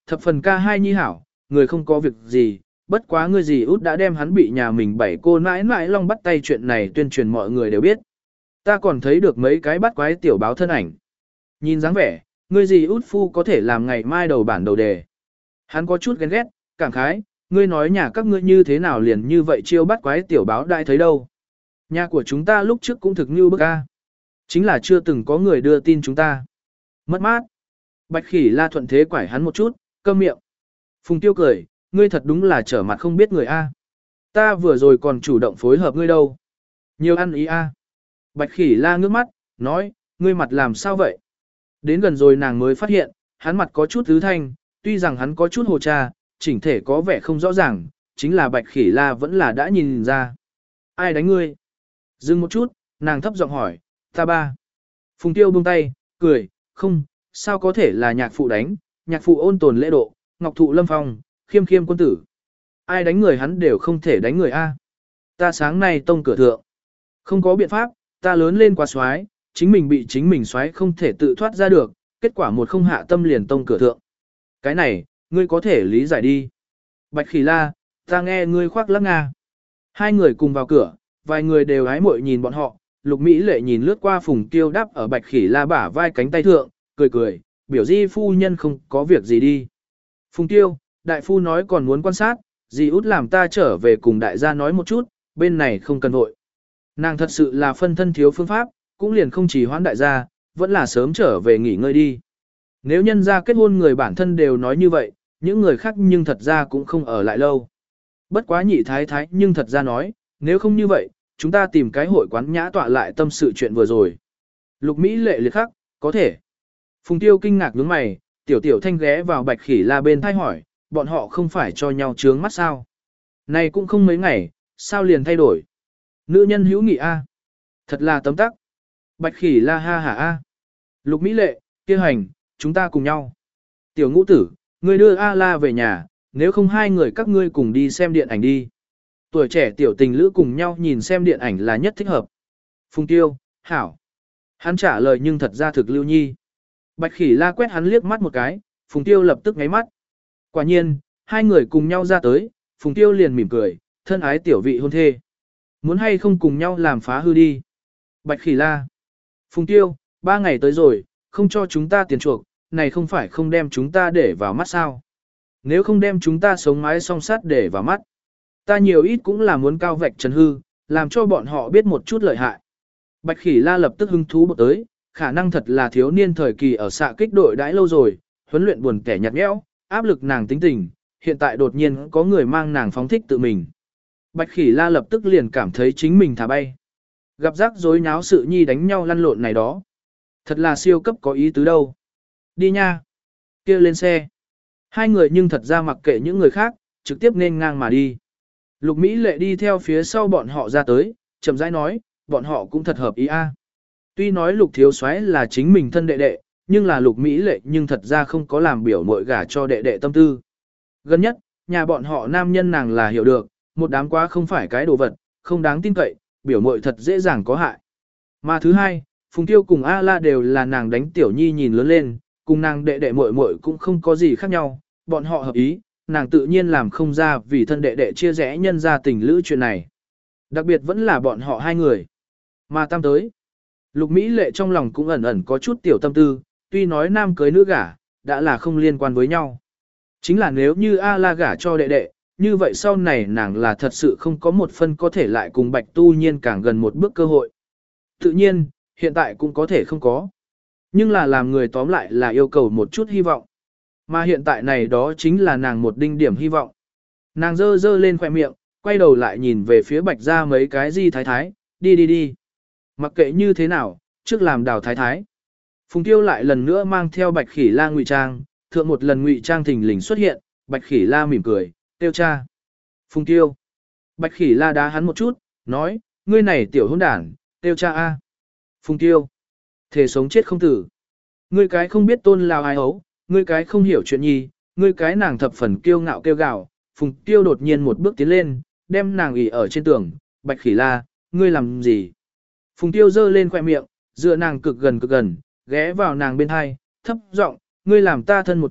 Speaker 1: thập phần ca hai nhi hảo, người không có việc gì, bất quá ngươi dì út đã đem hắn bị nhà mình bảy cô nãi nãi long bắt tay chuyện này tuyên truyền mọi người đều biết. Ta còn thấy được mấy cái bắt quái tiểu báo thân ảnh. Nhìn dáng vẻ, ngươi dì út phu có thể làm ngày mai đầu bản đầu đề. Hắn có chút ghen ghét, cảm khái, ngươi nói nhà các ngươi như thế nào liền như vậy chiêu bắt quái tiểu báo đại thấy đâu. Nhà của chúng ta lúc trước cũng thực như bức a. Chính là chưa từng có người đưa tin chúng ta. Mất mát. Bạch Khỉ La thuận thế quải hắn một chút, câm miệng. Phùng Tiêu cười, ngươi thật đúng là trở mặt không biết người a. Ta vừa rồi còn chủ động phối hợp ngươi đâu. Nhiều ăn ý a. Bạch Khỉ La ngước mắt, nói, ngươi mặt làm sao vậy? Đến gần rồi nàng mới phát hiện, hắn mặt có chút thứ thanh, tuy rằng hắn có chút hồ cha, chỉnh thể có vẻ không rõ ràng, chính là Bạch Khỉ La vẫn là đã nhìn ra. Ai đánh ngươi? Dừng một chút, nàng thấp giọng hỏi, ta ba. Phùng Tiêu buông tay, cười, không, sao có thể là nhạc phụ đánh, nhạc phụ ôn tồn lễ độ, ngọc thụ lâm phong, khiêm khiêm quân tử. Ai đánh người hắn đều không thể đánh người A. Ta sáng nay tông cửa thượng. Không có biện pháp, ta lớn lên quá xoái, chính mình bị chính mình xoái không thể tự thoát ra được, kết quả một không hạ tâm liền tông cửa thượng. Cái này, ngươi có thể lý giải đi. Bạch Khỉ La, ta nghe ngươi khoác lác Nga. Hai người cùng vào cửa, vài người đều ái mội nhìn bọn họ, Lục Mỹ Lệ nhìn lướt qua Phùng Tiêu đáp ở Bạch Khỉ La bả vai cánh tay thượng, cười cười, biểu di phu nhân không có việc gì đi. Phùng Tiêu, đại phu nói còn muốn quan sát, dì út làm ta trở về cùng đại gia nói một chút, bên này không cần vội. Nàng thật sự là phân thân thiếu phương pháp, cũng liền không chỉ hoãn đại gia, vẫn là sớm trở về nghỉ ngơi đi. Nếu nhân gia kết hôn người bản thân đều nói như vậy, những người khác nhưng thật ra cũng không ở lại lâu. Bất quá nhị thái thái nhưng thật ra nói, nếu không như vậy, chúng ta tìm cái hội quán nhã tọa lại tâm sự chuyện vừa rồi. Lục Mỹ Lệ liệt khắc, có thể. Phùng Tiêu kinh ngạc nhướng mày, tiểu tiểu thanh ghé vào Bạch Khỉ La bên thay hỏi, bọn họ không phải cho nhau trướng mắt sao? Này cũng không mấy ngày, sao liền thay đổi? Nữ nhân hữu nghị a, thật là tấm tắc. Bạch Khỉ La ha hả a. Lục Mỹ Lệ, kia hành, chúng ta cùng nhau. Tiểu Ngũ Tử, ngươi đưa A La về nhà, nếu không hai người các ngươi cùng đi xem điện ảnh đi. Tuổi trẻ tiểu tình lữ cùng nhau nhìn xem điện ảnh là nhất thích hợp. Phùng Tiêu, hảo. Hắn trả lời nhưng thật ra thực lưu nhi. Bạch Khỉ La quét hắn liếc mắt một cái, Phùng Tiêu lập tức ngáy mắt. Quả nhiên, hai người cùng nhau ra tới, Phùng Tiêu liền mỉm cười, thân ái tiểu vị hôn thê. Muốn hay không cùng nhau làm phá hư đi. Bạch Khỉ La. Phùng Tiêu, 3 ngày tới rồi, không cho chúng ta tiền chuộc, này không phải không đem chúng ta để vào mắt sao. Nếu không đem chúng ta sống mái song sát để vào mắt. Ta nhiều ít cũng là muốn cao vạch trần hư, làm cho bọn họ biết một chút lợi hại. Bạch Khỉ La lập tức hứng thú bột tới, khả năng thật là thiếu niên thời kỳ ở xạ kích đội đãi lâu rồi, huấn luyện buồn kẻ nhạt nhẽo, áp lực nàng tính tình, hiện tại đột nhiên có người mang nàng phóng thích tự mình. Bạch Khỉ La lập tức liền cảm thấy chính mình thả bay. Gặp rắc rối nháo sự nhi đánh nhau lăn lộn này đó. Thật là siêu cấp có ý tứ đâu. Đi nha. Kêu lên xe. Hai người nhưng thật ra mặc kệ những người khác, trực tiếp nên ngang mà đi. Lục Mỹ Lệ đi theo phía sau bọn họ ra tới, chậm rãi nói, bọn họ cũng thật hợp ý a. Tuy nói Lục Thiếu Soái là chính mình thân đệ đệ, nhưng là Lục Mỹ Lệ nhưng thật ra không có làm biểu muội gả cho đệ đệ tâm tư. Gần nhất, nhà bọn họ nam nhân nàng là hiểu được, một đám quá không phải cái đồ vật, không đáng tin cậy, biểu muội thật dễ dàng có hại. Mà thứ hai, Phùng Tiêu cùng A La đều là nàng đánh tiểu nhi nhìn lớn lên, cùng nàng đệ đệ muội muội cũng không có gì khác nhau, bọn họ hợp ý, nàng tự nhiên làm không ra vì thân đệ đệ chia rẽ nhân ra tình lữ chuyện này. Đặc biệt vẫn là bọn họ hai người. Mà tam tới. Lục Mỹ Lệ trong lòng cũng ẩn ẩn có chút tiểu tâm tư, tuy nói nam cưới nữ gả, đã là không liên quan với nhau. Chính là nếu như A La gả cho đệ đệ, như vậy sau này nàng là thật sự không có một phân có thể lại cùng Bạch Tu Nhiên càng gần một bước cơ hội. Tự nhiên, hiện tại cũng có thể không có. Nhưng là làm người tóm lại là yêu cầu một chút hy vọng. Mà hiện tại này đó chính là nàng một đinh điểm hy vọng. Nàng dơ dơ lên khoẻ miệng, quay đầu lại nhìn về phía Bạch ra mấy cái Di Thái Thái, đi đi đi. Mặc kệ như thế nào, trước làm Đào Thái Thái. Phùng Tiêu lại lần nữa mang theo Bạch Khỉ La ngụy trang, thượng một lần ngụy trang thình lình xuất hiện, Bạch Khỉ La mỉm cười, tiêu cha. Phùng Tiêu. Bạch Khỉ La đá hắn một chút, nói, ngươi này tiểu hỗn đản, tiêu cha a. Phùng Tiêu. Thể sống chết không tử. Ngươi cái không biết tôn lao ai ấu, ngươi cái không hiểu chuyện nhi, ngươi cái nàng thập phần kiêu ngạo kêu gào. Phùng Tiêu đột nhiên một bước tiến lên, đem nàng ỉ ở trên tường, Bạch Khỉ La, ngươi làm gì? Phùng Tiêu giơ lên khoe miệng, dựa nàng cực gần, ghé vào nàng bên hai, thấp giọng, ngươi làm ta thân một chút,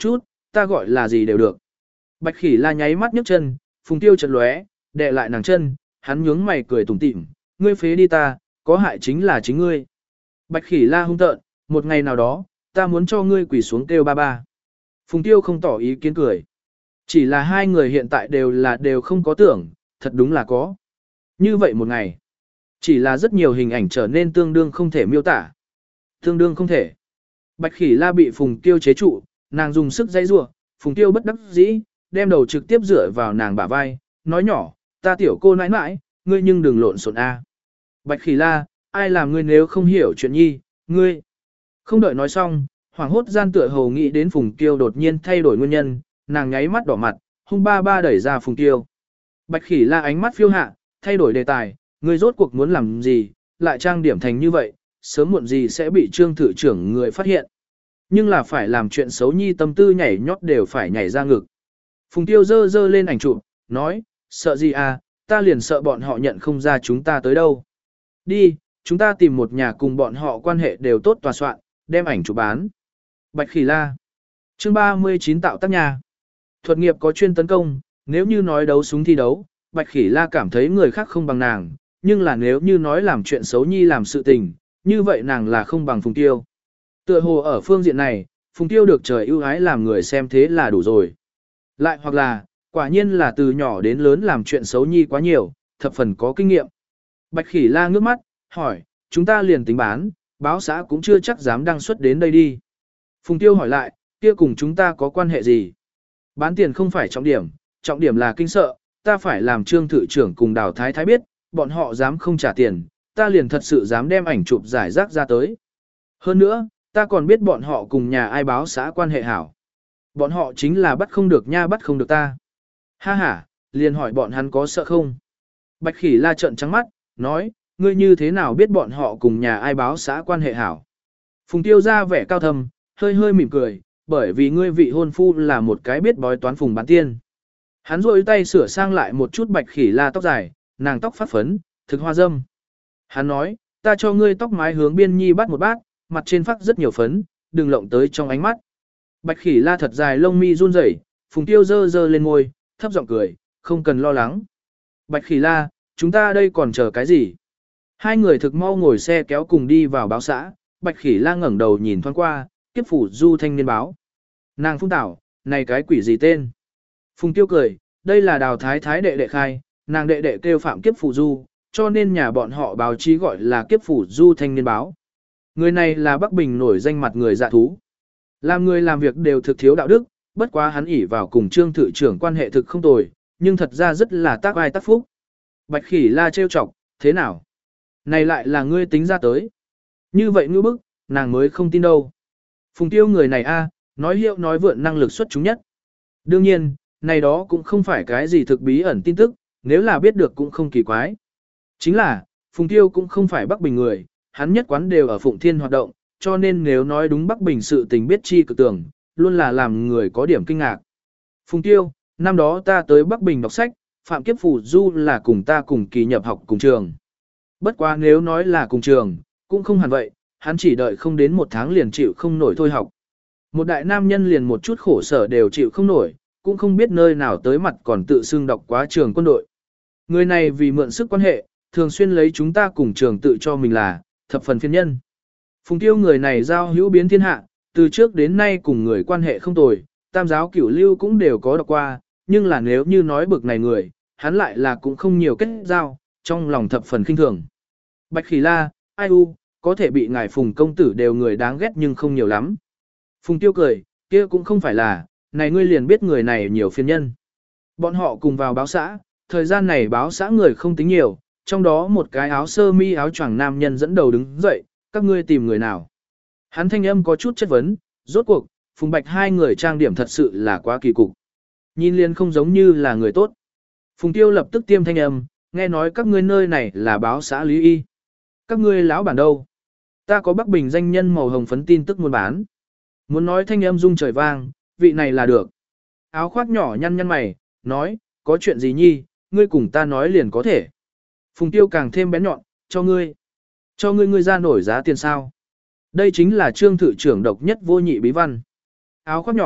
Speaker 1: ta gọi là gì đều được. Bạch Khỉ La nháy mắt nhấc chân, Phùng Tiêu chợt lóe, đè lại nàng chân, hắn nhướng mày cười tủm tỉm, ngươi phế đi ta, có hại chính là chính ngươi. Bạch Khỉ La hung tợn, một ngày nào đó, ta muốn cho ngươi quỳ xuống kêu ba ba. Phùng Tiêu không tỏ ý kiến cười. Chỉ là hai người hiện tại đều không có tưởng, thật đúng là có. Như vậy một ngày, chỉ là rất nhiều hình ảnh trở nên tương đương không thể miêu tả. Tương đương không thể. Bạch Khỉ La bị Phùng Tiêu chế trụ, nàng dùng sức dãy rủa, Phùng Tiêu bất đắc dĩ, đem đầu trực tiếp dựa vào nàng bả vai, nói nhỏ, ta tiểu cô nãi nãi, ngươi nhưng đừng lộn xộn a. Bạch Khỉ La, ai làm ngươi nếu không hiểu chuyện nhi, ngươi. Không đợi nói xong, hoảng hốt gian tựa hồ nghĩ đến Phùng Tiêu đột nhiên thay đổi nguyên nhân, nàng nháy mắt đỏ mặt, hung ba ba đẩy ra Phùng Tiêu. Bạch Khỉ La ánh mắt phiêu hạ, thay đổi đề tài, ngươi rốt cuộc muốn làm gì, lại trang điểm thành như vậy, sớm muộn gì sẽ bị trương thự trưởng người phát hiện. Nhưng là phải làm chuyện xấu nhi tâm tư nhảy nhót đều phải nhảy ra ngực. Phùng Tiêu dơ lên ảnh chụp, nói, sợ gì à, ta liền sợ bọn họ nhận không ra chúng ta tới đâu. Đi, chúng ta tìm một nhà cùng bọn họ quan hệ đều tốt tòa soạn, đem ảnh chụp bán. Bạch Khỉ La. Chương 39 tạo tác nhà. Thuật nghiệp có chuyên tấn công, nếu như nói đấu súng thi đấu, Bạch Khỉ La cảm thấy người khác không bằng nàng, nhưng là nếu như nói làm chuyện xấu nhi làm sự tình, như vậy nàng là không bằng Phùng Tiêu. Tựa hồ ở phương diện này, Phùng Tiêu được trời ưu ái làm người xem thế là đủ rồi. Lại hoặc là, quả nhiên là từ nhỏ đến lớn làm chuyện xấu nhi quá nhiều, thập phần có kinh nghiệm. Bạch Khỉ La ngước mắt, hỏi, chúng ta liền tính bán, báo xã cũng chưa chắc dám đăng xuất đến đây đi. Phùng Tiêu hỏi lại, kia cùng chúng ta có quan hệ gì? Bán tiền không phải trọng điểm là kinh sợ, ta phải làm trương thự trưởng cùng Đào Thái Thái biết, bọn họ dám không trả tiền, ta liền thật sự dám đem ảnh chụp giải rác ra tới. Hơn nữa, ta còn biết bọn họ cùng nhà ai báo xã quan hệ hảo. Bọn họ chính là bắt không được nha bắt không được ta. Ha ha, liền hỏi bọn hắn có sợ không? Bạch Khỉ La trợn trắng mắt, nói, ngươi như thế nào biết bọn họ cùng nhà ai báo xã quan hệ hảo? Phùng Tiêu ra vẻ cao thâm, hơi mỉm cười, bởi vì ngươi vị hôn phu là một cái biết bói toán Phùng Bán Tiên. Hắn rôi tay sửa sang lại một chút Bạch Khỉ La tóc dài, nàng tóc phát phấn, thực hoa dâm. Hắn nói, ta cho ngươi tóc mái hướng biên nhi bắt một bát, mặt trên phát rất nhiều phấn, đừng lộng tới trong ánh mắt. Bạch Khỉ La thật dài lông mi run rẩy, Phùng Tiêu dơ lên môi, thấp giọng cười, không cần lo lắng. Bạch Khỉ La, chúng ta đây còn chờ cái gì? Hai người thực mau ngồi xe kéo cùng đi vào báo xã, Bạch Khỉ La ngẩng đầu nhìn thoáng qua, kiếp phủ du thanh niên báo. Nàng phung tảo, này cái quỷ gì tên? Phùng Tiêu cười, đây là Đào Thái Thái đệ đệ khai, nàng đệ đệ kêu phạm kiếp phủ du, cho nên nhà bọn họ báo chí gọi là kiếp phủ du thanh niên báo. Người này là Bắc Bình nổi danh mặt người dạ thú. Làm người làm việc đều thực thiếu đạo đức, bất quá hắn ỷ vào cùng trương thự trưởng quan hệ thực không tồi, nhưng thật ra rất là tác ai tác phúc. Bạch Khỉ La trêu chọc, thế nào? Này lại là ngươi tính ra tới. Như vậy ngư bức, nàng mới không tin đâu. Phùng Tiêu người này a, nói hiệu nói vượn năng lực xuất chúng nhất. Đương nhiên, này đó cũng không phải cái gì thực bí ẩn tin tức, nếu là biết được cũng không kỳ quái. Chính là, Phùng Tiêu cũng không phải Bắc Bình người, hắn nhất quán đều ở Phụng Thiên hoạt động, cho nên nếu nói đúng Bắc Bình sự tình biết chi cực tưởng, luôn là làm người có điểm kinh ngạc. Phùng Tiêu, năm đó ta tới Bắc Bình đọc sách, Phạm Kiếp Phủ Du là cùng ta cùng kỳ nhập học cùng trường. Bất quá nếu nói là cùng trường, cũng không hẳn vậy, hắn chỉ đợi không đến một tháng liền chịu không nổi thôi học. Một đại nam nhân liền một chút khổ sở đều chịu không nổi, cũng không biết nơi nào tới mặt còn tự xưng đọc quá trường quân đội. Người này vì mượn sức quan hệ, thường xuyên lấy chúng ta cùng trường tự cho mình là thập phần phiên nhân. Phùng Tiêu người này giao hữu biến thiên hạ, từ trước đến nay cùng người quan hệ không tồi, tam giáo cửu lưu cũng đều có đọc qua, nhưng là nếu như nói bực này người, hắn lại là cũng không nhiều kết giao, trong lòng thập phần khinh thường. Bạch Khỉ La, ai u, có thể bị ngài Phùng công tử đều người đáng ghét nhưng không nhiều lắm. Phùng Tiêu cười, kia cũng không phải là, này ngươi liền biết người này nhiều phiên nhân. Bọn họ cùng vào báo xã, thời gian này báo xã người không tính nhiều, trong đó một cái áo sơ mi áo choàng nam nhân dẫn đầu đứng dậy, các ngươi tìm người nào. Hắn thanh âm có chút chất vấn, rốt cuộc, Phùng Bạch hai người trang điểm thật sự là quá kỳ cục. Nhìn liền không giống như là người tốt. Phùng Tiêu lập tức tiêm thanh âm, nghe nói các ngươi nơi này là báo xã Lý Y. Các ngươi lão bản đâu? Ta có Bắc Bình danh nhân màu hồng phấn tin tức muốn bán. Muốn nói thanh âm rung trời vang, vị này là được. Áo khoác nhỏ nhăn nhăn mày, nói, có chuyện gì nhi, ngươi cùng ta nói liền có thể. Phùng Tiêu càng thêm bén nhọn, cho ngươi. Cho ngươi ra nổi giá tiền sao. Đây chính là trương thự trưởng độc nhất vô nhị bí văn. Áo khoác nhỏ,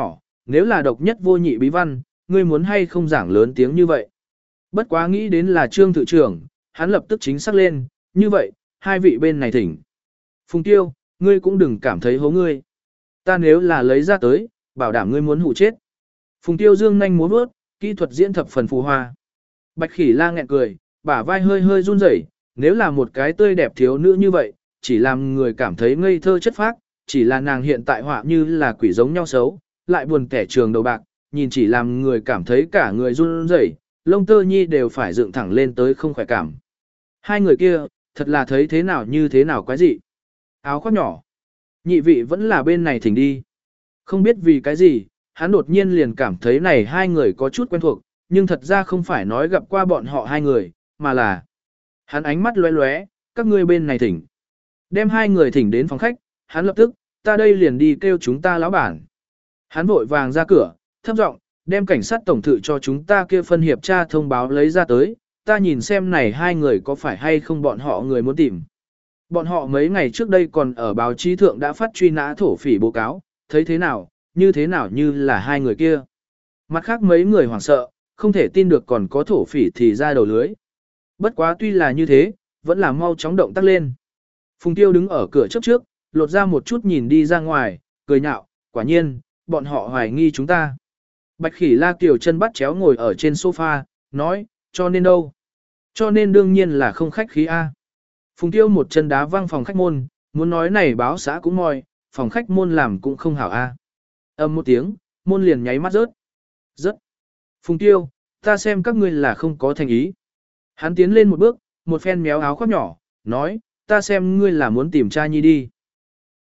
Speaker 1: nếu là độc nhất vô nhị bí văn, ngươi muốn hay không giảng lớn tiếng như vậy. Bất quá nghĩ đến là Trương Thự trưởng, hắn lập tức chính xác lên, như vậy, hai vị bên này thỉnh. Phùng Tiêu, ngươi cũng đừng cảm thấy hố ngươi. Ta nếu là lấy ra tới, bảo đảm ngươi muốn hụ chết. Phùng Tiêu dương nhanh múa bước, kỹ thuật diễn thập phần phù hoa. Bạch Khỉ La nghẹn cười, bả vai hơi hơi run rẩy, nếu là một cái tươi đẹp thiếu nữ như vậy, chỉ làm người cảm thấy ngây thơ chất phác, chỉ là nàng hiện tại họa như là quỷ giống nhau xấu, lại buồn kẻ trường đầu bạc, nhìn chỉ làm người cảm thấy cả người run rẩy, lông tơ nhi đều phải dựng thẳng lên tới không khỏe cảm. Hai người kia, thật là thấy thế nào như thế nào quái dị. Áo khoác nhỏ. Nhị vị vẫn là bên này thỉnh đi. Không biết vì cái gì, hắn đột nhiên liền cảm thấy này hai người có chút quen thuộc, nhưng thật ra không phải nói gặp qua bọn họ hai người, mà là hắn ánh mắt lóe lóe, các ngươi bên này thỉnh. Đem hai người thỉnh đến phòng khách, hắn lập tức, ta đây liền đi kêu chúng ta lão bản. Hắn vội vàng ra cửa, thấp giọng, đem cảnh sát tổng thự cho chúng ta kia phân hiệp tra thông báo lấy ra tới, ta nhìn xem này hai người có phải hay không bọn họ người muốn tìm. Bọn họ mấy ngày trước đây còn ở báo chí thượng đã phát truy nã thổ phỉ báo cáo, thấy thế nào như là hai người kia. Mặt khác mấy người hoảng sợ, không thể tin được còn có thổ phỉ thì ra đầu lưới. Bất quá tuy là như thế, vẫn là mau chóng động tác lên. Phùng Tiêu đứng ở cửa trước, lột ra một chút nhìn đi ra ngoài, cười nhạo, quả nhiên, bọn họ hoài nghi chúng ta. Bạch Khỉ La Kiều chân bắt chéo ngồi ở trên sofa, nói, cho nên đâu? Cho nên đương nhiên là không khách khí A. Phùng Tiêu một chân đá văng phòng khách môn, muốn nói này báo xã cũng moi, phòng khách môn làm cũng không hảo A. Âm một tiếng, môn liền nháy mắt rớt. Rớt. Phùng Tiêu, ta xem các ngươi là không có thành ý. Hắn tiến lên một bước, một phen méo áo khoác nhỏ, nói, ta xem ngươi là muốn tìm cha nhi đi.